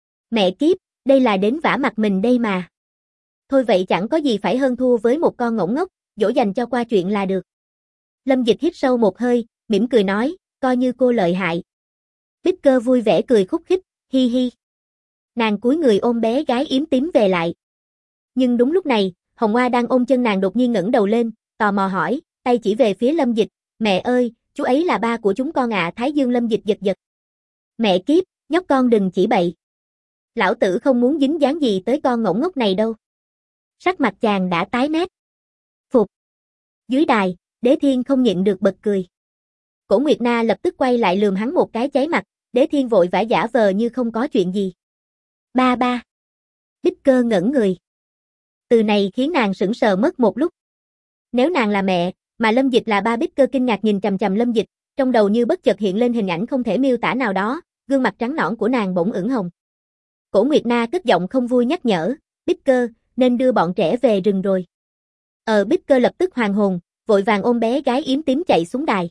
Mẹ kiếp, đây là đến vả mặt mình đây mà. Thôi vậy chẳng có gì phải hơn thua với một con ngỗng ngốc, dỗ dành cho qua chuyện là được. Lâm Dịch hít sâu một hơi, mỉm cười nói, coi như cô lợi hại. Bích Cơ vui vẻ cười khúc khích, hi hi. Nàng cúi người ôm bé gái yếm tím về lại. Nhưng đúng lúc này, Hồng Hoa đang ôm chân nàng đột nhiên ngẩng đầu lên, tò mò hỏi, tay chỉ về phía Lâm Dịch, mẹ ơi, chú ấy là ba của chúng con ạ. Thái dương Lâm Dịch giật giật. Mẹ kiếp, nhóc con đừng chỉ bậy. Lão tử không muốn dính dáng gì tới con ngỗng ngốc này đâu. Sắc mặt chàng đã tái mét. Phục. Dưới đài, Đế Thiên không nhịn được bật cười. Cổ Nguyệt Na lập tức quay lại lườm hắn một cái cháy mặt, Đế Thiên vội vã giả vờ như không có chuyện gì. Ba ba. Bích Cơ ngẩn người. Từ này khiến nàng sững sờ mất một lúc. Nếu nàng là mẹ, mà Lâm Dịch là ba, Bích Cơ kinh ngạc nhìn chằm chằm Lâm Dịch, trong đầu như bất chợt hiện lên hình ảnh không thể miêu tả nào đó, gương mặt trắng nõn của nàng bỗng ửng hồng. Cổ Nguyệt Na cất giọng không vui nhắc nhở, Bích Cơ, nên đưa bọn trẻ về rừng rồi. Bích Cơ lập tức hoàn hồn, vội vàng ôm bé gái yếm tím chạy xuống đài.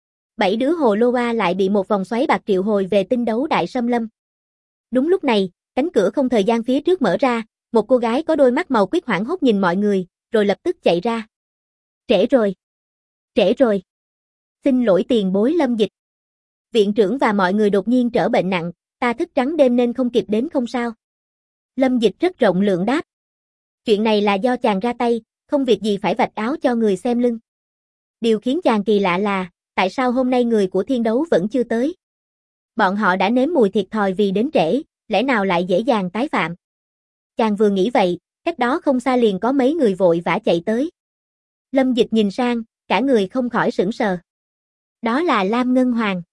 7 đứa hồ lô hoa lại bị một vòng xoáy bạc triệu hồi về tinh đấu đại xâm lâm. Đúng lúc này, cánh cửa không thời gian phía trước mở ra, một cô gái có đôi mắt màu quyết hoảng hốt nhìn mọi người, rồi lập tức chạy ra. Trễ rồi. Trễ rồi. Xin lỗi tiền bối Lâm Dịch. Viện trưởng và mọi người đột nhiên trở bệnh nặng, ta thức trắng đêm nên không kịp đến không sao. Lâm Dịch rất rộng lượng đáp. Chuyện này là do chàng ra tay, không việc gì phải vạch áo cho người xem lưng. Điều khiến chàng kỳ lạ là, tại sao hôm nay người của thiên đấu vẫn chưa tới? Bọn họ đã nếm mùi thiệt thòi vì đến trễ, lẽ nào lại dễ dàng tái phạm. Chàng vừa nghĩ vậy, cách đó không xa liền có mấy người vội vã chạy tới. Lâm Dịch nhìn sang, cả người không khỏi sững sờ. Đó là Lam Ngân Hoàng.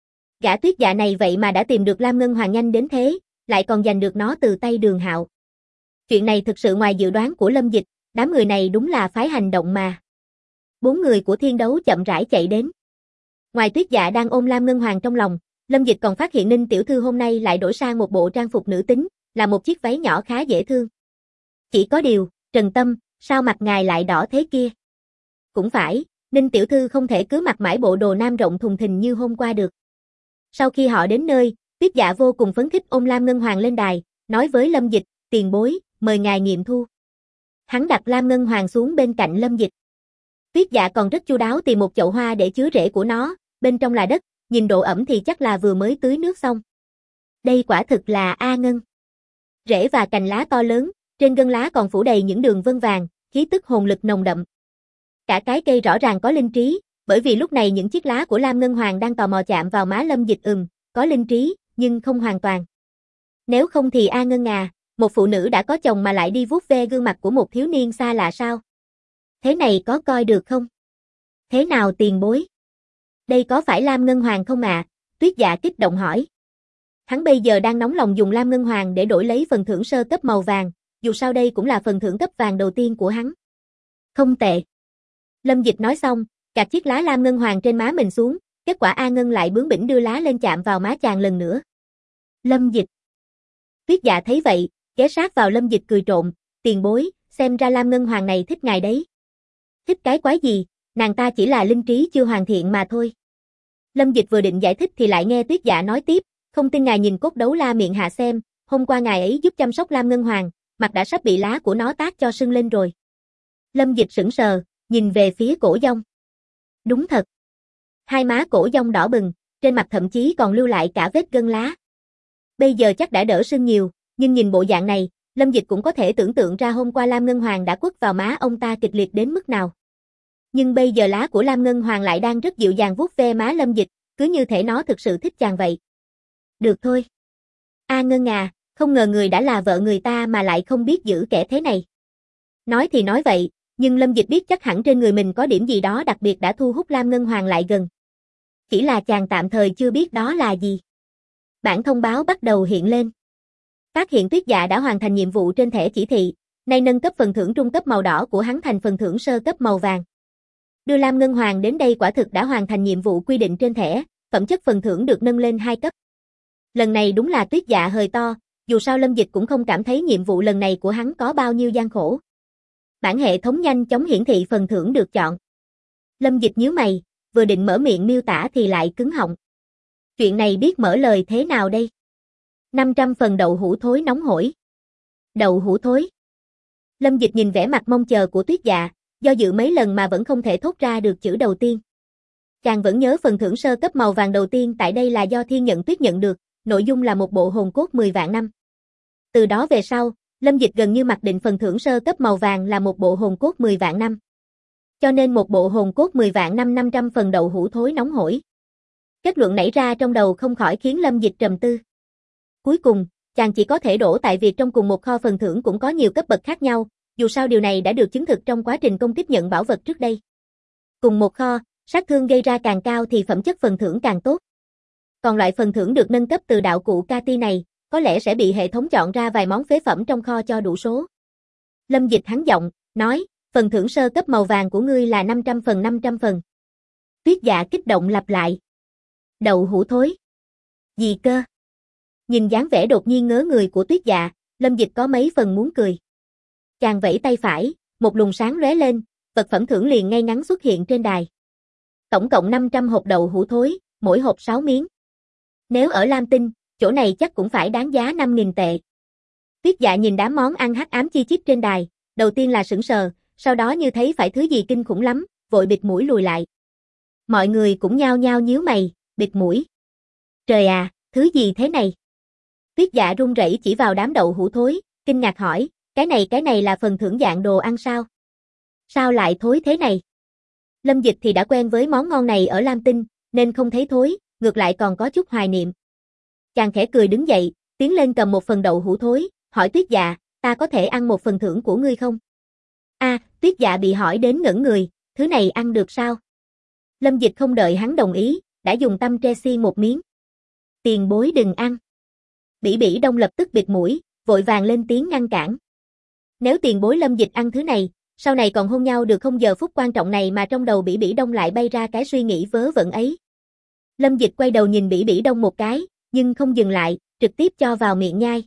Gã Tuyết Dạ này vậy mà đã tìm được Lam Ngân Hoàng nhanh đến thế, lại còn giành được nó từ tay Đường Hạo. Chuyện này thực sự ngoài dự đoán của Lâm Dịch, đám người này đúng là phái hành động mà. 4 người của Thiên Đấu chậm rãi chạy đến. Ngoài Tuyết Dạ đang ôm Lam Ngân Hoàng trong lòng, Lâm Dịch còn phát hiện Ninh tiểu thư hôm nay lại đổi sang một bộ trang phục nữ tính, là một chiếc váy nhỏ khá dễ thương. Chỉ có điều, Trần Tâm, sao mặt ngài lại đỏ thế kia? Cũng phải, Ninh tiểu thư không thể cứ mặc mãi bộ đồ nam rộng thùng thình như hôm qua được. Sau khi họ đến nơi, Tuyết Dạ vô cùng phấn khích ôm Lam Ngân Hoàng lên đài, nói với Lâm Dịch, tiền bối, mời ngài nghiệm thu. Hắn đặt Lam Ngân Hoàng xuống bên cạnh Lâm Dịch. Tuyết Dạ còn rất chu đáo tìm một chậu hoa để chứa rễ của nó, bên trong là đất, nhìn độ ẩm thì chắc là vừa mới tưới nước xong. Đây quả thực là A Ngân. Rễ và cành lá to lớn, trên gân lá còn phủ đầy những đường vân vàng, khí tức hồn lực nồng đậm. Cả cái cây rõ ràng có linh trí, bởi vì lúc này những chiếc lá của Lam Ngân Hoàng đang tò mò chạm vào má Lâm Dịch. Có linh trí, nhưng không hoàn toàn. Nếu không thì A Ngân à, một phụ nữ đã có chồng mà lại đi vuốt ve gương mặt của một thiếu niên xa lạ sao? Thế này có coi được không? Thế nào tiền bối? Đây có phải Lam Ngân Hoàng không ạ? Tuyết Dạ kích động hỏi. Hắn bây giờ đang nóng lòng dùng Lam Ngân Hoàng để đổi lấy phần thưởng sơ cấp màu vàng, dù sao đây cũng là phần thưởng cấp vàng đầu tiên của hắn. Không tệ. Lâm Dịch nói xong, gạt chiếc lá Lam Ngân Hoàng trên má mình xuống, kết quả A Ngân lại bướng bỉnh đưa lá lên chạm vào má chàng lần nữa. Lâm Dịch. Tuyết Dạ thấy vậy, ghé sát vào Lâm Dịch cười trộm, tiền bối, xem ra Lam Ngân Hoàng này thích ngài đấy. Thích cái quái gì, nàng ta chỉ là linh trí chưa hoàn thiện mà thôi. Lâm Dịch vừa định giải thích thì lại nghe Tuyết Dạ nói tiếp, không tin ngài nhìn cốt đấu la miệng hạ xem, hôm qua ngài ấy giúp chăm sóc Lam Ngân Hoàng, mặt đã sắp bị lá của nó tát cho sưng lên rồi. Lâm Dịch sững sờ, nhìn về phía Cổ Dông. Đúng thật. Hai má Cổ Dông đỏ bừng, trên mặt thậm chí còn lưu lại cả vết gân lá. Bây giờ chắc đã đỡ sưng nhiều, nhưng nhìn bộ dạng này, Lâm Dịch cũng có thể tưởng tượng ra hôm qua Lam Ngân Hoàng đã quất vào má ông ta kịch liệt đến mức nào. Nhưng bây giờ lá của Lam Ngân Hoàng lại đang rất dịu dàng vuốt ve má Lâm Dịch, cứ như thể nó thực sự thích chàng vậy. Được thôi. A Ngân à, không ngờ người đã là vợ người ta mà lại không biết giữ kẻ thế này. Nói thì nói vậy, nhưng Lâm Dịch biết chắc hẳn trên người mình có điểm gì đó đặc biệt đã thu hút Lam Ngân Hoàng lại gần. Chỉ là chàng tạm thời chưa biết đó là gì. Bản thông báo bắt đầu hiện lên. Phát hiện Tuyết Dạ đã hoàn thành nhiệm vụ trên thẻ chỉ thị, nay nâng cấp phần thưởng trung cấp màu đỏ của hắn thành phần thưởng sơ cấp màu vàng. Đưa Lam Ngân Hoàng đến đây quả thực đã hoàn thành nhiệm vụ quy định trên thẻ, phẩm chất phần thưởng được nâng lên 2 cấp. Lần này đúng là Tuyết Dạ hơi to, dù sao Lâm Dịch cũng không cảm thấy nhiệm vụ lần này của hắn có bao nhiêu gian khổ. Bản hệ thống nhanh chóng hiển thị phần thưởng được chọn. Lâm Dịch nhíu mày, vừa định mở miệng miêu tả thì lại cứng họng. Chuyện này biết mở lời thế nào đây? 500 phần đậu hũ thối nóng hổi. Đậu hũ thối. Lâm Dịch nhìn vẻ mặt mong chờ của Tuyết Dạ, do dự mấy lần mà vẫn không thể thốt ra được chữ đầu tiên. Chàng vẫn nhớ phần thưởng sơ cấp màu vàng đầu tiên tại đây là do Thiên Nhận Tuyết nhận được, nội dung là một bộ hồn cốt 10 vạn năm. Từ đó về sau, Lâm Dịch gần như mặc định phần thưởng sơ cấp màu vàng là một bộ hồn cốt 10 vạn năm. Cho nên một bộ hồn cốt 10 vạn năm 500 phần đậu hũ thối nóng hổi. Kết luận nảy ra trong đầu không khỏi khiến Lâm Dịch trầm tư. Cuối cùng, chàng chỉ có thể đổ tại việc trong cùng một kho phần thưởng cũng có nhiều cấp bậc khác nhau, dù sao điều này đã được chứng thực trong quá trình công tiếp nhận bảo vật trước đây. Cùng một kho, sát thương gây ra càng cao thì phẩm chất phần thưởng càng tốt. Còn loại phần thưởng được nâng cấp từ đạo cụ Kati này, có lẽ sẽ bị hệ thống chọn ra vài món phế phẩm trong kho cho đủ số. Lâm Dịch hắn giọng, nói, phần thưởng sơ cấp màu vàng của ngươi là 500 phần 500 phần. Tuyết Dạ kích động lặp lại. Đậu hũ thối. Gì cơ? Nhìn dáng vẻ đột nhiên ngớ người của Tuyết Dạ, Lâm Dịch có mấy phần muốn cười. Chàng vẫy tay phải, một luồng sáng lóe lên, vật phẩm thưởng liền ngay ngắn xuất hiện trên đài. Tổng cộng 500 hộp đậu hũ thối, mỗi hộp 6 miếng. Nếu ở Lam Tinh, chỗ này chắc cũng phải đáng giá 5.000 tệ. Tuyết Dạ nhìn đám món ăn hắc ám chi chít trên đài, đầu tiên là sững sờ, sau đó như thấy phải thứ gì kinh khủng lắm, vội bịt mũi lùi lại. Mọi người cũng nhao nhao nhíu mày, bịt mũi. Trời à, thứ gì thế này? Tuyết Dạ run rẩy chỉ vào đám đậu hũ thối, kinh ngạc hỏi, cái này là phần thưởng dạng đồ ăn sao? Sao lại thối thế này? Lâm Dịch thì đã quen với món ngon này ở Lam Tinh, nên không thấy thối, ngược lại còn có chút hoài niệm. Chàng khẽ cười đứng dậy, tiến lên cầm một phần đậu hũ thối, hỏi Tuyết Dạ, ta có thể ăn một phần thưởng của ngươi không? Tuyết Dạ bị hỏi đến ngẩn người, thứ này ăn được sao? Lâm Dịch không đợi hắn đồng ý, đã dùng tăm tre xiên một miếng. Tiền bối đừng ăn. Bỉ Bỉ Đông lập tức bịt mũi, vội vàng lên tiếng ngăn cản. Nếu tiền bối Lâm Dịch ăn thứ này, sau này còn hôn nhau được không? Giờ phút quan trọng này mà trong đầu Bỉ Bỉ Đông lại bay ra cái suy nghĩ vớ vẩn ấy. Lâm Dịch quay đầu nhìn Bỉ Bỉ Đông một cái, nhưng không dừng lại, trực tiếp cho vào miệng nhai.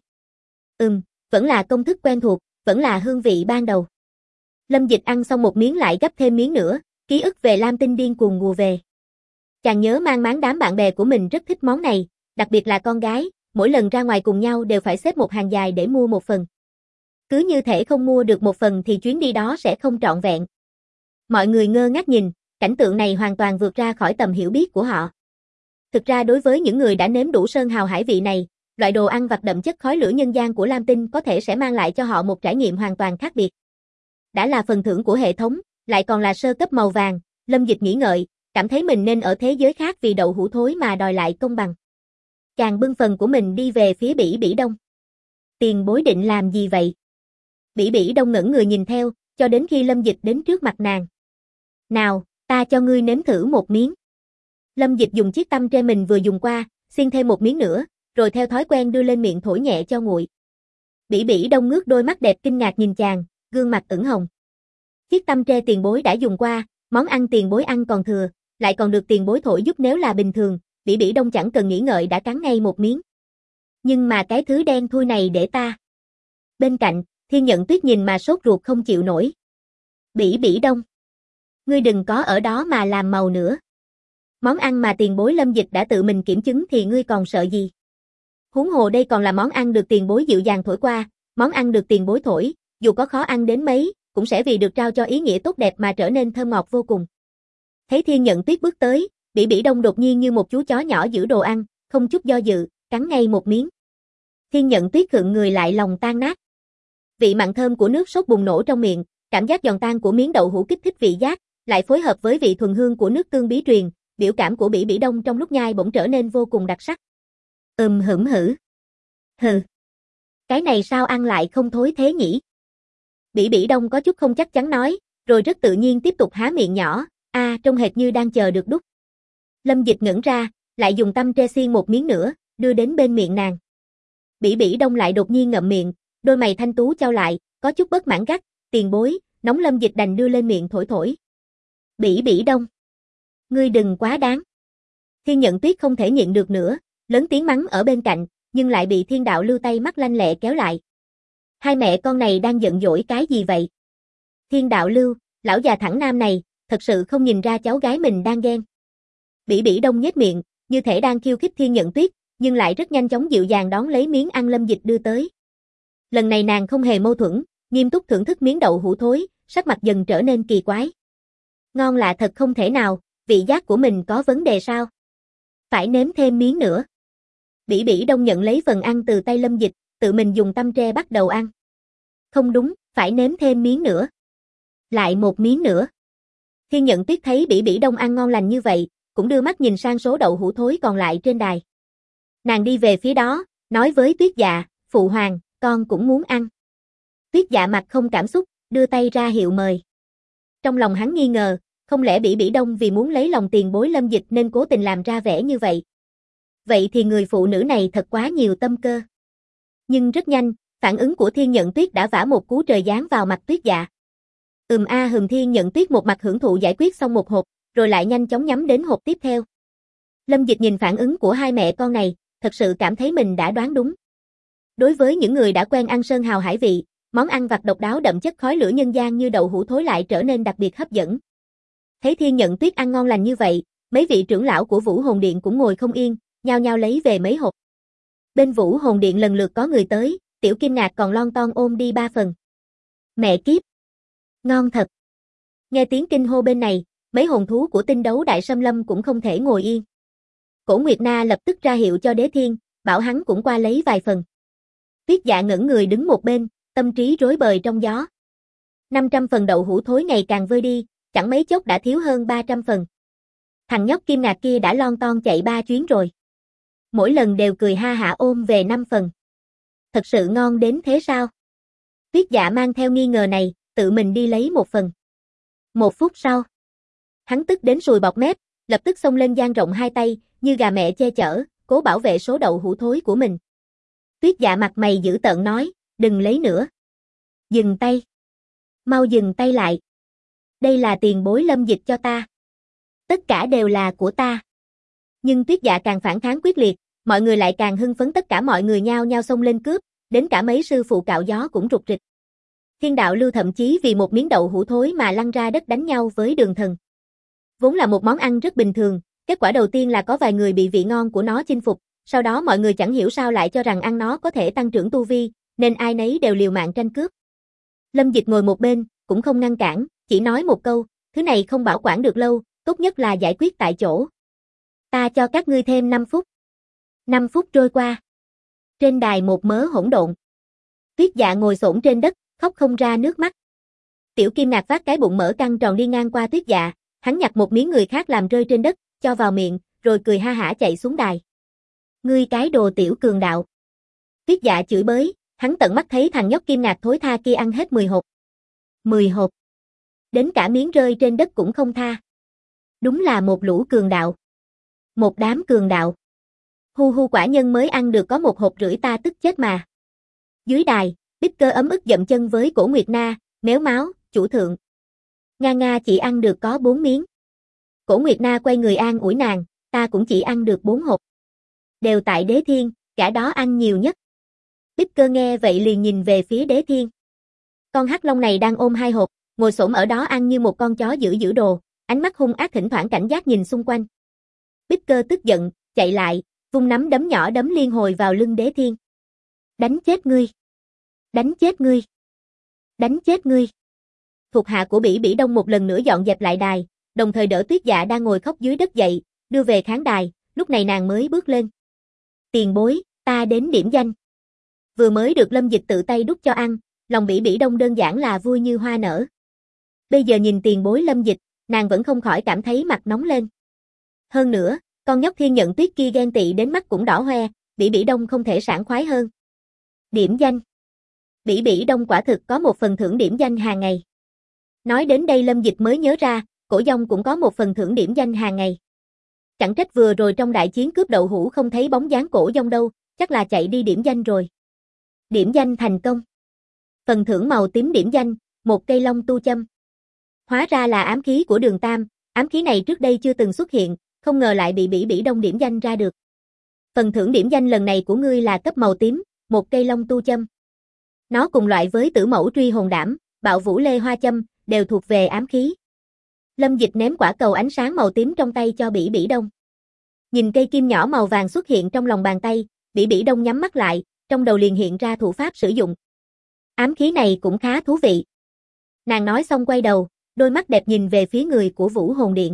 Vẫn là công thức quen thuộc, vẫn là hương vị ban đầu. Lâm Dịch ăn xong một miếng lại gấp thêm miếng nữa, ký ức về Lam Tinh điên cuồng ùa về. Chàng nhớ mang máng đám bạn bè của mình rất thích món này, đặc biệt là con gái, mỗi lần ra ngoài cùng nhau đều phải xếp một hàng dài để mua một phần. Cứ như thể không mua được một phần thì chuyến đi đó sẽ không trọn vẹn. Mọi người ngơ ngác nhìn, cảnh tượng này hoàn toàn vượt ra khỏi tầm hiểu biết của họ. Thực ra đối với những người đã nếm đủ sơn hào hải vị này, loại đồ ăn vặt đậm chất khói lửa nhân gian của Lam Tinh có thể sẽ mang lại cho họ một trải nghiệm hoàn toàn khác biệt. Đã là phần thưởng của hệ thống, lại còn là sơ cấp màu vàng, Lâm Dịch nghĩ ngợi, cảm thấy mình nên ở thế giới khác vì đậu hũ thối mà đòi lại công bằng. Chàng bưng phần của mình đi về phía Bỉ Bỉ Đông. Tiền bối định làm gì vậy? Bỉ Bỉ Đông ngẩn người nhìn theo, cho đến khi Lâm Dịch đến trước mặt nàng. Nào, ta cho ngươi nếm thử một miếng. Lâm Dịch dùng chiếc tăm tre mình vừa dùng qua, xiên thêm một miếng nữa, rồi theo thói quen đưa lên miệng thổi nhẹ cho nguội. Bỉ Bỉ Đông ngước đôi mắt đẹp kinh ngạc nhìn chàng, gương mặt ửng hồng. Chiếc tăm tre tiền bối đã dùng qua, món ăn tiền bối ăn còn thừa, lại còn được tiền bối thổi giúp. Nếu là bình thường, Bỉ Bỉ Đông chẳng cần nghĩ ngợi đã cắn ngay một miếng. Nhưng mà cái thứ đen thui này để ta. Bên cạnh, Thiên Nhận Tuyết nhìn mà sốt ruột không chịu nổi. Bỉ Bỉ Đông, ngươi đừng có ở đó mà làm màu nữa. Món ăn mà tiền bối Lâm Dịch đã tự mình kiểm chứng thì ngươi còn sợ gì? Huống hồ đây còn là món ăn được tiền bối dịu dàng thổi qua, món ăn được tiền bối thổi, dù có khó ăn đến mấy, cũng sẽ vì được trao cho ý nghĩa tốt đẹp mà trở nên thơm ngọt vô cùng. Thấy Thiên Nhận Tuyết bước tới, Bỉ Bỉ Đông đột nhiên như một chú chó nhỏ giữ đồ ăn, không chút do dự, cắn ngay một miếng. Thiên Nhận Tuyết khựng người lại lòng tan nát. Vị mặn thơm của nước sốt bùng nổ trong miệng, cảm giác giòn tan của miếng đậu hũ kích thích vị giác, lại phối hợp với vị thuần hương của nước tương bí truyền, biểu cảm của Bỉ Bỉ Đông trong lúc nhai bỗng trở nên vô cùng đặc sắc. Hửm hử. Hừ. Cái này sao ăn lại không thối thế nhỉ? Bỉ Bỉ Đông có chút không chắc chắn nói, rồi rất tự nhiên tiếp tục há miệng nhỏ, trông hệt như đang chờ được đút. Lâm Dịch ngẩn ra, lại dùng tăm tre xiên một miếng nữa, đưa đến bên miệng nàng. Bỉ Bỉ Đông lại đột nhiên ngậm miệng, đôi mày thanh tú chau lại, có chút bất mãn gắt, tiền bối, nóng. Lâm Dịch đành đưa lên miệng thổi thổi. Bỉ Bỉ Đông, ngươi đừng quá đáng. Thiên Nhận Tuyết không thể nhịn được nữa, lớn tiếng mắng ở bên cạnh, nhưng lại bị Thiên Đạo Lưu tay mắt lanh lẹ kéo lại. Hai mẹ con này đang giận dỗi cái gì vậy? Thiên Đạo Lưu, lão già thẳng nam này, thật sự không nhìn ra cháu gái mình đang ghen. Bỉ Bỉ Đông nhếch miệng, như thể đang khiêu khích Thiên Nhận Tuyết, nhưng lại rất nhanh chóng dịu dàng đón lấy miếng ăn Lâm Dịch đưa tới. Lần này nàng không hề mâu thuẫn, nghiêm túc thưởng thức miếng đậu hũ thối, sắc mặt dần trở nên kỳ quái. Ngon lạ thật không thể nào, vị giác của mình có vấn đề sao? Phải nếm thêm miếng nữa. Bỉ Bỉ Đông nhận lấy phần ăn từ tay Lâm Dịch, tự mình dùng tăm tre bắt đầu ăn. Không đúng, phải nếm thêm miếng nữa. Lại một miếng nữa. Thiên Nhận Tuyết thấy Bỉ Bỉ Đông ăn ngon lành như vậy, cũng đưa mắt nhìn sang số đậu hũ thối còn lại trên đài. Nàng đi về phía đó, nói với Tuyết Dạ, phụ hoàng, con cũng muốn ăn. Tuyết Dạ mặt không cảm xúc, đưa tay ra hiệu mời. Trong lòng hắn nghi ngờ, không lẽ Bỉ Bỉ Đông vì muốn lấy lòng tiền bối Lâm Dịch nên cố tình làm ra vẻ như vậy. Vậy thì người phụ nữ này thật quá nhiều tâm cơ. Nhưng rất nhanh, phản ứng của Thiên Nhận Tuyết đã vả một cú trời giáng vào mặt Tuyết Dạ. Thiên Nhận Tuyết một mặt hưởng thụ giải quyết xong một hộp, rồi lại nhanh chóng nhắm đến hộp tiếp theo. Lâm Dịch nhìn phản ứng của hai mẹ con này, thật sự cảm thấy mình đã đoán đúng. Đối với những người đã quen ăn sơn hào hải vị, món ăn vặt độc đáo đậm chất khói lửa nhân gian như đậu hũ thối lại trở nên đặc biệt hấp dẫn. Thấy Thiên Nhận Tuyết ăn ngon lành như vậy, mấy vị trưởng lão của Vũ Hồn Điện cũng ngồi không yên, nhao nhao lấy về mấy hộp. Bên Vũ Hồn Điện lần lượt có người tới, Tiểu Kim Ngạc còn lon ton ôm đi 3 phần. Mẹ kiếp! Ngon thật! Nghe tiếng kinh hô bên này, mấy hồn thú của Tinh Đấu Đại Xâm Lâm cũng không thể ngồi yên. Cổ Nguyệt Na lập tức ra hiệu cho Đế Thiên, bảo hắn cũng qua lấy vài phần. Tuyết Dạ ngẩn người đứng một bên, tâm trí rối bời trong gió. 500 phần đậu hũ thối ngày càng vơi đi, chẳng mấy chốc đã thiếu hơn 300 phần. Thằng nhóc Kim Ngạc kia đã lon ton chạy 3 chuyến rồi. Mỗi lần đều cười ha hả ôm về 5 phần. Thật sự ngon đến thế sao? Tuyết Dạ mang theo nghi ngờ này, tự mình đi lấy 1 phần. 1 phút sau, hắn tức đến sùi bọt mép, lập tức xông lên dang rộng 2 tay, như gà mẹ che chở, cố bảo vệ số đậu hũ thối của mình. Tuyết Dạ mặt mày dữ tợn nói, đừng lấy nữa. Dừng tay. Mau dừng tay lại. Đây là tiền bối Lâm Dịch cho ta. Tất cả đều là của ta. Nhưng Tuyết Dạ càng phản kháng quyết liệt, mọi người lại càng hưng phấn, tất cả mọi người nhao nhao xông lên cướp, đến cả mấy sư phụ cạo gió cũng rục rịch. Thiên Đạo Lưu thậm chí vì một miếng đậu hũ thối mà lăn ra đất đánh nhau với Đường Thần. Vốn là một món ăn rất bình thường, kết quả đầu tiên là có vài người bị vị ngon của nó chinh phục, sau đó mọi người chẳng hiểu sao lại cho rằng ăn nó có thể tăng trưởng tu vi, nên ai nấy đều liều mạng tranh cướp. Lâm Dịch ngồi một bên, cũng không ngăn cản, chỉ nói một câu, thứ này không bảo quản được lâu, tốt nhất là giải quyết tại chỗ. Ta cho các ngươi thêm 5 phút. 5 phút trôi qua. Trên đài một mớ hỗn độn. Tuyết Dạ ngồi xổm trên đất, khóc không ra nước mắt. Tiểu Kim Ngạc vác cái bụng mỡ căng tròn đi ngang qua Tuyết Dạ, hắn nhặt một miếng người khác làm rơi trên đất, cho vào miệng, rồi cười ha hả chạy xuống đài. Ngươi cái đồ tiểu cường đạo. Tuyết Dạ chửi bới, hắn tận mắt thấy thằng nhóc Kim Ngạc thối tha kia ăn hết 10 hộp. 10 hộp. Đến cả miếng rơi trên đất cũng không tha. Đúng là một lũ cường đạo. Một đám cường đạo. Hu hu, quả nhân mới ăn được có 1 hộp rưỡi ta tức chết mà. Dưới đài, Bích Cơ ấm ức dậm chân với Cổ Nguyệt Na, méo máu, chủ thượng. Nga chỉ ăn được có 4 miếng. Cổ Nguyệt Na quay người an ủi nàng, ta cũng chỉ ăn được 4 hộp. Đều tại Đế Thiên, cả đó ăn nhiều nhất. Bích Cơ nghe vậy liền nhìn về phía Đế Thiên. Con hắc long này đang ôm 2 hộp, ngồi xổm ở đó ăn như một con chó giữ đồ, ánh mắt hung ác thỉnh thoảng cảnh giác nhìn xung quanh. Bích Cơ tức giận, chạy lại, vung nắm đấm nhỏ đấm liên hồi vào lưng Đế Thiên. Đánh chết ngươi! Đánh chết ngươi! Đánh chết ngươi! Thuộc hạ của Bỉ Bỉ Đông một lần nữa dọn dẹp lại đài, đồng thời đỡ Tuyết Dạ đang ngồi khóc dưới đất dậy, đưa về khán đài, lúc này nàng mới bước lên. Tiền bối, ta đến điểm danh. Vừa mới được Lâm Dịch tự tay đút cho ăn, lòng Bỉ Bỉ Đông đơn giản là vui như hoa nở. Bây giờ nhìn tiền bối Lâm Dịch, nàng vẫn không khỏi cảm thấy mặt nóng lên. Hơn nữa, con nhóc Thiên Nhận Tuyết kia ghen tị đến mắt cũng đỏ hoe, Bỉ Bỉ Đông không thể sảng khoái hơn. Điểm danh. Bỉ Bỉ Đông quả thực có một phần thưởng điểm danh hàng ngày. Nói đến đây Lâm Dịch mới nhớ ra, Cổ Dông cũng có một phần thưởng điểm danh hàng ngày. Chẳng trách vừa rồi trong đại chiến cướp đậu hũ không thấy bóng dáng Cổ Dông đâu, chắc là chạy đi điểm danh rồi. Điểm danh thành công. Phần thưởng màu tím điểm danh, 1 cây long tu châm. Hóa ra là ám khí của Đường Tam, ám khí này trước đây chưa từng xuất hiện, không ngờ lại bị Bỉ Bỉ Đông điểm danh ra được. Phần thưởng điểm danh lần này của ngươi là cấp màu tím, 1 cây long tu châm. Nó cùng loại với Tử Mẫu Truy Hồn Đảm, Bạo Vũ Lê Hoa châm, đều thuộc về ám khí. Lâm Dịch ném quả cầu ánh sáng màu tím trong tay cho Bỉ Bỉ Đông. Nhìn cây kim nhỏ màu vàng xuất hiện trong lòng bàn tay, Bỉ Bỉ Đông nhắm mắt lại, trong đầu liền hiện ra thủ pháp sử dụng. Ám khí này cũng khá thú vị. Nàng nói xong quay đầu, đôi mắt đẹp nhìn về phía người của Vũ Hồn Điện.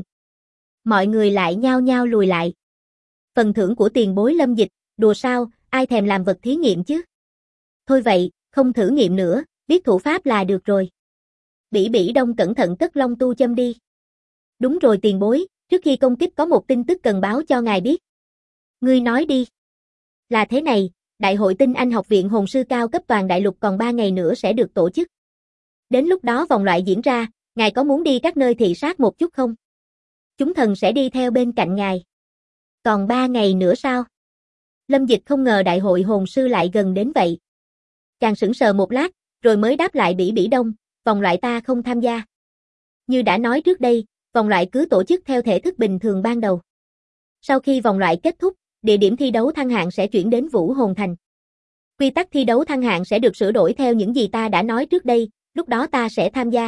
Mọi người lại nhao nhao lùi lại. Phần thưởng của tiền bối Lâm Dịch, đùa sao, ai thèm làm vật thí nghiệm chứ? Thôi vậy, không thử nghiệm nữa, biết thủ pháp là được rồi. Bỉ Bỉ Đông cẩn thận cất long tu châm đi. Đúng rồi tiền bối, trước khi công kích có một tin tức cần báo cho ngài biết. Ngươi nói đi. Là thế này, Đại hội Tinh Anh Học viện Hồn sư cao cấp toàn đại lục còn 3 ngày nữa sẽ được tổ chức. Đến lúc đó vòng loại diễn ra, ngài có muốn đi các nơi thị sát một chút không? Chúng thần sẽ đi theo bên cạnh ngài. Còn 3 ngày nữa sao? Lâm Dịch không ngờ đại hội hồn sư lại gần đến vậy. Chàng sững sờ một lát, rồi mới đáp lại Bỉ Bỉ Đông, vòng loại ta không tham gia. Như đã nói trước đây, vòng loại cứ tổ chức theo thể thức bình thường ban đầu. Sau khi vòng loại kết thúc, địa điểm thi đấu thăng hạng sẽ chuyển đến Vũ Hồn Thành. Quy tắc thi đấu thăng hạng sẽ được sửa đổi theo những gì ta đã nói trước đây, lúc đó ta sẽ tham gia.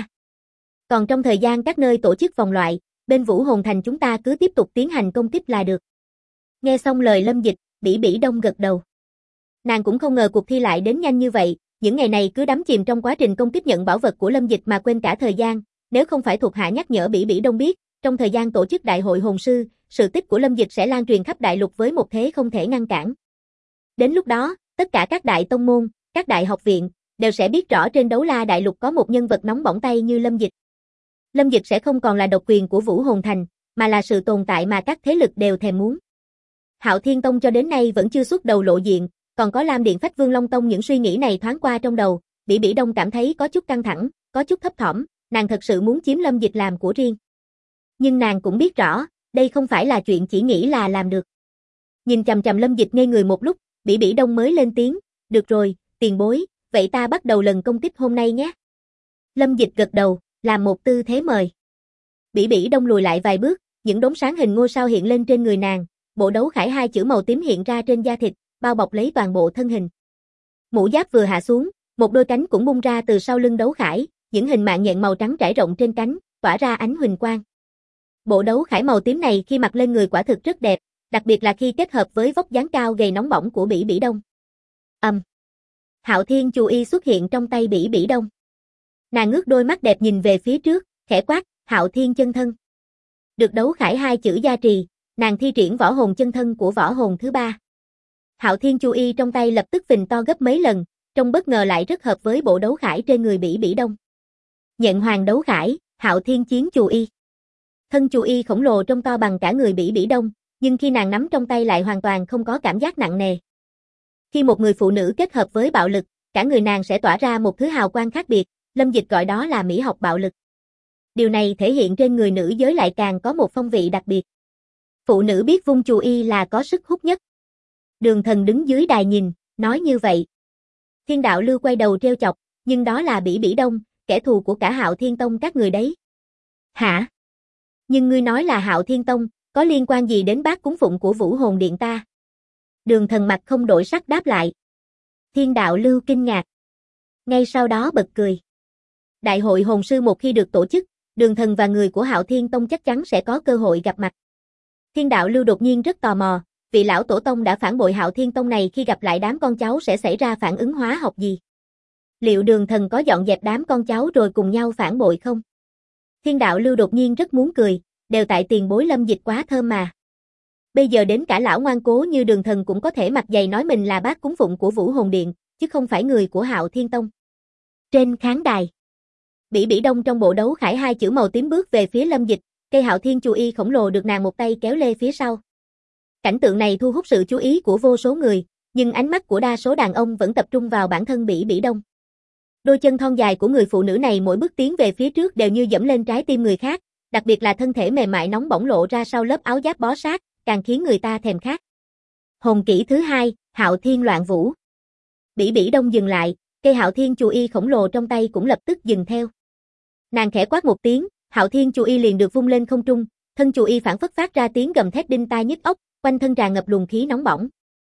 Còn trong thời gian các nơi tổ chức vòng loại, bên Vũ Hồn Thành chúng ta cứ tiếp tục tiến hành công kích là được. Nghe xong lời Lâm Dịch, Bỉ Bỉ Đông gật đầu. Nàng cũng không ngờ cuộc thi lại đến nhanh như vậy, những ngày này cứ đắm chìm trong quá trình công kích nhận bảo vật của Lâm Dịch mà quên cả thời gian, nếu không phải thuộc hạ nhắc nhở Bỉ Bỉ Đông biết, trong thời gian tổ chức đại hội hồn sư, sự tích của Lâm Dịch sẽ lan truyền khắp đại lục với một thế không thể ngăn cản. Đến lúc đó, tất cả các đại tông môn, các đại học viện, đều sẽ biết rõ trên đấu la đại lục có một nhân vật nóng bỏng tay như Lâm Dịch. Lâm Dịch sẽ không còn là độc quyền của Vũ Hồn Thành, mà là sự tồn tại mà các thế lực đều thèm muốn. Hạo Thiên Tông cho đến nay vẫn chưa xuất đầu lộ diện, còn có Lam Điện Phách Vương Long Tông. Những suy nghĩ này thoáng qua trong đầu, Bỉ Bỉ Đông cảm thấy có chút căng thẳng, có chút thấp thỏm, nàng thật sự muốn chiếm Lâm Dịch làm của riêng. Nhưng nàng cũng biết rõ, đây không phải là chuyện chỉ nghĩ là làm được. Nhìn chằm chằm Lâm Dịch ngây người một lúc, Bỉ Bỉ Đông mới lên tiếng, được rồi, tiền bối, vậy ta bắt đầu lần công kích hôm nay nhé. Lâm Dịch gật đầu, làm một tư thế mời. Bỉ Bỉ Đông lùi lại vài bước, những đốm sáng hình ngôi sao hiện lên trên người nàng, bộ đấu khải 2 chữ màu tím hiện ra trên da thịt, bao bọc lấy toàn bộ thân hình. Mũ giáp vừa hạ xuống, một đôi cánh cũng bung ra từ sau lưng đấu khải, những hình mạng nhện màu trắng trải rộng trên cánh, tỏa ra ánh huỳnh quang. Bộ đấu khải màu tím này khi mặc lên người quả thực rất đẹp, đặc biệt là khi kết hợp với vóc dáng cao gầy nóng bỏng của Bỉ Bỉ Đông. Hạo Thiên Chu Y xuất hiện trong tay Bỉ Bỉ Đông. Nàng ngước đôi mắt đẹp nhìn về phía trước, khẽ quát, Hạo Thiên chân thân. Được đấu khải 2 chữ gia trì, nàng thi triển võ hồn chân thân của võ hồn thứ 3. Hạo Thiên Chu Y trong tay lập tức phình to gấp mấy lần, trông bất ngờ lại rất hợp với bộ đấu khải trên người Bỉ Bỉ Đông. Nhận hoàng đấu khải, Hạo Thiên chiến Chu Y. Thân Chu Y khổng lồ trông to bằng cả người Bỉ Bỉ Đông, nhưng khi nàng nắm trong tay lại hoàn toàn không có cảm giác nặng nề. Khi một người phụ nữ kết hợp với bạo lực, cả người nàng sẽ tỏa ra một thứ hào quang khác biệt, Lâm Dịch gọi đó là mỹ học bạo lực. Điều này thể hiện trên người nữ giới lại càng có một phong vị đặc biệt. Phụ nữ biết vung Chu Y là có sức hút nhất. Đường Thần đứng dưới đài nhìn, nói như vậy. Thiên Đạo Lưu quay đầu trêu chọc, nhưng đó là Bỉ Bỉ Đông, kẻ thù của cả Hạo Thiên Tông các người đấy. Hả? Nhưng ngươi nói là Hạo Thiên Tông, có liên quan gì đến bát cúng phụng của Vũ Hồn Điện ta? Đường Thần mặt không đổi sắc đáp lại. Thiên Đạo Lưu kinh ngạc. Ngay sau đó bật cười. Đại hội hồn sư một khi được tổ chức, Đường Thần và người của Hạo Thiên Tông chắc chắn sẽ có cơ hội gặp mặt. Thiên Đạo Lưu đột nhiên rất tò mò, vị lão tổ tông đã phản bội Hạo Thiên Tông này khi gặp lại đám con cháu sẽ xảy ra phản ứng hóa học gì? Liệu Đường Thần có dọn dẹp đám con cháu rồi cùng nhau phản bội không? Thiên Đạo Lưu đột nhiên rất muốn cười, đều tại tiền bối Lâm Dịch quá thơm mà. Bây giờ đến cả lão ngoan cố như Đường Thần cũng có thể mặt dày nói mình là bác cúng phụng của Vũ Hồn Điện, chứ không phải người của Hạo Thiên Tông. Trên khán đài, Bỉ Bỉ Đông trong bộ đấu khải 2 chữ màu tím bước về phía Lâm Dịch, cây Hạo Thiên Chu Y khổng lồ được nàng một tay kéo lê phía sau. Cảnh tượng này thu hút sự chú ý của vô số người, nhưng ánh mắt của đa số đàn ông vẫn tập trung vào bản thân Bỉ Bỉ Đông. Đôi chân thon dài của người phụ nữ này mỗi bước tiến về phía trước đều như dẫm lên trái tim người khác, đặc biệt là thân thể mềm mại nóng bỏng lộ ra sau lớp áo giáp bó sát, càng khiến người ta thèm khát. Hồn kỹ thứ 2, Hạo Thiên Loạn Vũ. Bỉ Bỉ Đông dừng lại, cây Hạo Thiên Chu Y khổng lồ trong tay cũng lập tức dừng theo. Nàng khẽ quát một tiếng, Hạo Thiên Chu Y liền được vung lên không trung, thân Chu Y phảng phất phát ra tiếng gầm thét đinh tai nhức óc, quanh thân tràn ngập luồng khí nóng bỏng.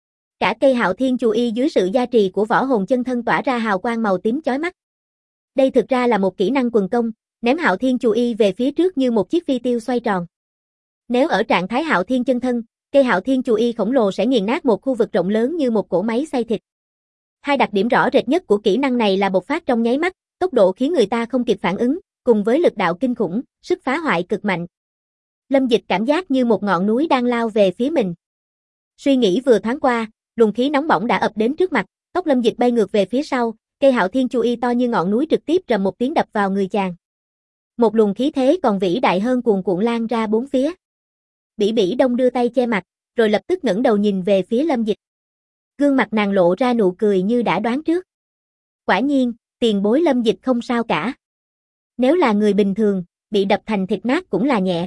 Cả cây Hạo Thiên Chu Y dưới sự gia trì của võ hồn chân thân tỏa ra hào quang màu tím chói mắt. Đây thực ra là một kỹ năng quần công, ném Hạo Thiên Chu Y về phía trước như một chiếc phi tiêu xoay tròn. Nếu ở trạng thái Hạo Thiên chân thân, cây Hạo Thiên Chu Y khổng lồ sẽ nghiền nát một khu vực rộng lớn như một cỗ máy xay thịt. Hai đặc điểm rõ rệt nhất của kỹ năng này là bộc phát trong nháy mắt, tốc độ khiến người ta không kịp phản ứng, cùng với lực đạo kinh khủng, sức phá hoại cực mạnh. Lâm Dịch cảm giác như một ngọn núi đang lao về phía mình. Suy nghĩ vừa thoáng qua, luồng khí nóng bỏng đã ập đến trước mặt, tóc Lâm Dịch bay ngược về phía sau, cây Hạo Thiên Chu Y to như ngọn núi trực tiếp rầm một tiếng đập vào người chàng. Một luồng khí thế còn vĩ đại hơn cuồn cuộn lan ra bốn phía. Bỉ Bỉ Đông đưa tay che mặt, rồi lập tức ngẩng đầu nhìn về phía Lâm Dịch. Gương mặt nàng lộ ra nụ cười như đã đoán trước. Quả nhiên, tiền bối Lâm Dịch không sao cả. Nếu là người bình thường, bị đập thành thịt nát cũng là nhẹ.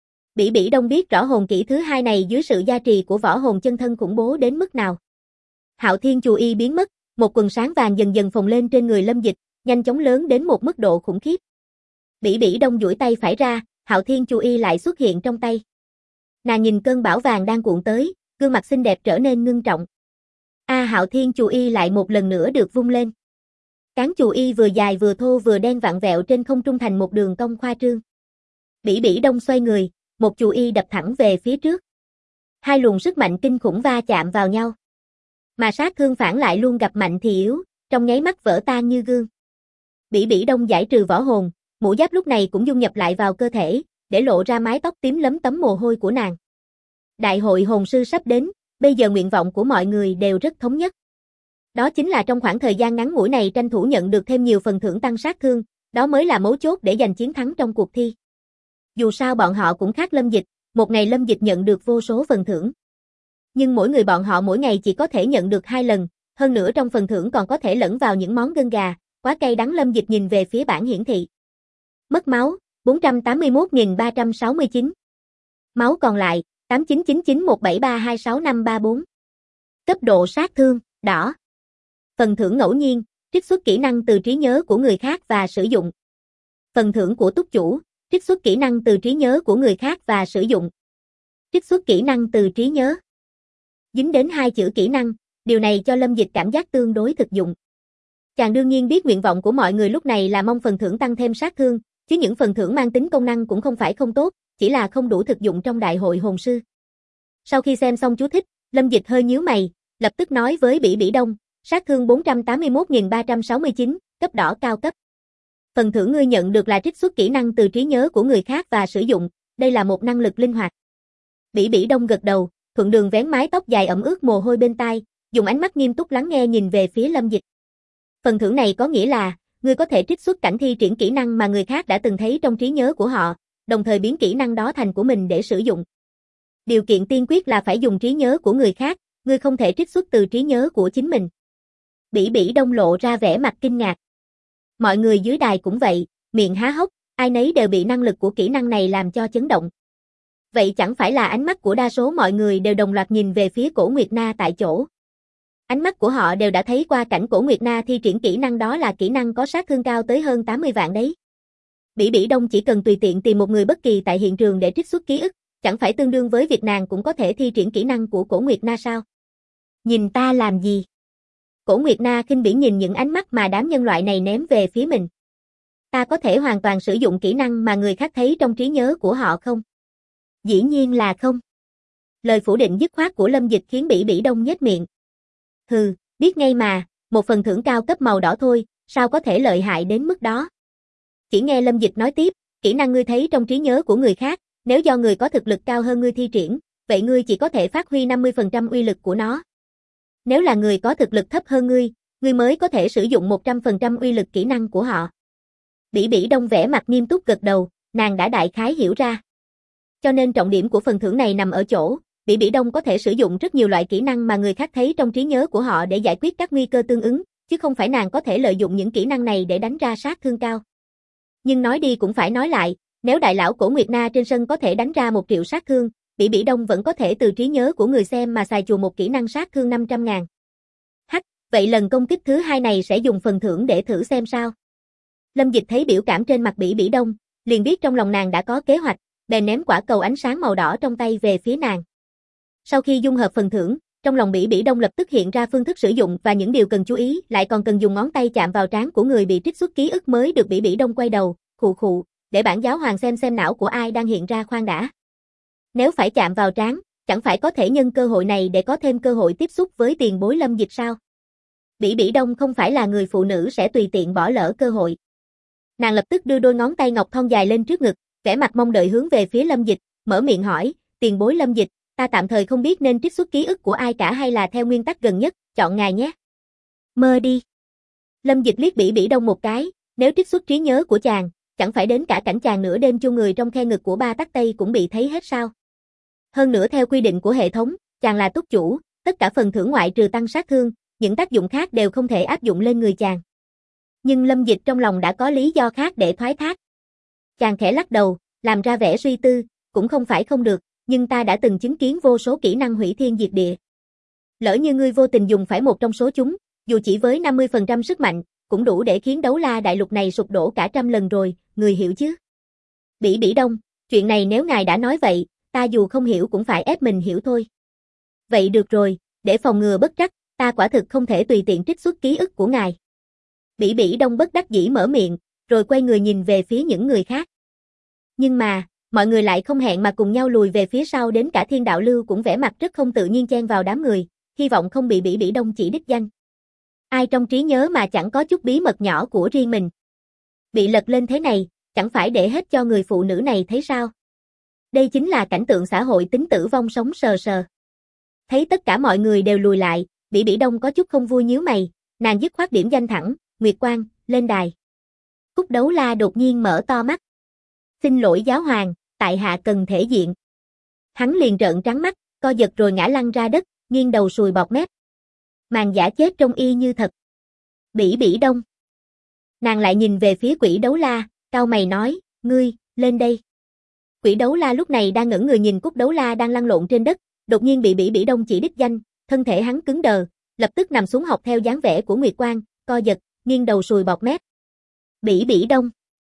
Bỉ Bỉ Đông biết rõ hồn kỹ thứ 2 này dưới sự gia trì của võ hồn chân thân khủng bố đến mức nào. Hạo Thiên Chu Y biến mất, một quần sáng vàng dần dần phồng lên trên người Lâm Dịch, nhanh chóng lớn đến một mức độ khủng khiếp. Bỉ Bỉ Đông duỗi tay phải ra, Hạo Thiên Chu Y lại xuất hiện trong tay. Nàng nhìn cơn bão vàng đang cuộn tới, gương mặt xinh đẹp trở nên ngưng trọng. Hạo Thiên Chu Y lại một lần nữa được vung lên. Cán Chu Y vừa dài vừa thô vừa đen vặn vẹo trên không trung thành một đường cong khoa trương. Bỉ Bỉ Đông xoay người, một Chu Y đập thẳng về phía trước. Hai luồng sức mạnh kinh khủng va chạm vào nhau. Mà sát thương phản lại luôn gặp mạnh thì yếu, trong nháy mắt vỡ tan như gương. Bỉ Bỉ Đông giải trừ võ hồn, mũ giáp lúc này cũng dung nhập lại vào cơ thể, để lộ ra mái tóc tím lấm tấm mồ hôi của nàng. Đại hội hồn sư sắp đến, bây giờ nguyện vọng của mọi người đều rất thống nhất. Đó chính là trong khoảng thời gian ngắn ngủi này tranh thủ nhận được thêm nhiều phần thưởng tăng sát thương, đó mới là mấu chốt để giành chiến thắng trong cuộc thi. Dù sao bọn họ cũng khác Lâm Dịch, một ngày Lâm Dịch nhận được vô số phần thưởng. Nhưng mỗi người bọn họ mỗi ngày chỉ có thể nhận được 2 lần, hơn nữa trong phần thưởng còn có thể lẫn vào những món gân gà, quá cay đắng. Lâm Dịch nhìn về phía bảng hiển thị. Mất máu, 481.369. Máu còn lại, 899917326534. Cấp độ sát thương, đỏ. Phần thưởng ngẫu nhiên, trích xuất kỹ năng từ trí nhớ của người khác và sử dụng. Phần thưởng của túc chủ, trích xuất kỹ năng từ trí nhớ của người khác và sử dụng. Trích xuất kỹ năng từ trí nhớ. Dính đến 2 chữ kỹ năng, điều này cho Lâm Dịch cảm giác tương đối thực dụng. Chàng đương nhiên biết nguyện vọng của mọi người lúc này là mong phần thưởng tăng thêm sát thương, chứ những phần thưởng mang tính công năng cũng không phải không tốt, chỉ là không đủ thực dụng trong đại hội hồn sư. Sau khi xem xong chú thích, Lâm Dịch hơi nhíu mày, lập tức nói với Bỉ Bỉ Đông, sát thương 481.369, cấp đỏ cao cấp. Phần thưởng ngươi nhận được là trích xuất kỹ năng từ trí nhớ của người khác và sử dụng, đây là một năng lực linh hoạt. Bỉ Bỉ Đông gật đầu, thuận đường vén mái tóc dài ẩm ướt mồ hôi bên tai, dùng ánh mắt nghiêm túc lắng nghe nhìn về phía Lâm Dịch. Phần thưởng này có nghĩa là, ngươi có thể trích xuất cảnh thi triển kỹ năng mà người khác đã từng thấy trong trí nhớ của họ, đồng thời biến kỹ năng đó thành của mình để sử dụng. Điều kiện tiên quyết là phải dùng trí nhớ của người khác, ngươi không thể trích xuất từ trí nhớ của chính mình. Bỉ Bỉ Đông lộ ra vẻ mặt kinh ngạc. Mọi người dưới đài cũng vậy, miệng há hốc, ai nấy đều bị năng lực của kỹ năng này làm cho chấn động. Vậy chẳng phải là ánh mắt của đa số mọi người đều đồng loạt nhìn về phía Cổ Nguyệt Na tại chỗ. Ánh mắt của họ đều đã thấy qua cảnh Cổ Nguyệt Na thi triển kỹ năng, đó là kỹ năng có sát thương cao tới hơn 80 vạn đấy. Bỉ Bỉ Đông chỉ cần tùy tiện tìm một người bất kỳ tại hiện trường để trích xuất ký ức, chẳng phải tương đương với việc nàng cũng có thể thi triển kỹ năng của Cổ Nguyệt Na sao? Nhìn ta làm gì? Cổ Nguyệt Na khinh bỉ nhìn những ánh mắt mà đám nhân loại này ném về phía mình. Ta có thể hoàn toàn sử dụng kỹ năng mà người khác thấy trong trí nhớ của họ không? Dĩ nhiên là không. Lời phủ định dứt khoát của Lâm Dịch khiến Bỉ Bỉ Đông nhếch miệng. Hừ, biết ngay mà, một phần thưởng cao cấp màu đỏ thôi, sao có thể lợi hại đến mức đó? Chỉ nghe Lâm Dịch nói tiếp, kỹ năng ngươi thấy trong trí nhớ của người khác, nếu do người có thực lực cao hơn ngươi thi triển, vậy ngươi chỉ có thể phát huy 50% uy lực của nó. Nếu là người có thực lực thấp hơn ngươi mới có thể sử dụng 100% uy lực kỹ năng của họ. Bỉ Bỉ Đông vẻ mặt nghiêm túc gật đầu, nàng đã đại khái hiểu ra. Cho nên trọng điểm của phần thưởng này nằm ở chỗ, Bỉ Bỉ Đông có thể sử dụng rất nhiều loại kỹ năng mà người khác thấy trong trí nhớ của họ để giải quyết các nguy cơ tương ứng, chứ không phải nàng có thể lợi dụng những kỹ năng này để đánh ra sát thương cao. Nhưng nói đi cũng phải nói lại, nếu đại lão Cổ Nguyệt Na trên sân có thể đánh ra 1 triệu sát thương, Bỉ Bỉ Đông vẫn có thể từ trí nhớ của người xem mà xài chùa một kỹ năng sát thương 500.000. Hắc, vậy lần công kích thứ 2 này sẽ dùng phần thưởng để thử xem sao. Lâm Dịch thấy biểu cảm trên mặt Bỉ Bỉ Đông, liền biết trong lòng nàng đã có kế hoạch, bèn ném quả cầu ánh sáng màu đỏ trong tay về phía nàng. Sau khi dung hợp phần thưởng, trong lòng Bỉ Bỉ Đông lập tức hiện ra phương thức sử dụng và những điều cần chú ý, lại còn cần dùng ngón tay chạm vào trán của người bị trích xuất ký ức mới được. Bỉ Bỉ Đông quay đầu, khụ khụ, để bản giáo hoàng xem não của ai đang hiện ra. Khoan đã. Nếu phải chạm vào trán, chẳng phải có thể nhân cơ hội này để có thêm cơ hội tiếp xúc với tiền bối Lâm Dịch sao? Bỉ Bỉ Đông không phải là người phụ nữ sẽ tùy tiện bỏ lỡ cơ hội. Nàng lập tức đưa đôi ngón tay ngọc thon dài lên trước ngực, vẻ mặt mong đợi hướng về phía Lâm Dịch, mở miệng hỏi, tiền bối Lâm Dịch, ta tạm thời không biết nên trích xuất ký ức của ai cả hay là theo nguyên tắc gần nhất, chọn ngài nhé. Mơ đi. Lâm Dịch liếc Bỉ Bỉ Đông một cái, nếu trích xuất trí nhớ của chàng, chẳng phải đến cả cảnh chàng nửa đêm chôn người trong khe ngực của Ba Tắc Tây cũng bị thấy hết sao? Hơn nữa theo quy định của hệ thống, chàng là túc chủ, tất cả phần thưởng ngoại trừ tăng sát thương, những tác dụng khác đều không thể áp dụng lên người chàng. Nhưng Lâm Dịch trong lòng đã có lý do khác để thoái thác. Chàng khẽ lắc đầu, làm ra vẻ suy tư, cũng không phải không được, nhưng ta đã từng chứng kiến vô số kỹ năng hủy thiên diệt địa. Lỡ như ngươi vô tình dùng phải một trong số chúng, dù chỉ với 50% sức mạnh, cũng đủ để khiến đấu la đại lục này sụp đổ cả 100 lần rồi, người hiểu chứ? Bỉ Bỉ Đông, chuyện này nếu ngài đã nói vậy, ta dù không hiểu cũng phải ép mình hiểu thôi. Vậy được rồi, để phòng ngừa bất trắc, ta quả thực không thể tùy tiện trích xuất ký ức của ngài. Bỉ Bỉ Đông bất đắc dĩ mở miệng, rồi quay người nhìn về phía những người khác. Nhưng mà, mọi người lại không hẹn mà cùng nhau lùi về phía sau, đến cả Thiên Đạo Lưu cũng vẻ mặt rất không tự nhiên chen vào đám người, hy vọng không bị Bỉ Bỉ Đông chỉ đích danh. Ai trong trí nhớ mà chẳng có chút bí mật nhỏ của riêng mình. Bị lật lên thế này, chẳng phải để hết cho người phụ nữ này thấy sao? Đây chính là cảnh tượng xã hội tính tử vong sống sờ sờ. Thấy tất cả mọi người đều lùi lại, Bỉ Bỉ Đông có chút không vui nhíu mày, nàng dứt khoát điểm danh thẳng, Nguyệt Quang, lên đài. Cúc Đấu La đột nhiên mở to mắt. Xin lỗi giáo hoàng, tại hạ cần thể diện. Hắn liền trợn trắng mắt, co giật rồi ngã lăn ra đất, nghiêng đầu sùi bọt mép. Màn giả chết trông y như thật. Bỉ Bỉ Đông. Nàng lại nhìn về phía Quỷ Đấu La, cau mày nói, ngươi, lên đây. Quỷ Đấu La lúc này đang ngẩng người nhìn Cúc Đấu La đang lăn lộn trên đất, đột nhiên bị Bỉ Bỉ Đông chỉ đích danh, thân thể hắn cứng đờ, lập tức nằm xuống học theo dáng vẻ của Nguyệt Quang, co giật, nghiêng đầu sùi bọt mép. Bỉ Bỉ Đông.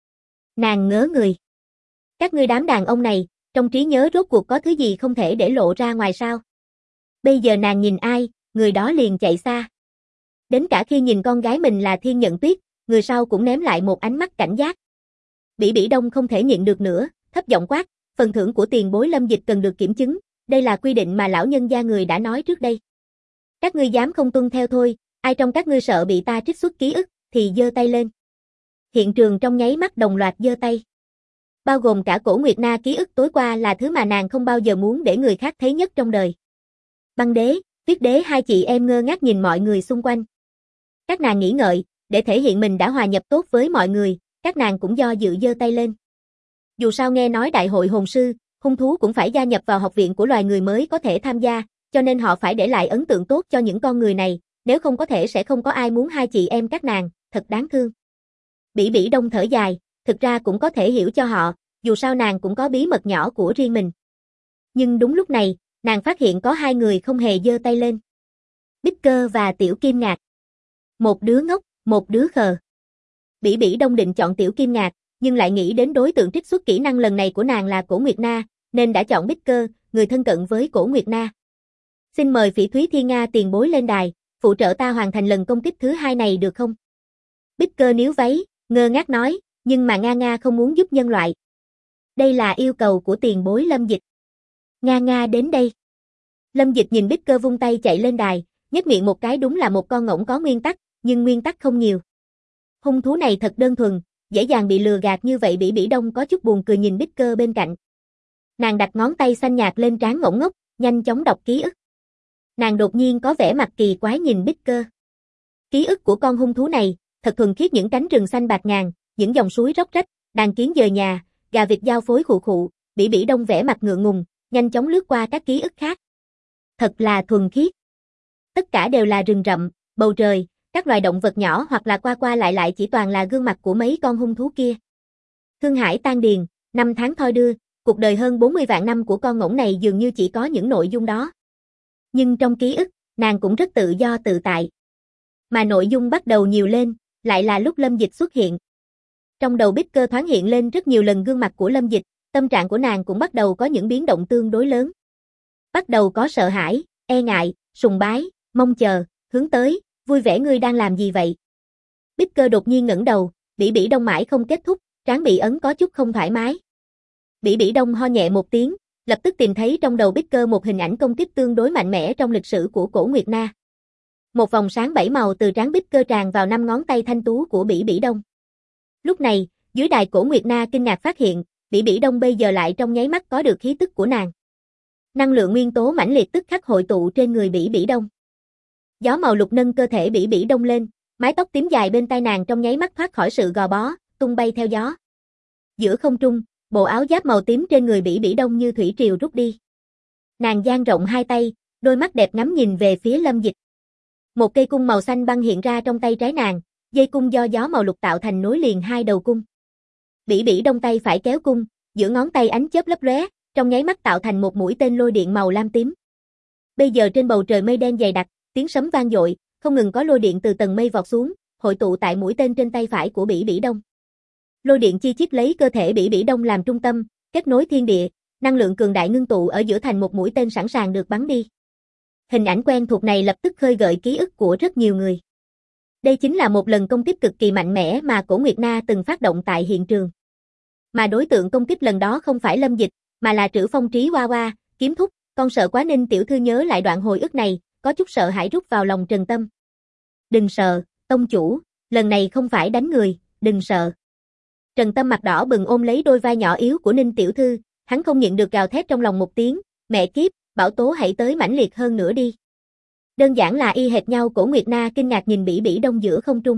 Nàng ngớ người. Các ngươi đám đàn ông này, trong trí nhớ rốt cuộc có thứ gì không thể để lộ ra ngoài sao? Bây giờ nàng nhìn ai, người đó liền chạy xa. Đến cả khi nhìn con gái mình là Thiên Nhận Tuyết, người sau cũng ném lại một ánh mắt cảnh giác. Bỉ Bỉ Đông không thể nhịn được nữa, thấp giọng quát, phần thưởng của tiền bối Lâm Dịch cần được kiểm chứng, đây là quy định mà lão nhân gia người đã nói trước đây. Các ngươi dám không tuân theo thôi, ai trong các ngươi sợ bị ta trích xuất ký ức, thì giơ tay lên. Hiện trường trong nháy mắt đồng loạt giơ tay. Bao gồm cả Cổ Nguyệt Na. Ký ức tối qua là thứ mà nàng không bao giờ muốn để người khác thấy nhất trong đời. Băng Đế, Tuyết Đế hai chị em ngơ ngác nhìn mọi người xung quanh. Các nàng nghĩ ngợi, để thể hiện mình đã hòa nhập tốt với mọi người, các nàng cũng do dự giơ tay lên. Dù sao nghe nói đại hội hồn sư, hung thú cũng phải gia nhập vào học viện của loài người mới có thể tham gia, cho nên họ phải để lại ấn tượng tốt cho những con người này, nếu không có thể sẽ không có ai muốn hai chị em các nàng, thật đáng thương. Bỉ Bỉ Đông thở dài, thực ra cũng có thể hiểu cho họ, dù sao nàng cũng có bí mật nhỏ của riêng mình. Nhưng đúng lúc này, nàng phát hiện có hai người không hề giơ tay lên. Bích Cơ và Tiểu Kim Ngạc. Một đứa ngốc, một đứa khờ. Bỉ Bỉ Đông định chọn Tiểu Kim Ngạc, nhưng lại nghĩ đến đối tượng trích xuất kỹ năng lần này của nàng là Cổ Nguyệt Na, nên đã chọn Bích Cơ, người thân cận với Cổ Nguyệt Na. Xin mời Phỉ Thúy Thiên Nga tiền bối lên đài, phụ trợ ta hoàn thành lần công kích thứ hai này được không? Bích Cơ níu váy, ngơ ngác nói, nhưng mà Nga Nga không muốn giúp nhân loại. Đây là yêu cầu của tiền bối Lâm Dịch. Nga Nga đến đây. Lâm Dịch nhìn Bích Cơ vung tay chạy lên đài, nhếch miệng một cái, đúng là một con ngỗng có nguyên tắc, nhưng nguyên tắc không nhiều. Hung thú này thật đơn thuần, dễ dàng bị lừa gạt như vậy. Bỉ Bỉ Đông có chút buồn cười nhìn Bích Cơ bên cạnh. Nàng đặt ngón tay xanh nhạt lên trán ngỗng ngốc, nhanh chóng đọc ký ức. Nàng đột nhiên có vẻ mặt kỳ quái nhìn Bích Cơ. Ký ức của con hung thú này, thật thuần khiết, những cánh rừng xanh bạt ngàn, những dòng suối róc rách, đàn kiến dời nhà, gà vịt giao phối khụ khụ. Bỉ Bỉ Đông vẻ mặt ngượng ngùng, nhanh chóng lướt qua các ký ức khác. Thật là thuần khiết. Tất cả đều là rừng rậm, bầu trời, các loài động vật nhỏ hoặc là qua qua lại chỉ toàn là gương mặt của mấy con hung thú kia. Thương Hải Tan Điền, năm tháng thoi đưa, cuộc đời hơn 40 vạn năm của con ngỗng này dường như chỉ có những nội dung đó. Nhưng trong ký ức, nàng cũng rất tự do tự tại. Mà nội dung bắt đầu nhiều lên, lại là lúc Lâm Dịch xuất hiện. Trong đầu Bích Cơ thoáng hiện lên rất nhiều lần gương mặt của Lâm Dịch, tâm trạng của nàng cũng bắt đầu có những biến động tương đối lớn. Bắt đầu có sợ hãi, e ngại, sùng bái, mong chờ, hướng tới, vui vẻ. Ngươi đang làm gì vậy? Bích Cơ đột nhiên ngẩng đầu, Bỉ Bỉ Đông mãi không kết thúc, trán bị ấn có chút không thoải mái. Bỉ Bỉ Đông ho nhẹ một tiếng, lập tức tìm thấy trong đầu Bích Cơ một hình ảnh công kích tương đối mạnh mẽ trong lịch sử của Cổ Nguyệt Na. Một vòng sáng 7 màu từ trán Bích Cơ tràn vào 5 ngón tay thanh tú của Bỉ Bỉ Đông. Lúc này, dưới đài Cổ Nguyệt Na kinh ngạc phát hiện, Bỉ Bỉ Đông bây giờ lại trong nháy mắt có được khí tức của nàng. Năng lượng nguyên tố mãnh liệt tức khắc hội tụ trên người Bỉ Bỉ Đông. Gió màu lục nâng cơ thể Bỉ Bỉ Đông lên, mái tóc tím dài bên tai nàng trong nháy mắt thoát khỏi sự gò bó, tung bay theo gió. Giữa không trung, bộ áo giáp màu tím trên người Bỉ Bỉ Đông như thủy triều rút đi. Nàng dang rộng hai tay, đôi mắt đẹp ngắm nhìn về phía Lâm Dịch. Một cây cung màu xanh băng hiện ra trong tay trái nàng, dây cung do gió màu lục tạo thành nối liền hai đầu cung. Bỉ Bỉ Đông tay phải kéo cung, giữa ngón tay ánh chớp lấp lóe, trong nháy mắt tạo thành một mũi tên lôi điện màu lam tím. Bây giờ trên bầu trời mây đen dày đặc, tiếng sấm vang dội, không ngừng có lôi điện từ tầng mây vọt xuống, hội tụ tại mũi tên trên tay phải của Bỉ Bỉ Đông. Lôi điện chi chít lấy cơ thể Bỉ Bỉ Đông làm trung tâm, kết nối thiên địa, năng lượng cường đại ngưng tụ ở giữa thành một mũi tên sẵn sàng được bắn đi. Hình ảnh quen thuộc này lập tức khơi gợi ký ức của rất nhiều người. Đây chính là một lần công kích cực kỳ mạnh mẽ mà Cổ Nguyệt Na từng phát động tại hiện trường. Mà đối tượng công kích lần đó không phải Lâm Dịch, mà là Trữ Phong Trí Hoa Hoa, Kiếm Thúc. Con sợ quá. Ninh tiểu thư nhớ lại đoạn hồi ức này, có chút sợ hãi rút vào lòng Trần Tâm. Đừng sợ, tông chủ, lần này không phải đánh người, đừng sợ. Trần Tâm mặt đỏ bừng ôm lấy đôi vai nhỏ yếu của Ninh tiểu thư, hắn không nhịn được gào thét trong lòng một tiếng, mẹ kiếp, Bảo Tố hãy tới mãnh liệt hơn nữa đi. Đơn giản là y hệt nhau. Cổ Nguyệt Na kinh ngạc nhìn Bỉ Bỉ Đông giữa không trung.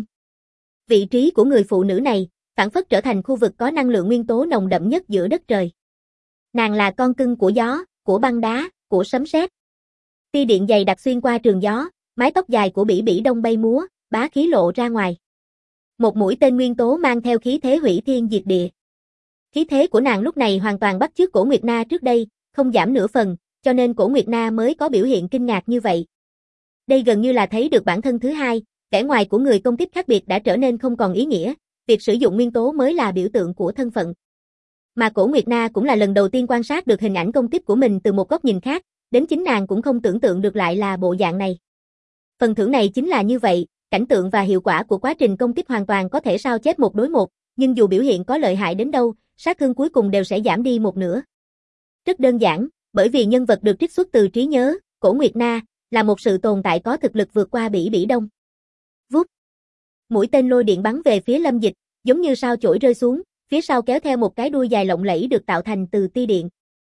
Vị trí của người phụ nữ này, phảng phất trở thành khu vực có năng lượng nguyên tố nồng đậm nhất giữa đất trời. Nàng là con cưng của gió, của băng đá, của sấm sét. Tia điện dày đặc xuyên qua trường gió, mái tóc dài của Bỉ Bỉ Đông bay múa, bá khí lộ ra ngoài. Một mũi tên nguyên tố mang theo khí thế hủy thiên diệt địa. Khí thế của nàng lúc này hoàn toàn bắt chước Cổ Nguyệt Na trước đây, không giảm nửa phần, cho nên Cổ Nguyệt Na mới có biểu hiện kinh ngạc như vậy. Đây gần như là thấy được bản thân thứ hai, vẻ ngoài của người công kích khác biệt đã trở nên không còn ý nghĩa, việc sử dụng nguyên tố mới là biểu tượng của thân phận. Mà Cổ Nguyệt Na cũng là lần đầu tiên quan sát được hình ảnh công kích của mình từ một góc nhìn khác, đến chính nàng cũng không tưởng tượng được lại là bộ dạng này. Phần thưởng này chính là như vậy, cảnh tượng và hiệu quả của quá trình công kích hoàn toàn có thể sao chép một đối một, nhưng dù biểu hiện có lợi hại đến đâu, sát thương cuối cùng đều sẽ giảm đi một nửa. Rất đơn giản, bởi vì nhân vật được trích xuất từ trí nhớ, Cổ Nguyệt Na, là một sự tồn tại có thực lực vượt qua Bỉ Bỉ Đông. Vút. Mũi tên lôi điện bắn về phía Lâm Dịch, giống như sao chổi rơi xuống, phía sau kéo theo một cái đuôi dài lộng lẫy được tạo thành từ tia điện.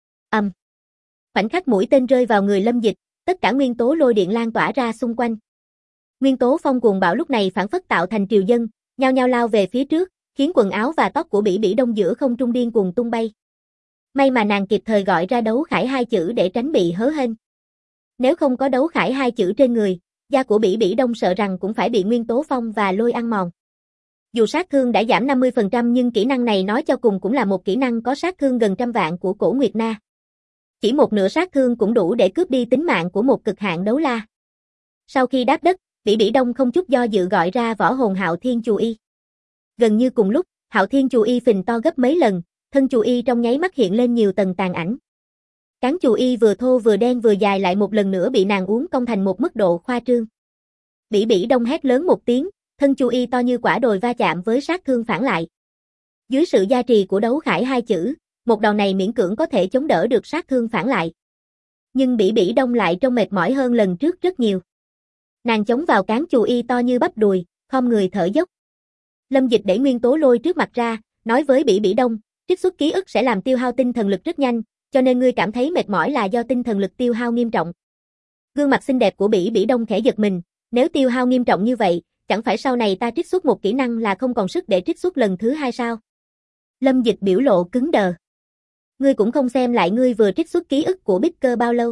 Khoảnh khắc mũi tên rơi vào người Lâm Dịch, tất cả nguyên tố lôi điện lan tỏa ra xung quanh. Nguyên tố phong cuồng bạo lúc này phản phất tạo thành triều dân, nhao nhao lao về phía trước, khiến quần áo và tóc của Bỉ Bỉ Đông giữa không trung điên cuồng tung bay. May mà nàng kịp thời gọi ra đấu khải hai chữ để tránh bị hớ hênh. Nếu không có đấu khải hai chữ trên người, da của Bỉ Bỉ Đông sợ rằng cũng phải bị nguyên tố phong và lôi ăn mòn. Dù sát thương đã giảm 50% nhưng kỹ năng này nói cho cùng cũng là một kỹ năng có sát thương gần trăm vạn của Cổ Nguyệt Na. Chỉ một nửa sát thương cũng đủ để cướp đi tính mạng của một cực hạn đấu la. Sau khi đáp đất, Bỉ Bỉ Đông không chút do dự gọi ra võ hồn Hạo Thiên Chù Y. Gần như cùng lúc, Hạo Thiên Chù Y phình to gấp mấy lần, thân Chù Y trong nháy mắt hiện lên nhiều tầng tàn ảnh. Cán Chù Y vừa thô vừa đen vừa dài lại một lần nữa bị nàng uốn cong thành một mức độ khoa trương. Bỉ Bỉ Đông hét lớn một tiếng, thân Chù Y to như quả đồi va chạm với sát thương phản lại. Dưới sự gia trì của đấu khải hai chữ, một đòn này miễn cưỡng có thể chống đỡ được sát thương phản lại. Nhưng Bỉ Bỉ Đông lại trông mệt mỏi hơn lần trước rất nhiều. Nàng chống vào cán Chù Y to như bắp đùi, khom người thở dốc. Lâm Dịch đẩy nguyên tố lôi trước mặt ra, nói với Bỉ Bỉ Đông, trích xuất ký ức sẽ làm tiêu hao tinh thần lực rất nhanh, cho nên ngươi cảm thấy mệt mỏi là do tinh thần lực tiêu hao nghiêm trọng. Gương mặt xinh đẹp của Bỉ Bỉ Đông khẽ giật mình, nếu tiêu hao nghiêm trọng như vậy, chẳng phải sau này ta trích xuất một kỹ năng là không còn sức để trích xuất lần thứ hai sao? Lâm Dịch biểu lộ cứng đờ. Ngươi cũng không xem lại ngươi vừa trích xuất ký ức của Bích Cơ bao lâu.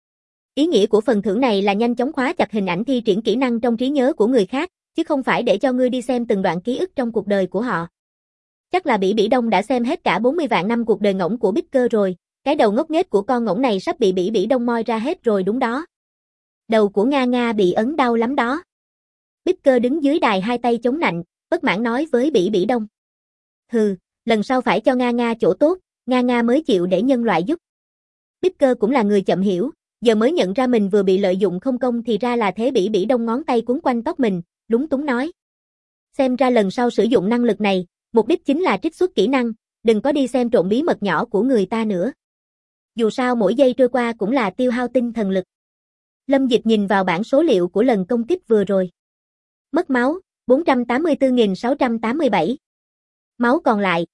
Ý nghĩa của phần thưởng này là nhanh chóng khóa chặt hình ảnh thi triển kỹ năng trong trí nhớ của người khác, chứ không phải để cho ngươi đi xem từng đoạn ký ức trong cuộc đời của họ. Chắc là Bỉ Bỉ Đông đã xem hết cả 40 vạn năm cuộc đời ngỗng của Bích Cơ rồi, cái đầu ngốc nghếch của con ngỗng này sắp bị Bỉ Bỉ Đông moi ra hết rồi đúng đó. Đầu của Nga Nga bị ấn đau lắm đó. Bích Cơ đứng dưới đài hai tay chống nạnh, bất mãn nói với Bỉ Bỉ Đông. Hừ, lần sau phải cho Nga Nga chỗ tốt, Nga Nga mới chịu để nhân loại giúp. Bích Cơ cũng là người chậm hiểu, giờ mới nhận ra mình vừa bị lợi dụng không công thì ra là thế. Bỉ Bỉ Đông ngón tay quấn quanh tóc mình, lúng túng nói. Xem ra lần sau sử dụng năng lực này, mục đích chính là trích xuất kỹ năng, đừng có đi xem trộm bí mật nhỏ của người ta nữa. Dù sao mỗi giây trôi qua cũng là tiêu hao tinh thần lực. Lâm Dịch nhìn vào bảng số liệu của lần công kích vừa rồi. Mất máu, 484.687. Máu còn lại,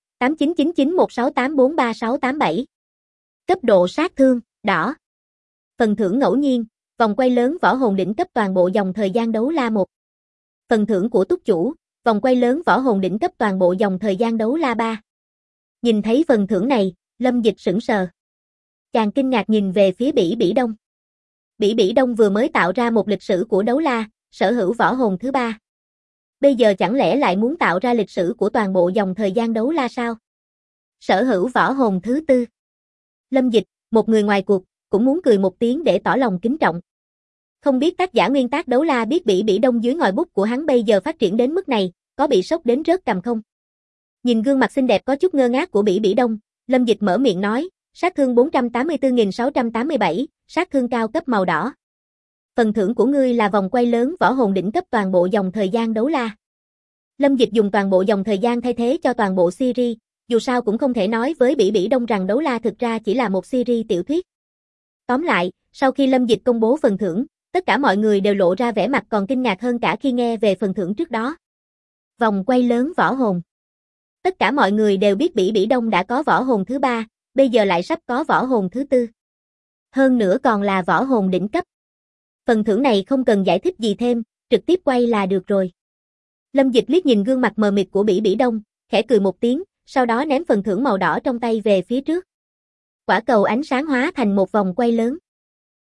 899916843687. Cấp độ sát thương, đỏ. Phần thưởng ngẫu nhiên, vòng quay lớn võ hồn đỉnh cấp toàn bộ dòng thời gian đấu la 1. Phần thưởng của túc chủ, vòng quay lớn võ hồn đỉnh cấp toàn bộ dòng thời gian đấu la 3. Nhìn thấy phần thưởng này, Lâm Dịch sững sờ. Chàng kinh ngạc nhìn về phía Bỉ Bỉ Đông. Bỉ Bỉ Đông vừa mới tạo ra một lịch sử của đấu la, sở hữu võ hồn thứ 3. Bây giờ chẳng lẽ lại muốn tạo ra lịch sử của toàn bộ dòng thời gian đấu la sao? Sở hữu võ hồn thứ 4. Lâm Dịch, một người ngoài cuộc, cũng muốn cười một tiếng để tỏ lòng kính trọng. Không biết tác giả nguyên tác đấu la biết Bỉ Bỉ Đông dưới ngòi bút của hắn bây giờ phát triển đến mức này, có bị sốc đến rớt cằm không? Nhìn gương mặt xinh đẹp có chút ngơ ngác của Bỉ Bỉ Đông, Lâm Dịch mở miệng nói, sát thương 484.687, sát thương cao cấp màu đỏ. Phần thưởng của ngươi là vòng quay lớn võ hồn đỉnh cấp toàn bộ dòng thời gian đấu la. Lâm Dịch dùng toàn bộ dòng thời gian thay thế cho toàn bộ series, dù sao cũng không thể nói với Bỉ Bỉ Đông rằng đấu la thực ra chỉ là một series tiểu thuyết. Tóm lại, sau khi Lâm Dịch công bố phần thưởng, tất cả mọi người đều lộ ra vẻ mặt còn kinh ngạc hơn cả khi nghe về phần thưởng trước đó. Vòng quay lớn võ hồn. Tất cả mọi người đều biết Bỉ Bỉ Đông đã có võ hồn thứ 3, bây giờ lại sắp có võ hồn thứ 4. Hơn nữa còn là võ hồn đỉnh cấp. Phần thưởng này không cần giải thích gì thêm, trực tiếp quay là được rồi. Lâm Dịch liếc nhìn gương mặt mờ mịt của Bỉ Bỉ Đông, khẽ cười một tiếng, sau đó ném phần thưởng màu đỏ trong tay về phía trước. Quả cầu ánh sáng hóa thành một vòng quay lớn.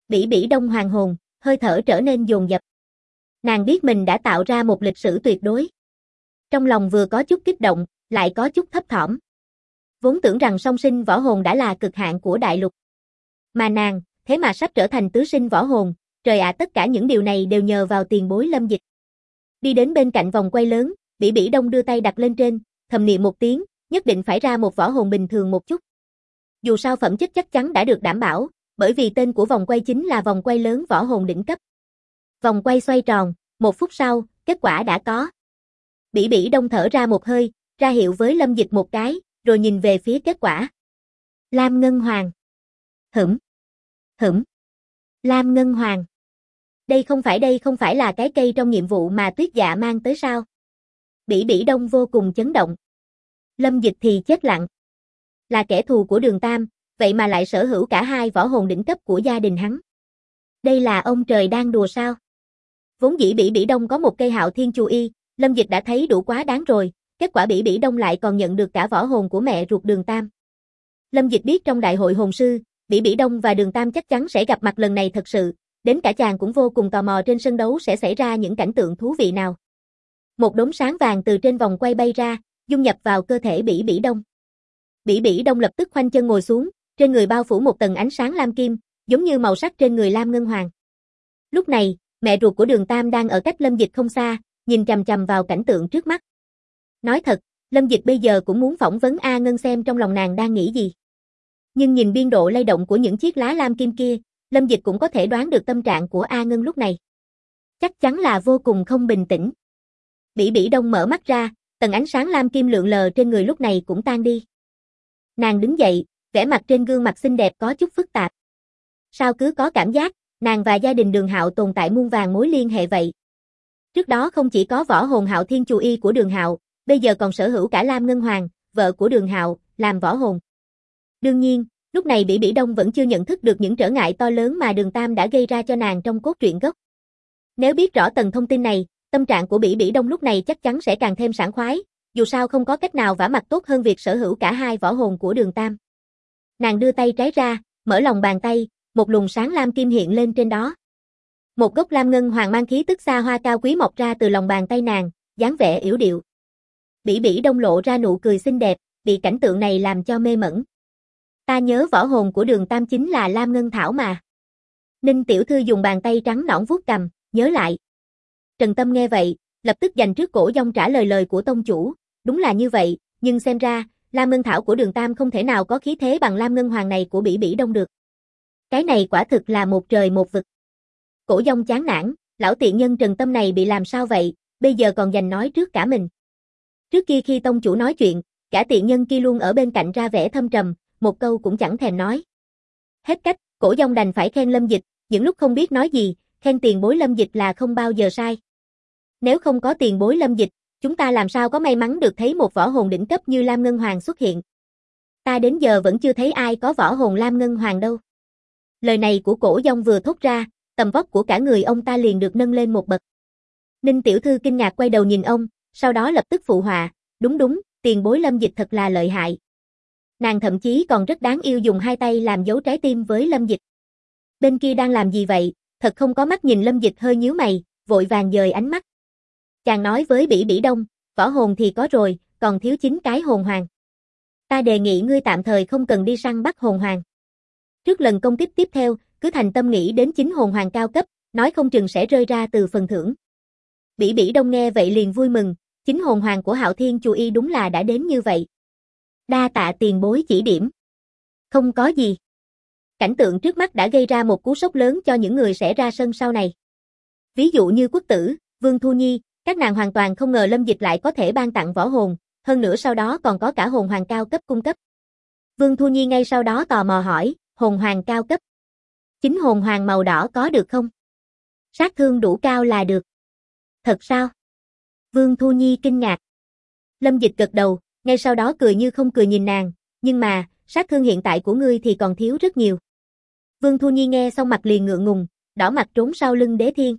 Bỉ Bỉ Đông hoàn hồn, hơi thở trở nên dồn dập. Nàng biết mình đã tạo ra một lịch sử tuyệt đối. Trong lòng vừa có chút kích động, lại có chút thấp thỏm. Vốn tưởng rằng song sinh võ hồn đã là cực hạn của đại lục. Mà nàng, thế mà sắp trở thành tứ sinh võ hồn, trời ạ, tất cả những điều này đều nhờ vào tiền bối Lâm Dịch. Đi đến bên cạnh vòng quay lớn, Bỉ Bỉ Đông đưa tay đặt lên trên, thầm niệm một tiếng, nhất định phải ra một võ hồn bình thường một chút. Dù sao phẩm chất chắc chắn đã được đảm bảo, bởi vì tên của vòng quay chính là vòng quay lớn võ hồn đỉnh cấp. Vòng quay xoay tròn, 1 phút sau, kết quả đã có. Bỉ Bỉ Đông thở ra một hơi, ra hiệu với Lâm Dịch một cái, rồi nhìn về phía kết quả. Lam Ngân Hoàng. Hửm. Lam Ngân Hoàng. Đây không phải là cái cây trong nhiệm vụ mà Tuyết Dạ mang tới sao? Bỉ Bỉ Đông vô cùng chấn động. Lâm Dịch thì chết lặng. Là kẻ thù của Đường Tam, vậy mà lại sở hữu cả hai võ hồn đỉnh cấp của gia đình hắn. Đây là ông trời đang đùa sao? Vốn dĩ Bỉ Bỉ Đông có một cây Hạo Thiên Chu Y, Lâm Dịch đã thấy đủ quá đáng rồi, kết quả Bỉ Bỉ Đông lại còn nhận được cả võ hồn của mẹ ruột Đường Tam. Lâm Dịch biết trong đại hội hồn sư, Bỉ Bỉ Đông và Đường Tam chắc chắn sẽ gặp mặt lần này thật sự, đến cả chàng cũng vô cùng tò mò trên sân đấu sẽ xảy ra những cảnh tượng thú vị nào. Một đốm sáng vàng từ trên vòng quay bay ra, dung nhập vào cơ thể Bỉ Bỉ Đông. Bỉ Bỉ Đông lập tức khoanh chân ngồi xuống, trên người bao phủ một tầng ánh sáng lam kim, giống như màu sắc trên người Lam Ngân Hoàng. Lúc này, mẹ ruột của Đường Tam đang ở cách Lâm Dịch không xa, nhìn chằm chằm vào cảnh tượng trước mắt. Nói thật, Lâm Dịch bây giờ cũng muốn phỏng vấn A Ngân xem trong lòng nàng đang nghĩ gì. Nhưng nhìn biên độ lay động của những chiếc lá lam kim kia, Lâm Dịch cũng có thể đoán được tâm trạng của A Ngân lúc này. Chắc chắn là vô cùng không bình tĩnh. Bỉ Bỉ Đông mở mắt ra, tầng ánh sáng lam kim lượn lờ trên người lúc này cũng tan đi. Nàng đứng dậy, vẻ mặt trên gương mặt xinh đẹp có chút phức tạp. Sao cứ có cảm giác, nàng và gia đình Đường Hạo tồn tại muôn vàn mối liên hệ vậy. Trước đó không chỉ có võ hồn Hạo Thiên Chu Y của Đường Hạo, bây giờ còn sở hữu cả Lam Ngân Hoàng, vợ của Đường Hạo, làm võ hồn. Đương nhiên, lúc này Bỉ Bỉ Đông vẫn chưa nhận thức được những trở ngại to lớn mà Đường Tam đã gây ra cho nàng trong cốt truyện gốc. Nếu biết rõ tầng thông tin này, tâm trạng của Bỉ Bỉ Đông lúc này chắc chắn sẽ càng thêm sảng khoái, dù sao không có cách nào vả mặt tốt hơn việc sở hữu cả hai võ hồn của Đường Tam. Nàng đưa tay trái ra, mở lòng bàn tay, một luồng sáng lam kim hiện lên trên đó. Một gốc Lam Ngân Hoàng mang khí tức xa hoa cao quý mọc ra từ lòng bàn tay nàng, dáng vẻ yểu điệu. Bỉ Bỉ Đông lộ ra nụ cười xinh đẹp, bị cảnh tượng này làm cho mê mẩn. Ta nhớ võ hồn của Đường Tam chính là Lam Ngân Thảo mà. Ninh tiểu thư dùng bàn tay trắng nõn vuốt cằm, nhớ lại. Trần Tâm nghe vậy, lập tức dành trước cổ dông trả lời của tông chủ, đúng là như vậy, nhưng xem ra, Lam Ngân Thảo của Đường Tam không thể nào có khí thế bằng Lam Ngân Hoàng này của Bỉ Bỉ Đông được. Cái này quả thực là một trời một vực. Cổ dông chán nản, lão tiện nhân Trần Tâm này bị làm sao vậy, bây giờ còn giành nói trước cả mình. Trước kia khi tông chủ nói chuyện, cả tiện nhân kia luôn ở bên cạnh ra vẻ thâm trầm, một câu cũng chẳng thèm nói. Hết cách, cổ dông đành phải khen Lâm Dịch, những lúc không biết nói gì, khen tiền bối Lâm Dịch là không bao giờ sai. Nếu không có tiền bối Lâm Dịch, chúng ta làm sao có may mắn được thấy một võ hồn đỉnh cấp như Lam Ngân Hoàng xuất hiện. Ta đến giờ vẫn chưa thấy ai có võ hồn Lam Ngân Hoàng đâu. Lời này của cổ dông vừa thốt ra, tầm vóc của cả người ông ta liền được nâng lên một bậc. Ninh tiểu thư kinh ngạc quay đầu nhìn ông, sau đó lập tức phụ họa, đúng, tiền bối Lâm Dịch thật là lợi hại. Nàng thậm chí còn rất đáng yêu dùng hai tay làm dấu trái tim với Lâm Dịch. Bên kia đang làm gì vậy, thật không có mắt nhìn Lâm Dịch hơi nhíu mày, vội vàng dời ánh mắt. Chàng nói với Bỉ Bỉ Đông, võ hồn thì có rồi, còn thiếu 9 cái hồn hoàng. Ta đề nghị ngươi tạm thời không cần đi săn bắt hồn hoàng. Trước lần công kích tiếp theo, cứ thành tâm nghĩ đến 9 hồn hoàng cao cấp, nói không chừng sẽ rơi ra từ phần thưởng. Bỉ Bỉ Đông nghe vậy liền vui mừng, 9 hồn hoàng của Hạo Thiên Chu Y đúng là đã đến như vậy. Đa tạ tiền bối chỉ điểm. Không có gì. Cảnh tượng trước mắt đã gây ra một cú sốc lớn cho những người sẽ ra sân sau này. Ví dụ như Quốc Tử, Vương Thu Nhi, các nàng hoàn toàn không ngờ Lâm Dịch lại có thể ban tặng võ hồn, hơn nữa sau đó còn có cả hồn hoàng cao cấp cung cấp. Vương Thu Nhi ngay sau đó tò mò hỏi, hồn hoàng cao cấp. 9 hồn hoàng màu đỏ có được không? Sát thương đủ cao là được. Thật sao? Vương Thu Nhi kinh ngạc. Lâm Dịch gật đầu, ngay sau đó cười như không cười nhìn nàng, nhưng mà, sát thương hiện tại của ngươi thì còn thiếu rất nhiều. Vương Thu Nhi nghe xong mặt liền ngượng ngùng, đỏ mặt trốn sau lưng Đế Thiên.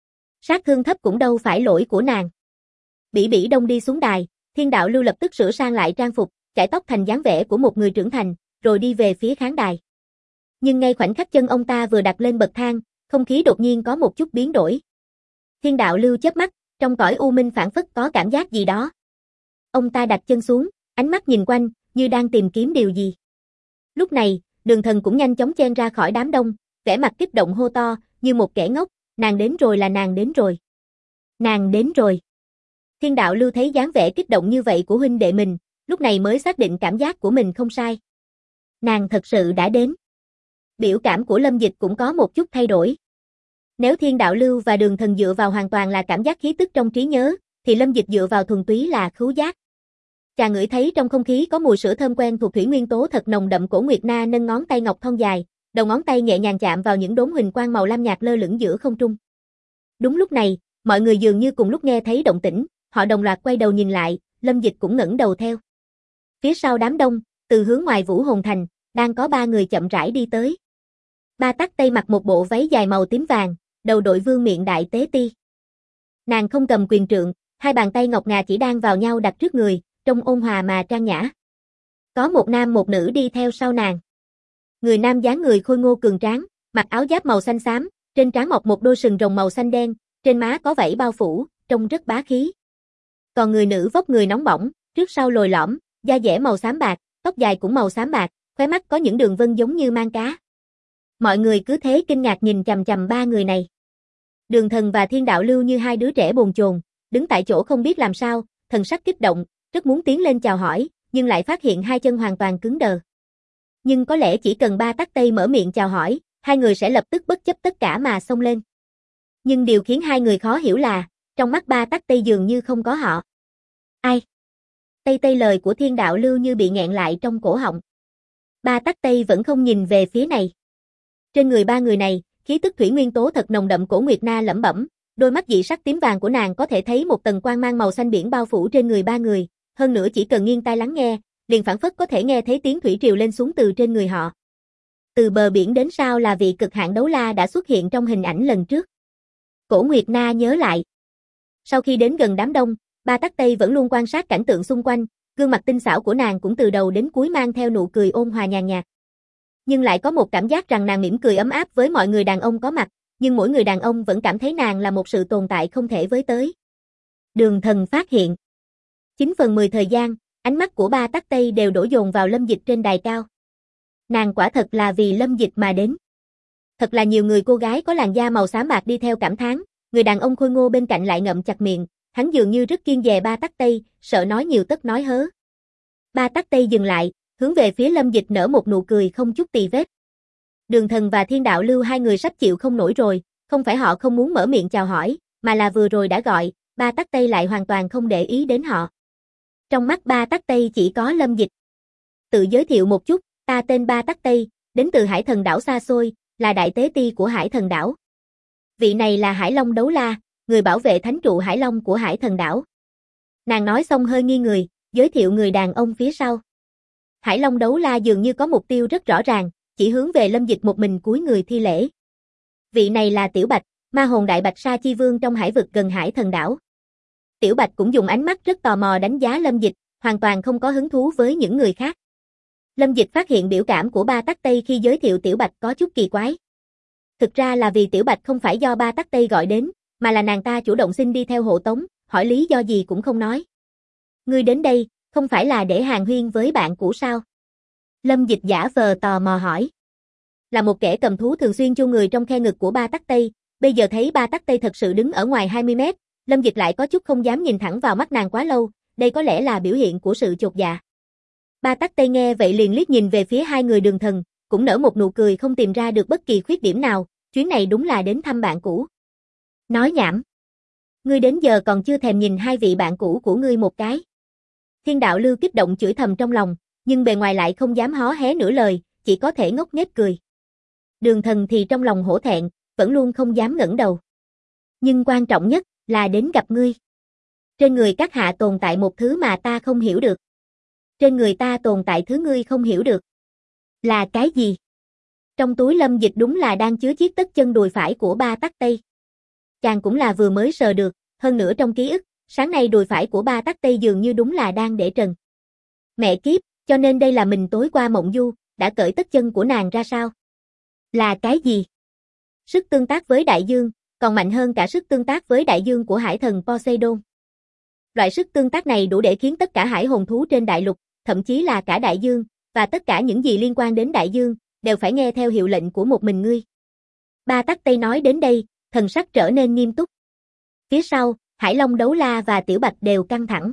Sát thương thấp cũng đâu phải lỗi của nàng. Bỉ Bỉ Đông đi xuống đài, Thiên Đạo Lưu lập tức sửa sang lại trang phục, chải tóc thành dáng vẻ của một người trưởng thành, rồi đi về phía khán đài. Nhưng ngay khoảnh khắc chân ông ta vừa đặt lên bậc thang, không khí đột nhiên có một chút biến đổi. Thiên đạo lưu chớp mắt, trong cõi u minh phảng phất có cảm giác gì đó. Ông ta đặt chân xuống, ánh mắt nhìn quanh, như đang tìm kiếm điều gì. Lúc này, Đường Thần cũng nhanh chóng chen ra khỏi đám đông, vẻ mặt kích động hô to, như một kẻ ngốc, nàng đến rồi là nàng đến rồi. Nàng đến rồi. Thiên đạo lưu thấy dáng vẻ kích động như vậy của huynh đệ mình, lúc này mới xác định cảm giác của mình không sai. Nàng thật sự đã đến. Biểu cảm của Lâm Dịch cũng có một chút thay đổi. Nếu Thiên đạo lưu và Đường Thần dựa vào hoàn toàn là cảm giác khí tức trong trí nhớ, thì Lâm Dịch dựa vào thuần túy là khứu giác. Chàng ngửi thấy trong không khí có mùi sữa thơm quen thuộc thủy nguyên tố thật nồng đậm. Cổ Nguyệt Na nâng ngón tay ngọc thon dài, đầu ngón tay nhẹ nhàng chạm vào những đốm huỳnh quang màu lam nhạt lơ lửng giữa không trung. Đúng lúc này, mọi người dường như cùng lúc nghe thấy động tĩnh, họ đồng loạt quay đầu nhìn lại, Lâm Dịch cũng ngẩng đầu theo. Phía sau đám đông, từ hướng ngoài Vũ Hồn Thành, đang có 3 người chậm rãi đi tới. Ba Tắc Tây mặc một bộ váy dài màu tím vàng, đầu đội vương miện đại tế ti. Nàng không cầm quyền trượng, hai bàn tay ngọc ngà chỉ đang vào nhau đặt trước người, trông ôn hòa mà trang nhã. Có một nam một nữ đi theo sau nàng. Người nam dáng người khôi ngô cường tráng, mặc áo giáp màu xanh xám, trên trán mọc một đôi sừng rồng màu xanh đen, trên má có vảy bao phủ, trông rất bá khí. Còn người nữ vóc người nóng bỏng, trước sau lồi lõm, da dẻ màu xám bạc, tóc dài cũng màu xám bạc, khóe mắt có những đường vân giống như mang cá. Mọi người cứ thế kinh ngạc nhìn chằm chằm 3 người này. Đường Thần và Thiên đạo lưu như hai đứa trẻ bồn chồn, đứng tại chỗ không biết làm sao, thần sắc kích động, rất muốn tiến lên chào hỏi, nhưng lại phát hiện hai chân hoàn toàn cứng đờ. Nhưng có lẽ chỉ cần Ba Tắc Tây mở miệng chào hỏi, hai người sẽ lập tức bất chấp tất cả mà xông lên. Nhưng điều khiến hai người khó hiểu là, trong mắt Ba Tắc Tây dường như không có họ. Ai? Tây Tây, lời của Thiên đạo lưu như bị nghẹn lại trong cổ họng. Ba Tắc Tây vẫn không nhìn về phía này. Trên người 3 người này, khí tức thủy nguyên tố thật nồng đậm. Cổ Nguyệt Na lẩm bẩm, đôi mắt dị sắc tím vàng của nàng có thể thấy một tầng quang mang màu xanh biển bao phủ trên người 3 người, hơn nữa chỉ cần nghiêng tai lắng nghe, liền phảng phất có thể nghe thấy tiếng thủy triều lên xuống từ trên người họ. Từ bờ biển đến sao là vị cực hạn đấu la đã xuất hiện trong hình ảnh lần trước. Cổ Nguyệt Na nhớ lại. Sau khi đến gần đám đông, Ba Tắc Tây vẫn luôn quan sát cảnh tượng xung quanh, gương mặt tinh xảo của nàng cũng từ đầu đến cuối mang theo nụ cười ôn hòa nhàn nhạt. Nhưng lại có một cảm giác rằng nàng mỉm cười ấm áp với mọi người đàn ông có mặt, nhưng mỗi người đàn ông vẫn cảm thấy nàng là một sự tồn tại không thể với tới. Đường Thần phát hiện. 9/10 thời gian, ánh mắt của Ba Tắc Tây đều đổ dồn vào Lâm Dịch trên đài cao. Nàng quả thật là vì Lâm Dịch mà đến. Thật là nhiều người cô gái có làn da màu xám bạc đi theo cảm thán, người đàn ông khôi ngô bên cạnh lại ngậm chặt miệng, hắn dường như rất kiêng dè Ba Tắc Tây, sợ nói nhiều tất nói hớ. Ba Tắc Tây dừng lại, hướng về phía Lâm Dịch nở một nụ cười không chút tì vết. Đường Thần và Thiên đạo lưu hai người sắp chịu không nổi rồi, không phải họ không muốn mở miệng chào hỏi, mà là vừa rồi đã gọi, Ba Tắc Tây lại hoàn toàn không để ý đến họ. Trong mắt Ba Tắc Tây chỉ có Lâm Dịch. Tự giới thiệu một chút, ta tên Ba Tắc Tây, đến từ Hải Thần đảo xa xôi, là đại tế ti của Hải Thần đảo. Vị này là Hải Long đấu la, người bảo vệ thánh trụ Hải Long của Hải Thần đảo. Nàng nói xong hơi nghi người, giới thiệu người đàn ông phía sau. Hải Long đấu la dường như có mục tiêu rất rõ ràng, chỉ hướng về Lâm Dịch một mình cúi người thi lễ. Vị này là Tiểu Bạch, ma hồn đại bạch sa chi vương trong hải vực gần Hải Thần đảo. Tiểu Bạch cũng dùng ánh mắt rất tò mò đánh giá Lâm Dịch, hoàn toàn không có hứng thú với những người khác. Lâm Dịch phát hiện biểu cảm của Ba Tắc Tây khi giới thiệu Tiểu Bạch có chút kỳ quái. Thực ra là vì Tiểu Bạch không phải do Ba Tắc Tây gọi đến, mà là nàng ta chủ động xin đi theo hộ tống, hỏi lý do gì cũng không nói. Ngươi đến đây, không phải là để hàn huyên với bạn cũ sao? Lâm Dịch giả vờ tò mò hỏi. Là một kẻ cầm thú thường xuyên chôn người trong khe ngực của Ba Tắc Tây, bây giờ thấy Ba Tắc Tây thật sự đứng ở ngoài 20 mét, Lâm Dịch lại có chút không dám nhìn thẳng vào mắt nàng quá lâu, đây có lẽ là biểu hiện của sự chột dạ. Ba Tắc Tây nghe vậy liền liếc nhìn về phía hai người Đường Thần, cũng nở một nụ cười không tìm ra được bất kỳ khuyết điểm nào, chuyến này đúng là đến thăm bạn cũ. Nói nhảm. Ngươi đến giờ còn chưa thèm nhìn hai vị bạn cũ của ngươi một cái. Thiên đạo lưu kích động chửi thầm trong lòng, nhưng bề ngoài lại không dám hó hé nửa lời, chỉ có thể ngốc nghếch cười. Đường Thần thì trong lòng hổ thẹn, vẫn luôn không dám ngẩng đầu. Nhưng quan trọng nhất là đến gặp ngươi. Trên người các hạ tồn tại một thứ mà ta không hiểu được. Trên người ta tồn tại thứ ngươi không hiểu được. Là cái gì? Trong túi Lâm Dịch đúng là đang chứa chiếc tất chân đùi phải của Ba Tắc Tây. Chàng cũng là vừa mới sờ được, hơn nữa trong ký ức, sáng nay đùi phải của Ba Tắc Tây dường như đúng là đang để trần. Mẹ kiếp, cho nên đây là mình tối qua mộng du, đã cởi tất chân của nàng ra sao? Là cái gì? Sức tương tác với đại dương, còn mạnh hơn cả sức tương tác với đại dương của hải thần Poseidon. Loại sức tương tác này đủ để khiến tất cả hải hồn thú trên đại lục, thậm chí là cả đại dương, và tất cả những gì liên quan đến đại dương, đều phải nghe theo hiệu lệnh của một mình ngươi. Ba Tắc Tây nói đến đây, thần sắc trở nên nghiêm túc. Phía sau, Hải Long Đấu La và Tiểu Bạch đều căng thẳng.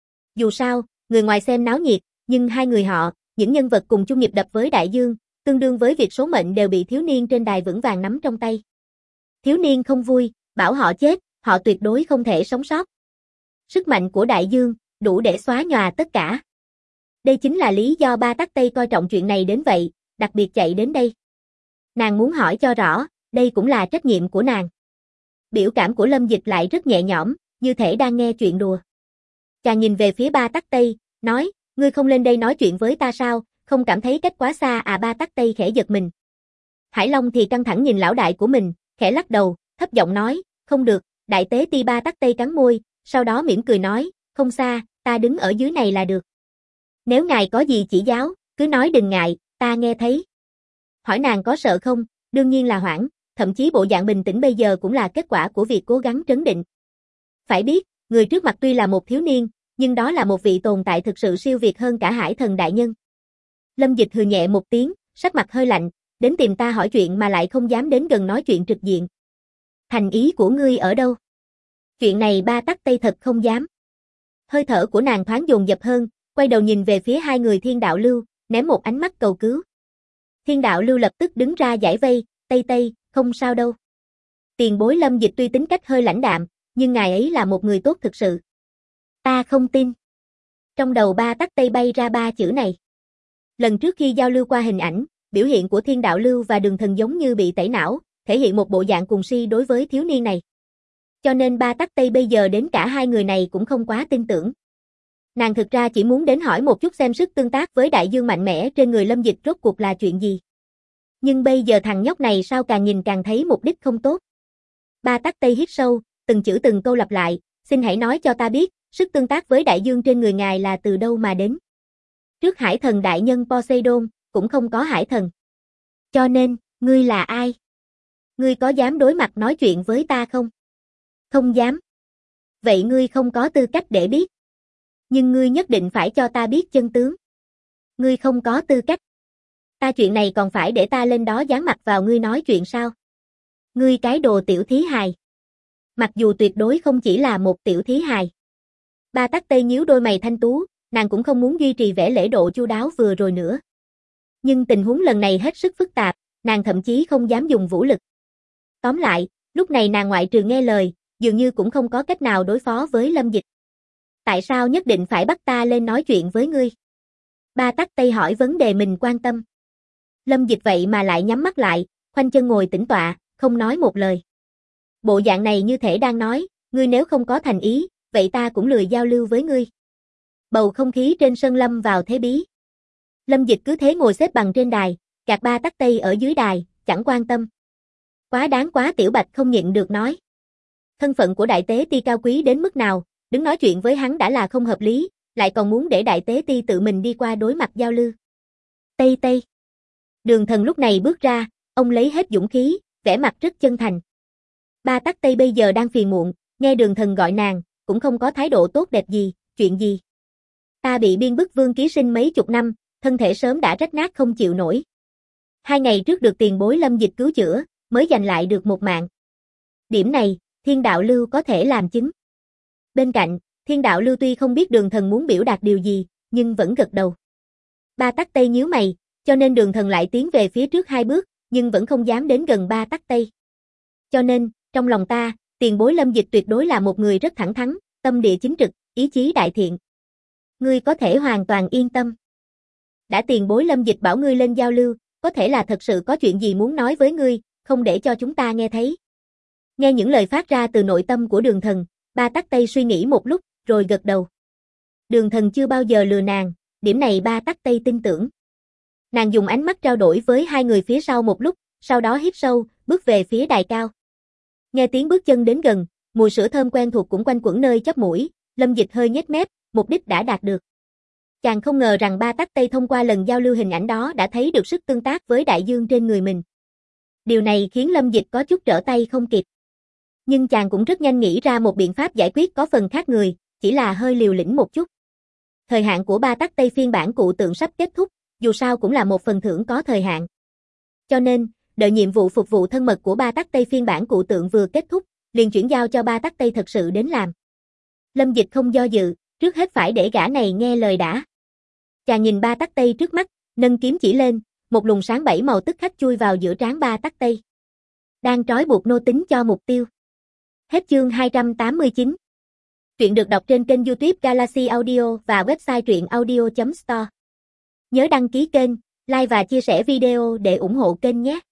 Dù sao, người ngoài xem náo nhiệt, nhưng hai người họ, những nhân vật cùng chung nhịp đập với đại dương, tương đương với việc số mệnh đều bị thiếu niên trên đài vững vàng nắm trong tay. Thiếu niên không vui, bảo họ chết, họ tuyệt đối không thể sống sót. Sức mạnh của đại dương, đủ để xóa nhòa tất cả. Đây chính là lý do Ba Tắc Tây coi trọng chuyện này đến vậy, đặc biệt chạy đến đây. Nàng muốn hỏi cho rõ, đây cũng là trách nhiệm của nàng. Biểu cảm của Lâm Dịch lại rất nhẹ nhõm, như thể đang nghe chuyện đùa. Chàng nhìn về phía Ba Tắc Tây, nói, ngươi không lên đây nói chuyện với ta sao, không cảm thấy cách quá xa à? Ba Tắc Tây khẽ giật mình. Hải Long thì căng thẳng nhìn lão đại của mình, khẽ lắc đầu, thấp giọng nói, không được, đại tế ti. Ba Tắc Tây cắn môi, sau đó mỉm cười nói, không xa, ta đứng ở dưới này là được. Nếu ngài có gì chỉ giáo, cứ nói đừng ngại, ta nghe thấy. Hỏi nàng có sợ không, đương nhiên là hoảng, thậm chí bộ dạng bình tĩnh bây giờ cũng là kết quả của việc cố gắng trấn định. Phải biết, người trước mặt tuy là một thiếu niên, nhưng đó là một vị tồn tại thực sự siêu việt hơn cả hải thần đại nhân. Lâm Dịch hừ nhẹ một tiếng, sắc mặt hơi lạnh, đến tìm ta hỏi chuyện mà lại không dám đến gần nói chuyện trực diện. Thành ý của ngươi ở đâu? Chuyện này Ba Tắc Tây thật không dám. Hơi thở của nàng thoáng dồn dập hơn, quay đầu nhìn về phía hai người Thiên Đạo Lưu, ném một ánh mắt cầu cứu. Thiên Đạo Lưu lập tức đứng ra giải vây, Tây Tây, không sao đâu. Tiền bối Lâm Dịch tuy tính cách hơi lãnh đạm, nhưng ngài ấy là một người tốt thực sự. Ta không tin. Trong đầu Ba Tắc Tây bay ra ba chữ này. Lần trước khi giao lưu qua hình ảnh, biểu hiện của Thiên Đạo Lưu và Đường Thần giống như bị tẩy não, thể hiện một bộ dạng cuồng si đối với thiếu niên này. Cho nên Ba Tắc Tây bây giờ đến cả hai người này cũng không quá tin tưởng. Nàng thực ra chỉ muốn đến hỏi một chút xem sức tương tác với đại dương mạnh mẽ trên người Lâm Dịch rốt cuộc là chuyện gì. Nhưng bây giờ thằng nhóc này sao càng nhìn càng thấy mục đích không tốt. Ba Tắc Tây hít sâu, từng chữ từng câu lặp lại, xin hãy nói cho ta biết, sức tương tác với đại dương trên người ngài là từ đâu mà đến. Trước hải thần đại nhân Poseidon, cũng không có hải thần. Cho nên, ngươi là ai? Ngươi có dám đối mặt nói chuyện với ta không? Không dám. Vậy ngươi không có tư cách để biết. Nhưng ngươi nhất định phải cho ta biết chân tướng. Ngươi không có tư cách. Ta chuyện này còn phải để ta lên đó dán mặt vào ngươi nói chuyện sao? Ngươi cái đồ tiểu thí hài. Mặc dù tuyệt đối không chỉ là một tiểu thí hài. Ba Tắc Tây nhíu đôi mày thanh tú, nàng cũng không muốn duy trì vẻ lễ độ chu đáo vừa rồi nữa. Nhưng tình huống lần này hết sức phức tạp, nàng thậm chí không dám dùng vũ lực. Tóm lại, lúc này nàng ngoại trừ nghe lời, dường như cũng không có cách nào đối phó với Lâm Dịch. Tại sao nhất định phải bắt ta lên nói chuyện với ngươi? Ba Tắc Tây hỏi vấn đề mình quan tâm. Lâm Dịch vậy mà lại nhắm mắt lại, khoanh chân ngồi tĩnh tọa, không nói một lời. Bộ dạng này như thể đang nói, ngươi nếu không có thành ý, vậy ta cũng lười giao lưu với ngươi. Bầu không khí trên sân lâm vào thế bí. Lâm Dịch cứ thế ngồi xếp bằng trên đài, gạt Ba Tắc Tây ở dưới đài, chẳng quan tâm. Quá đáng quá. Tiểu Bạch không nhịn được nói. Thân phận của đại tế ti cao quý đến mức nào, đứng nói chuyện với hắn đã là không hợp lý, lại còn muốn để đại tế ti tự mình đi qua đối mặt giao lưu. Tây Tây. Đường Thần lúc này bước ra, ông lấy hết dũng khí, vẻ mặt rất chân thành. Ba Tắc Tây bây giờ đang phiền muộn, nghe Đường Thần gọi nàng, cũng không có thái độ tốt đẹp gì, chuyện gì. Ta bị biên bức vương ký sinh mấy chục năm, thân thể sớm đã rách nát không chịu nổi. 2 ngày trước được tiền bối Lâm Dịch cứu chữa, mới giành lại được một mạng. Điểm này, Thiên Đạo Lưu có thể làm chứng. Bên cạnh, Thiên Đạo Lưu tuy không biết Đường Thần muốn biểu đạt điều gì, nhưng vẫn gật đầu. Ba Tắc Tây nhíu mày, cho nên Đường Thần lại tiến về phía trước 2 bước, nhưng vẫn không dám đến gần Ba Tắc Tây. Cho nên, trong lòng ta, tiền bối Lâm Dịch tuyệt đối là một người rất thẳng thắn, tâm địa chính trực, ý chí đại thiện. Ngươi có thể hoàn toàn yên tâm. Đã tiền bối Lâm Dịch bảo ngươi lên giao lưu, có thể là thật sự có chuyện gì muốn nói với ngươi, không để cho chúng ta nghe thấy. Nghe những lời phát ra từ nội tâm của Đường Thần, Ba Tắc Tây suy nghĩ một lúc, rồi gật đầu. Đường Thần chưa bao giờ lừa nàng, điểm này Ba Tắc Tây tin tưởng. Nàng dùng ánh mắt trao đổi với hai người phía sau một lúc, sau đó hít sâu, bước về phía đài cao. Nghe tiếng bước chân đến gần, mùi sữa thơm quen thuộc cũng quanh quẩn nơi chóp mũi, Lâm Dịch hơi nhếch mép, mục đích đã đạt được. Chàng không ngờ rằng Ba Tắc Tây thông qua lần giao lưu hình ảnh đó đã thấy được sức tương tác với đại dương trên người mình. Điều này khiến Lâm Dịch có chút trở tay không kịp. Nhưng chàng cũng rất nhanh nghĩ ra một biện pháp giải quyết có phần khác người, chỉ là hơi liều lĩnh một chút. Thời hạn của ba tắc Tây phiên bản cụ tượng sắp kết thúc, dù sao cũng là một phần thưởng có thời hạn. Cho nên, đợi nhiệm vụ phục vụ thân mật của ba tắc Tây phiên bản cụ tượng vừa kết thúc, liền chuyển giao cho ba tắc Tây thật sự đến làm. Lâm Dịch không do dự, trước hết phải để gã này nghe lời đã. Chàng nhìn ba tắc Tây trước mắt, nâng kiếm chỉ lên, một luồng sáng 7 màu tức khắc chui vào giữa trán ba tắc Tây. Đang trói buộc nô tính cho mục tiêu. Hết chương 289. Truyện được đọc trên kênh YouTube Galaxy Audio và website truyệnaudio.store. Nhớ đăng ký kênh, like và chia sẻ video để ủng hộ kênh nhé.